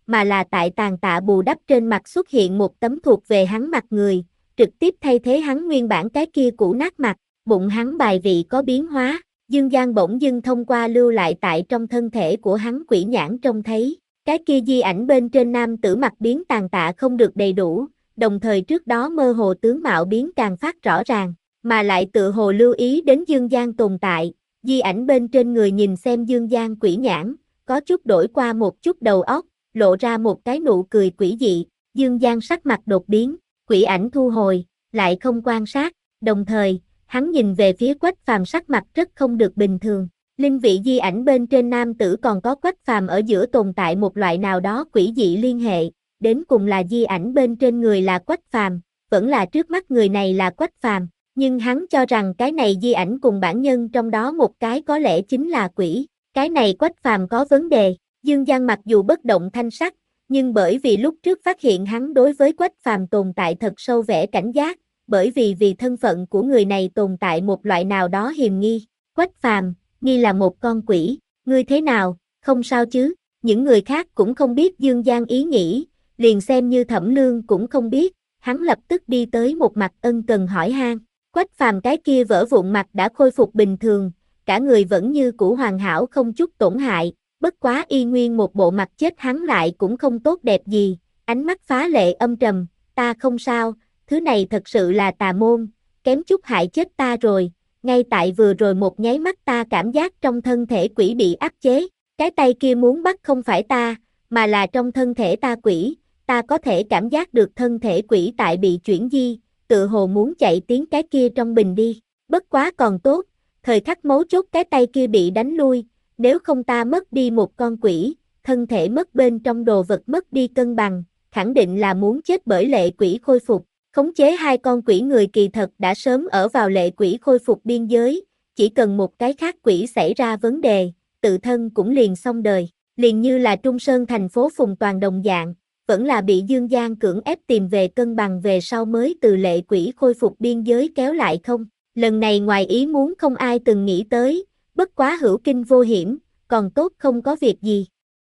mà là tại tàn tạ bù đắp trên mặt xuất hiện một tấm thuộc về hắn mặt người, trực tiếp thay thế hắn nguyên bản cái kia cũ nát mặt, bụng hắn bài vị có biến hóa, Dương Giang bỗng dưng thông qua lưu lại tại trong thân thể của hắn quỷ nhãn trông thấy, cái kia di ảnh bên trên nam tử mặt biến tàn tạ không được đầy đủ, đồng thời trước đó mơ hồ tướng mạo biến càng phát rõ ràng, mà lại tự hồ lưu ý đến Dương Giang tồn tại, di ảnh bên trên người nhìn xem Dương Giang quỷ nhãn, có chút đổi qua một chút đầu óc, lộ ra một cái nụ cười quỷ dị, Dương Giang sắc mặt đột biến, quỷ ảnh thu hồi, lại không quan sát, đồng thời, hắn nhìn về phía Quách Phàm sắc mặt rất không được bình thường. Linh vị di ảnh bên trên nam tử còn có Quách Phàm ở giữa tồn tại một loại nào đó quỷ dị liên hệ, đến cùng là di ảnh bên trên người là Quách Phàm, vẫn là trước mắt người này là Quách Phàm, nhưng hắn cho rằng cái này di ảnh cùng bản nhân trong đó một cái có lẽ chính là quỷ, cái này Quách Phàm có vấn đề. Dương Giang mặc dù bất động thanh sắc, nhưng bởi vì lúc trước phát hiện hắn đối với Quách Phàm tồn tại thật sâu vẻ cảnh giác, bởi vì vì thân phận của người này tồn tại một loại nào đó hiềm nghi. Quách Phàm, nghi là một con quỷ, ngươi thế nào, không sao chứ? Những người khác cũng không biết Dương Giang ý nghĩ, liền xem như Thẩm Lương cũng không biết, hắn lập tức đi tới một mặt ân cần hỏi han. Quách Phàm cái kia vỡ vụn mặt đã khôi phục bình thường, cả người vẫn như cũ hoàn hảo không chút tổn hại, bất quá y nguyên một bộ mặt chết hắn lại cũng không tốt đẹp gì, ánh mắt phá lệ âm trầm, ta không sao, thứ này thật sự là tà môn, kém chút hại chết ta rồi, ngay tại vừa rồi một nháy mắt ta cảm giác trong thân thể quỷ bị áp chế, cái tay kia muốn bắt không phải ta, mà là trong thân thể ta quỷ, ta có thể cảm giác được thân thể quỷ tại bị chuyển di, tự hồ muốn chạy tiến cái kia trong bình đi, bất quá còn tốt, thời khắc mấu chốt cái tay kia bị đánh lui, nếu không ta mất đi một con quỷ, thân thể mất bên trong đồ vật mất đi cân bằng, khẳng định là muốn chết bởi lệ quỷ khôi phục. Khống chế hai con quỷ người kỳ thật đã sớm ở vào lệ quỷ khôi phục biên giới, chỉ cần một cái khác quỷ xảy ra vấn đề, tự thân cũng liền xong đời, liền như là Trung Sơn thành phố Phùng Toàn đồng dạng, vẫn là bị Dương Giang cưỡng ép tìm về cân bằng về sau mới từ lệ quỷ khôi phục biên giới kéo lại không. Lần này ngoài ý muốn không ai từng nghĩ tới, bất quá hữu kinh vô hiểm, còn tốt không có việc gì.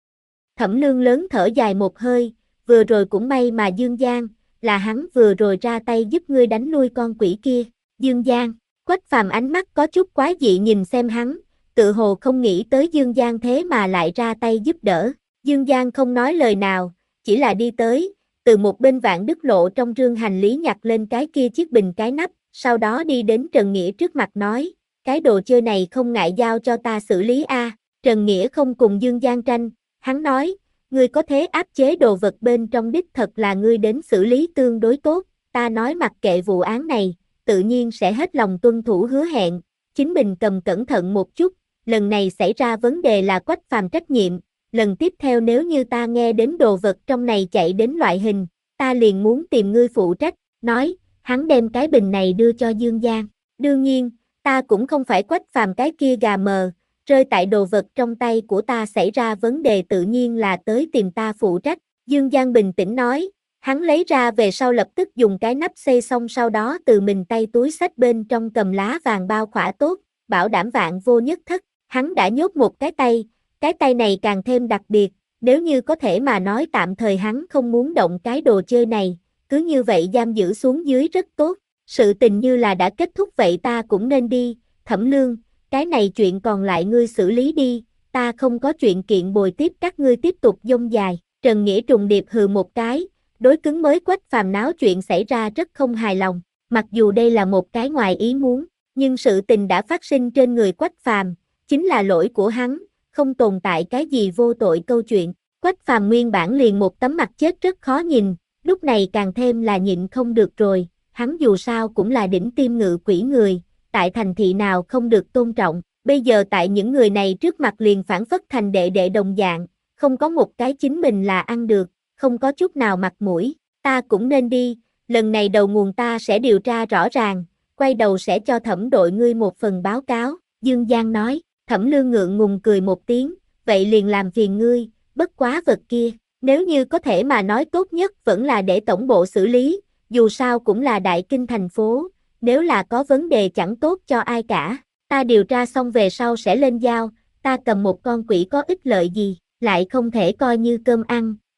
Thẩm Lương lớn thở dài một hơi, vừa rồi cũng may mà Dương Giang, là hắn vừa rồi ra tay giúp ngươi đánh lui con quỷ kia. Dương Giang, Quách Phàm ánh mắt có chút quái dị nhìn xem hắn, tự hồ không nghĩ tới Dương Giang thế mà lại ra tay giúp đỡ. Dương Giang không nói lời nào, chỉ là đi tới, từ một bên Vạn Đức Lộ trong rương hành lý nhặt lên cái kia chiếc bình cái nắp, sau đó đi đến Trần Nghĩa trước mặt nói, cái đồ chơi này không ngại giao cho ta xử lý a. Trần Nghĩa không cùng Dương Giang tranh, hắn nói, ngươi có thế áp chế đồ vật bên trong đích thật là ngươi đến xử lý tương đối tốt, ta nói mặc kệ vụ án này, tự nhiên sẽ hết lòng tuân thủ hứa hẹn, chính mình cầm cẩn thận một chút, lần này xảy ra vấn đề là Quách Phàm trách nhiệm, lần tiếp theo nếu như ta nghe đến đồ vật trong này chạy đến loại hình, ta liền muốn tìm ngươi phụ trách, nói, hắn đem cái bình này đưa cho Dương Giang, đương nhiên, ta cũng không phải Quách Phàm cái kia gà mờ, rơi tại đồ vật trong tay của ta xảy ra vấn đề tự nhiên là tới tìm ta phụ trách, Dương Giang bình tĩnh nói, hắn lấy ra về sau lập tức dùng cái nắp xây xong sau đó từ mình tay túi xách bên trong cầm lá vàng bao khỏa tốt, bảo đảm vạn vô nhất thất, hắn đã nhốt một cái tay, cái tay này càng thêm đặc biệt, nếu như có thể mà nói tạm thời hắn không muốn động cái đồ chơi này, cứ như vậy giam giữ xuống dưới rất tốt, sự tình như là đã kết thúc vậy ta cũng nên đi, Thẩm Lương, cái này chuyện còn lại ngươi xử lý đi, ta không có chuyện kiện bồi tiếp các ngươi tiếp tục dông dài, Trần Nghĩa trùng điệp hừ một cái, đối cứng mới Quách Phàm náo chuyện xảy ra rất không hài lòng, mặc dù đây là một cái ngoài ý muốn, nhưng sự tình đã phát sinh trên người Quách Phàm, chính là lỗi của hắn, không tồn tại cái gì vô tội câu chuyện, Quách Phàm nguyên bản liền một tấm mặt chết rất khó nhìn, lúc này càng thêm là nhịn không được rồi, hắn dù sao cũng là đỉnh tiêm ngự quỷ người, tại thành thị nào không được tôn trọng, bây giờ tại những người này trước mặt liền phản phất thành đệ đệ đồng dạng, không có một cái chính mình là ăn được, không có chút nào mặt mũi, ta cũng nên đi, lần này đầu nguồn ta sẽ điều tra rõ ràng, quay đầu sẽ cho thẩm đội ngươi một phần báo cáo, Dương Giang nói, Thẩm Lương ngượng ngùng cười một tiếng, vậy liền làm phiền ngươi, bất quá vật kia, nếu như có thể mà nói tốt nhất vẫn là để tổng bộ xử lý, dù sao cũng là đại kinh thành phố, nếu là có vấn đề chẳng tốt cho ai cả, ta điều tra xong về sau sẽ lên giao, ta cầm một con quỷ có ích lợi gì, lại không thể coi như cơm ăn,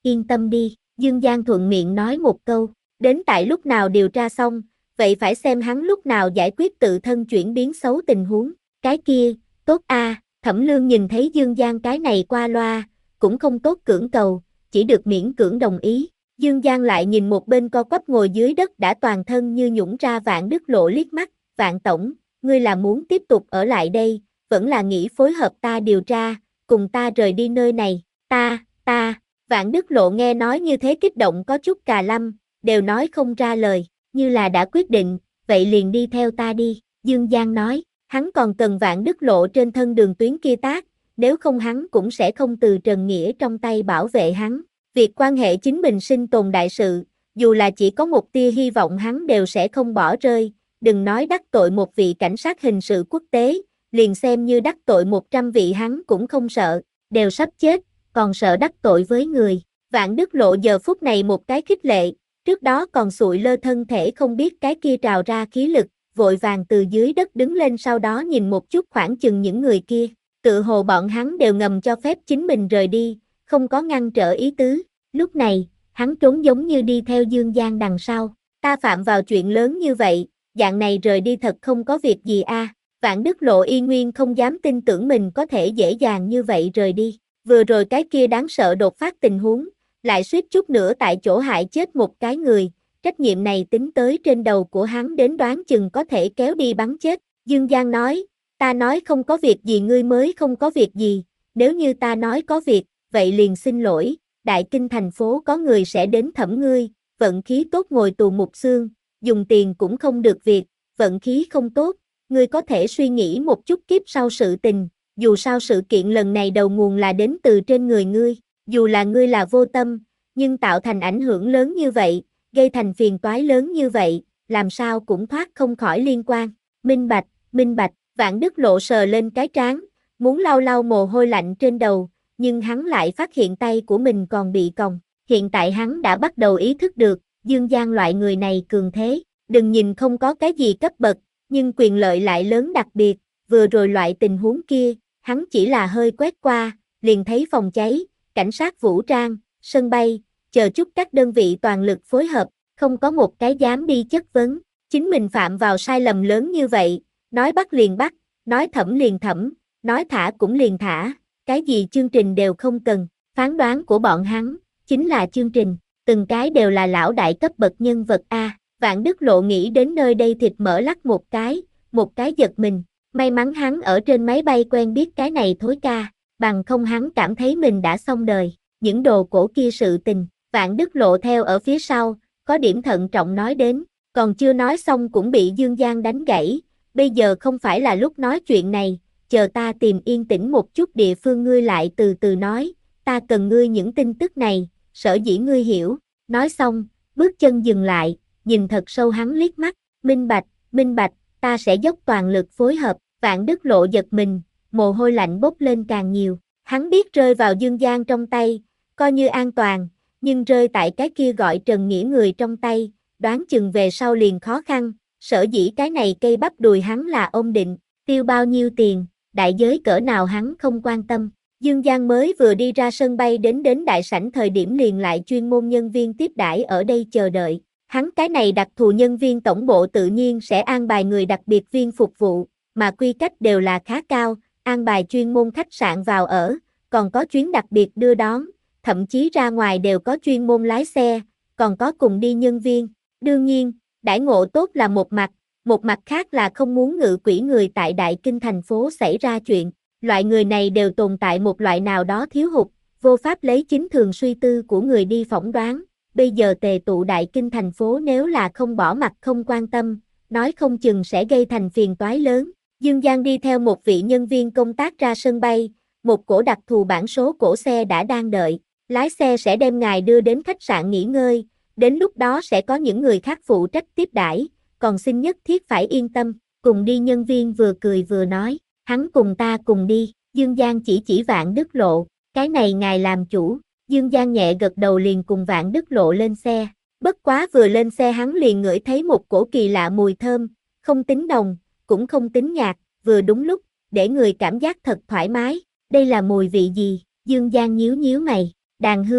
yên tâm đi, Dương Giang thuận miệng nói một câu, đến tại lúc nào điều tra xong, vậy phải xem hắn lúc nào giải quyết tự thân chuyển biến xấu tình huống, cái kia, tốt a. Thẩm Lương nhìn thấy Dương Giang cái này qua loa, cũng không tốt cưỡng cầu, chỉ được miễn cưỡng đồng ý. Dương Giang lại nhìn một bên co quắp ngồi dưới đất đã toàn thân như nhũng ra Vạn Đức Lộ liếc mắt, Vạn Tổng, ngươi là muốn tiếp tục ở lại đây, vẫn là nghĩ phối hợp ta điều tra, cùng ta rời đi nơi này, ta, ta, Vạn Đức Lộ nghe nói như thế kích động có chút cà lâm, đều nói không ra lời, như là đã quyết định, vậy liền đi theo ta đi, Dương Giang nói, hắn còn cần Vạn Đức Lộ trên thân đường tuyến kia tác, nếu không hắn cũng sẽ không từ Trần Nghĩa trong tay bảo vệ hắn. Việc quan hệ chính mình sinh tồn đại sự, dù là chỉ có một tia hy vọng hắn đều sẽ không bỏ rơi, đừng nói đắc tội một vị cảnh sát hình sự quốc tế, liền xem như đắc tội một trăm vị hắn cũng không sợ, đều sắp chết, còn sợ đắc tội với người. Vạn Đức Lộ giờ phút này một cái khích lệ, trước đó còn sụi lơ thân thể không biết cái kia trào ra khí lực, vội vàng từ dưới đất đứng lên sau đó nhìn một chút khoảng chừng những người kia, tự hồ bọn hắn đều ngầm cho phép chính mình rời đi, không có ngăn trở ý tứ. Lúc này, hắn trốn giống như đi theo Dương Giang đằng sau, ta phạm vào chuyện lớn như vậy, dạng này rời đi thật không có việc gì a. À. Vạn Đức Lộ y nguyên không dám tin tưởng mình có thể dễ dàng như vậy rời đi, vừa rồi cái kia đáng sợ đột phát tình huống, lại suýt chút nữa tại chỗ hại chết một cái người, trách nhiệm này tính tới trên đầu của hắn đến đoán chừng có thể kéo đi bắn chết. Dương Giang nói, ta nói không có việc gì ngươi mới không có việc gì, nếu như ta nói có việc, vậy liền xin lỗi, Đại Kinh thành phố có người sẽ đến thẩm ngươi, vận khí tốt ngồi tù mục xương, dùng tiền cũng không được việc, vận khí không tốt, ngươi có thể suy nghĩ một chút kiếp sau sự tình, dù sao sự kiện lần này đầu nguồn là đến từ trên người ngươi, dù là ngươi là vô tâm, nhưng tạo thành ảnh hưởng lớn như vậy, gây thành phiền toái lớn như vậy, làm sao cũng thoát không khỏi liên quan, minh bạch, minh bạch, Vạn Đức Lộ sờ lên cái trán, muốn lau lau mồ hôi lạnh trên đầu, nhưng hắn lại phát hiện tay của mình còn bị còng, hiện tại hắn đã bắt đầu ý thức được, Dương Giang loại người này cường thế, đừng nhìn không có cái gì cấp bậc, nhưng quyền lợi lại lớn đặc biệt, vừa rồi loại tình huống kia, hắn chỉ là hơi quét qua, liền thấy phòng cháy, cảnh sát vũ trang, sân bay, chờ chút các đơn vị toàn lực phối hợp, không có một cái dám đi chất vấn, chính mình phạm vào sai lầm lớn như vậy, nói bắt liền bắt, nói thẩm liền thẩm, nói thả cũng liền thả, cái gì chương trình đều không cần, phán đoán của bọn hắn, chính là chương trình, từng cái đều là lão đại cấp bậc nhân vật A. Vạn Đức Lộ nghĩ đến nơi đây thịt mỡ lắc một cái, một cái giật mình, may mắn hắn ở trên máy bay quen biết cái này thối ca, bằng không hắn cảm thấy mình đã xong đời, những đồ cổ kia sự tình, Vạn Đức Lộ theo ở phía sau, có điểm thận trọng nói đến, còn chưa nói xong cũng bị Dương Giang đánh gãy, bây giờ không phải là lúc nói chuyện này, chờ ta tìm yên tĩnh một chút địa phương ngươi lại từ từ nói, ta cần ngươi những tin tức này, sở dĩ ngươi hiểu, nói xong, bước chân dừng lại, nhìn thật sâu hắn liếc mắt, minh bạch, minh bạch, ta sẽ dốc toàn lực phối hợp, Vạn Đức Lộ giật mình, mồ hôi lạnh bốc lên càng nhiều, hắn biết rơi vào Dương Giang trong tay, coi như an toàn, nhưng rơi tại cái kia gọi Trần Nghĩa người trong tay, đoán chừng về sau liền khó khăn, sở dĩ cái này cây bắp đùi hắn là ôm định, tiêu bao nhiêu tiền, đại giới cỡ nào hắn không quan tâm. Dương Giang mới vừa đi ra sân bay đến đến đại sảnh thời điểm liền lại chuyên môn nhân viên tiếp đãi ở đây chờ đợi. Hắn cái này đặc thù nhân viên tổng bộ tự nhiên sẽ an bài người đặc biệt viên phục vụ, mà quy cách đều là khá cao, an bài chuyên môn khách sạn vào ở, còn có chuyến đặc biệt đưa đón, thậm chí ra ngoài đều có chuyên môn lái xe, còn có cùng đi nhân viên. Đương nhiên, đãi ngộ tốt là một mặt, một mặt khác là không muốn ngự quỷ người tại Đại Kinh thành phố xảy ra chuyện. Loại người này đều tồn tại một loại nào đó thiếu hụt, vô pháp lấy chính thường suy tư của người đi phỏng đoán. Bây giờ tề tụ Đại Kinh thành phố nếu là không bỏ mặt không quan tâm, nói không chừng sẽ gây thành phiền toái lớn. Dương Giang đi theo một vị nhân viên công tác ra sân bay, một cổ đặc thù bản số cổ xe đã đang đợi, lái xe sẽ đem ngài đưa đến khách sạn nghỉ ngơi, đến lúc đó sẽ có những người khác phụ trách tiếp đãi, còn xin nhất thiết phải yên tâm, cùng đi nhân viên vừa cười vừa nói. Hắn cùng ta cùng đi, Dương Giang chỉ chỉ Vạn Đức Lộ, cái này ngài làm chủ, Dương Giang nhẹ gật đầu liền cùng Vạn Đức Lộ lên xe, bất quá vừa lên xe hắn liền ngửi thấy một cổ kỳ lạ mùi thơm, không tính nồng, cũng không tính nhạt, vừa đúng lúc, để người cảm giác thật thoải mái, đây là mùi vị gì, Dương Giang nhíu nhíu mày, đàn hương,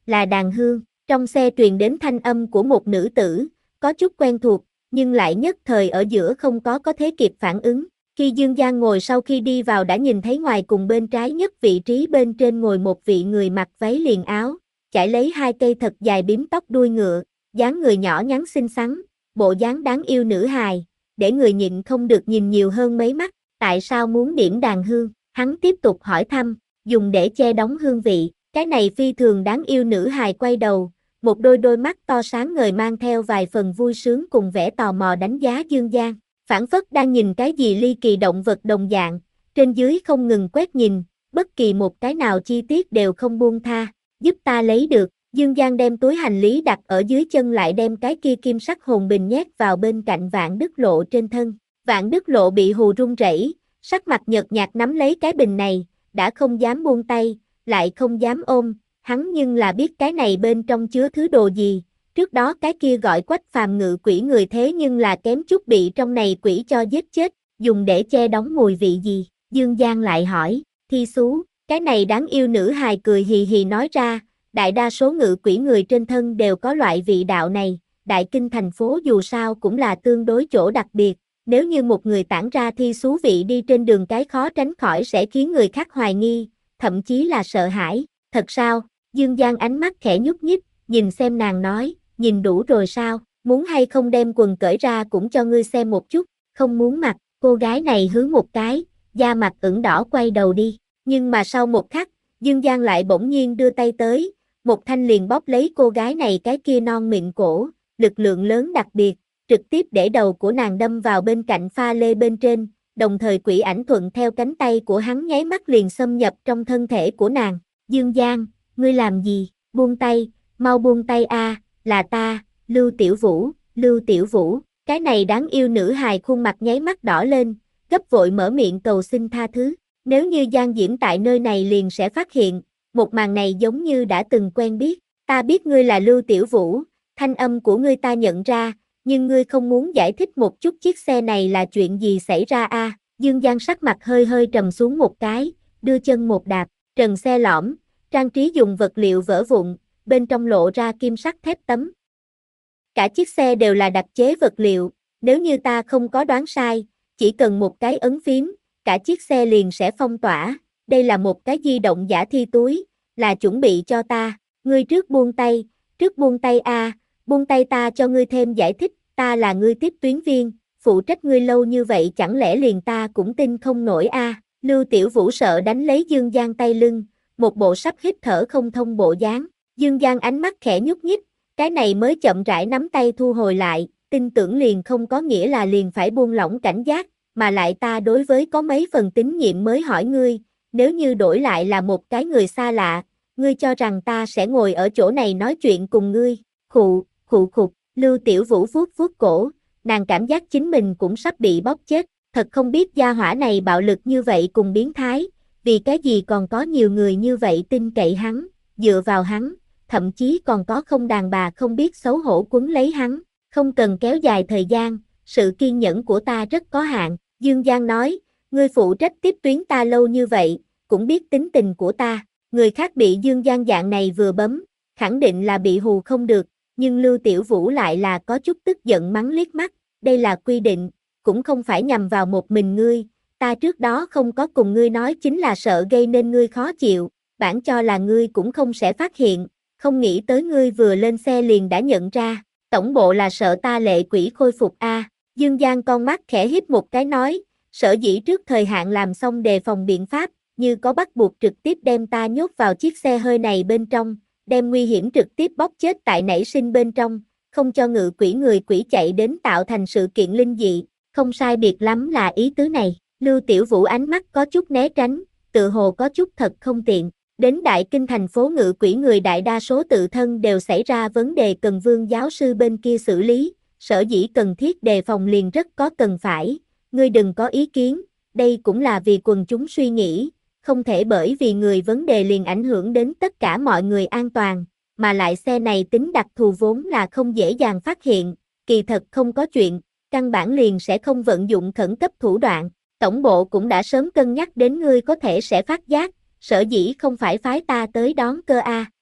là đàn hương. Trong xe truyền đến thanh âm của một nữ tử, có chút quen thuộc, nhưng lại nhất thời ở giữa không có có thế kịp phản ứng. Khi Dương Giang ngồi sau khi đi vào đã nhìn thấy ngoài cùng bên trái nhất vị trí bên trên ngồi một vị người mặc váy liền áo, chải lấy hai cây thật dài bím tóc đuôi ngựa, dáng người nhỏ nhắn xinh xắn, bộ dáng đáng yêu nữ hài, để người nhịn không được nhìn nhiều hơn mấy mắt. Tại sao muốn điểm đàn hương? Hắn tiếp tục hỏi thăm, dùng để che đóng hương vị. Cái này phi thường đáng yêu nữ hài quay đầu, một đôi đôi mắt to sáng ngời mang theo vài phần vui sướng cùng vẻ tò mò đánh giá Dương Giang, phảng phất đang nhìn cái gì ly kỳ động vật đồng dạng, trên dưới không ngừng quét nhìn, bất kỳ một cái nào chi tiết đều không buông tha. Giúp ta lấy được. Dương Giang đem túi hành lý đặt ở dưới chân lại đem cái kia kim sắc hồn bình nhét vào bên cạnh Vạn Đức Lộ trên thân. Vạn Đức Lộ bị hù run rẩy, sắc mặt nhợt nhạt nắm lấy cái bình này, đã không dám buông tay, lại không dám ôm, hắn nhưng là biết cái này bên trong chứa thứ đồ gì. Trước đó cái kia gọi Quách Phàm ngự quỷ người thế nhưng là kém chút bị trong này quỷ cho giết chết, dùng để che đóng mùi vị gì? Dương Giang lại hỏi, thi xú, cái này đáng yêu nữ hài cười hì hì nói ra, đại đa số ngự quỷ người trên thân đều có loại vị đạo này, Đại Kinh thành phố dù sao cũng là tương đối chỗ đặc biệt, nếu như một người tản ra thi xú vị đi trên đường cái khó tránh khỏi sẽ khiến người khác hoài nghi, thậm chí là sợ hãi. Thật sao? Dương Giang ánh mắt khẽ nhúc nhích, nhìn xem nàng nói, nhìn đủ rồi sao, muốn hay không đem quần cởi ra cũng cho ngươi xem một chút, không muốn mặc. Cô gái này hướng một cái, da mặt ửng đỏ quay đầu đi, nhưng mà sau một khắc, Dương Giang lại bỗng nhiên đưa tay tới, một thanh liền bóp lấy cô gái này cái kia non mịn cổ, lực lượng lớn đặc biệt, trực tiếp để đầu của nàng đâm vào bên cạnh pha lê bên trên, đồng thời quỷ ảnh thuận theo cánh tay của hắn nháy mắt liền xâm nhập trong thân thể của nàng. Dương Giang, ngươi làm gì? Buông tay, mau buông tay a, là ta, Lưu Tiểu Vũ, Lưu Tiểu Vũ. Cái này đáng yêu nữ hài khuôn mặt nháy mắt đỏ lên, gấp vội mở miệng cầu xin tha thứ. Nếu như Giang Diễm tại nơi này liền sẽ phát hiện, một màn này giống như đã từng quen biết. Ta biết ngươi là Lưu Tiểu Vũ, thanh âm của ngươi ta nhận ra, nhưng ngươi không muốn giải thích một chút chiếc xe này là chuyện gì xảy ra a? À? Dương Giang sắc mặt hơi hơi trầm xuống một cái, đưa chân một đạp, trần xe lõm, trang trí dùng vật liệu vỡ vụn, bên trong lộ ra kim sắc thép tấm. Cả chiếc xe đều là đặc chế vật liệu, nếu như ta không có đoán sai, chỉ cần một cái ấn phím, cả chiếc xe liền sẽ phong tỏa. Đây là một cái di động giả thi túi, là chuẩn bị cho ta. Ngươi trước buông tay, trước buông tay a, à, buông tay ta cho ngươi thêm giải thích, ta là ngươi tiếp tuyến viên, phụ trách ngươi lâu như vậy chẳng lẽ liền ta cũng tin không nổi a? À. Lưu Tiểu Vũ sợ đánh lấy Dương Giang tay lưng, một bộ sắp hít thở không thông bộ dáng. Dương Giang ánh mắt khẽ nhúc nhích, cái này mới chậm rãi nắm tay thu hồi lại, tin tưởng liền không có nghĩa là liền phải buông lỏng cảnh giác, mà lại ta đối với có mấy phần tín nhiệm mới hỏi ngươi, nếu như đổi lại là một cái người xa lạ, ngươi cho rằng ta sẽ ngồi ở chỗ này nói chuyện cùng ngươi? Khụ, khụ khục, Lưu Tiểu Vũ vuốt vuốt cổ, nàng cảm giác chính mình cũng sắp bị bóp chết, thật không biết gia hỏa này bạo lực như vậy cùng biến thái, vì cái gì còn có nhiều người như vậy tin cậy hắn, dựa vào hắn, thậm chí còn có không đàn bà không biết xấu hổ quấn lấy hắn, không cần kéo dài thời gian, sự kiên nhẫn của ta rất có hạn. Dương Giang nói, ngươi phụ trách tiếp tuyến ta lâu như vậy, cũng biết tính tình của ta, người khác bị Dương Giang dạng này vừa bấm, khẳng định là bị hù không được, nhưng Lưu Tiểu Vũ lại là có chút tức giận mắng liếc mắt, đây là quy định, cũng không phải nhằm vào một mình ngươi, ta trước đó không có cùng ngươi nói chính là sợ gây nên ngươi khó chịu, bản cho là ngươi cũng không sẽ phát hiện, không nghĩ tới ngươi vừa lên xe liền đã nhận ra, tổng bộ là sợ ta lệ quỷ khôi phục a. À. Dương Giang con mắt khẽ híp một cái nói, sở dĩ trước thời hạn làm xong đề phòng biện pháp, như có bắt buộc trực tiếp đem ta nhốt vào chiếc xe hơi này bên trong, đem nguy hiểm trực tiếp bóp chết tại nảy sinh bên trong, không cho ngự quỷ người quỷ chạy đến tạo thành sự kiện linh dị, không sai biệt lắm là ý tứ này. Lưu Tiểu Vũ ánh mắt có chút né tránh, tự hồ có chút thật không tiện. Đến Đại Kinh thành phố ngự quỷ người đại đa số tự thân đều xảy ra vấn đề cần Vương giáo sư bên kia xử lý, sở dĩ cần thiết đề phòng liền rất có cần phải, ngươi đừng có ý kiến, đây cũng là vì quần chúng suy nghĩ, không thể bởi vì người vấn đề liền ảnh hưởng đến tất cả mọi người an toàn, mà lại xe này tính đặc thù vốn là không dễ dàng phát hiện, kỳ thật không có chuyện, căn bản liền sẽ không vận dụng khẩn cấp thủ đoạn, tổng bộ cũng đã sớm cân nhắc đến ngươi có thể sẽ phát giác, sở dĩ không phải phái ta tới đón cơ a.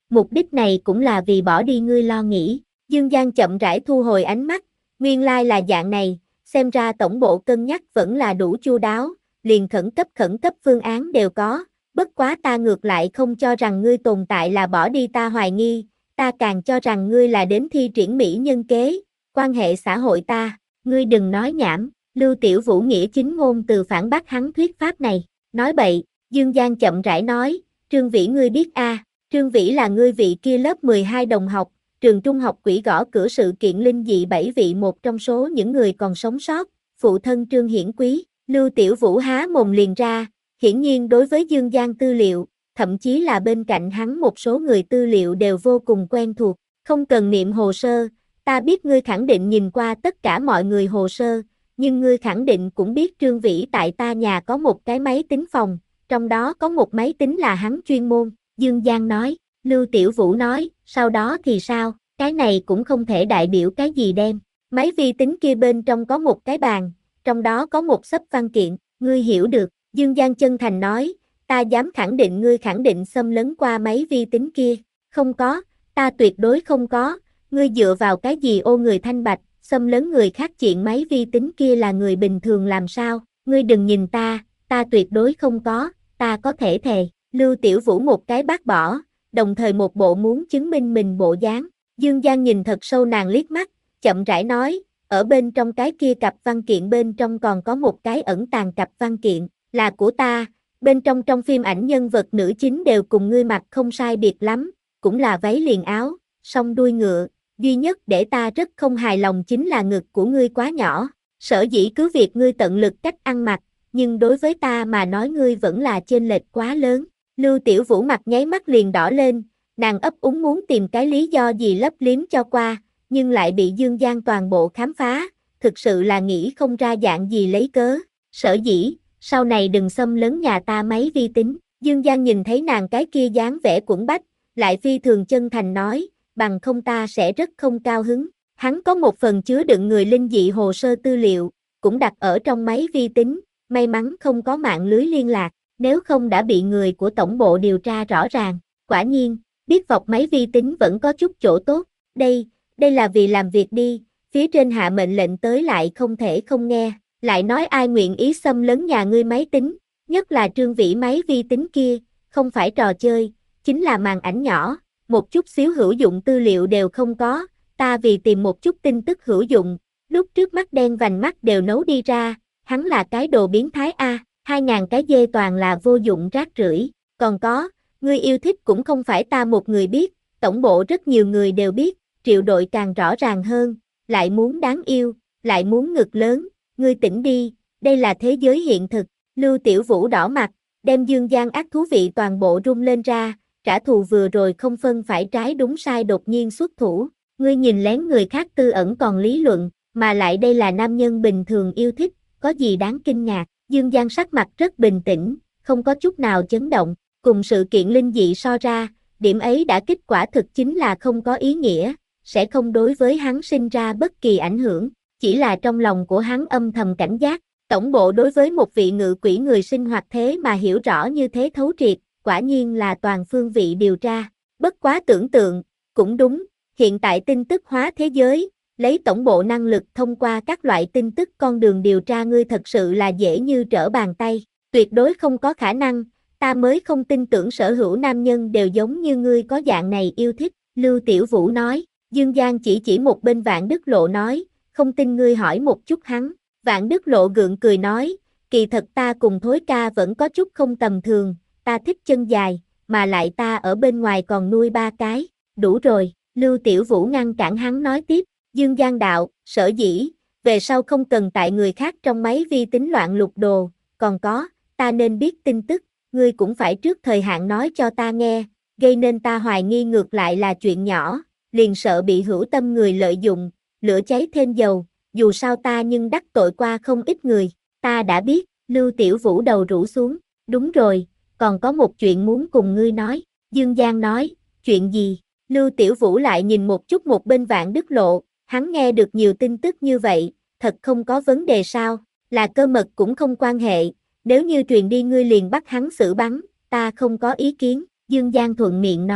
mục đích này cũng là vì bỏ đi ngươi lo nghĩ. Dương Giang chậm rãi thu hồi ánh mắt, nguyên lai là dạng này, xem ra tổng bộ cân nhắc vẫn là đủ chu đáo, liền khẩn cấp khẩn cấp phương án đều có, bất quá ta ngược lại không cho rằng ngươi tồn tại là bỏ đi ta hoài nghi, ta càng cho rằng ngươi là đến thi triển mỹ nhân kế, quan hệ xã hội ta, ngươi đừng nói nhảm, Lưu Tiểu Vũ nghĩa chính ngôn từ phản bác hắn thuyết pháp này, nói bậy, Dương Giang chậm rãi nói, Trương Vĩ ngươi biết a, à, Trương Vĩ là ngươi vị kia lớp mười hai đồng học, trường trung học quỷ gõ cửa sự kiện linh dị bảy vị một trong số những người còn sống sót, phụ thân Trương Hiển Quý, Lưu Tiểu Vũ há mồm liền ra, hiển nhiên đối với Dương Giang tư liệu, thậm chí là bên cạnh hắn một số người tư liệu đều vô cùng quen thuộc, không cần niệm hồ sơ, ta biết ngươi khẳng định nhìn qua tất cả mọi người hồ sơ, nhưng ngươi khẳng định cũng biết Trương Vĩ tại ta nhà có một cái máy tính phòng, trong đó có một máy tính là hắn chuyên môn, Dương Giang nói, Lưu Tiểu Vũ nói, sau đó thì sao, cái này cũng không thể đại biểu cái gì đem, máy vi tính kia bên trong có một cái bàn, trong đó có một xấp văn kiện, ngươi hiểu được, Dương Giang chân thành nói, ta dám khẳng định ngươi khẳng định xâm lấn qua máy vi tính kia, không có, ta tuyệt đối không có, ngươi dựa vào cái gì ô người thanh bạch, xâm lấn người khác chuyện máy vi tính kia là người bình thường làm sao, ngươi đừng nhìn ta, ta tuyệt đối không có, ta có thể thề, Lưu Tiểu Vũ một cái bác bỏ, đồng thời một bộ muốn chứng minh mình bộ dáng, Dương Giang nhìn thật sâu nàng liếc mắt, chậm rãi nói, ở bên trong cái kia cặp văn kiện bên trong còn có một cái ẩn tàng cặp văn kiện, là của ta, bên trong trong phim ảnh nhân vật nữ chính đều cùng ngươi mặc không sai biệt lắm, cũng là váy liền áo, song đuôi ngựa, duy nhất để ta rất không hài lòng chính là ngực của ngươi quá nhỏ, sở dĩ cứ việc ngươi tận lực cách ăn mặc, nhưng đối với ta mà nói ngươi vẫn là chênh lệch quá lớn, Lưu Tiểu Vũ mặt nháy mắt liền đỏ lên, nàng ấp úng muốn tìm cái lý do gì lấp liếm cho qua, nhưng lại bị Dương Giang toàn bộ khám phá, thực sự là nghĩ không ra dạng gì lấy cớ, sở dĩ, sau này đừng xâm lấn nhà ta máy vi tính, Dương Giang nhìn thấy nàng cái kia dáng vẻ quẫn bách, lại phi thường chân thành nói, bằng không ta sẽ rất không cao hứng, hắn có một phần chứa đựng người linh dị hồ sơ tư liệu, cũng đặt ở trong máy vi tính, may mắn không có mạng lưới liên lạc, nếu không đã bị người của tổng bộ điều tra rõ ràng, quả nhiên, biết vọc máy vi tính vẫn có chút chỗ tốt, đây, đây là vì làm việc đi, phía trên hạ mệnh lệnh tới lại không thể không nghe, lại nói ai nguyện ý xâm lấn nhà ngươi máy tính, nhất là Trương Vĩ máy vi tính kia, không phải trò chơi, chính là màn ảnh nhỏ, một chút xíu hữu dụng tư liệu đều không có, ta vì tìm một chút tin tức hữu dụng, lúc trước mắt đen vành mắt đều nấu đi ra, hắn là cái đồ biến thái a, hai ngàn cái dê toàn là vô dụng rác rưởi, còn có, ngươi yêu thích cũng không phải ta một người biết, tổng bộ rất nhiều người đều biết, Triệu đội càng rõ ràng hơn, lại muốn đáng yêu, lại muốn ngực lớn, ngươi tỉnh đi, đây là thế giới hiện thực, Lưu Tiểu Vũ đỏ mặt, đem Dương Giang ác thú vị toàn bộ rung lên ra, trả thù vừa rồi không phân phải trái đúng sai đột nhiên xuất thủ, ngươi nhìn lén người khác tư ẩn còn lý luận, mà lại đây là nam nhân bình thường yêu thích, có gì đáng kinh ngạc, Dương Giang sắc mặt rất bình tĩnh, không có chút nào chấn động, cùng sự kiện linh dị so ra, điểm ấy đã kết quả thực chính là không có ý nghĩa, sẽ không đối với hắn sinh ra bất kỳ ảnh hưởng, chỉ là trong lòng của hắn âm thầm cảnh giác, tổng bộ đối với một vị ngự quỷ người sinh hoạt thế mà hiểu rõ như thế thấu triệt, quả nhiên là toàn phương vị điều tra, bất quá tưởng tượng, cũng đúng, hiện tại tin tức hóa thế giới, lấy tổng bộ năng lực thông qua các loại tin tức con đường điều tra ngươi thật sự là dễ như trở bàn tay, tuyệt đối không có khả năng, ta mới không tin tưởng sở hữu nam nhân đều giống như ngươi có dạng này yêu thích, Lưu Tiểu Vũ nói, Dương Giang chỉ chỉ một bên Vạn Đức Lộ nói, không tin ngươi hỏi một chút hắn, Vạn Đức Lộ gượng cười nói, kỳ thật ta cùng Thối ca vẫn có chút không tầm thường, ta thích chân dài, mà lại ta ở bên ngoài còn nuôi ba cái, đủ rồi, Lưu Tiểu Vũ ngăn cản hắn nói tiếp, Dương Giang đạo, sở dĩ, về sau không cần tại người khác trong máy vi tính loạn lục đồ, còn có, ta nên biết tin tức, ngươi cũng phải trước thời hạn nói cho ta nghe, gây nên ta hoài nghi ngược lại là chuyện nhỏ, liền sợ bị hữu tâm người lợi dụng, lửa cháy thêm dầu, dù sao ta nhưng đắc tội qua không ít người, ta đã biết, Lưu Tiểu Vũ đầu rũ xuống, đúng rồi, còn có một chuyện muốn cùng ngươi nói, Dương Giang nói, chuyện gì, Lưu Tiểu Vũ lại nhìn một chút một bên Vạn Đức Lộ, hắn nghe được nhiều tin tức như vậy, thật không có vấn đề sao, là cơ mật cũng không quan hệ, nếu như truyền đi ngươi liền bắt hắn xử bắn, ta không có ý kiến, Dương Giang thuận miệng nói,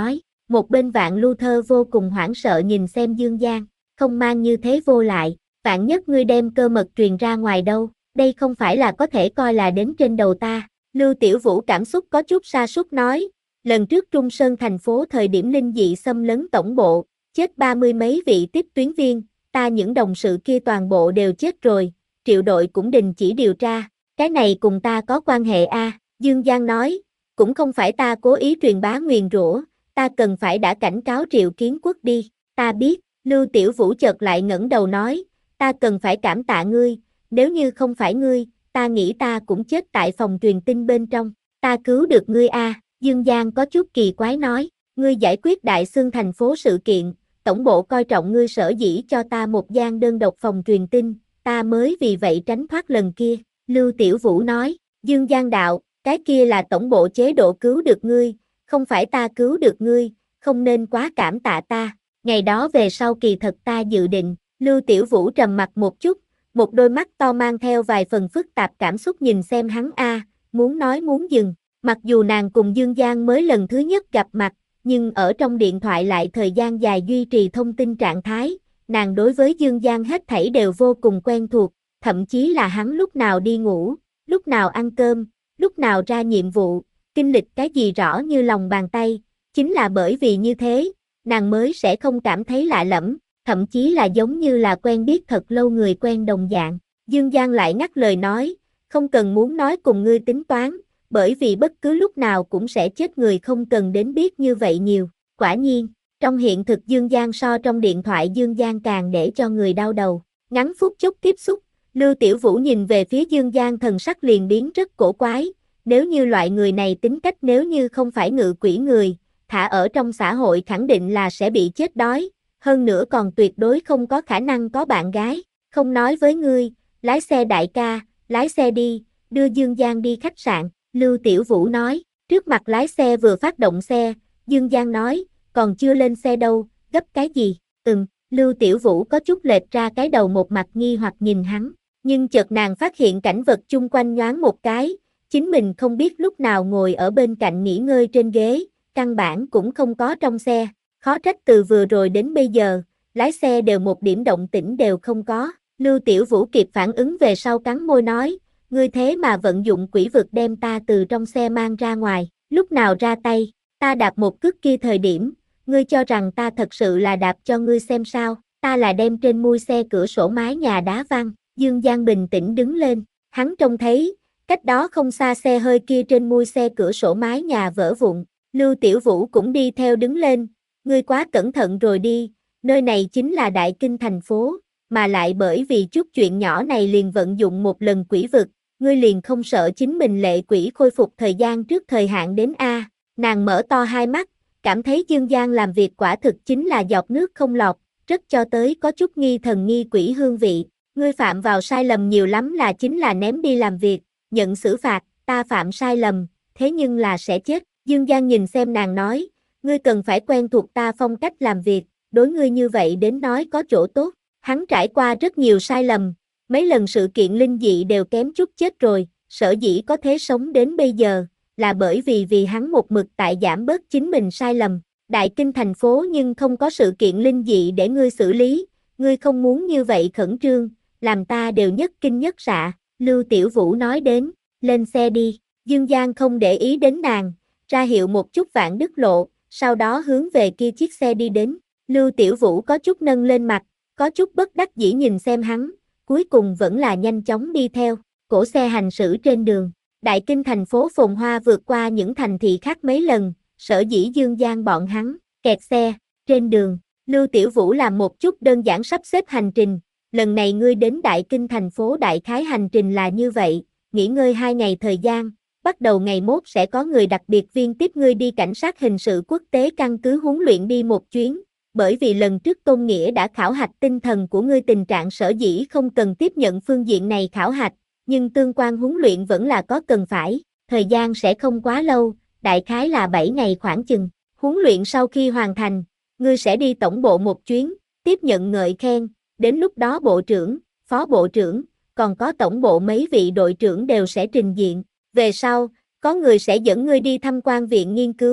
Một bên Vạn Luther vô cùng hoảng sợ nhìn xem Dương Giang, không mang như thế vô lại, vạn nhất ngươi đem cơ mật truyền ra ngoài đâu, đây không phải là có thể coi là đến trên đầu ta. Lưu Tiểu Vũ cảm xúc có chút sa sút nói, lần trước Trung Sơn thành phố thời điểm linh dị xâm lấn tổng bộ, chết ba mươi mấy vị tiếp tuyến viên, ta những đồng sự kia toàn bộ đều chết rồi, Triệu đội cũng đình chỉ điều tra, cái này cùng ta có quan hệ a. À, Dương Giang nói, cũng không phải ta cố ý truyền bá nguyền rủa, ta cần phải đã cảnh cáo Triệu Kiến Quốc đi, ta biết. Lưu Tiểu Vũ chợt lại ngẩng đầu nói, ta cần phải cảm tạ ngươi, nếu như không phải ngươi, ta nghĩ ta cũng chết tại phòng truyền tin bên trong, ta cứu được ngươi a. À, Dương Giang có chút kỳ quái nói, ngươi giải quyết Đại Xương thành phố sự kiện, tổng bộ coi trọng ngươi sở dĩ cho ta một gian đơn độc phòng truyền tin, ta mới vì vậy tránh thoát lần kia. Lưu Tiểu Vũ nói, Dương Giang đạo, cái kia là tổng bộ chế độ cứu được ngươi, không phải ta cứu được ngươi, không nên quá cảm tạ ta, ngày đó về sau kỳ thật ta dự định. Lưu Tiểu Vũ trầm mặt một chút, một đôi mắt to mang theo vài phần phức tạp cảm xúc nhìn xem hắn a, à, muốn nói muốn dừng, mặc dù nàng cùng Dương Giang mới lần thứ nhất gặp mặt, nhưng ở trong điện thoại lại thời gian dài duy trì thông tin trạng thái, nàng đối với Dương Giang hết thảy đều vô cùng quen thuộc, thậm chí là hắn lúc nào đi ngủ, lúc nào ăn cơm, lúc nào ra nhiệm vụ, kinh lịch cái gì rõ như lòng bàn tay, chính là bởi vì như thế, nàng mới sẽ không cảm thấy lạ lẫm, thậm chí là giống như là quen biết thật lâu người quen đồng dạng. Dương Giang lại ngắt lời nói, không cần muốn nói cùng ngươi tính toán, bởi vì bất cứ lúc nào cũng sẽ chết người, không cần đến biết như vậy nhiều. Quả nhiên, trong hiện thực Dương Giang so trong điện thoại Dương Giang càng để cho người đau đầu. Ngắn phút chốc tiếp xúc, Lưu Tiểu Vũ nhìn về phía Dương Giang thần sắc liền biến rất cổ quái, nếu như loại người này tính cách nếu như không phải ngự quỷ người, thả ở trong xã hội khẳng định là sẽ bị chết đói, hơn nữa còn tuyệt đối không có khả năng có bạn gái, không nói với ngươi, lái xe đại ca, lái xe đi, đưa Dương Giang đi khách sạn. Lưu Tiểu Vũ nói, trước mặt lái xe vừa phát động xe, Dương Giang nói, còn chưa lên xe đâu, gấp cái gì, ừm, Lưu Tiểu Vũ có chút lệch ra cái đầu một mặt nghi hoặc nhìn hắn, nhưng chợt nàng phát hiện cảnh vật chung quanh nhoáng một cái, chính mình không biết lúc nào ngồi ở bên cạnh nghỉ ngơi trên ghế, căn bản cũng không có trong xe, khó trách từ vừa rồi đến bây giờ, lái xe đều một điểm động tĩnh đều không có. Lưu Tiểu Vũ kịp phản ứng về sau cắn môi nói, ngươi thế mà vận dụng quỷ vực đem ta từ trong xe mang ra ngoài, lúc nào ra tay, ta đạp một cước kia thời điểm, ngươi cho rằng ta thật sự là đạp cho ngươi xem sao, ta là đem trên mui xe cửa sổ mái nhà đá văng. Dương Giang bình tĩnh đứng lên, hắn trông thấy, cách đó không xa xe hơi kia trên mui xe cửa sổ mái nhà vỡ vụn, Lưu Tiểu Vũ cũng đi theo đứng lên, ngươi quá cẩn thận rồi đi, nơi này chính là Đại Kinh thành phố, mà lại bởi vì chút chuyện nhỏ này liền vận dụng một lần quỷ vực, ngươi liền không sợ chính mình lệ quỷ khôi phục thời gian trước thời hạn đến a. Nàng mở to hai mắt, cảm thấy Dương Giang làm việc quả thực chính là giọt nước không lọt, rất cho tới có chút nghi thần nghi quỷ hương vị, ngươi phạm vào sai lầm nhiều lắm là chính là ném đi làm việc, nhận xử phạt, ta phạm sai lầm, thế nhưng là sẽ chết. Dương Giang nhìn xem nàng nói, ngươi cần phải quen thuộc ta phong cách làm việc, đối ngươi như vậy đến nói có chỗ tốt, hắn trải qua rất nhiều sai lầm, mấy lần sự kiện linh dị đều kém chút chết rồi, sở dĩ có thế sống đến bây giờ, là bởi vì vì hắn một mực tại giảm bớt chính mình sai lầm. Đại Kinh thành phố nhưng không có sự kiện linh dị để ngươi xử lý, ngươi không muốn như vậy khẩn trương, làm ta đều nhất kinh nhất sạ. Lưu Tiểu Vũ nói đến, lên xe đi. Dương Giang không để ý đến nàng, ra hiệu một chút Vạn Đức Lộ, sau đó hướng về kia chiếc xe đi đến. Lưu Tiểu Vũ có chút nâng lên mặt, có chút bất đắc dĩ nhìn xem hắn, cuối cùng vẫn là nhanh chóng đi theo. Cổ xe hành xử trên đường. Đại Kinh thành phố phồn hoa vượt qua những thành thị khác mấy lần, sở dĩ Dương Giang bọn hắn kẹt xe. Trên đường, Lưu Tiểu Vũ làm một chút đơn giản sắp xếp hành trình. Lần này ngươi đến Đại Kinh thành phố đại khái hành trình là như vậy, nghỉ ngơi hai ngày thời gian, bắt đầu ngày mốt sẽ có người đặc biệt viên tiếp ngươi đi cảnh sát hình sự quốc tế căn cứ huấn luyện đi một chuyến, bởi vì lần trước Tôn Nghĩa đã khảo hạch tinh thần của ngươi tình trạng sở dĩ không cần tiếp nhận phương diện này khảo hạch, nhưng tương quan huấn luyện vẫn là có cần phải, thời gian sẽ không quá lâu, đại khái là bảy ngày khoảng chừng. Huấn luyện sau khi hoàn thành, ngươi sẽ đi tổng bộ một chuyến, tiếp nhận ngợi khen, đến lúc đó bộ trưởng, phó bộ trưởng, còn có tổng bộ mấy vị đội trưởng đều sẽ trình diện. Về sau, có người sẽ dẫn ngươi đi tham quan viện nghiên cứu,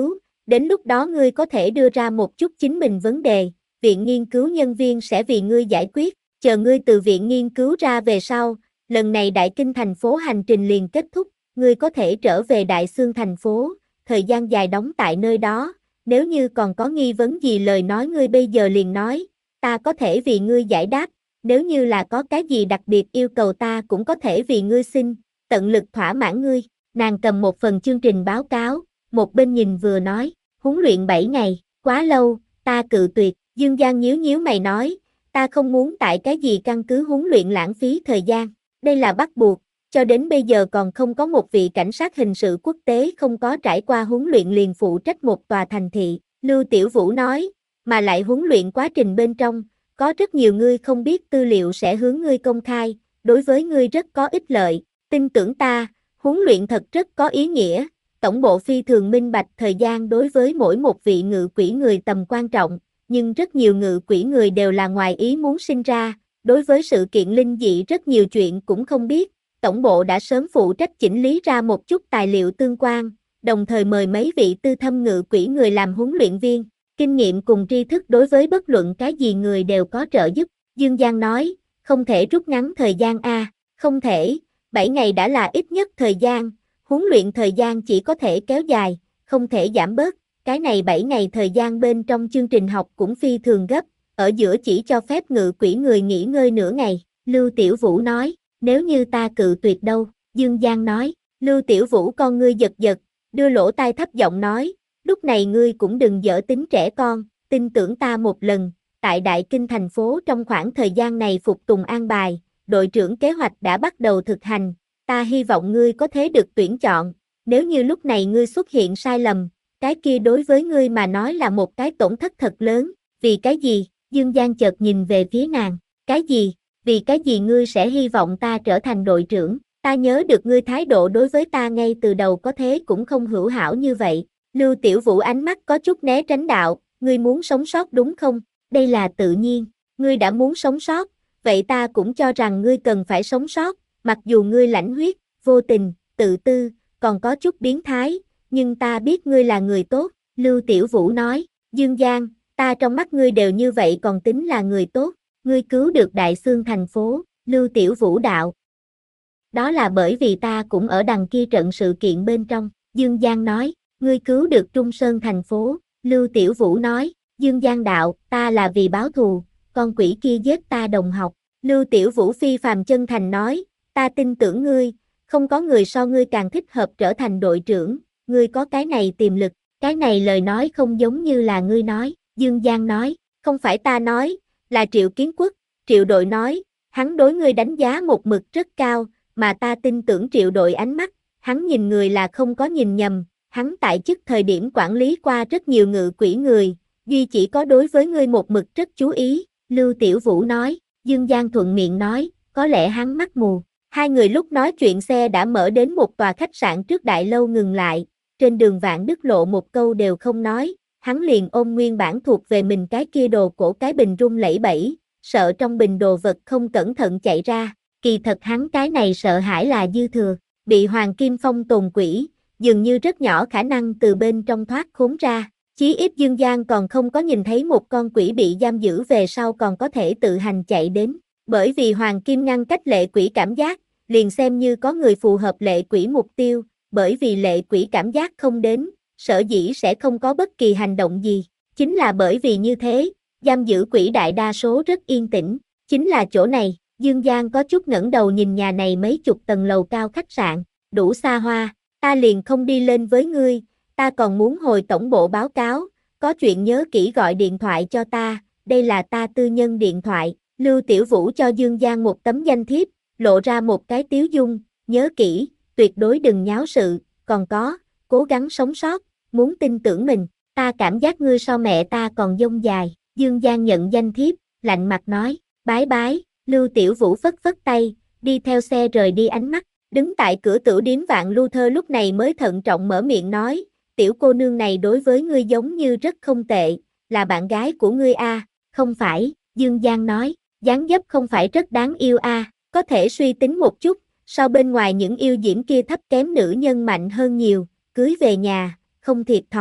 Đến lúc đó ngươi có thể đưa ra một chút chính mình vấn đề, viện nghiên cứu nhân viên sẽ vì ngươi giải quyết, chờ ngươi từ viện nghiên cứu ra về sau, lần này Đại Kinh thành phố hành trình liền kết thúc, ngươi có thể trở về Đại Xương thành phố, thời gian dài đóng tại nơi đó, nếu như còn có nghi vấn gì lời nói ngươi bây giờ liền nói, ta có thể vì ngươi giải đáp, nếu như là có cái gì đặc biệt yêu cầu ta cũng có thể vì ngươi xin, tận lực thỏa mãn ngươi. Nàng cầm một phần chương trình báo cáo, một bên nhìn vừa nói, huấn luyện bảy ngày, quá lâu, ta cự tuyệt, Dương Giang nhíu nhíu mày nói, ta không muốn tại cái gì căn cứ huấn luyện lãng phí thời gian, đây là bắt buộc, cho đến bây giờ còn không có một vị cảnh sát hình sự quốc tế không có trải qua huấn luyện liền phụ trách một tòa thành thị, Lưu Tiểu Vũ nói, mà lại huấn luyện quá trình bên trong, có rất nhiều ngươi không biết tư liệu sẽ hướng ngươi công khai, đối với ngươi rất có ích lợi, tin tưởng ta, huấn luyện thật rất có ý nghĩa, tổng bộ phi thường minh bạch thời gian đối với mỗi một vị ngự quỷ người tầm quan trọng, nhưng rất nhiều ngự quỷ người đều là ngoài ý muốn sinh ra, đối với sự kiện linh dị rất nhiều chuyện cũng không biết, tổng bộ đã sớm phụ trách chỉnh lý ra một chút tài liệu tương quan, đồng thời mời mấy vị tư thâm ngự quỷ người làm huấn luyện viên, kinh nghiệm cùng tri thức đối với bất luận cái gì người đều có trợ giúp, Dương Giang nói, không thể rút ngắn thời gian a, không thể, bảy ngày đã là ít nhất thời gian, huấn luyện thời gian chỉ có thể kéo dài, không thể giảm bớt, cái này bảy ngày thời gian bên trong chương trình học cũng phi thường gấp, ở giữa chỉ cho phép ngự quỷ người nghỉ ngơi nửa ngày, Lưu Tiểu Vũ nói, nếu như ta cự tuyệt đâu, Dương Giang nói, Lưu Tiểu Vũ con ngươi giật giật, đưa lỗ tai thấp giọng nói, lúc này ngươi cũng đừng dở tính trẻ con, tin tưởng ta một lần, tại Đại Kinh thành phố trong khoảng thời gian này phục tùng an bài, đội trưởng kế hoạch đã bắt đầu thực hành, ta hy vọng ngươi có thể được tuyển chọn, nếu như lúc này ngươi xuất hiện sai lầm, cái kia đối với ngươi mà nói là một cái tổn thất thật lớn, vì cái gì, Dương Giang chợt nhìn về phía nàng, cái gì, vì cái gì ngươi sẽ hy vọng ta trở thành đội trưởng, ta nhớ được ngươi thái độ đối với ta ngay từ đầu có thế cũng không hữu hảo như vậy, Lưu Tiểu Vũ ánh mắt có chút né tránh đạo, ngươi muốn sống sót đúng không, đây là tự nhiên, ngươi đã muốn sống sót, vậy ta cũng cho rằng ngươi cần phải sống sót, mặc dù ngươi lãnh huyết, vô tình, tự tư, còn có chút biến thái, nhưng ta biết ngươi là người tốt, Lưu Tiểu Vũ nói, Dương Giang, ta trong mắt ngươi đều như vậy còn tính là người tốt, ngươi cứu được Đại Xương thành phố, Lưu Tiểu Vũ đạo. Đó là bởi vì ta cũng ở đằng kia trận sự kiện bên trong, Dương Giang nói, ngươi cứu được Trung Sơn thành phố, Lưu Tiểu Vũ nói, Dương Giang đạo, ta là vì báo thù, con quỷ kia giết ta đồng học, Lưu Tiểu Vũ phi phàm chân thành nói, ta tin tưởng ngươi, không có người so ngươi càng thích hợp trở thành đội trưởng, ngươi có cái này tiềm lực, cái này lời nói không giống như là ngươi nói, Dương Giang nói, không phải ta nói, là Triệu Kiến Quốc, Triệu đội nói, hắn đối ngươi đánh giá một mực rất cao, mà ta tin tưởng Triệu đội ánh mắt, hắn nhìn người là không có nhìn nhầm, hắn tại chức thời điểm quản lý qua rất nhiều ngự quỷ người, duy chỉ có đối với ngươi một mực rất chú ý, Lưu Tiểu Vũ nói, Dương Giang thuận miệng nói, có lẽ hắn mắt mù. Hai người lúc nói chuyện xe đã mở đến một tòa khách sạn trước đại lâu ngừng lại, trên đường Vạn Đức Lộ một câu đều không nói, hắn liền ôm nguyên bản thuộc về mình cái kia đồ cổ cái bình rung lẩy bẩy, sợ trong bình đồ vật không cẩn thận chạy ra, kỳ thật hắn cái này sợ hãi là dư thừa, bị Hoàng Kim Phong tồn quỷ, dường như rất nhỏ khả năng từ bên trong thoát khốn ra, chí ít Dương Giang còn không có nhìn thấy một con quỷ bị giam giữ về sau còn có thể tự hành chạy đến, bởi vì Hoàng Kim ngăn cách lệ quỷ cảm giác, liền xem như có người phù hợp lệ quỷ mục tiêu, bởi vì lệ quỷ cảm giác không đến, sở dĩ sẽ không có bất kỳ hành động gì, chính là bởi vì như thế, giam giữ quỷ đại đa số rất yên tĩnh, chính là chỗ này, Dương Giang có chút ngẩng đầu nhìn nhà này mấy chục tầng lầu cao khách sạn, đủ xa hoa, ta liền không đi lên với ngươi, ta còn muốn hồi tổng bộ báo cáo, có chuyện nhớ kỹ gọi điện thoại cho ta, đây là ta tư nhân điện thoại, Lưu Tiểu Vũ cho Dương Giang một tấm danh thiếp, lộ ra một cái tiếu dung, nhớ kỹ, tuyệt đối đừng nháo sự, còn có, cố gắng sống sót, muốn tin tưởng mình, ta cảm giác ngươi so mẹ ta còn dông dài, Dương Giang nhận danh thiếp, lạnh mặt nói, bái bái, Lưu Tiểu Vũ phất phất tay, đi theo xe rời đi ánh mắt, đứng tại cửa tiểu điếm Vạn Lưu Thơ lúc này mới thận trọng mở miệng nói, tiểu cô nương này đối với ngươi giống như rất không tệ, là bạn gái của ngươi a, không phải, Dương Giang nói, dáng dấp không phải rất đáng yêu a, có thể suy tính một chút, so bên ngoài những yêu diễm kia thấp kém nữ nhân mạnh hơn nhiều, cưới về nhà, không thiệt thòi,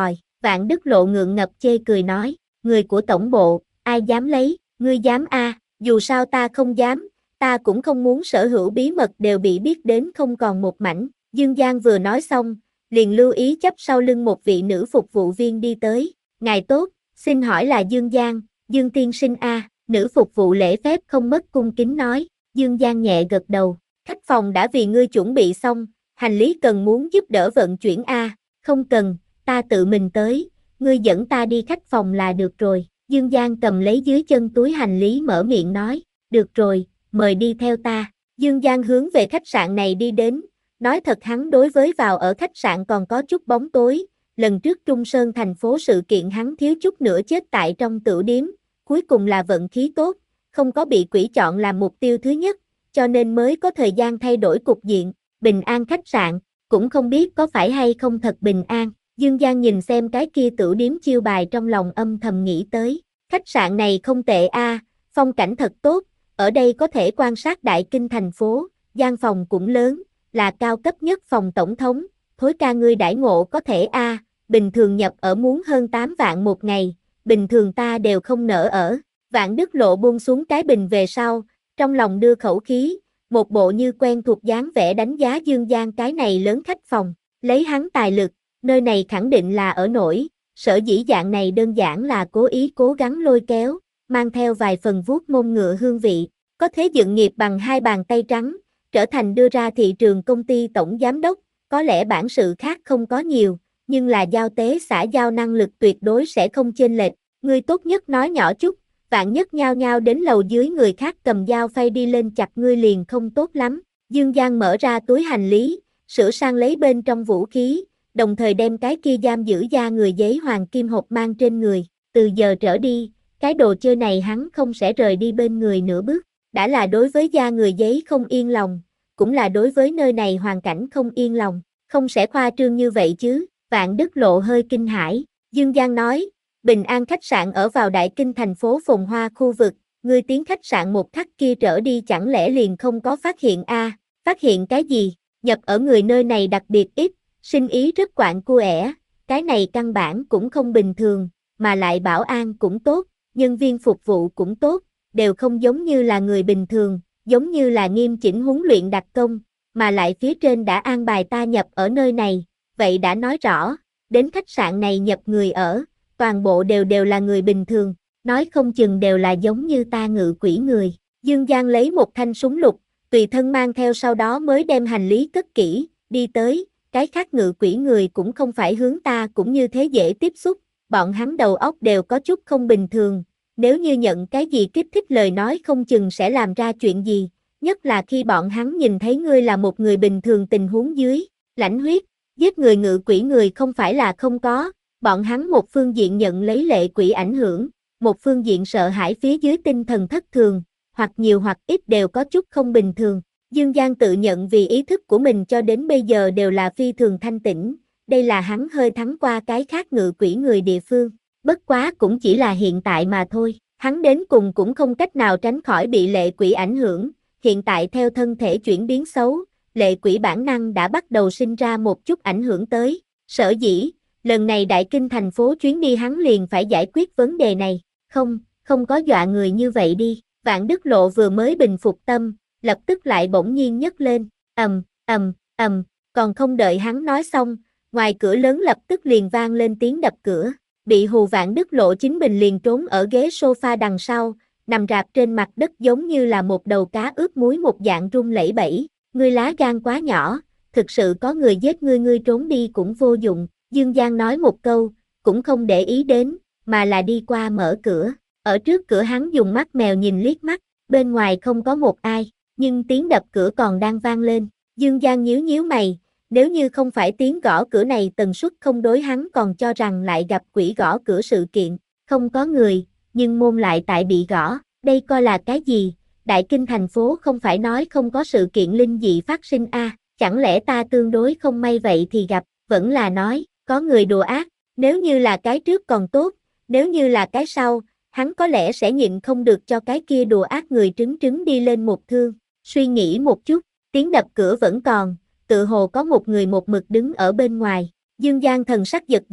Vạn Đức Lộ ngượng ngập chê cười nói, người của tổng bộ, ai dám lấy, ngươi dám a? À, dù sao ta không dám, ta cũng không muốn sở hữu bí mật đều bị biết đến không còn một mảnh. Dương Giang vừa nói xong, liền lưu ý chấp sau lưng một vị nữ phục vụ viên đi tới, ngài tốt, xin hỏi là Dương Giang, Dương tiên sinh a? À, nữ phục vụ lễ phép không mất cung kính nói. Dương Giang nhẹ gật đầu, khách phòng đã vì ngươi chuẩn bị xong, hành lý cần muốn giúp đỡ vận chuyển a? À, không cần, ta tự mình tới, ngươi dẫn ta đi khách phòng là được rồi. Dương Giang cầm lấy dưới chân túi hành lý mở miệng nói, được rồi, mời đi theo ta. Dương Giang hướng về khách sạn này đi đến, nói thật hắn đối với vào ở khách sạn còn có chút bóng tối, lần trước Trung Sơn thành phố sự kiện hắn thiếu chút nữa chết tại trong tửu điếm, cuối cùng là vận khí tốt, không có bị quỷ chọn làm mục tiêu thứ nhất, cho nên mới có thời gian thay đổi cục diện, bình an khách sạn, cũng không biết có phải hay không thật bình an. Dương Giang nhìn xem cái kia tửu điếm chiêu bài trong lòng âm thầm nghĩ tới, khách sạn này không tệ a, à, phong cảnh thật tốt, ở đây có thể quan sát đại kinh thành phố, gian phòng cũng lớn, là cao cấp nhất phòng tổng thống, thối ca ngươi đãi ngộ có thể a, à, bình thường nhập ở muốn hơn tám vạn một ngày, bình thường ta đều không nỡ ở. Vạn Đức Lộ buông xuống cái bình về sau, trong lòng đưa khẩu khí, một bộ như quen thuộc dáng vẻ đánh giá Dương Giang cái này lớn khách phòng, lấy hắn tài lực, nơi này khẳng định là ở nổi, sở dĩ dạng này đơn giản là cố ý cố gắng lôi kéo, mang theo vài phần vuốt mông ngựa hương vị, có thế dựng nghiệp bằng hai bàn tay trắng, trở thành đưa ra thị trường công ty tổng giám đốc, có lẽ bản sự khác không có nhiều, nhưng là giao tế xã giao năng lực tuyệt đối sẽ không chênh lệch, ngươi tốt nhất nói nhỏ chút, vạn nhất nhao nhao đến lầu dưới người khác cầm dao phay đi lên chặt ngươi liền không tốt lắm. Dương Giang mở ra túi hành lý, sửa sang lấy bên trong vũ khí, đồng thời đem cái kia giam giữ da người giấy hoàng kim hộp mang trên người, từ giờ trở đi, cái đồ chơi này hắn không sẽ rời đi bên người nửa bước, đã là đối với da người giấy không yên lòng, cũng là đối với nơi này hoàn cảnh không yên lòng, không sẽ khoa trương như vậy chứ. Vạn Đức Lộ hơi kinh hãi, Dương Giang nói, Bình An khách sạn ở vào đại kinh thành phố phồn hoa khu vực, ngươi tiến khách sạn một khắc kia trở đi chẳng lẽ liền không có phát hiện a? À, phát hiện cái gì? Nhập ở người nơi này đặc biệt ít, sinh ý rất quạng cua ẻ, cái này căn bản cũng không bình thường, mà lại bảo an cũng tốt, nhân viên phục vụ cũng tốt, đều không giống như là người bình thường, giống như là nghiêm chỉnh huấn luyện đặc công, mà lại phía trên đã an bài ta nhập ở nơi này, vậy đã nói rõ, đến khách sạn này nhập người ở, toàn bộ đều đều là người bình thường, nói không chừng đều là giống như ta ngự quỷ người. Dương Giang lấy một thanh súng lục, tùy thân mang theo sau đó mới đem hành lý cất kỹ, đi tới, cái khác ngự quỷ người cũng không phải hướng ta cũng như thế dễ tiếp xúc, bọn hắn đầu óc đều có chút không bình thường, nếu như nhận cái gì kích thích lời nói không chừng sẽ làm ra chuyện gì, nhất là khi bọn hắn nhìn thấy ngươi là một người bình thường tình huống dưới, lãnh huyết, giết người ngự quỷ người không phải là không có, bọn hắn một phương diện nhận lấy lệ quỷ ảnh hưởng, một phương diện sợ hãi phía dưới tinh thần thất thường, hoặc nhiều hoặc ít đều có chút không bình thường. Dương Giang tự nhận vì ý thức của mình cho đến bây giờ đều là phi thường thanh tĩnh, đây là hắn hơi thắng qua cái khác ngự quỷ người địa phương, bất quá cũng chỉ là hiện tại mà thôi, hắn đến cùng cũng không cách nào tránh khỏi bị lệ quỷ ảnh hưởng, hiện tại theo thân thể chuyển biến xấu, lệ quỷ bản năng đã bắt đầu sinh ra một chút ảnh hưởng tới, sở dĩ, lần này đại kinh thành phố chuyến đi hắn liền phải giải quyết vấn đề này, không, không có dọa người như vậy đi, Vạn Đức Lộ vừa mới bình phục tâm, lập tức lại bỗng nhiên nhấc lên, ầm, ầm, ầm, còn không đợi hắn nói xong, ngoài cửa lớn lập tức liền vang lên tiếng đập cửa, bị hù Vạn Đức Lộ chính mình liền trốn ở ghế sofa đằng sau, nằm rạp trên mặt đất giống như là một đầu cá ướp muối một dạng run lẩy bẩy, ngươi lá gan quá nhỏ, thực sự có người giết ngươi ngươi trốn đi cũng vô dụng, Dương Giang nói một câu, cũng không để ý đến, mà là đi qua mở cửa, ở trước cửa hắn dùng mắt mèo nhìn liếc mắt, bên ngoài không có một ai. Nhưng tiếng đập cửa còn đang vang lên, Dương Giang nhíu nhíu mày, nếu như không phải tiếng gõ cửa này tần suất không đối hắn còn cho rằng lại gặp quỷ gõ cửa sự kiện, không có người, nhưng môn lại tại bị gõ, đây coi là cái gì, đại kinh thành phố không phải nói không có sự kiện linh dị phát sinh a, à, chẳng lẽ ta tương đối không may vậy thì gặp, vẫn là nói, có người đùa ác, nếu như là cái trước còn tốt, nếu như là cái sau, hắn có lẽ sẽ nhịn không được cho cái kia đùa ác người trứng trứng đi lên một thương. Suy nghĩ một chút, tiếng đập cửa vẫn còn, tự hồ có một người một mực đứng ở bên ngoài. Dương Giang thần sắc giật giật,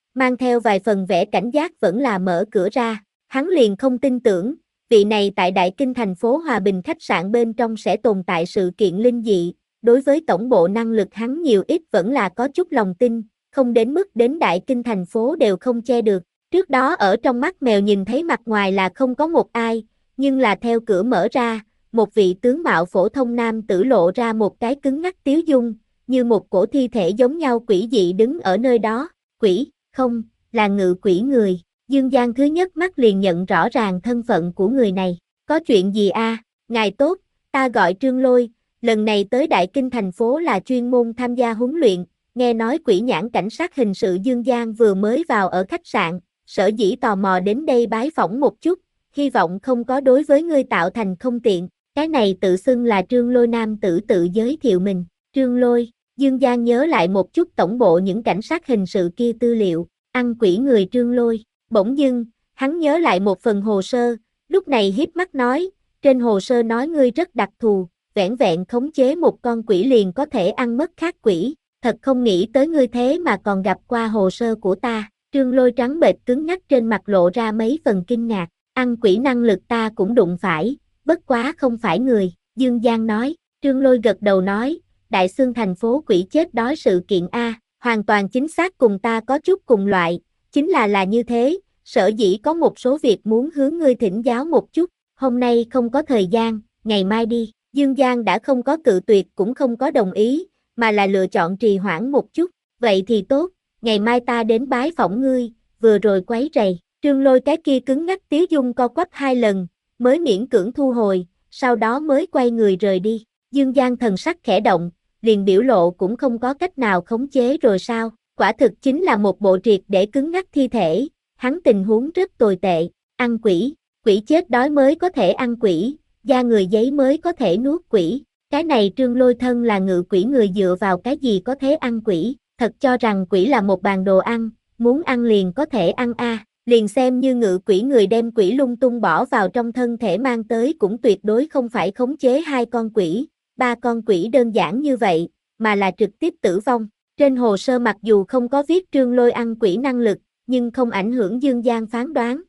mang theo vài phần vẻ cảnh giác vẫn là mở cửa ra. Hắn liền không tin tưởng, vị này tại Đại Kinh thành phố Hòa Bình khách sạn bên trong sẽ tồn tại sự kiện linh dị, đối với tổng bộ năng lực hắn nhiều ít vẫn là có chút lòng tin, không đến mức đến Đại Kinh thành phố đều không che được. Trước đó ở trong mắt mèo nhìn thấy mặt ngoài là không có một ai, nhưng là theo cửa mở ra, một vị tướng mạo phổ thông nam tử lộ ra một cái cứng ngắc tiếu dung, như một cổ thi thể giống nhau quỷ dị đứng ở nơi đó. Quỷ, không, là ngự quỷ người. Dương Giang thứ nhất mắt liền nhận rõ ràng thân phận của người này. Có chuyện gì a? À? Ngài tốt, ta gọi Trương Lôi, lần này tới Đại Kinh thành phố là chuyên môn tham gia huấn luyện, nghe nói quỷ nhãn cảnh sát hình sự Dương Giang vừa mới vào ở khách sạn, sở dĩ tò mò đến đây bái phỏng một chút, hy vọng không có đối với ngươi tạo thành không tiện. Cái này tự xưng là Trương Lôi nam tử tự giới thiệu mình. Trương Lôi, Dương Giang nhớ lại một chút tổng bộ những cảnh sát hình sự kia tư liệu, ăn quỷ người Trương Lôi. Bỗng dưng, hắn nhớ lại một phần hồ sơ, lúc này híp mắt nói, trên hồ sơ nói ngươi rất đặc thù, vẻn vẹn khống chế một con quỷ liền có thể ăn mất khác quỷ, thật không nghĩ tới ngươi thế mà còn gặp qua hồ sơ của ta. Trương Lôi trắng bệch cứng nhắc trên mặt lộ ra mấy phần kinh ngạc, ăn quỷ năng lực ta cũng đụng phải, bất quá không phải người, Dương Giang nói. Trương Lôi gật đầu nói, Đại Xương thành phố quỷ chết đói sự kiện A, hoàn toàn chính xác cùng ta có chút cùng loại, chính là là như thế, sở dĩ có một số việc muốn hướng ngươi thỉnh giáo một chút, hôm nay không có thời gian, ngày mai đi. Dương Giang đã không có cự tuyệt cũng không có đồng ý, mà là lựa chọn trì hoãn một chút, vậy thì tốt, ngày mai ta đến bái phỏng ngươi, vừa rồi quấy rầy. Trương Lôi cái kia cứng ngắc tiếu dung co quắp hai lần, mới miễn cưỡng thu hồi, sau đó mới quay người rời đi. Dương Giang thần sắc khẽ động, liền biểu lộ cũng không có cách nào khống chế rồi sao, quả thực chính là một bộ triệt để cứng ngắc thi thể, hắn tình huống rất tồi tệ, ăn quỷ, quỷ chết đói mới có thể ăn quỷ, da người giấy mới có thể nuốt quỷ, cái này Trương Lôi thân là ngự quỷ người dựa vào cái gì có thể ăn quỷ, thật cho rằng quỷ là một bàn đồ ăn, muốn ăn liền có thể ăn a. À. Liền xem như ngự quỷ người đem quỷ lung tung bỏ vào trong thân thể mang tới cũng tuyệt đối không phải khống chế hai con quỷ, ba con quỷ đơn giản như vậy, mà là trực tiếp tử vong. Trên hồ sơ mặc dù không có viết Trương Lôi ăn quỷ năng lực, nhưng không ảnh hưởng Dương Giang phán đoán.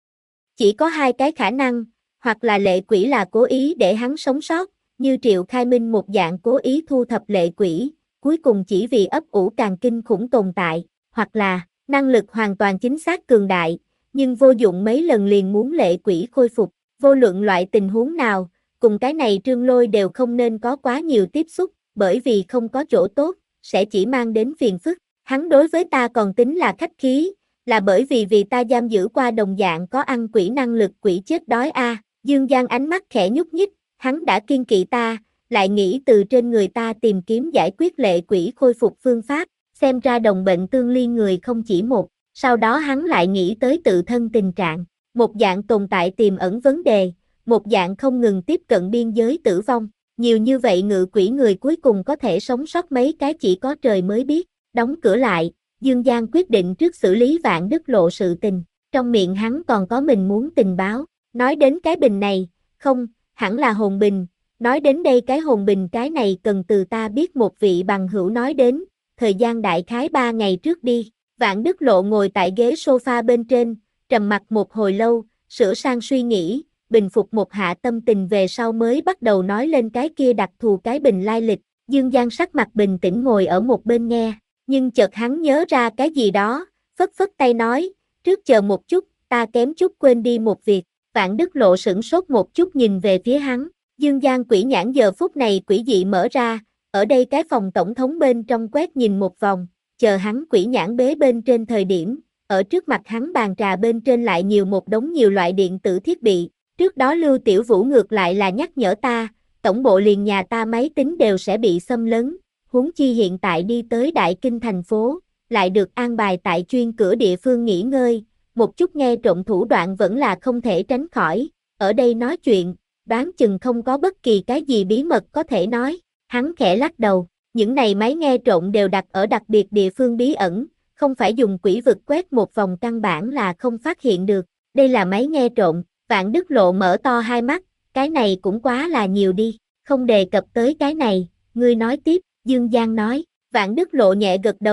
Chỉ có hai cái khả năng, hoặc là lệ quỷ là cố ý để hắn sống sót, như Triệu Khai Minh một dạng cố ý thu thập lệ quỷ, cuối cùng chỉ vì ấp ủ càng kinh khủng tồn tại, hoặc là năng lực hoàn toàn chính xác cường đại, nhưng vô dụng mấy lần liền muốn lệ quỷ khôi phục, vô luận loại tình huống nào, cùng cái này Trương Lôi đều không nên có quá nhiều tiếp xúc, bởi vì không có chỗ tốt, sẽ chỉ mang đến phiền phức. Hắn đối với ta còn tính là khách khí, là bởi vì vì ta giam giữ qua đồng dạng có ăn quỷ năng lực quỷ chết đói a. À. Dương Giang ánh mắt khẽ nhúc nhích, hắn đã kiên kỵ ta, lại nghĩ từ trên người ta tìm kiếm giải quyết lệ quỷ khôi phục phương pháp, xem ra đồng bệnh tương liên người không chỉ một, sau đó hắn lại nghĩ tới tự thân tình trạng, một dạng tồn tại tiềm ẩn vấn đề, một dạng không ngừng tiếp cận biên giới tử vong, nhiều như vậy ngự quỷ người cuối cùng có thể sống sót mấy cái chỉ có trời mới biết. Đóng cửa lại, Dương Giang quyết định trước xử lý Vạn Đức Lộ sự tình, trong miệng hắn còn có mình muốn tình báo, nói đến cái bình này, không, hẳn là hồn bình, nói đến đây cái hồn bình cái này cần từ ta biết một vị bằng hữu nói đến, thời gian đại khái ba ngày trước đi. Vạn Đức Lộ ngồi tại ghế sofa bên trên, trầm mặc một hồi lâu, sửa sang suy nghĩ, bình phục một hạ tâm tình về sau mới bắt đầu nói lên cái kia đặc thù cái bình lai lịch. Dương Giang sắc mặt bình tĩnh ngồi ở một bên nghe, nhưng chợt hắn nhớ ra cái gì đó, phất phất tay nói, trước chờ một chút, ta kém chút quên đi một việc. Vạn Đức Lộ sửng sốt một chút nhìn về phía hắn, Dương Giang quỷ nhãn giờ phút này quỷ dị mở ra, ở đây cái phòng tổng thống bên trong quét nhìn một vòng, chờ hắn quỷ nhãn bế bên trên thời điểm, ở trước mặt hắn bàn trà bên trên lại nhiều một đống nhiều loại điện tử thiết bị, trước đó Lưu Tiểu Vũ ngược lại là nhắc nhở ta, tổng bộ liền nhà ta máy tính đều sẽ bị xâm lấn, huống chi hiện tại đi tới Đại Kinh thành phố, lại được an bài tại chuyên cửa địa phương nghỉ ngơi, một chút nghe trộm thủ đoạn vẫn là không thể tránh khỏi, ở đây nói chuyện, đoán chừng không có bất kỳ cái gì bí mật có thể nói, hắn khẽ lắc đầu, những này máy nghe trộm đều đặt ở đặc biệt địa phương bí ẩn, không phải dùng quỷ vực quét một vòng căn bản là không phát hiện được, đây là máy nghe trộm. Vạn Đức Lộ mở to hai mắt, cái này cũng quá là nhiều đi, không đề cập tới cái này, ngươi nói tiếp, Dương Giang nói. Vạn Đức Lộ nhẹ gật đầu,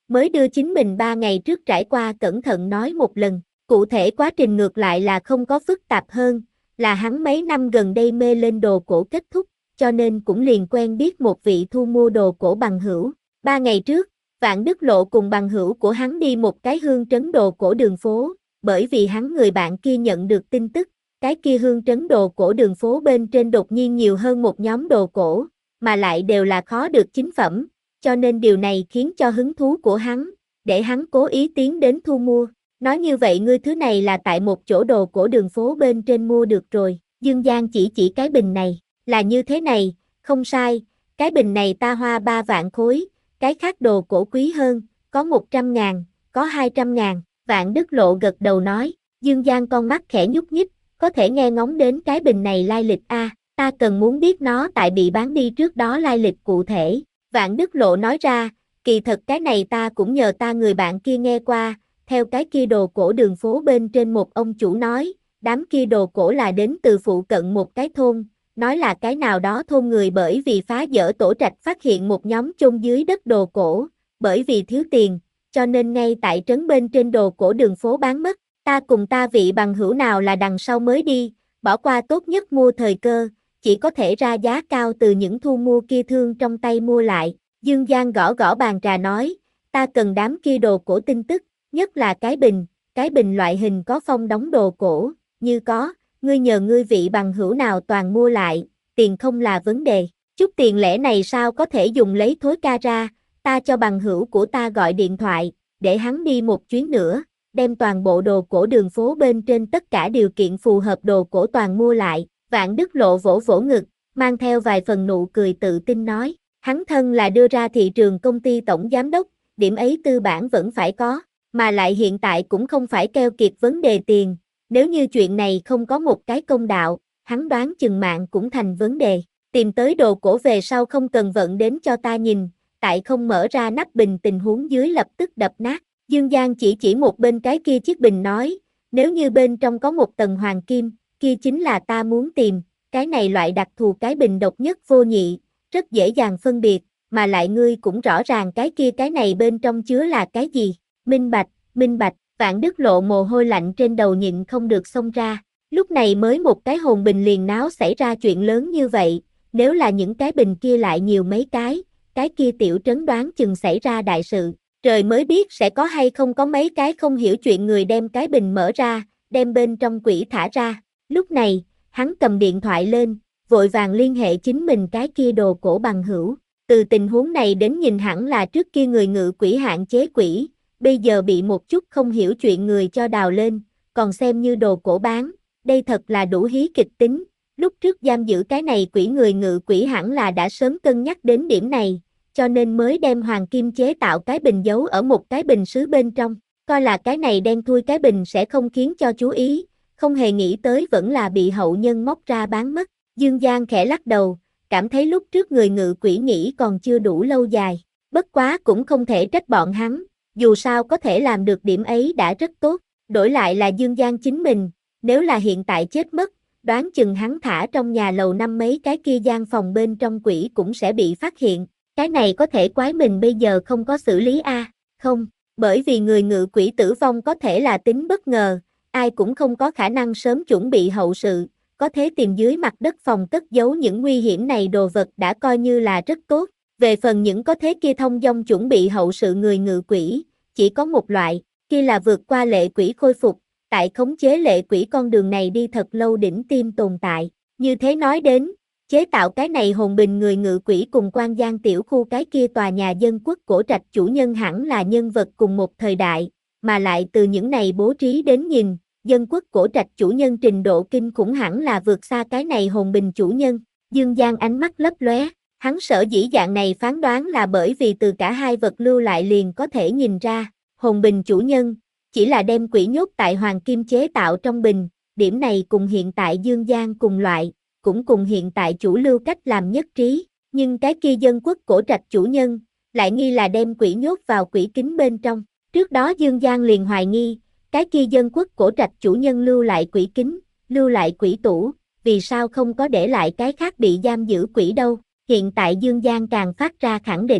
mới đưa chính mình ba ngày trước trải qua cẩn thận nói một lần. Cụ thể quá trình ngược lại là không có phức tạp hơn, là hắn mấy năm gần đây mê lên đồ cổ kết thúc, cho nên cũng liền quen biết một vị thu mua đồ cổ bằng hữu. Ba ngày trước, Vạn Đức Lộ cùng bằng hữu của hắn đi một cái hương trấn đồ cổ đường phố, bởi vì hắn người bạn kia nhận được tin tức, cái kia hương trấn đồ cổ đường phố bên trên đột nhiên nhiều hơn một nhóm đồ cổ, mà lại đều là khó được chính phẩm, cho nên điều này khiến cho hứng thú của hắn, để hắn cố ý tiến đến thu mua. Nói như vậy ngươi thứ này là tại một chỗ đồ cổ đường phố bên trên mua được rồi. Dương Giang chỉ chỉ cái bình này, là như thế này, không sai, cái bình này ta hoa ba vạn khối, cái khác đồ cổ quý hơn, có một trăm ngàn, có hai trăm ngàn. Vạn Đức Lộ gật đầu nói. Dương Giang con mắt khẽ nhúc nhích, có thể nghe ngóng đến cái bình này lai lịch a, à, ta cần muốn biết nó tại bị bán đi trước đó lai lịch cụ thể. Vạn Đức Lộ nói ra, kỳ thật cái này ta cũng nhờ ta người bạn kia nghe qua, theo cái kia đồ cổ đường phố bên trên một ông chủ nói, đám kia đồ cổ là đến từ phụ cận một cái thôn, nói là cái nào đó thôn người bởi vì phá dỡ tổ trạch phát hiện một nhóm chôn dưới đất đồ cổ, bởi vì thiếu tiền, cho nên ngay tại trấn bên trên đồ cổ đường phố bán mất. Ta cùng ta vị bằng hữu nào là đằng sau mới đi, bỏ qua tốt nhất mua thời cơ, chỉ có thể ra giá cao từ những thu mua kia thương trong tay mua lại. Dương Giang gõ gõ bàn trà nói, ta cần đám kia đồ cổ tin tức, nhất là cái bình, cái bình loại hình có phong đóng đồ cổ, như có, ngươi nhờ ngươi vị bằng hữu nào toàn mua lại, tiền không là vấn đề. Chút tiền lẻ này sao có thể dùng lấy thối ca ra, ta cho bằng hữu của ta gọi điện thoại, để hắn đi một chuyến nữa, đem toàn bộ đồ cổ đường phố bên trên tất cả điều kiện phù hợp đồ cổ toàn mua lại. Vạn Đức Lộ vỗ vỗ ngực, mang theo vài phần nụ cười tự tin nói, hắn thân là đưa ra thị trường công ty tổng giám đốc, điểm ấy tư bản vẫn phải có, mà lại hiện tại cũng không phải keo kiệt vấn đề tiền, nếu như chuyện này không có một cái công đạo, hắn đoán chừng mạng cũng thành vấn đề. Tìm tới đồ cổ về sau không cần vận đến cho ta nhìn, tại không mở ra nắp bình tình huống dưới lập tức đập nát. Dương Giang chỉ chỉ một bên cái kia chiếc bình nói, nếu như bên trong có một tầng hoàng kim, kia chính là ta muốn tìm, cái này loại đặc thù cái bình độc nhất vô nhị, rất dễ dàng phân biệt, mà lại ngươi cũng rõ ràng cái kia cái này bên trong chứa là cái gì. Minh bạch, minh bạch. Vạn Đức Lộ mồ hôi lạnh trên đầu nhịn không được xông ra, lúc này mới một cái hồn bình liền náo xảy ra chuyện lớn như vậy, nếu là những cái bình kia lại nhiều mấy cái, cái kia tiểu trấn đoán chừng xảy ra đại sự, trời mới biết sẽ có hay không có mấy cái không hiểu chuyện người đem cái bình mở ra, đem bên trong quỷ thả ra. Lúc này, hắn cầm điện thoại lên, vội vàng liên hệ chính mình cái kia đồ cổ bằng hữu, từ tình huống này đến nhìn hẳn là trước kia người ngự quỷ hạn chế quỷ, bây giờ bị một chút không hiểu chuyện người cho đào lên, còn xem như đồ cổ bán, đây thật là đủ hí kịch tính, lúc trước giam giữ cái này quỷ người ngự quỷ hẳn là đã sớm cân nhắc đến điểm này, cho nên mới đem hoàng kim chế tạo cái bình giấu ở một cái bình sứ bên trong, coi là cái này đen thui cái bình sẽ không khiến cho chú ý, không hề nghĩ tới vẫn là bị hậu nhân móc ra bán mất. Dương Giang khẽ lắc đầu, cảm thấy lúc trước người ngự quỷ nghĩ còn chưa đủ lâu dài, bất quá cũng không thể trách bọn hắn, dù sao có thể làm được điểm ấy đã rất tốt, đổi lại là Dương Giang chính mình, nếu là hiện tại chết mất, đoán chừng hắn thả trong nhà lầu năm mấy cái kia gian phòng bên trong quỷ cũng sẽ bị phát hiện, cái này có thể quái mình bây giờ không có xử lý a, à? Không, bởi vì người ngự quỷ tử vong có thể là tính bất ngờ, ai cũng không có khả năng sớm chuẩn bị hậu sự, có thể tìm dưới mặt đất phòng cất giấu những nguy hiểm này đồ vật đã coi như là rất tốt. Về phần những có thế kia thông dong chuẩn bị hậu sự người ngự quỷ, chỉ có một loại, kia là vượt qua lệ quỷ khôi phục, tại khống chế lệ quỷ con đường này đi thật lâu đỉnh tiêm tồn tại. Như thế nói đến, chế tạo cái này hồn bình người ngự quỷ cùng Quan Giang tiểu khu cái kia tòa nhà dân quốc cổ trạch chủ nhân hẳn là nhân vật cùng một thời đại, mà lại từ những này bố trí đến nhìn, dân quốc cổ trạch chủ nhân trình độ kinh khủng hẳn là vượt xa cái này hồn bình chủ nhân. Dương Giang ánh mắt lấp lóe. Hắn sở dĩ dạng này phán đoán là bởi vì từ cả hai vật lưu lại liền có thể nhìn ra, hồn bình chủ nhân, chỉ là đem quỷ nhốt tại hoàng kim chế tạo trong bình, điểm này cùng hiện tại Dương Giang cùng loại, cũng cùng hiện tại chủ lưu cách làm nhất trí, nhưng cái kia dân quốc cổ trạch chủ nhân, lại nghi là đem quỷ nhốt vào quỷ kính bên trong, trước đó Dương Giang liền hoài nghi, cái kia dân quốc cổ trạch chủ nhân lưu lại quỷ kính, lưu lại quỷ tủ, vì sao không có để lại cái khác bị giam giữ quỷ đâu. Hiện tại Dương Giang càng phát ra khẳng định,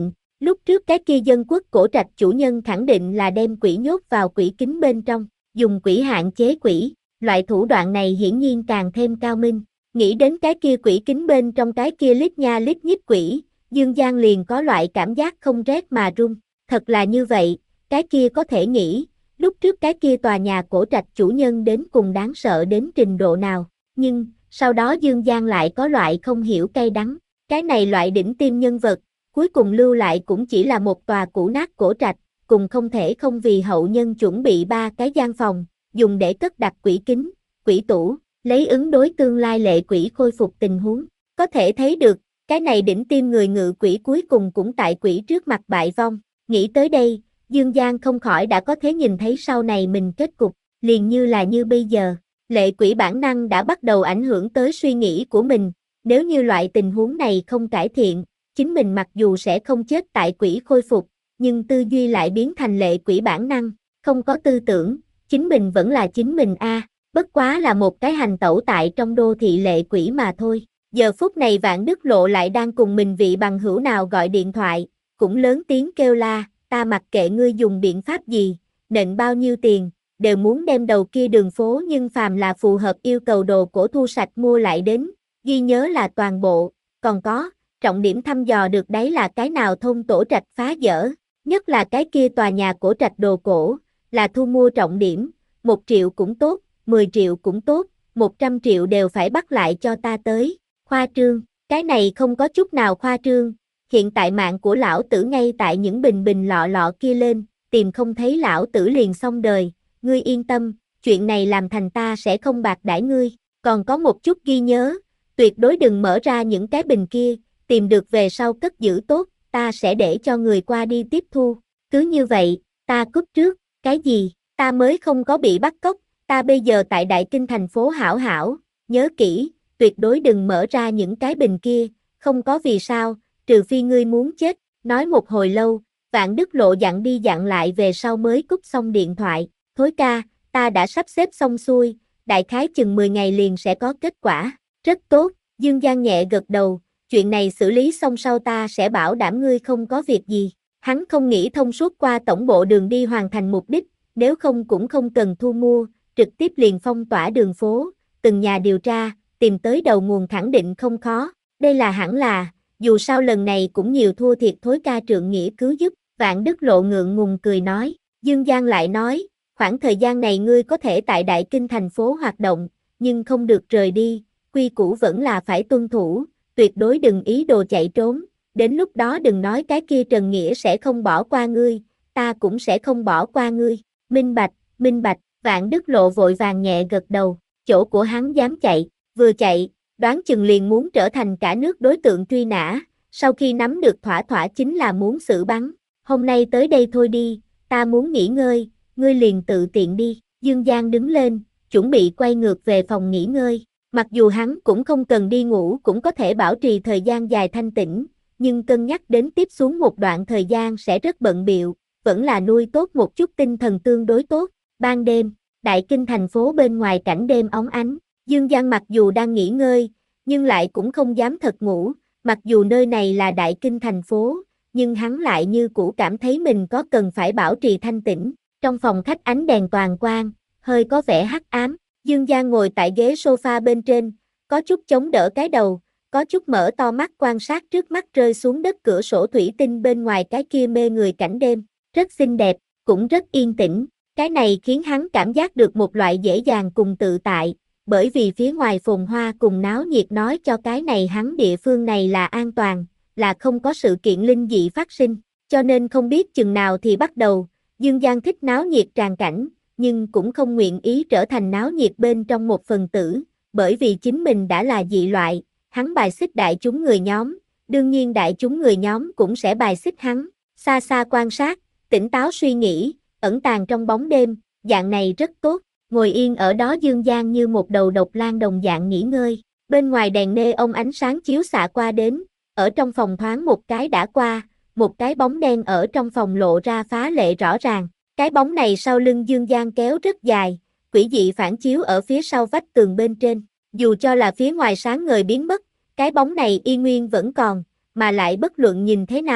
Lúc trước cái kia dân quốc cổ trạch chủ nhân khẳng định là đem quỷ nhốt vào quỷ kính bên trong, dùng quỷ hạn chế quỷ, loại thủ đoạn này hiển nhiên càng thêm cao minh. Nghĩ đến cái kia quỷ kính bên trong cái kia lít nha lít nhít quỷ, Dương Giang liền có loại cảm giác không rét mà run. Thật là như vậy, cái kia có thể nghĩ, lúc trước cái kia tòa nhà cổ trạch chủ nhân đến cùng đáng sợ đến trình độ nào. Nhưng, sau đó Dương Giang lại có loại không hiểu cay đắng. Cái này loại đỉnh tiêm nhân vật, cuối cùng lưu lại cũng chỉ là một tòa cũ nát cổ trạch, cùng không thể không vì hậu nhân chuẩn bị ba cái gian phòng, dùng để cất đặt quỷ kính, quỷ tủ, lấy ứng đối tương lai lệ quỷ khôi phục tình huống. Có thể thấy được, cái này đỉnh tiêm người ngự quỷ cuối cùng cũng tại quỷ trước mặt bại vong. Nghĩ tới đây, Dương Giang không khỏi đã có thể nhìn thấy sau này mình kết cục, liền như là như bây giờ. Lệ quỷ bản năng đã bắt đầu ảnh hưởng tới suy nghĩ của mình, nếu như loại tình huống này không cải thiện, chính mình mặc dù sẽ không chết tại quỷ khôi phục, nhưng tư duy lại biến thành lệ quỷ bản năng, không có tư tưởng, chính mình vẫn là chính mình a, à, bất quá là một cái hành tẩu tại trong đô thị lệ quỷ mà thôi. Giờ phút này Vạn Đức Lộ lại đang cùng mình vị bằng hữu nào gọi điện thoại, cũng lớn tiếng kêu la, ta mặc kệ ngươi dùng biện pháp gì, nện bao nhiêu tiền, đều muốn đem đầu kia đường phố nhưng phàm là phù hợp yêu cầu đồ cổ thu sạch mua lại đến, ghi nhớ là toàn bộ, còn có, trọng điểm thăm dò được đấy là cái nào thôn tổ trạch phá dỡ, nhất là cái kia tòa nhà cổ trạch đồ cổ, là thu mua trọng điểm, một triệu cũng tốt, mười triệu cũng tốt, một trăm triệu đều phải bắt lại cho ta tới, khoa trương, cái này không có chút nào khoa trương, hiện tại mạng của lão tử ngay tại những bình bình lọ lọ kia lên, tìm không thấy lão tử liền xong đời, ngươi yên tâm, chuyện này làm thành ta sẽ không bạc đãi ngươi, còn có một chút ghi nhớ, tuyệt đối đừng mở ra những cái bình kia, tìm được về sau cất giữ tốt, ta sẽ để cho người qua đi tiếp thu, cứ như vậy, ta cúp trước, cái gì, ta mới không có bị bắt cóc, ta bây giờ tại Đại Kinh thành phố hảo hảo, nhớ kỹ, tuyệt đối đừng mở ra những cái bình kia, không có vì sao, trừ phi ngươi muốn chết, nói một hồi lâu, Vạn Đức Lộ dặn đi dặn lại về sau mới cúp xong điện thoại, Thối ca, ta đã sắp xếp xong xuôi, đại khái chừng mười ngày liền sẽ có kết quả, rất tốt, Dương Giang nhẹ gật đầu, chuyện này xử lý xong sau ta sẽ bảo đảm ngươi không có việc gì, hắn không nghĩ thông suốt qua tổng bộ đường đi hoàn thành mục đích, nếu không cũng không cần thu mua, trực tiếp liền phong tỏa đường phố, từng nhà điều tra, tìm tới đầu nguồn khẳng định không khó, đây là hẳn là, dù sao lần này cũng nhiều thua thiệt Thối ca trượng nghĩa cứu giúp, Vạn Đức Lộ ngượng ngùng cười nói, Dương Giang lại nói, khoảng thời gian này ngươi có thể tại Đại Kinh thành phố hoạt động, nhưng không được rời đi, quy củ vẫn là phải tuân thủ, tuyệt đối đừng ý đồ chạy trốn, đến lúc đó đừng nói cái kia Trần Nghĩa sẽ không bỏ qua ngươi, ta cũng sẽ không bỏ qua ngươi, minh bạch, minh bạch, Vạn Đức Lộ vội vàng nhẹ gật đầu, chỗ của hắn dám chạy, vừa chạy, đoán chừng liền muốn trở thành cả nước đối tượng truy nã, sau khi nắm được thỏa thỏa chính là muốn xử bắn, hôm nay tới đây thôi đi, ta muốn nghỉ ngơi, ngươi liền tự tiện đi, Dương Giang đứng lên, chuẩn bị quay ngược về phòng nghỉ ngơi, mặc dù hắn cũng không cần đi ngủ cũng có thể bảo trì thời gian dài thanh tĩnh, nhưng cân nhắc đến tiếp xuống một đoạn thời gian sẽ rất bận bịu, vẫn là nuôi tốt một chút tinh thần tương đối tốt, ban đêm, Đại Kinh thành phố bên ngoài cảnh đêm óng ánh, Dương Giang mặc dù đang nghỉ ngơi, nhưng lại cũng không dám thật ngủ, mặc dù nơi này là Đại Kinh thành phố, nhưng hắn lại như cũ cảm thấy mình có cần phải bảo trì thanh tĩnh. Trong phòng khách ánh đèn toàn quang, hơi có vẻ hắc ám, Dương Giang ngồi tại ghế sofa bên trên, có chút chống đỡ cái đầu, có chút mở to mắt quan sát trước mắt rơi xuống đất cửa sổ thủy tinh bên ngoài cái kia mê người cảnh đêm, rất xinh đẹp, cũng rất yên tĩnh, cái này khiến hắn cảm giác được một loại dễ dàng cùng tự tại, bởi vì phía ngoài phồn hoa cùng náo nhiệt nói cho cái này hắn địa phương này là an toàn, là không có sự kiện linh dị phát sinh, cho nên không biết chừng nào thì bắt đầu, Dương Giang thích náo nhiệt tràn cảnh, nhưng cũng không nguyện ý trở thành náo nhiệt bên trong một phần tử, bởi vì chính mình đã là dị loại, hắn bài xích đại chúng người nhóm, đương nhiên đại chúng người nhóm cũng sẽ bài xích hắn, xa xa quan sát, tỉnh táo suy nghĩ, ẩn tàng trong bóng đêm, dạng này rất tốt, ngồi yên ở đó Dương Giang như một đầu độc lang đồng dạng nghỉ ngơi, bên ngoài đèn neon ánh sáng chiếu xạ qua đến, ở trong phòng thoáng một cái đã qua, một cái bóng đen ở trong phòng lộ ra phá lệ rõ ràng, cái bóng này sau lưng Dương Giang kéo rất dài, quỷ dị phản chiếu ở phía sau vách tường bên trên, dù cho là phía ngoài sáng ngời biến mất, cái bóng này y nguyên vẫn còn, mà lại bất luận nhìn thế nào,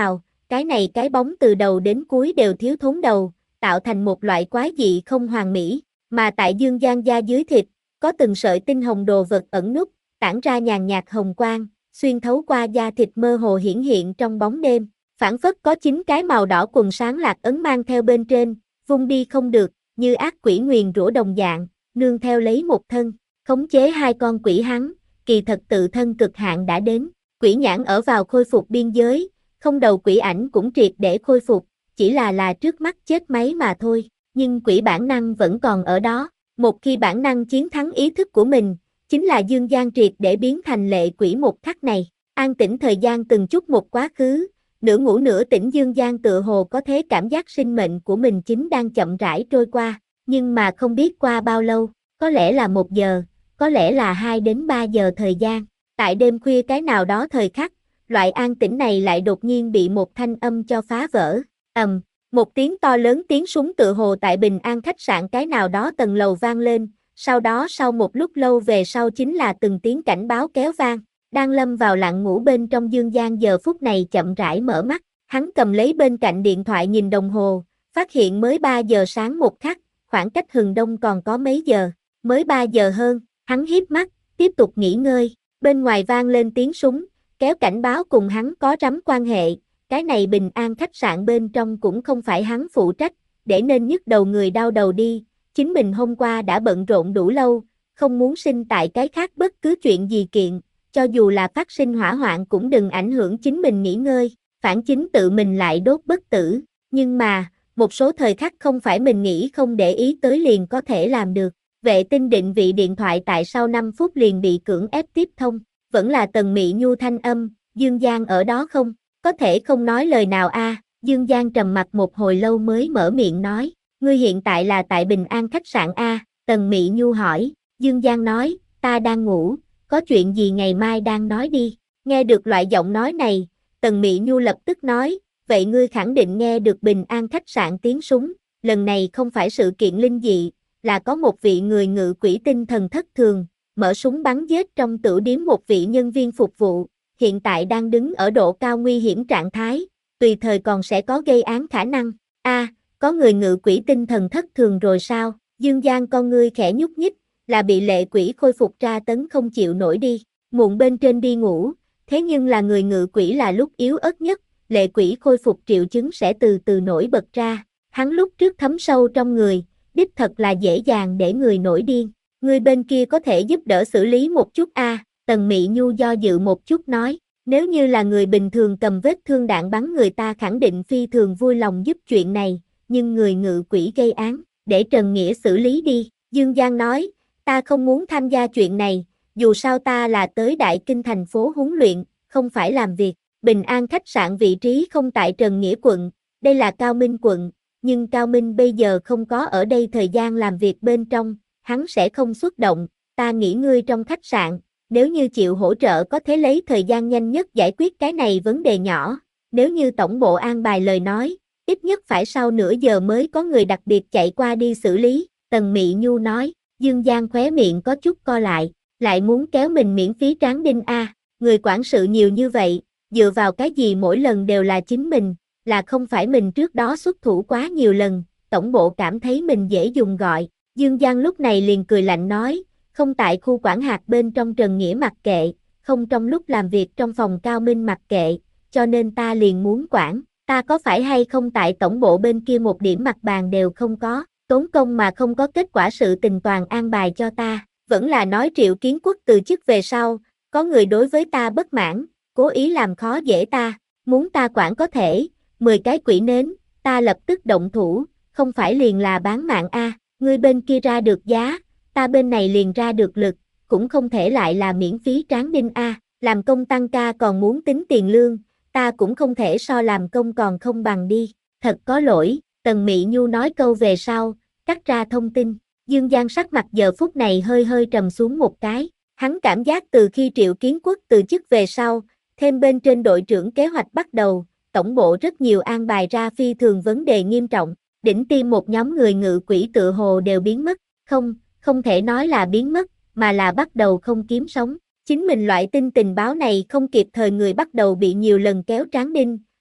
cái này cái bóng từ đầu đến cuối đều thiếu thốn đầu, tạo thành một loại quái dị không hoàn mỹ, mà tại Dương Giang da dưới thịt, có từng sợi tinh hồng đồ vật ẩn núp, tản ra nhàn nhạt hồng quang, xuyên thấu qua da thịt mơ hồ hiển hiện trong bóng đêm, phảng phất có chín cái màu đỏ quần sáng lạc ấn mang theo bên trên, vung đi không được, như ác quỷ nguyền rủa đồng dạng, nương theo lấy một thân, khống chế hai con quỷ hắn, kỳ thật tự thân cực hạn đã đến, quỷ nhãn ở vào khôi phục biên giới, không đầu quỷ ảnh cũng triệt để khôi phục, chỉ là là trước mắt chết máy mà thôi, nhưng quỷ bản năng vẫn còn ở đó, một khi bản năng chiến thắng ý thức của mình, chính là Dương Giang triệt để biến thành lệ quỷ một khắc này, an tĩnh thời gian từng chút một quá khứ, nửa ngủ nửa tỉnh Dương Giang tựa hồ có thế cảm giác sinh mệnh của mình chính đang chậm rãi trôi qua, nhưng mà không biết qua bao lâu, có lẽ là một giờ, có lẽ là hai đến ba giờ thời gian, tại đêm khuya cái nào đó thời khắc, loại an tĩnh này lại đột nhiên bị một thanh âm cho phá vỡ, ầm, một tiếng to lớn tiếng súng tựa hồ tại Bình An khách sạn cái nào đó tầng lầu vang lên, sau đó sau một lúc lâu về sau chính là từng tiếng cảnh báo kéo vang. Đang lâm vào lặng ngủ bên trong Dương Giang giờ phút này chậm rãi mở mắt, hắn cầm lấy bên cạnh điện thoại nhìn đồng hồ, phát hiện mới ba giờ sáng một khắc, khoảng cách hừng đông còn có mấy giờ, mới ba giờ hơn, hắn híp mắt, tiếp tục nghỉ ngơi, bên ngoài vang lên tiếng súng, kéo cảnh báo cùng hắn có rắm quan hệ, cái này Bình An khách sạn bên trong cũng không phải hắn phụ trách, để nên nhức đầu người đau đầu đi, chính mình hôm qua đã bận rộn đủ lâu, không muốn sinh tại cái khác bất cứ chuyện gì kiện. Cho dù là phát sinh hỏa hoạn cũng đừng ảnh hưởng chính mình nghỉ ngơi, phản chính tự mình lại đốt bất tử, nhưng mà, một số thời khắc không phải mình nghĩ không để ý tới liền có thể làm được, vệ tinh định vị điện thoại tại sau năm phút liền bị cưỡng ép tiếp thông, vẫn là Tần Mị Nhu thanh âm, Dương Giang ở đó không, có thể không nói lời nào a à? Dương Giang trầm mặt một hồi lâu mới mở miệng nói, ngươi hiện tại là tại Bình An khách sạn a à? Tần Mị Nhu hỏi, Dương Giang nói, ta đang ngủ. Có chuyện gì ngày mai đang nói đi, nghe được loại giọng nói này, Tần Mị Nhu lập tức nói, vậy ngươi khẳng định nghe được Bình An khách sạn tiếng súng, lần này không phải sự kiện linh dị, là có một vị người ngự quỷ tinh thần thất thường, mở súng bắn giết trong tửu điếm một vị nhân viên phục vụ, hiện tại đang đứng ở độ cao nguy hiểm trạng thái, tùy thời còn sẽ có gây án khả năng, a có người ngự quỷ tinh thần thất thường rồi sao, Dương Giang con ngươi khẽ nhúc nhích, là bị lệ quỷ khôi phục tra tấn không chịu nổi đi, muộn bên trên đi ngủ, thế nhưng là người ngự quỷ là lúc yếu ớt nhất, lệ quỷ khôi phục triệu chứng sẽ từ từ nổi bật ra, hắn lúc trước thấm sâu trong người, đích thật là dễ dàng để người nổi điên, người bên kia có thể giúp đỡ xử lý một chút a à, Tần Mị Nhu do dự một chút nói, nếu như là người bình thường cầm vết thương đạn bắn người ta khẳng định phi thường vui lòng giúp chuyện này, nhưng người ngự quỷ gây án, để Trần Nghĩa xử lý đi, Dương Giang nói, ta không muốn tham gia chuyện này, dù sao ta là tới Đại Kinh thành phố huấn luyện, không phải làm việc. Bình An khách sạn vị trí không tại Trần Nghĩa quận, đây là Cao Minh quận, nhưng Cao Minh bây giờ không có ở đây thời gian làm việc bên trong, hắn sẽ không xuất động, ta nghỉ ngươi trong khách sạn, nếu như chịu hỗ trợ có thể lấy thời gian nhanh nhất giải quyết cái này vấn đề nhỏ, nếu như tổng bộ an bài lời nói, ít nhất phải sau nửa giờ mới có người đặc biệt chạy qua đi xử lý, Tần Mị Nhu nói. Dương Giang khóe miệng có chút co lại, lại muốn kéo mình miễn phí tráng đinh a, à, người quản sự nhiều như vậy, dựa vào cái gì mỗi lần đều là chính mình, là không phải mình trước đó xuất thủ quá nhiều lần, tổng bộ cảm thấy mình dễ dùng gọi, Dương Giang lúc này liền cười lạnh nói, không tại khu quản hạt bên trong Trần Nghĩa mặc kệ, không trong lúc làm việc trong phòng Cao Minh mặc kệ, cho nên ta liền muốn quản, ta có phải hay không tại tổng bộ bên kia một điểm mặt bàn đều không có. Tốn công mà không có kết quả sự tình toàn an bài cho ta, vẫn là nói Triệu Kiến Quốc từ chức về sau, có người đối với ta bất mãn, cố ý làm khó dễ ta, muốn ta quản có thể, mười cái quỷ nến, ta lập tức động thủ, không phải liền là bán mạng a, à, ngươi bên kia ra được giá, ta bên này liền ra được lực, cũng không thể lại là miễn phí tráng đinh a, à, làm công tăng ca còn muốn tính tiền lương, ta cũng không thể so làm công còn không bằng đi, thật có lỗi. Tần Mị Nhu nói câu về sau, cắt ra thông tin, Dương Giang sắc mặt giờ phút này hơi hơi trầm xuống một cái, hắn cảm giác từ khi Triệu Kiến Quốc từ chức về sau, thêm bên trên đội trưởng kế hoạch bắt đầu, tổng bộ rất nhiều an bài ra phi thường vấn đề nghiêm trọng, đỉnh tim một nhóm người ngự quỷ tựa hồ đều biến mất, không, không thể nói là biến mất, mà là bắt đầu không kiếm sống, chính mình loại tin tình báo này không kịp thời người bắt đầu bị nhiều lần kéo tráng đinh,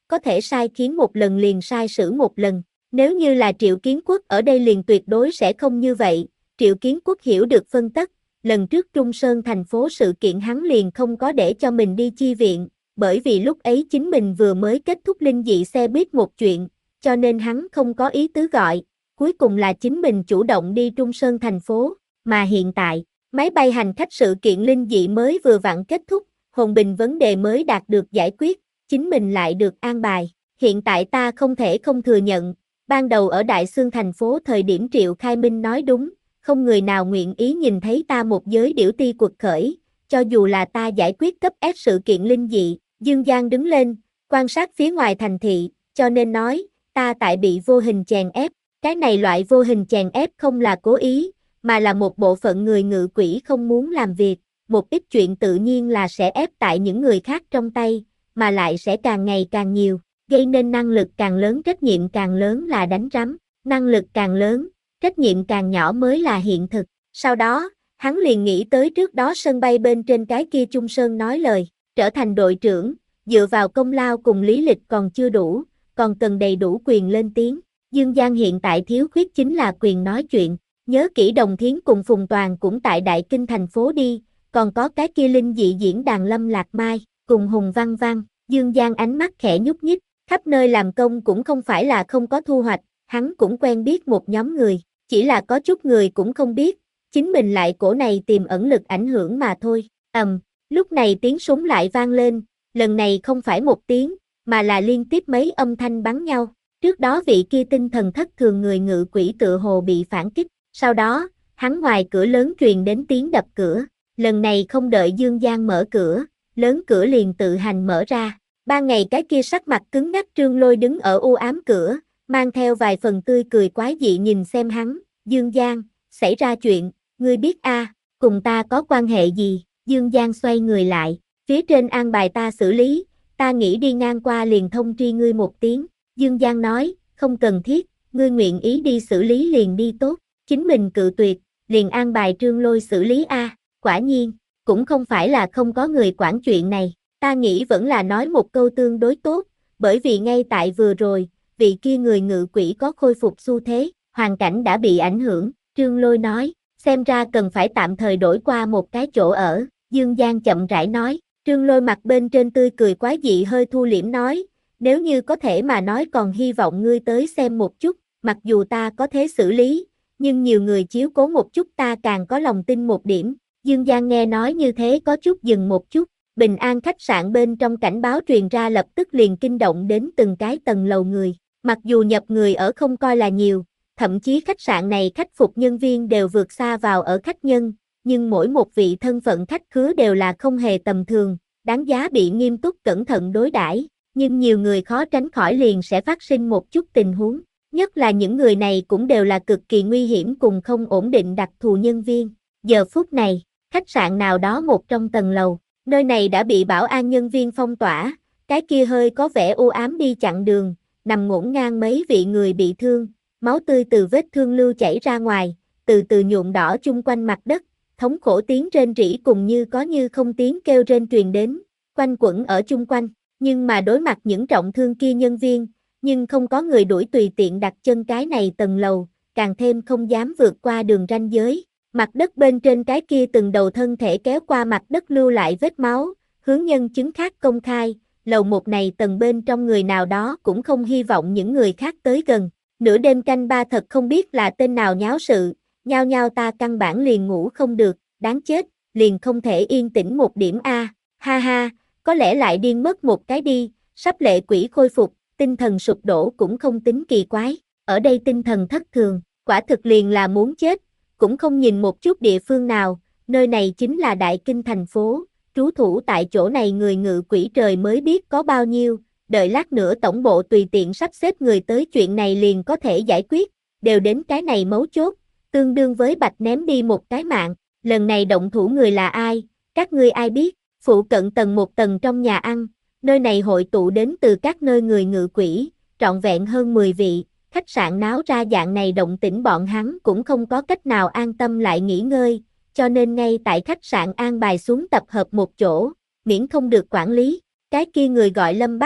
có thể sai khiến một lần liền sai sử một lần. Nếu như là Triệu Kiến Quốc ở đây liền tuyệt đối sẽ không như vậy. Triệu Kiến Quốc hiểu được phân tất, lần trước Trung Sơn thành phố sự kiện hắn liền không có để cho mình đi chi viện, bởi vì lúc ấy chính mình vừa mới kết thúc linh dị xe buýt một chuyện, cho nên hắn không có ý tứ gọi, cuối cùng là chính mình chủ động đi Trung Sơn thành phố, mà hiện tại, máy bay hành khách sự kiện linh dị mới vừa vặn kết thúc, Hồn Bình vấn đề mới đạt được giải quyết, chính mình lại được an bài. Hiện tại ta không thể không thừa nhận, ban đầu ở Đại Xương thành phố thời điểm Triệu Khai Minh nói đúng, không người nào nguyện ý nhìn thấy ta một giới điểu ti quật khởi, cho dù là ta giải quyết cấp S sự kiện linh dị. Dương Giang đứng lên, quan sát phía ngoài thành thị, cho nên nói, ta tại bị vô hình chèn ép, cái này loại vô hình chèn ép không là cố ý, mà là một bộ phận người ngự quỷ không muốn làm việc, một ít chuyện tự nhiên là sẽ ép tại những người khác trong tay, mà lại sẽ càng ngày càng nhiều, gây nên năng lực càng lớn trách nhiệm càng lớn là đánh rắm, năng lực càng lớn, trách nhiệm càng nhỏ mới là hiện thực. Sau đó, hắn liền nghĩ tới trước đó sân bay bên trên cái kia Trung Sơn nói lời, trở thành đội trưởng, dựa vào công lao cùng lý lịch còn chưa đủ, còn cần đầy đủ quyền lên tiếng. Dương Giang hiện tại thiếu khuyết chính là quyền nói chuyện, nhớ kỹ Đồng Thiến cùng Phùng Toàn cũng tại Đại Kinh thành phố đi, còn có cái kia linh dị diễn đàn Lâm Lạc Mai, cùng Hùng Văn Văn. Dương Giang ánh mắt khẽ nhúc nhích, khắp nơi làm công cũng không phải là không có thu hoạch, hắn cũng quen biết một nhóm người, chỉ là có chút người cũng không biết, chính mình lại cổ này tìm ẩn lực ảnh hưởng mà thôi. Ầm, um, lúc này tiếng súng lại vang lên, lần này không phải một tiếng, mà là liên tiếp mấy âm thanh bắn nhau. Trước đó vị kia tinh thần thất thường người ngự quỷ tựa hồ bị phản kích, sau đó, hắn ngoài cửa lớn truyền đến tiếng đập cửa, lần này không đợi Dương Giang mở cửa, lớn cửa liền tự hành mở ra. Ban ngày cái kia sắc mặt cứng ngắc Trương Lôi đứng ở u ám cửa, mang theo vài phần tươi cười quái dị nhìn xem hắn. Dương Giang, xảy ra chuyện, ngươi biết a, à, cùng ta có quan hệ gì? Dương Giang xoay người lại, phía trên an bài ta xử lý, ta nghĩ đi ngang qua liền thông tri ngươi một tiếng. Dương Giang nói, không cần thiết, ngươi nguyện ý đi xử lý liền đi tốt, chính mình cự tuyệt, liền an bài Trương Lôi xử lý a, à, quả nhiên, cũng không phải là không có người quản chuyện này, ta nghĩ vẫn là nói một câu tương đối tốt, bởi vì ngay tại vừa rồi, vị kia người ngự quỷ có khôi phục xu thế, hoàn cảnh đã bị ảnh hưởng, Trương Lôi nói, xem ra cần phải tạm thời đổi qua một cái chỗ ở, Dương Giang chậm rãi nói, Trương Lôi mặt bên trên tươi cười quái dị hơi thu liễm nói, nếu như có thể mà nói còn hy vọng ngươi tới xem một chút, mặc dù ta có thế xử lý, nhưng nhiều người chiếu cố một chút ta càng có lòng tin một điểm. Dương Giang nghe nói như thế có chút dừng một chút, Bình An khách sạn bên trong cảnh báo truyền ra lập tức liền kinh động đến từng cái tầng lầu người, mặc dù nhập người ở không coi là nhiều, thậm chí khách sạn này khách phục nhân viên đều vượt xa vào ở khách nhân, nhưng mỗi một vị thân phận khách khứa đều là không hề tầm thường, đáng giá bị nghiêm túc cẩn thận đối đãi. Nhưng nhiều người khó tránh khỏi liền sẽ phát sinh một chút tình huống, nhất là những người này cũng đều là cực kỳ nguy hiểm cùng không ổn định đặc thù nhân viên. Giờ phút này, khách sạn nào đó một trong tầng lầu, nơi này đã bị bảo an nhân viên phong tỏa, cái kia hơi có vẻ u ám đi chặn đường, nằm ngổn ngang mấy vị người bị thương, máu tươi từ vết thương lưu chảy ra ngoài, từ từ nhuộm đỏ chung quanh mặt đất, thống khổ tiếng rên rỉ cùng như có như không tiếng kêu rên truyền đến, quanh quẩn ở chung quanh. Nhưng mà đối mặt những trọng thương kia nhân viên, nhưng không có người đuổi tùy tiện đặt chân cái này tầng lầu, càng thêm không dám vượt qua đường ranh giới. Mặt đất bên trên cái kia từng đầu thân thể kéo qua mặt đất lưu lại vết máu, hướng nhân chứng khác công khai, lầu một này tầng bên trong người nào đó cũng không hy vọng những người khác tới gần. Nửa đêm canh ba thật không biết là tên nào nháo sự, nhao nhao ta căn bản liền ngủ không được, đáng chết, liền không thể yên tĩnh một điểm a, ha ha. Có lẽ lại điên mất một cái đi, sắp lệ quỷ khôi phục, tinh thần sụp đổ cũng không tính kỳ quái, ở đây tinh thần thất thường, quả thực liền là muốn chết, cũng không nhìn một chút địa phương nào, nơi này chính là Đại Kinh thành phố, trú thủ tại chỗ này người ngự quỷ trời mới biết có bao nhiêu, đợi lát nữa tổng bộ tùy tiện sắp xếp người tới chuyện này liền có thể giải quyết, đều đến cái này mấu chốt, tương đương với bạch ném đi một cái mạng, lần này động thủ người là ai, các ngươi ai biết? Phụ cận tầng một tầng trong nhà ăn, nơi này hội tụ đến từ các nơi người ngự quỷ, trọn vẹn hơn mười vị, khách sạn náo ra dạng này động tĩnh bọn hắn cũng không có cách nào an tâm lại nghỉ ngơi, cho nên ngay tại khách sạn an bài xuống tập hợp một chỗ, miễn không được quản lý, cái kia người gọi Lâm Bắc,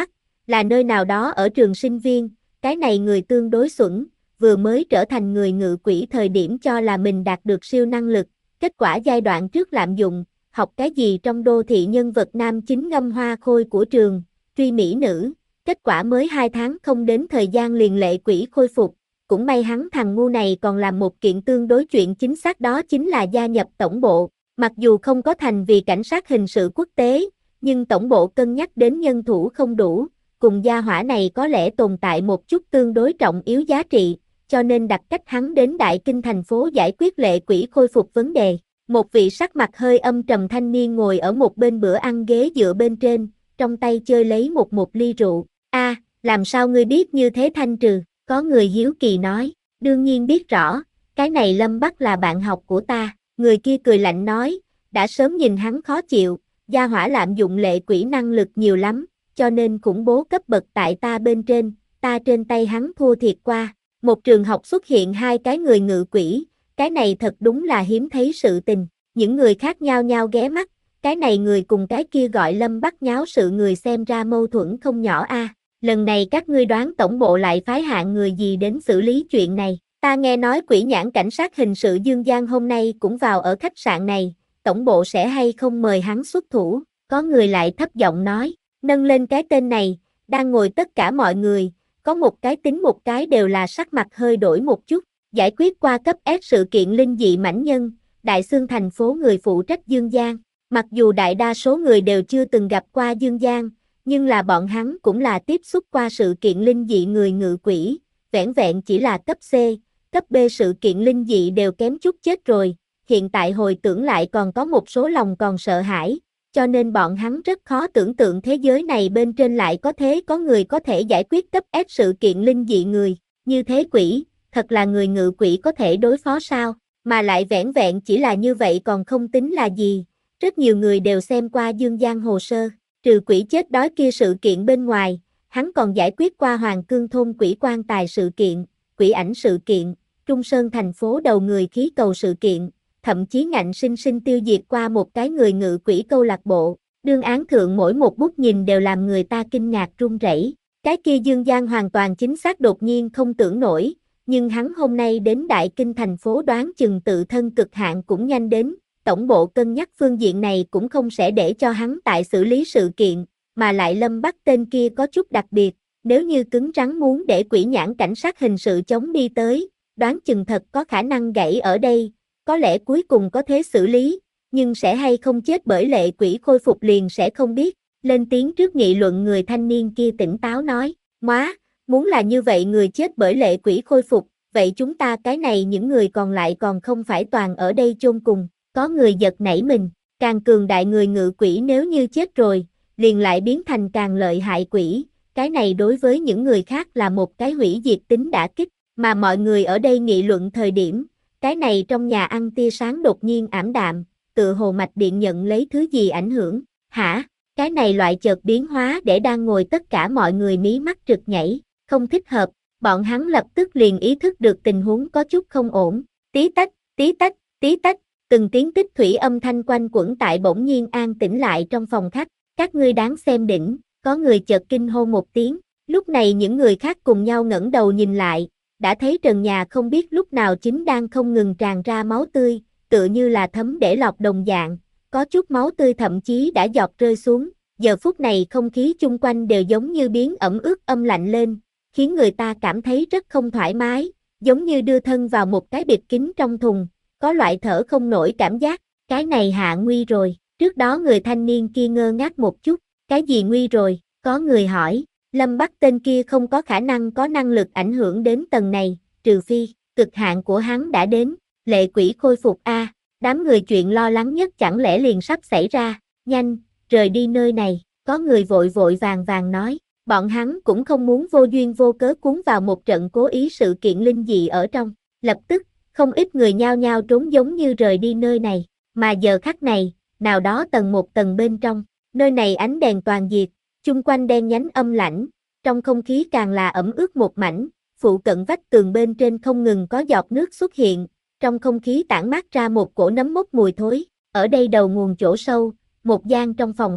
là nơi nào đó ở trường sinh viên, cái này người tương đối xuẩn, vừa mới trở thành người ngự quỷ thời điểm cho là mình đạt được siêu năng lực, kết quả giai đoạn trước lạm dụng, học cái gì trong đô thị nhân vật nam chính ngâm hoa khôi của trường, truy mỹ nữ, kết quả mới hai tháng không đến thời gian liền lệ quỷ khôi phục, cũng may hắn thằng ngu này còn làm một kiện tương đối chuyện chính xác đó chính là gia nhập tổng bộ, mặc dù không có thành vì cảnh sát hình sự quốc tế, nhưng tổng bộ cân nhắc đến nhân thủ không đủ, cùng gia hỏa này có lẽ tồn tại một chút tương đối trọng yếu giá trị, cho nên đặt cách hắn đến Đại Kinh thành phố giải quyết lệ quỷ khôi phục vấn đề. Một vị sắc mặt hơi âm trầm thanh niên ngồi ở một bên bữa ăn ghế dựa bên trên, trong tay chơi lấy một một ly rượu. A, làm sao ngươi biết như thế Thanh Trừ? Có người hiếu kỳ nói, đương nhiên biết rõ, cái này Lâm Bắc là bạn học của ta. Người kia cười lạnh nói, đã sớm nhìn hắn khó chịu, gia hỏa lạm dụng lệ quỷ năng lực nhiều lắm, cho nên khủng bố cấp bậc tại ta bên trên, ta trên tay hắn thua thiệt qua. Một trường học xuất hiện hai cái người ngự quỷ, cái này thật đúng là hiếm thấy sự tình. Những người khác nhao nhao ghé mắt, cái này người cùng cái kia gọi Lâm Bắc nháo sự người xem ra mâu thuẫn không nhỏ a. Lần này các ngươi đoán tổng bộ lại phái hạng người gì đến xử lý chuyện này? Ta nghe nói quỷ nhãn cảnh sát hình sự Dương Giang hôm nay cũng vào ở khách sạn này, tổng bộ sẽ hay không mời hắn xuất thủ? Có người lại thấp giọng nói, nâng lên cái tên này, đang ngồi tất cả mọi người, có một cái tính một cái đều là sắc mặt hơi đổi một chút, giải quyết qua cấp S sự kiện linh dị mãnh nhân, Đại Xương thành phố người phụ trách Dương Giang. Mặc dù đại đa số người đều chưa từng gặp qua Dương Giang, nhưng là bọn hắn cũng là tiếp xúc qua sự kiện linh dị người ngự quỷ, vẻn vẹn chỉ là cấp C, cấp B sự kiện linh dị đều kém chút chết rồi, hiện tại hồi tưởng lại còn có một số lòng còn sợ hãi, cho nên bọn hắn rất khó tưởng tượng thế giới này bên trên lại có thế có người có thể giải quyết cấp S sự kiện linh dị người, như thế quỷ, thật là người ngự quỷ có thể đối phó sao, mà lại vẻn vẹn chỉ là như vậy còn không tính là gì, rất nhiều người đều xem qua Dương Giang hồ sơ. Trừ quỷ chết đói kia sự kiện bên ngoài, hắn còn giải quyết qua Hoàng Cương thôn quỷ quan tài sự kiện, quỷ ảnh sự kiện, Trung Sơn thành phố đầu người khí cầu sự kiện, thậm chí ngạnh sinh sinh tiêu diệt qua một cái người ngự quỷ câu lạc bộ. Đương án thượng mỗi một bút nhìn đều làm người ta kinh ngạc run rẩy. Cái kia Dương Giang hoàn toàn chính xác đột nhiên không tưởng nổi, nhưng hắn hôm nay đến Đại Kinh thành phố đoán chừng tự thân cực hạn cũng nhanh đến. Tổng bộ cân nhắc phương diện này cũng không sẽ để cho hắn tại xử lý sự kiện, mà lại Lâm Bắc tên kia có chút đặc biệt, nếu như cứng rắn muốn để quỷ nhãn cảnh sát hình sự chống đi tới, đoán chừng thật có khả năng gãy ở đây, có lẽ cuối cùng có thế xử lý, nhưng sẽ hay không chết bởi lệ quỷ khôi phục liền sẽ không biết. Lên tiếng trước nghị luận người thanh niên kia tỉnh táo nói, móa, muốn là như vậy người chết bởi lệ quỷ khôi phục, vậy chúng ta cái này những người còn lại còn không phải toàn ở đây chôn cùng. Có người giật nảy mình, càng cường đại người ngự quỷ nếu như chết rồi, liền lại biến thành càng lợi hại quỷ, cái này đối với những người khác là một cái hủy diệt tính đả kích, mà mọi người ở đây nghị luận thời điểm, cái này trong nhà ăn tia sáng đột nhiên ảm đạm, tựa hồ mạch điện nhận lấy thứ gì ảnh hưởng, hả? Cái này loại chợt biến hóa để đang ngồi tất cả mọi người mí mắt trực nhảy, không thích hợp, bọn hắn lập tức liền ý thức được tình huống có chút không ổn, tí tách, tí tách, tí tách. Từng tiếng tích thủy âm thanh quanh quẩn tại bỗng nhiên an tĩnh lại trong phòng khách, các ngươi đáng xem đỉnh, có người chợt kinh hô một tiếng, lúc này những người khác cùng nhau ngẩng đầu nhìn lại, đã thấy trần nhà không biết lúc nào chính đang không ngừng tràn ra máu tươi, tựa như là thấm để lọt đồng dạng, có chút máu tươi thậm chí đã giọt rơi xuống, giờ phút này không khí chung quanh đều giống như biến ẩm ướt âm lạnh lên, khiến người ta cảm thấy rất không thoải mái, giống như đưa thân vào một cái bịt kín trong thùng. Có loại thở không nổi cảm giác, cái này hạ nguy rồi, trước đó người thanh niên kia ngơ ngác một chút, cái gì nguy rồi, có người hỏi, Lâm Bắc tên kia không có khả năng có năng lực ảnh hưởng đến tầng này, trừ phi, cực hạn của hắn đã đến, lệ quỷ khôi phục a, đám người chuyện lo lắng nhất chẳng lẽ liền sắp xảy ra, nhanh, rời đi nơi này, có người vội vội vàng vàng nói, bọn hắn cũng không muốn vô duyên vô cớ cuốn vào một trận cố ý sự kiện linh dị ở trong, lập tức, không ít người nhao nhao trốn giống như rời đi nơi này, mà giờ khắc này, nào đó tầng một tầng bên trong, nơi này ánh đèn toàn diệt, chung quanh đen nhánh âm lãnh, trong không khí càng là ẩm ướt một mảnh, phụ cận vách tường bên trên không ngừng có giọt nước xuất hiện, trong không khí tản mát ra một cổ nấm mốc mùi thối, ở đây đầu nguồn chỗ sâu, một gian trong phòng khách,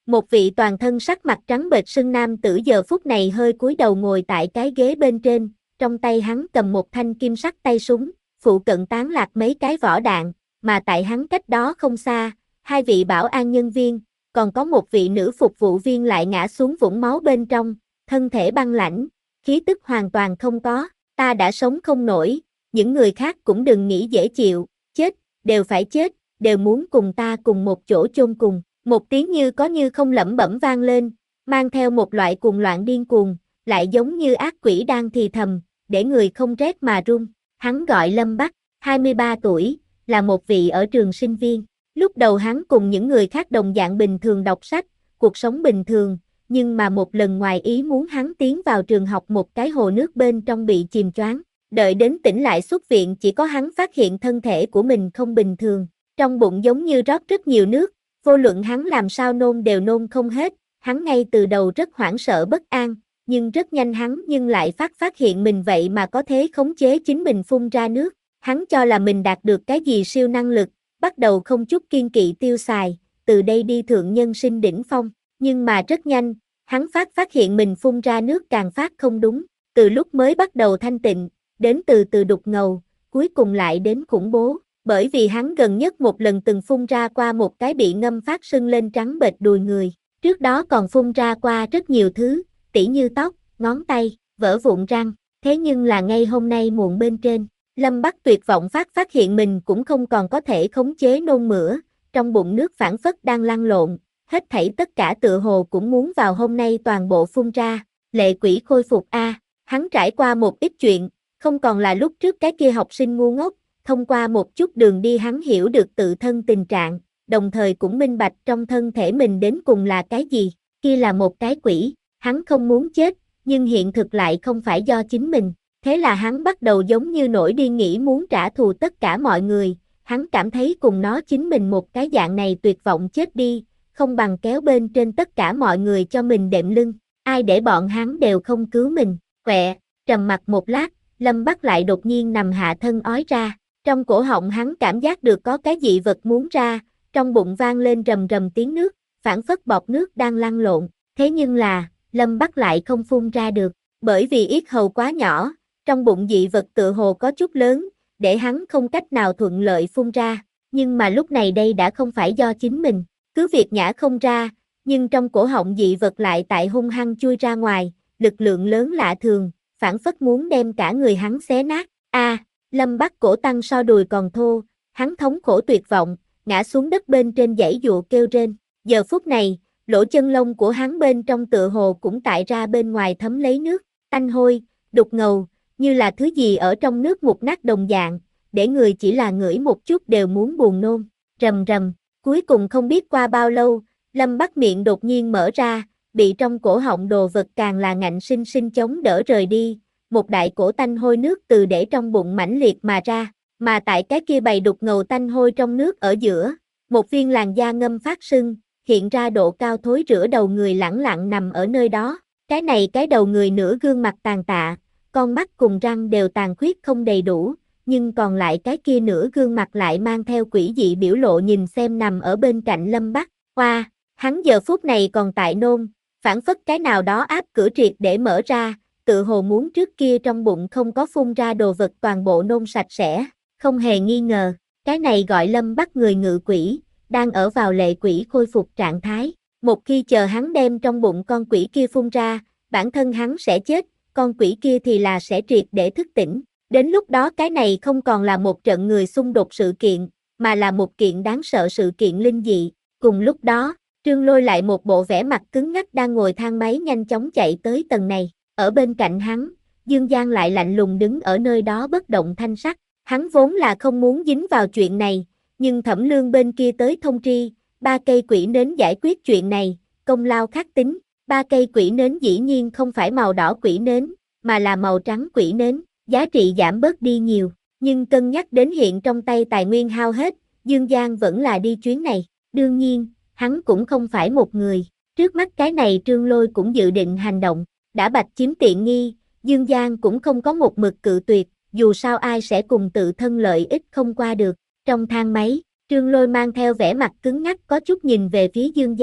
Một vị toàn thân sắc mặt trắng bệch sưng nam tử giờ phút này hơi cúi đầu ngồi tại cái ghế bên trên, trong tay hắn cầm một thanh kim sắc tay súng, phụ cận tán lạc mấy cái vỏ đạn, mà tại hắn cách đó không xa, hai vị bảo an nhân viên, còn có một vị nữ phục vụ viên lại ngã xuống vũng máu bên trong, thân thể băng lãnh, khí tức hoàn toàn không có, ta đã sống không nổi, những người khác cũng đừng nghĩ dễ chịu, chết, đều phải chết, đều muốn cùng ta cùng một chỗ chôn cùng. Một tiếng như có như không lẩm bẩm vang lên, mang theo một loại cuồng loạn điên cuồng, lại giống như ác quỷ đang thì thầm, để người không rét mà run. Hắn gọi Lâm Bắc, hai mươi ba tuổi, là một vị ở trường sinh viên. Lúc đầu hắn cùng những người khác đồng dạng bình thường đọc sách, cuộc sống bình thường, nhưng mà một lần ngoài ý muốn hắn tiến vào trường học một cái hồ nước bên trong bị chìm choáng. Đợi đến tỉnh lại xuất viện chỉ có hắn phát hiện thân thể của mình không bình thường, trong bụng giống như rót rất nhiều nước. Vô luận hắn làm sao nôn đều nôn không hết, hắn ngay từ đầu rất hoảng sợ bất an, nhưng rất nhanh hắn nhưng lại phát phát hiện mình vậy mà có thể khống chế chính mình phun ra nước. Hắn cho là mình đạt được cái gì siêu năng lực, bắt đầu không chút kiên kỵ tiêu xài, từ đây đi thượng nhân sinh đỉnh phong. Nhưng mà rất nhanh, hắn phát phát hiện mình phun ra nước càng phát không đúng, từ lúc mới bắt đầu thanh tịnh, đến từ từ đục ngầu, cuối cùng lại đến khủng bố. Bởi vì hắn gần nhất một lần từng phun ra qua một cái bị ngâm phát sưng lên trắng bệch đùi người, trước đó còn phun ra qua rất nhiều thứ, tỉ như tóc, ngón tay, vỡ vụn răng, thế nhưng là ngay hôm nay muộn bên trên, Lâm Bắc tuyệt vọng phát phát hiện mình cũng không còn có thể khống chế nôn mửa, trong bụng nước phảng phất đang lăn lộn, hết thảy tất cả tựa hồ cũng muốn vào hôm nay toàn bộ phun ra, lệ quỷ khôi phục a, hắn trải qua một ít chuyện, không còn là lúc trước cái kia học sinh ngu ngốc. Thông qua một chút đường đi hắn hiểu được tự thân tình trạng, đồng thời cũng minh bạch trong thân thể mình đến cùng là cái gì, kia là một cái quỷ, hắn không muốn chết, nhưng hiện thực lại không phải do chính mình, thế là hắn bắt đầu giống như nổi điên nghĩ muốn trả thù tất cả mọi người, hắn cảm thấy cùng nó chính mình một cái dạng này tuyệt vọng chết đi, không bằng kéo bên trên tất cả mọi người cho mình đệm lưng, ai để bọn hắn đều không cứu mình, quẹ, trầm mặc một lát, Lâm Bắc lại đột nhiên nằm hạ thân ói ra. Trong cổ họng hắn cảm giác được có cái dị vật muốn ra, trong bụng vang lên rầm rầm tiếng nước, phảng phất bọt nước đang lăn lộn, thế nhưng là, Lâm Bắc lại không phun ra được, bởi vì yết hầu quá nhỏ, trong bụng dị vật tựa hồ có chút lớn, để hắn không cách nào thuận lợi phun ra, nhưng mà lúc này đây đã không phải do chính mình, cứ việc nhả không ra, nhưng trong cổ họng dị vật lại tại hung hăng chui ra ngoài, lực lượng lớn lạ thường, phảng phất muốn đem cả người hắn xé nát, a à, Lâm Bắc cổ tăng so đùi còn thô, hắn thống khổ tuyệt vọng, ngã xuống đất bên trên dãy dụa kêu rên. Giờ phút này, lỗ chân lông của hắn bên trong tựa hồ cũng tại ra bên ngoài thấm lấy nước, tanh hôi, đục ngầu, như là thứ gì ở trong nước mục nát đồng dạng, để người chỉ là ngửi một chút đều muốn buồn nôn. Rầm rầm, cuối cùng không biết qua bao lâu, Lâm Bắc miệng đột nhiên mở ra, bị trong cổ họng đồ vật càng là ngạnh sinh sinh chống đỡ rời đi. Một đại cổ tanh hôi nước từ để trong bụng mãnh liệt mà ra, mà tại cái kia bầy đục ngầu tanh hôi trong nước ở giữa, một viên làn da ngâm phát sưng, hiện ra độ cao thối rữa đầu người lẳng lặng nằm ở nơi đó, cái này cái đầu người nửa gương mặt tàn tạ, con mắt cùng răng đều tàn khuyết không đầy đủ, nhưng còn lại cái kia nửa gương mặt lại mang theo quỷ dị biểu lộ nhìn xem nằm ở bên cạnh Lâm Bắc, hoa, hắn giờ phút này còn tại nôn, phảng phất cái nào đó áp cửa triệt để mở ra, tự hồ muốn trước kia trong bụng không có phun ra đồ vật toàn bộ nôn sạch sẽ, không hề nghi ngờ, cái này gọi Lâm Bắc người ngự quỷ, đang ở vào lệ quỷ khôi phục trạng thái, một khi chờ hắn đem trong bụng con quỷ kia phun ra, bản thân hắn sẽ chết, con quỷ kia thì là sẽ triệt để thức tỉnh, đến lúc đó cái này không còn là một trận người xung đột sự kiện, mà là một kiện đáng sợ sự kiện linh dị, cùng lúc đó, Trương Lôi lại một bộ vẻ mặt cứng ngắc đang ngồi thang máy nhanh chóng chạy tới tầng này. Ở bên cạnh hắn, Dương Giang lại lạnh lùng đứng ở nơi đó bất động thanh sắc, hắn vốn là không muốn dính vào chuyện này, nhưng Thẩm Lương bên kia tới thông tri, ba cây quỷ nến giải quyết chuyện này, công lao khắc tính, ba cây quỷ nến dĩ nhiên không phải màu đỏ quỷ nến, mà là màu trắng quỷ nến, giá trị giảm bớt đi nhiều, nhưng cân nhắc đến hiện trong tay tài nguyên hao hết, Dương Giang vẫn là đi chuyến này, đương nhiên, hắn cũng không phải một người, trước mắt cái này Trương Lôi cũng dự định hành động. Đã bạch chiếm tiện nghi, Dương Giang cũng không có một mực cự tuyệt, dù sao ai sẽ cùng tự thân lợi ích không qua được. Trong thang máy, Trương Lôi mang theo vẻ mặt cứng ngắc có chút nhìn về phía Dương Giang,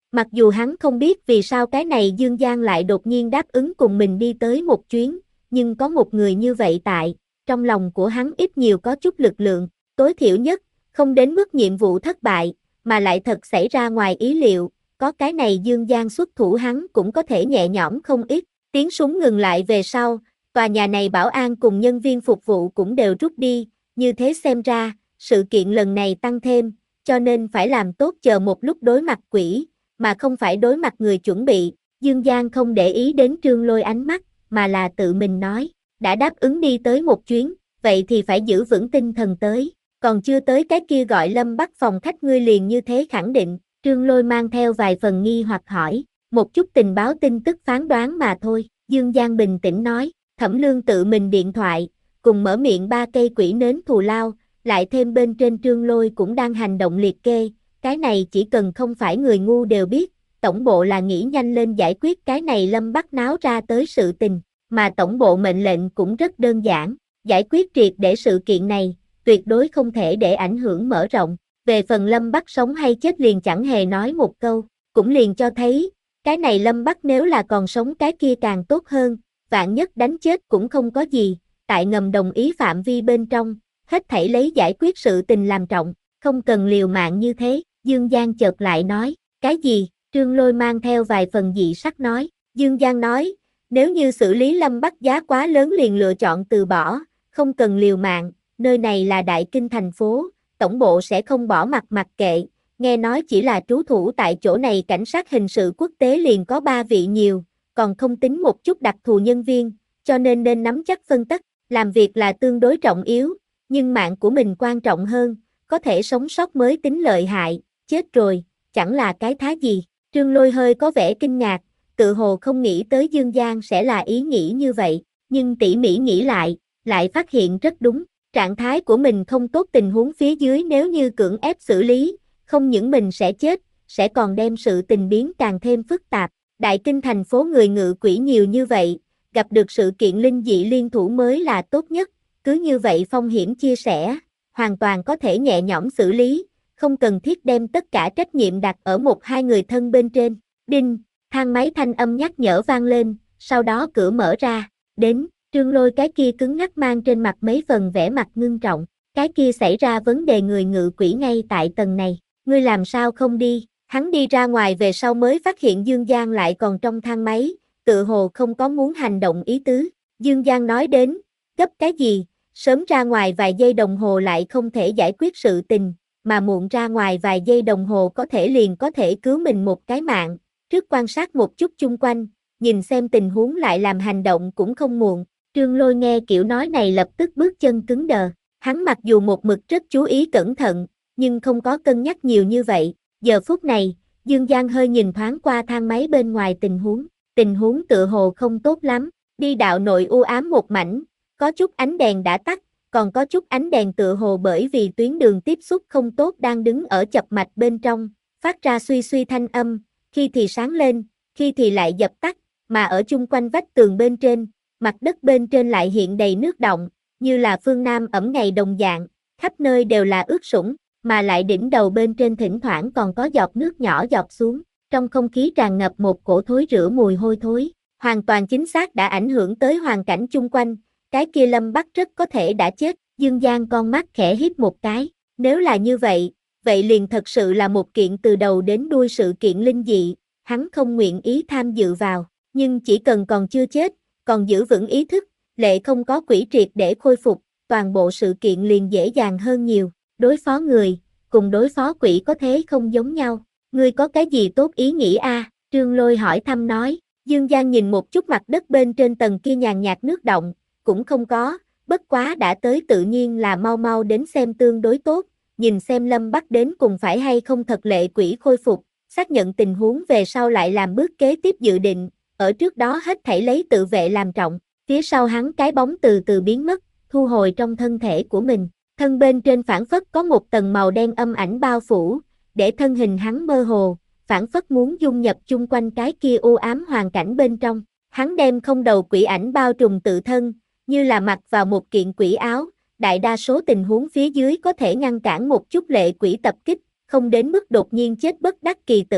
Mặc dù hắn không biết vì sao cái này Dương Giang lại đột nhiên đáp ứng cùng mình đi tới một chuyến, nhưng có một người như vậy tại, trong lòng của hắn ít nhiều có chút lực lượng, tối thiểu nhất, không đến mức nhiệm vụ thất bại, mà lại thật xảy ra ngoài ý liệu, có cái này Dương Giang xuất thủ hắn cũng có thể nhẹ nhõm không ít. Tiếng súng ngừng lại về sau, tòa nhà này bảo an cùng nhân viên phục vụ cũng đều rút đi, như thế xem ra, sự kiện lần này tăng thêm, cho nên phải làm tốt chờ một lúc đối mặt quỷ, mà không phải đối mặt người chuẩn bị. Dương Giang không để ý đến Trương Lôi ánh mắt, mà là tự mình nói, đã đáp ứng đi tới một chuyến, vậy thì phải giữ vững tinh thần tới, còn chưa tới cái kia gọi Lâm Bắc phòng khách ngươi liền như thế khẳng định. Trương Lôi mang theo vài phần nghi hoặc hỏi, một chút tình báo tin tức phán đoán mà thôi. Dương Giang bình tĩnh nói, Thẩm Lương tự mình điện thoại, cùng mở miệng ba cây quỷ nến thù lao, lại thêm bên trên Trương Lôi cũng đang hành động liệt kê, cái này chỉ cần không phải người ngu đều biết, tổng bộ là nghĩ nhanh lên giải quyết cái này Lâm Bắc náo ra tới sự tình, mà tổng bộ mệnh lệnh cũng rất đơn giản, giải quyết triệt để sự kiện này, tuyệt đối không thể để ảnh hưởng mở rộng. Về phần Lâm Bắc sống hay chết liền chẳng hề nói một câu, cũng liền cho thấy, cái này Lâm Bắc nếu là còn sống cái kia càng tốt hơn, vạn nhất đánh chết cũng không có gì, tại ngầm đồng ý phạm vi bên trong, hết thảy lấy giải quyết sự tình làm trọng, không cần liều mạng như thế. Dương Giang chợt lại nói, cái gì? Trương Lôi mang theo vài phần dị sắc nói, Dương Giang nói, nếu như xử lý Lâm Bắc giá quá lớn liền lựa chọn từ bỏ, không cần liều mạng, nơi này là đại kinh thành phố, tổng bộ sẽ không bỏ mặc mặc kệ, nghe nói chỉ là trú thủ tại chỗ này cảnh sát hình sự quốc tế liền có ba vị nhiều, còn không tính một chút đặc thù nhân viên, cho nên nên nắm chắc phân tất, làm việc là tương đối trọng yếu, nhưng mạng của mình quan trọng hơn, có thể sống sót mới tính lợi hại, chết rồi, chẳng là cái thá gì. Trương Lôi hơi có vẻ kinh ngạc, tự hồ không nghĩ tới Dương Giang sẽ là ý nghĩ như vậy, nhưng tỉ mỉ nghĩ lại, lại phát hiện rất đúng. Trạng thái của mình không tốt tình huống phía dưới nếu như cưỡng ép xử lý, không những mình sẽ chết, sẽ còn đem sự tình biến càng thêm phức tạp. Đại kinh thành phố người ngự quỷ nhiều như vậy, gặp được sự kiện linh dị liên thủ mới là tốt nhất, cứ như vậy phong hiểm chia sẻ, hoàn toàn có thể nhẹ nhõm xử lý, không cần thiết đem tất cả trách nhiệm đặt ở một hai người thân bên trên. Đinh, thang máy thanh âm nhắc nhở vang lên, sau đó cửa mở ra, đến. Trương Lôi cái kia cứng ngắc mang trên mặt mấy phần vẻ mặt ngưng trọng, cái kia xảy ra vấn đề người ngự quỷ ngay tại tầng này, ngươi làm sao không đi? Hắn đi ra ngoài về sau mới phát hiện Dương Giang lại còn trong thang máy, tự hồ không có muốn hành động ý tứ. Dương Giang nói đến, gấp cái gì, sớm ra ngoài vài giây đồng hồ lại không thể giải quyết sự tình, mà muộn ra ngoài vài giây đồng hồ có thể liền có thể cứu mình một cái mạng, trước quan sát một chút chung quanh, nhìn xem tình huống lại làm hành động cũng không muộn. Trương Lôi nghe kiểu nói này lập tức bước chân cứng đờ, hắn mặc dù một mực rất chú ý cẩn thận, nhưng không có cân nhắc nhiều như vậy. Giờ phút này, Dương Giang hơi nhìn thoáng qua thang máy bên ngoài tình huống, tình huống tựa hồ không tốt lắm, đi đạo nội u ám một mảnh, có chút ánh đèn đã tắt, còn có chút ánh đèn tựa hồ bởi vì tuyến đường tiếp xúc không tốt đang đứng ở chập mạch bên trong, phát ra suy suy thanh âm, khi thì sáng lên, khi thì lại dập tắt, mà ở chung quanh vách tường bên trên, mặt đất bên trên lại hiện đầy nước đọng, như là phương Nam ẩm ngày đồng dạng, khắp nơi đều là ướt sũng, mà lại đỉnh đầu bên trên thỉnh thoảng còn có giọt nước nhỏ giọt xuống, trong không khí tràn ngập một cổ thối rữa mùi hôi thối, hoàn toàn chính xác đã ảnh hưởng tới hoàn cảnh chung quanh, cái kia Lâm Bắc rất có thể đã chết. Dương Giang con mắt khẽ híp một cái, nếu là như vậy, vậy liền thật sự là một kiện từ đầu đến đuôi sự kiện linh dị, hắn không nguyện ý tham dự vào, nhưng chỉ cần còn chưa chết, còn giữ vững ý thức, lệ không có quỷ triệt để khôi phục, toàn bộ sự kiện liền dễ dàng hơn nhiều. Đối phó người, cùng đối phó quỷ có thế không giống nhau. Ngươi có cái gì tốt ý nghĩ a? À? Trương Lôi hỏi thăm nói. Dương Giang nhìn một chút mặt đất bên trên tầng kia nhàn nhạt nước động, cũng không có, bất quá đã tới tự nhiên là mau mau đến xem tương đối tốt, nhìn xem Lâm Bắc đến cùng phải hay không thật lệ quỷ khôi phục, xác nhận tình huống về sau lại làm bước kế tiếp dự định, ở trước đó hết thảy lấy tự vệ làm trọng, phía sau hắn cái bóng từ từ biến mất, thu hồi trong thân thể của mình, thân bên trên phảng phất có một tầng màu đen âm ảnh bao phủ, để thân hình hắn mơ hồ, phảng phất muốn dung nhập chung quanh cái kia u ám hoàn cảnh bên trong, hắn đem không đầu quỷ ảnh bao trùm tự thân, như là mặc vào một kiện quỷ áo, đại đa số tình huống phía dưới có thể ngăn cản một chút lệ quỷ tập kích, không đến mức đột nhiên chết bất đắc kỳ tử,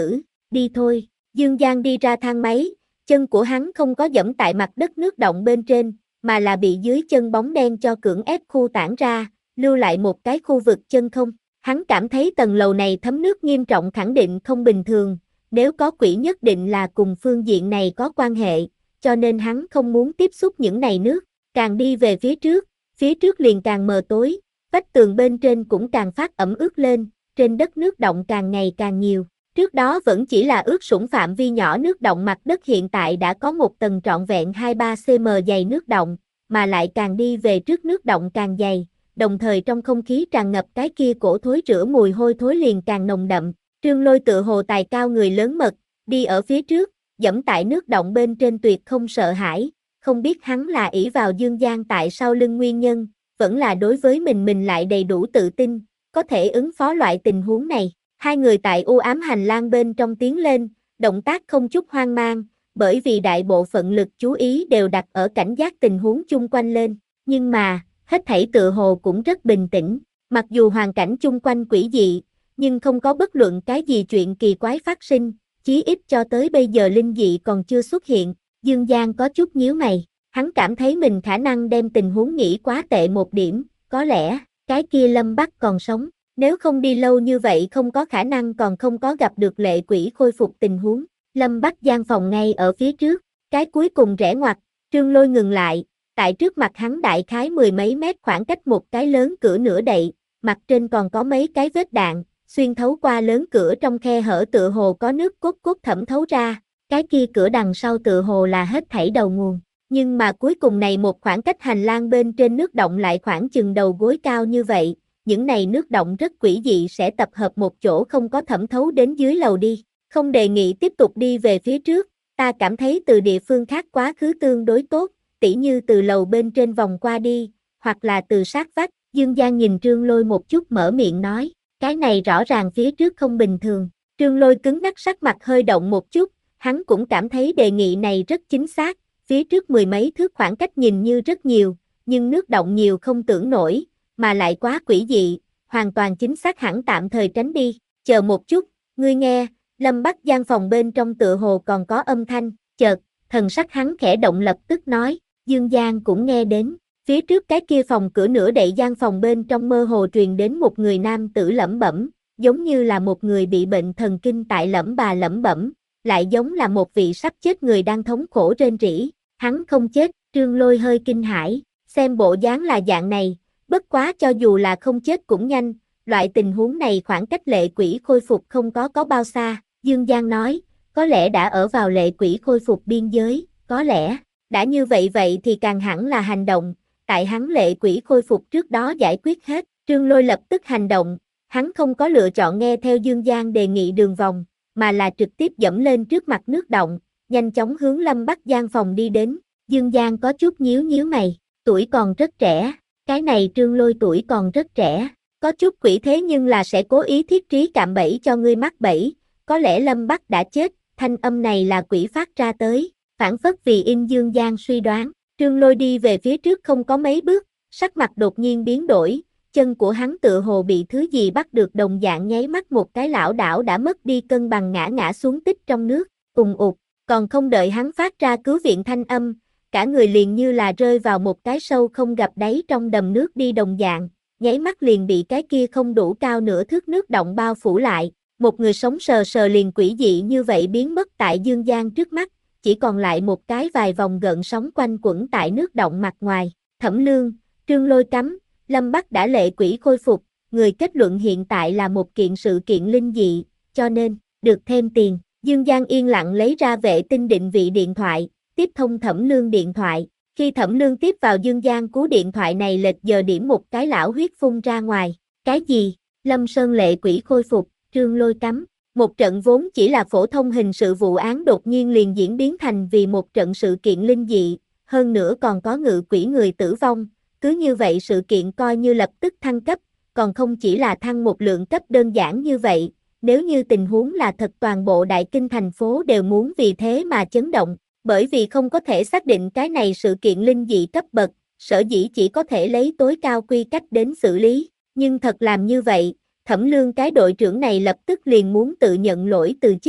đi thôi. Dương Giang đi ra thang máy, chân của hắn không có dẫm tại mặt đất nước động bên trên, mà là bị dưới chân bóng đen cho cưỡng ép khu tản ra, lưu lại một cái khu vực chân không. Hắn cảm thấy tầng lầu này thấm nước nghiêm trọng khẳng định không bình thường, nếu có quỷ nhất định là cùng phương diện này có quan hệ, cho nên hắn không muốn tiếp xúc những này nước. Càng đi về phía trước, phía trước liền càng mờ tối, vách tường bên trên cũng càng phát ẩm ướt lên, trên đất nước động càng ngày càng nhiều. Trước đó vẫn chỉ là ướt sũng phạm vi nhỏ nước động, mặt đất hiện tại đã có một tầng trọn vẹn hai ba xăng-ti-mét dày nước động, mà lại càng đi về trước nước động càng dày, đồng thời trong không khí tràn ngập cái kia cổ thối rữa mùi hôi thối liền càng nồng đậm. Trương Lôi tựa hồ tài cao người lớn mật, đi ở phía trước, dẫm tại nước động bên trên tuyệt không sợ hãi, không biết hắn là ỷ vào Dương Giang tại sau lưng nguyên nhân, vẫn là đối với mình mình lại đầy đủ tự tin, có thể ứng phó loại tình huống này. Hai người tại u ám hành lang bên trong tiến lên, động tác không chút hoang mang, bởi vì đại bộ phận lực chú ý đều đặt ở cảnh giác tình huống chung quanh lên, nhưng mà, hết thảy tựa hồ cũng rất bình tĩnh, mặc dù hoàn cảnh chung quanh quỷ dị, nhưng không có bất luận cái gì chuyện kỳ quái phát sinh, chí ít cho tới bây giờ linh dị còn chưa xuất hiện. Dương Giang có chút nhíu mày, hắn cảm thấy mình khả năng đem tình huống nghĩ quá tệ một điểm, có lẽ, cái kia Lâm Bắc còn sống, nếu không đi lâu như vậy không có khả năng còn không có gặp được lệ quỷ khôi phục tình huống. Lâm Bắc gian phòng ngay ở phía trước, cái cuối cùng rẽ ngoặt, Trương Lôi ngừng lại, tại trước mặt hắn đại khái mười mấy mét khoảng cách một cái lớn cửa nửa đậy, mặt trên còn có mấy cái vết đạn, xuyên thấu qua lớn cửa trong khe hở tựa hồ có nước cốt cốt thẩm thấu ra, cái kia cửa đằng sau tựa hồ là hết thảy đầu nguồn, nhưng mà cuối cùng này một khoảng cách hành lang bên trên nước động lại khoảng chừng đầu gối cao như vậy, những này nước động rất quỷ dị sẽ tập hợp một chỗ không có thẩm thấu đến dưới lầu đi, không đề nghị tiếp tục đi về phía trước, ta cảm thấy từ địa phương khác quá khứ tương đối tốt, tỉ như từ lầu bên trên vòng qua đi, hoặc là từ sát vách. Dương Giang nhìn Trương Lôi một chút mở miệng nói, cái này rõ ràng phía trước không bình thường. Trương Lôi cứng ngắc sắc mặt hơi động một chút, hắn cũng cảm thấy đề nghị này rất chính xác, phía trước mười mấy thước khoảng cách nhìn như rất nhiều, nhưng nước động nhiều không tưởng nổi, mà lại quá quỷ dị, hoàn toàn chính xác hẳn tạm thời tránh đi. Chờ một chút, ngươi nghe, Lâm Bắc gian phòng bên trong tựa hồ còn có âm thanh, chợt, thần sắc hắn khẽ động lập tức nói, Dương Giang cũng nghe đến, phía trước cái kia phòng cửa nửa đậy gian phòng bên trong mơ hồ truyền đến một người nam tử lẩm bẩm, giống như là một người bị bệnh thần kinh tại lẩm bà lẩm bẩm, lại giống là một vị sắp chết người đang thống khổ rên rỉ. Hắn không chết, Trương Lôi hơi kinh hãi, xem bộ dáng là dạng này, bất quá cho dù là không chết cũng nhanh, loại tình huống này khoảng cách lệ quỷ khôi phục không có có bao xa. Dương Giang nói, có lẽ đã ở vào lệ quỷ khôi phục biên giới, có lẽ, đã như vậy vậy thì càng hẳn là hành động, tại hắn lệ quỷ khôi phục trước đó giải quyết hết. Trương Lôi lập tức hành động, hắn không có lựa chọn nghe theo Dương Giang đề nghị đường vòng, mà là trực tiếp dẫm lên trước mặt nước động, nhanh chóng hướng Lâm Bắc gian phòng đi đến. Dương Giang có chút nhíu nhíu mày, tuổi còn rất trẻ, cái này Trương Lôi tuổi còn rất trẻ, có chút quỷ thế nhưng là sẽ cố ý thiết trí cạm bẫy cho ngươi mắc bẫy, có lẽ Lâm Bắc đã chết, thanh âm này là quỷ phát ra tới, phản phất vì in Dương Giang suy đoán. Trương Lôi đi về phía trước không có mấy bước, sắc mặt đột nhiên biến đổi, chân của hắn tựa hồ bị thứ gì bắt được đồng dạng nháy mắt một cái lảo đảo đã mất đi cân bằng ngã ngã xuống tích trong nước, ùng ụt, còn không đợi hắn phát ra cứu viện thanh âm, cả người liền như là rơi vào một cái sâu không gặp đáy trong đầm nước đi đồng dạng, nháy mắt liền bị cái kia không đủ cao nửa thước nước động bao phủ lại, một người sống sờ sờ liền quỷ dị như vậy biến mất tại Dương Giang trước mắt, chỉ còn lại một cái vài vòng gợn sóng quanh quẩn tại nước động mặt ngoài. Thẩm Lương, Trương Lôi cấm, Lâm Bắc đã lệ quỷ khôi phục, người kết luận hiện tại là một kiện sự kiện linh dị, cho nên, được thêm tiền. Dương Giang yên lặng lấy ra vệ tinh định vị điện thoại, tiếp thông Thẩm Lương điện thoại. Khi Thẩm Lương tiếp vào Dương Giang cú điện thoại này lệch giờ điểm một cái lão huyết phun ra ngoài. Cái gì? Lâm Sơn lệ quỷ khôi phục, Trương Lôi cấm. Một trận vốn chỉ là phổ thông hình sự vụ án đột nhiên liền diễn biến thành vì một trận sự kiện linh dị, hơn nữa còn có ngự quỷ người tử vong, cứ như vậy sự kiện coi như lập tức thăng cấp, còn không chỉ là thăng một lượng cấp đơn giản như vậy, nếu như tình huống là thật toàn bộ đại kinh thành phố đều muốn vì thế mà chấn động, bởi vì không có thể xác định cái này sự kiện linh dị cấp bậc, sở dĩ chỉ có thể lấy tối cao quy cách đến xử lý, nhưng thật làm như vậy, Thẩm Lương cái đội trưởng này lập tức liền muốn tự nhận lỗi từ chức,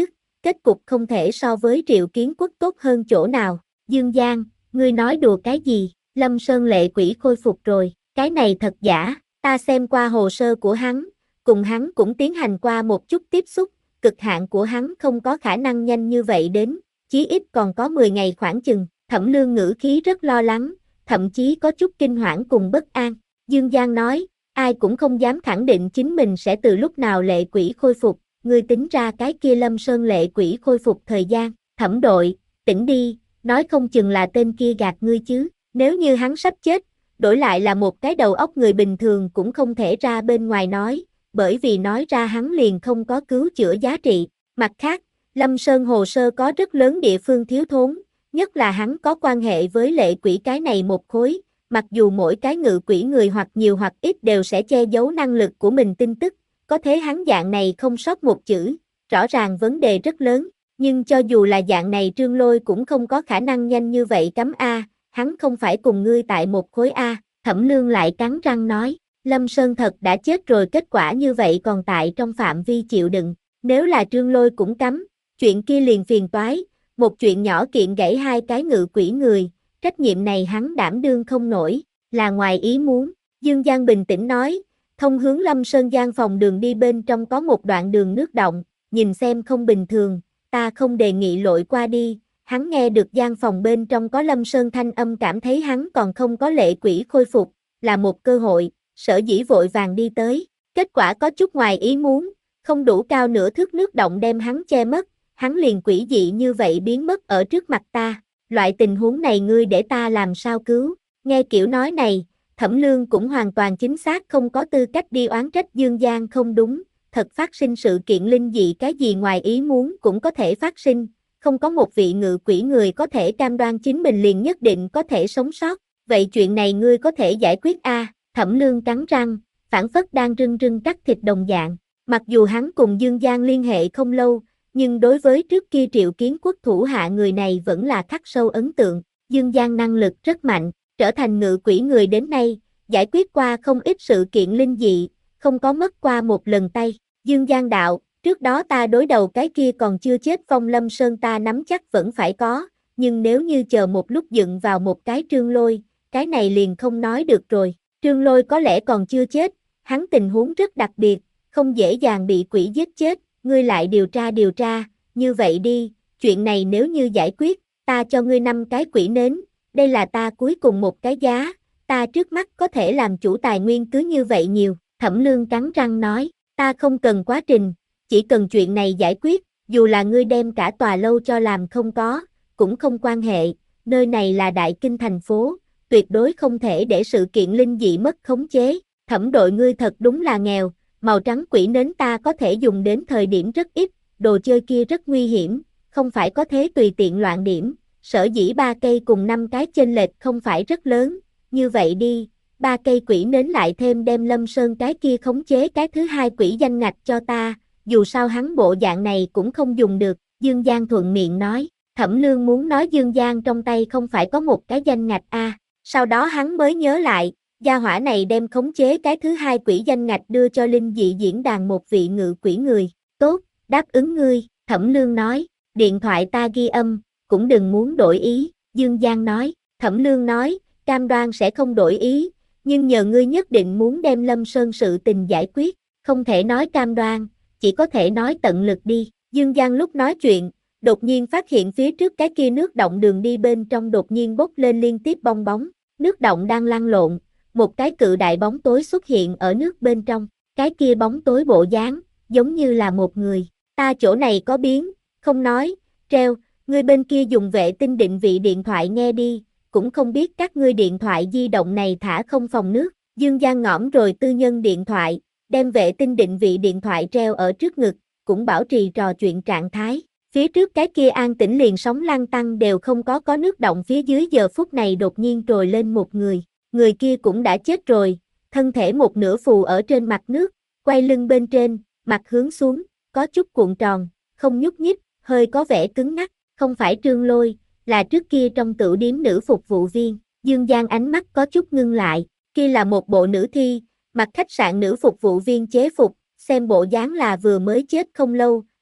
kết cục không thể so với Triệu Kiến Quốc tốt hơn chỗ nào. Dương Giang, ngươi nói đùa cái gì? Lâm Sơn lệ quỷ khôi phục rồi, cái này thật giả, ta xem qua hồ sơ của hắn, cùng hắn cũng tiến hành qua một chút tiếp xúc, cực hạn của hắn không có khả năng nhanh như vậy đến, chí ít còn có mười ngày khoảng chừng. Thẩm Lương ngữ khí rất lo lắng, thậm chí có chút kinh hoảng cùng bất an. Dương Giang nói, ai cũng không dám khẳng định chính mình sẽ từ lúc nào lệ quỷ khôi phục, ngươi tính ra cái kia Lâm Sơn lệ quỷ khôi phục thời gian. Thẩm đội, tỉnh đi, nói không chừng là tên kia gạt ngươi chứ, nếu như hắn sắp chết, đổi lại là một cái đầu óc người bình thường cũng không thể ra bên ngoài nói, bởi vì nói ra hắn liền không có cứu chữa giá trị. Mặt khác, Lâm Sơn hồ sơ có rất lớn địa phương thiếu thốn, nhất là hắn có quan hệ với lệ quỷ cái này một khối, mặc dù mỗi cái ngự quỷ người hoặc nhiều hoặc ít đều sẽ che giấu năng lực của mình tin tức, có thế hắn dạng này không sót một chữ, rõ ràng vấn đề rất lớn, nhưng cho dù là dạng này Trương Lôi cũng không có khả năng nhanh như vậy cấm A, hắn không phải cùng ngươi tại một khối A. Thẩm Lương lại cắn răng nói, Lâm Sơn thật đã chết rồi, kết quả như vậy còn tại trong phạm vi chịu đựng, nếu là Trương Lôi cũng cấm, chuyện kia liền phiền toái, một chuyện nhỏ kiện gãy hai cái ngự quỷ người, trách nhiệm này hắn đảm đương không nổi, là ngoài ý muốn. Dương Giang bình tĩnh nói, thông hướng Lâm Sơn gian phòng đường đi bên trong có một đoạn đường nước động, nhìn xem không bình thường, ta không đề nghị lội qua đi. Hắn nghe được gian phòng bên trong có Lâm Sơn thanh âm, cảm thấy hắn còn không có lệ quỷ khôi phục, là một cơ hội, sở dĩ vội vàng đi tới. Kết quả có chút ngoài ý muốn, không đủ cao nửa thước nước động đem hắn che mất, hắn liền quỷ dị như vậy biến mất ở trước mặt ta. Loại tình huống này ngươi để ta làm sao cứu? Nghe kiểu nói này, Thẩm Lương cũng hoàn toàn chính xác không có tư cách đi oán trách Dương Giang không đúng, thật phát sinh sự kiện linh dị cái gì ngoài ý muốn cũng có thể phát sinh, không có một vị ngự quỷ người có thể cam đoan chính mình liền nhất định có thể sống sót, vậy chuyện này ngươi có thể giải quyết a? À? Thẩm Lương cắn răng, phản phất đang rưng rưng cắt thịt đồng dạng, mặc dù hắn cùng Dương Giang liên hệ không lâu, nhưng đối với trước kia Triệu Kiến Quốc thủ hạ người này vẫn là khắc sâu ấn tượng. Dương Giang năng lực rất mạnh, trở thành ngự quỷ người đến nay, giải quyết qua không ít sự kiện linh dị, không có mất qua một lần tay. Dương Giang đạo, trước đó ta đối đầu cái kia còn chưa chết Phong Lâm Sơn ta nắm chắc vẫn phải có, nhưng nếu như chờ một lúc dựng vào một cái Trương Lôi, cái này liền không nói được rồi. Trương Lôi có lẽ còn chưa chết, hắn tình huống rất đặc biệt, không dễ dàng bị quỷ giết chết, ngươi lại điều tra điều tra, như vậy đi, chuyện này nếu như giải quyết, ta cho ngươi năm cái quỷ nến, đây là ta cuối cùng một cái giá, ta trước mắt có thể làm chủ tài nguyên cứ như vậy nhiều. Thẩm Lương cắn răng nói, ta không cần quá trình, chỉ cần chuyện này giải quyết, dù là ngươi đem cả tòa lâu cho làm không có, cũng không quan hệ, nơi này là đại kinh thành phố, tuyệt đối không thể để sự kiện linh dị mất khống chế. Thẩm đội ngươi thật đúng là nghèo, màu trắng quỷ nến ta có thể dùng đến thời điểm rất ít, đồ chơi kia rất nguy hiểm, không phải có thế tùy tiện loạn điểm, sở dĩ ba cây cùng năm cái chênh lệch không phải rất lớn, như vậy đi, ba cây quỷ nến lại thêm đem Lâm Sơn cái kia khống chế cái thứ hai quỷ danh ngạch cho ta, dù sao hắn bộ dạng này cũng không dùng được. Dương Giang thuận miệng nói, Thẩm Lương muốn nói Dương Giang trong tay không phải có một cái danh ngạch a, à. Sau đó hắn mới nhớ lại, gia hỏa này đem khống chế cái thứ hai quỷ danh ngạch đưa cho linh dị diễn đàn một vị ngự quỷ người. Tốt, đáp ứng ngươi. Thẩm Lương nói, điện thoại ta ghi âm, cũng đừng muốn đổi ý. Dương Giang nói, Thẩm Lương nói, cam đoan sẽ không đổi ý, nhưng nhờ ngươi nhất định muốn đem Lâm Sơn sự tình giải quyết, không thể nói cam đoan, chỉ có thể nói tận lực đi. Dương Giang lúc nói chuyện, đột nhiên phát hiện phía trước cái kia nước động đường đi bên trong đột nhiên bốc lên liên tiếp bong bóng, nước động đang lăn lộn, một cái cự đại bóng tối xuất hiện ở nước bên trong, cái kia bóng tối bộ dáng, giống như là một người. Ta chỗ này có biến, không nói, treo, ngươi bên kia dùng vệ tinh định vị điện thoại nghe đi, cũng không biết các ngươi điện thoại di động này thả không phòng nước. Dương Giang ngõm rồi tư nhân điện thoại, đem vệ tinh định vị điện thoại treo ở trước ngực, cũng bảo trì trò chuyện trạng thái. Phía trước cái kia an tĩnh liền sóng lăn tăng đều không có có nước động, phía dưới giờ phút này đột nhiên trồi lên một người, người kia cũng đã chết rồi, thân thể một nửa phù ở trên mặt nước, quay lưng bên trên, mặt hướng xuống, có chút cuộn tròn, không nhúc nhích, hơi có vẻ cứng ngắc, không phải Trương Lôi, là trước kia trong tửu điếm nữ phục vụ viên. Dương Giang ánh mắt có chút ngưng lại, kia là một bộ nữ thi, mặc khách sạn nữ phục vụ viên chế phục, xem bộ dáng là vừa mới chết không lâu,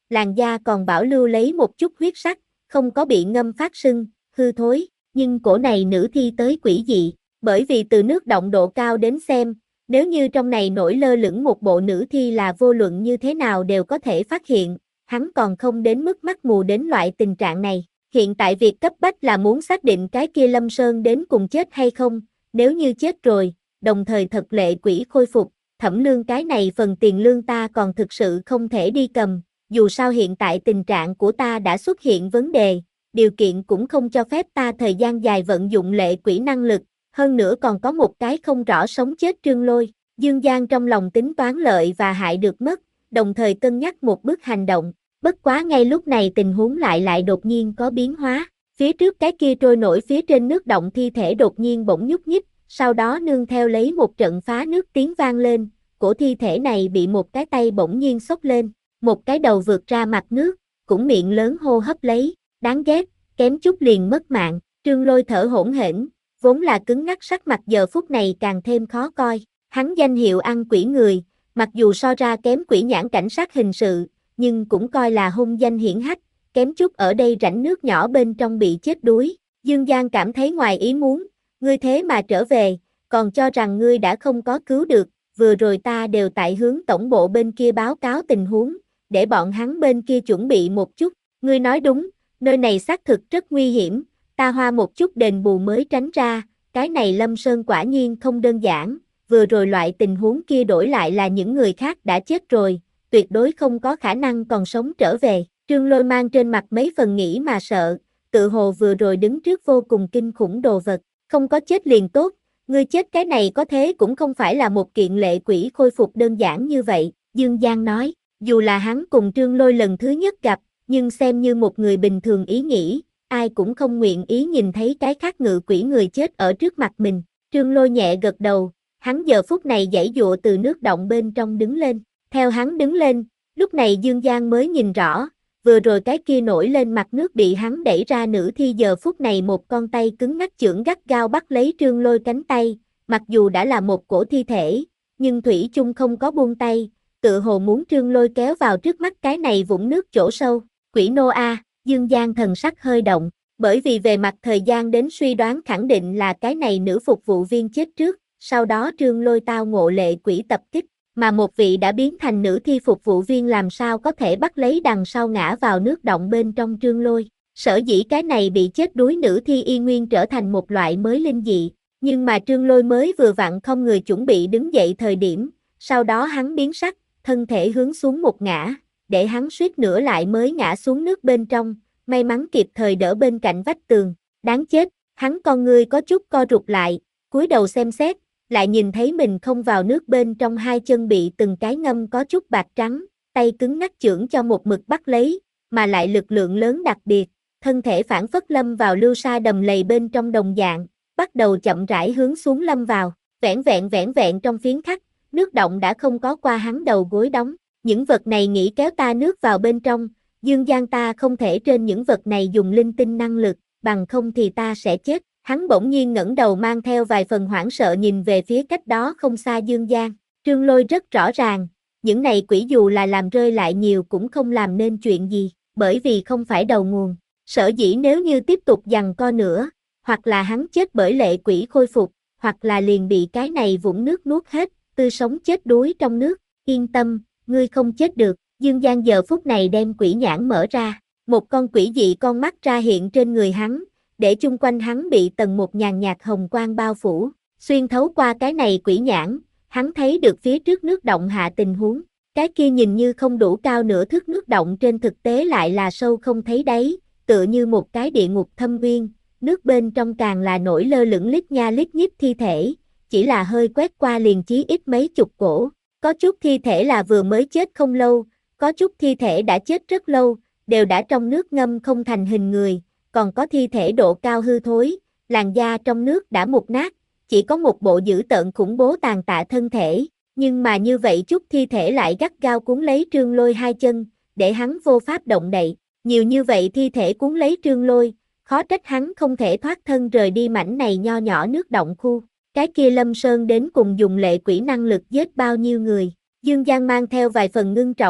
làn da còn bảo lưu lấy một chút huyết sắc, không có bị ngâm phát sưng, hư thối, nhưng cổ này nữ thi tới quỷ dị, bởi vì từ nước động độ cao đến xem, nếu như trong này nổi lơ lửng một bộ nữ thi là vô luận như thế nào đều có thể phát hiện, hắn còn không đến mức mắt mù đến loại tình trạng này. Hiện tại việc cấp bách là muốn xác định cái kia Lâm Sơn đến cùng chết hay không, nếu như chết rồi, đồng thời thật lệ quỷ khôi phục, Thẩm Lương cái này phần tiền lương ta còn thực sự không thể đi cầm, dù sao hiện tại tình trạng của ta đã xuất hiện vấn đề, điều kiện cũng không cho phép ta thời gian dài vận dụng lệ quỷ năng lực, hơn nữa còn có một cái không rõ sống chết Trương Lôi. Dương Giang trong lòng tính toán lợi và hại được mất, đồng thời cân nhắc một bước hành động, bất quá ngay lúc này tình huống lại lại đột nhiên có biến hóa, phía trước cái kia trôi nổi phía trên nước động thi thể đột nhiên bỗng nhúc nhích, sau đó nương theo lấy một trận phá nước tiếng vang lên, cổ thi thể này bị một cái tay bỗng nhiên xốc lên, một cái đầu vượt ra mặt nước, cũng miệng lớn hô hấp lấy, đáng ghét, kém chút liền mất mạng, Trương Lôi thở hổn hển, vốn là cứng ngắc sắc mặt giờ phút này càng thêm khó coi, hắn danh hiệu ăn quỷ người, mặc dù so ra kém quỷ nhãn cảnh sát hình sự, nhưng cũng coi là hung danh hiển hách, kém chút ở đây rãnh nước nhỏ bên trong bị chết đuối, Dương Giang cảm thấy ngoài ý muốn, ngươi thế mà trở về, còn cho rằng ngươi đã không có cứu được, vừa rồi ta đều tại hướng tổng bộ bên kia báo cáo tình huống, để bọn hắn bên kia chuẩn bị một chút, ngươi nói đúng, nơi này xác thực rất nguy hiểm, ta hoa một chút đền bù mới tránh ra, cái này Lâm Sơn quả nhiên không đơn giản, vừa rồi loại tình huống kia đổi lại là những người khác đã chết rồi, tuyệt đối không có khả năng còn sống trở về, Trương Lôi mang trên mặt mấy phần nghĩ mà sợ, tự hồ vừa rồi đứng trước vô cùng kinh khủng đồ vật, không có chết liền tốt, ngươi chết cái này có thế cũng không phải là một kiện lệ quỷ khôi phục đơn giản như vậy, Dương Giang nói, dù là hắn cùng Trương Lôi lần thứ nhất gặp, nhưng xem như một người bình thường ý nghĩ, ai cũng không nguyện ý nhìn thấy cái khác ngự quỷ người chết ở trước mặt mình, Trương Lôi nhẹ gật đầu, hắn giờ phút này giãy dụa từ nước động bên trong đứng lên, theo hắn đứng lên, lúc này Dương Giang mới nhìn rõ, vừa rồi cái kia nổi lên mặt nước bị hắn đẩy ra nữ thi giờ phút này một con tay cứng ngắc chưởng gắt gao bắt lấy Trương Lôi cánh tay, mặc dù đã là một cổ thi thể, nhưng thủy chung không có buông tay, tự hồ muốn Trương Lôi kéo vào trước mắt cái này vũng nước chỗ sâu, quỷ nô a, Dương Giang thần sắc hơi động, bởi vì về mặt thời gian đến suy đoán khẳng định là cái này nữ phục vụ viên chết trước, sau đó Trương Lôi tao ngộ lệ quỷ tập kích, mà một vị đã biến thành nữ thi phục vụ viên làm sao có thể bắt lấy đằng sau ngã vào nước động bên trong Trương Lôi. Sở dĩ cái này bị chết đuối nữ thi y nguyên trở thành một loại mới linh dị, nhưng mà Trương Lôi mới vừa vặn không người chuẩn bị đứng dậy thời điểm, sau đó hắn biến sắc, thân thể hướng xuống một ngã, để hắn suýt nữa lại mới ngã xuống nước bên trong, may mắn kịp thời đỡ bên cạnh vách tường, đáng chết, hắn con ngươi có chút co rụt lại, cúi đầu xem xét, lại nhìn thấy mình không vào nước bên trong hai chân bị từng cái ngâm có chút bạc trắng, tay cứng ngắc chưởng cho một mực bắt lấy, mà lại lực lượng lớn đặc biệt, thân thể phản phất lâm vào lưu sa đầm lầy bên trong đồng dạng, bắt đầu chậm rãi hướng xuống lâm vào, vẻn vẹn vẻn vẹn trong phiến khắc, nước động đã không có qua hắn đầu gối đóng, những vật này nghĩ kéo ta nước vào bên trong, Dương Giang ta không thể trên những vật này dùng linh tinh năng lực, bằng không thì ta sẽ chết. Hắn bỗng nhiên ngẩng đầu mang theo vài phần hoảng sợ nhìn về phía cách đó không xa Dương Giang, Trương Lôi rất rõ ràng, những này quỷ dù là làm rơi lại nhiều cũng không làm nên chuyện gì, bởi vì không phải đầu nguồn, sở dĩ nếu như tiếp tục giằng co nữa, hoặc là hắn chết bởi lệ quỷ khôi phục, hoặc là liền bị cái này vũng nước nuốt hết, tươi sống chết đuối trong nước, yên tâm, ngươi không chết được, Dương Giang giờ phút này đem quỷ nhãn mở ra, một con quỷ dị con mắt ra hiện trên người hắn, để chung quanh hắn bị tầng một nhàn nhạt hồng quang bao phủ, xuyên thấu qua cái này quỷ nhãn, hắn thấy được phía trước nước động hạ tình huống, cái kia nhìn như không đủ cao nửa thước nước động trên thực tế lại là sâu không thấy đáy, tựa như một cái địa ngục thâm uyên, nước bên trong càng là nổi lơ lửng lít nha lít nhít thi thể, chỉ là hơi quét qua liền chí ít mấy chục cổ, có chút thi thể là vừa mới chết không lâu, có chút thi thể đã chết rất lâu, đều đã trong nước ngâm không thành hình người, còn có thi thể độ cao hư thối, làn da trong nước đã mục nát, chỉ có một bộ dữ tợn khủng bố tàn tạ thân thể, nhưng mà như vậy chút thi thể lại gắt gao cuốn lấy Trương Lôi hai chân, để hắn vô pháp động đậy, nhiều như vậy thi thể cuốn lấy Trương Lôi, khó trách hắn không thể thoát thân rời đi mảnh này nho nhỏ nước động khu, cái kia Lâm Sơn đến cùng dùng lệ quỷ năng lực giết bao nhiêu người, Dương Giang mang theo vài phần ngưng trọng,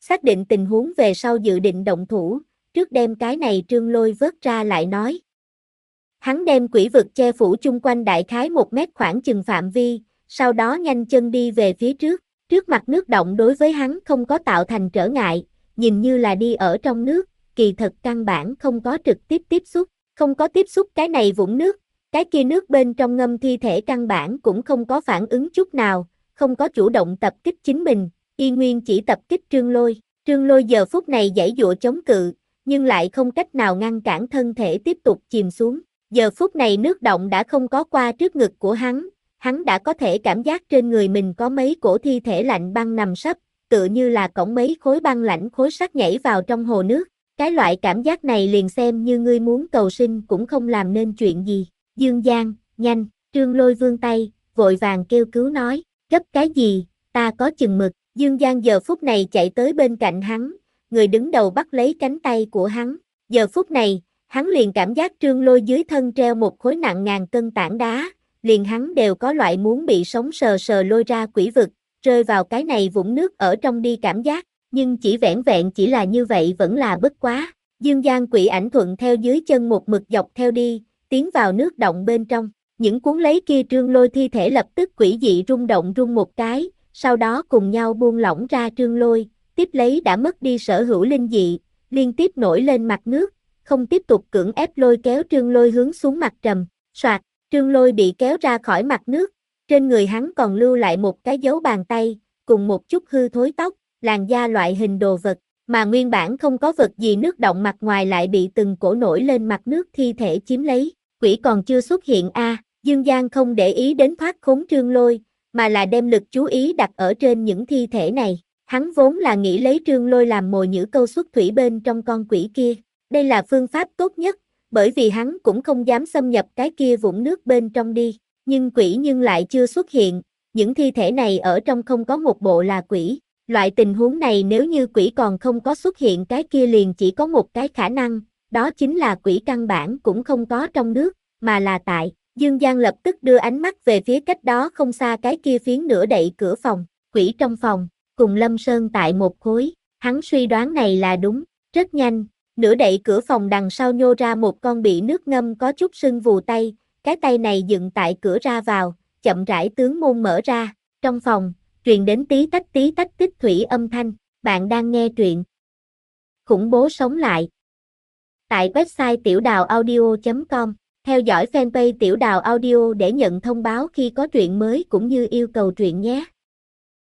Xác định tình huống về sau dự định động thủ, trước đem cái này Trương Lôi vớt ra lại nói. Hắn đem quỷ vực che phủ chung quanh đại khái một mét khoảng chừng phạm vi, sau đó nhanh chân đi về phía trước, trước mặt nước động đối với hắn không có tạo thành trở ngại, nhìn như là đi ở trong nước, kỳ thật căn bản không có trực tiếp tiếp xúc, không có tiếp xúc cái này vũng nước, cái kia nước bên trong ngâm thi thể căn bản cũng không có phản ứng chút nào, không có chủ động tập kích chính mình, y nguyên chỉ tập kích Trương Lôi, Trương Lôi giờ phút này giãy giụa chống cự, nhưng lại không cách nào ngăn cản thân thể tiếp tục chìm xuống. Giờ phút này nước động đã không có qua trước ngực của hắn, hắn đã có thể cảm giác trên người mình có mấy cổ thi thể lạnh băng nằm sấp, tựa như là cõng mấy khối băng lãnh khối sắt nhảy vào trong hồ nước. Cái loại cảm giác này liền xem như ngươi muốn cầu sinh cũng không làm nên chuyện gì. Dương Giang, nhanh, Trương Lôi vươn tay, vội vàng kêu cứu nói, gấp cái gì, ta có chừng mực. Dương Giang giờ phút này chạy tới bên cạnh hắn, người đứng đầu bắt lấy cánh tay của hắn. Giờ phút này, hắn liền cảm giác Trương Lôi dưới thân treo một khối nặng ngàn cân tảng đá, liền hắn đều có loại muốn bị sống sờ sờ lôi ra quỷ vực, rơi vào cái này vũng nước ở trong đi cảm giác, nhưng chỉ vẻn vẹn chỉ là như vậy vẫn là bất quá. Dương Giang quỷ ảnh thuận theo dưới chân một mực dọc theo đi, tiến vào nước động bên trong, những cuốn lấy kia Trương Lôi thi thể lập tức quỷ dị rung động rung một cái, sau đó cùng nhau buông lỏng ra Trương Lôi, tiếp lấy đã mất đi sở hữu linh dị, liên tiếp nổi lên mặt nước, không tiếp tục cưỡng ép lôi kéo Trương Lôi hướng xuống mặt trầm, soạt, Trương Lôi bị kéo ra khỏi mặt nước, trên người hắn còn lưu lại một cái dấu bàn tay, cùng một chút hư thối tóc, làn da loại hình đồ vật, mà nguyên bản không có vật gì nước động mặt ngoài lại bị từng cổ nổi lên mặt nước thi thể chiếm lấy, quỷ còn chưa xuất hiện a. À, Dương Giang không để ý đến thoát khốn Trương Lôi, mà là đem lực chú ý đặt ở trên những thi thể này, hắn vốn là nghĩ lấy Trương Lôi làm mồi nhử câu xuất thủy bên trong con quỷ kia. Đây là phương pháp tốt nhất, bởi vì hắn cũng không dám xâm nhập cái kia vũng nước bên trong đi, nhưng quỷ nhưng lại chưa xuất hiện, những thi thể này ở trong không có một bộ là quỷ, loại tình huống này nếu như quỷ còn không có xuất hiện cái kia liền chỉ có một cái khả năng, đó chính là quỷ căn bản cũng không có trong nước, mà là tại, Dương Giang lập tức đưa ánh mắt về phía cách đó không xa cái kia phiến nửa đậy cửa phòng, quỷ trong phòng, cùng Lâm Sơn tại một khối, hắn suy đoán này là đúng, rất nhanh. Nửa đậy cửa phòng đằng sau nhô ra một con bị nước ngâm có chút sưng vù tay, cái tay này dựng tại cửa ra vào, chậm rãi tướng môn mở ra, trong phòng, truyền đến tí tách tí tách tích thủy âm thanh, bạn đang nghe truyện Khủng bố sống lại. Tại website tiểu đào audio chấm com, theo dõi fanpage tiểu đào audio để nhận thông báo khi có truyện mới cũng như yêu cầu truyện nhé.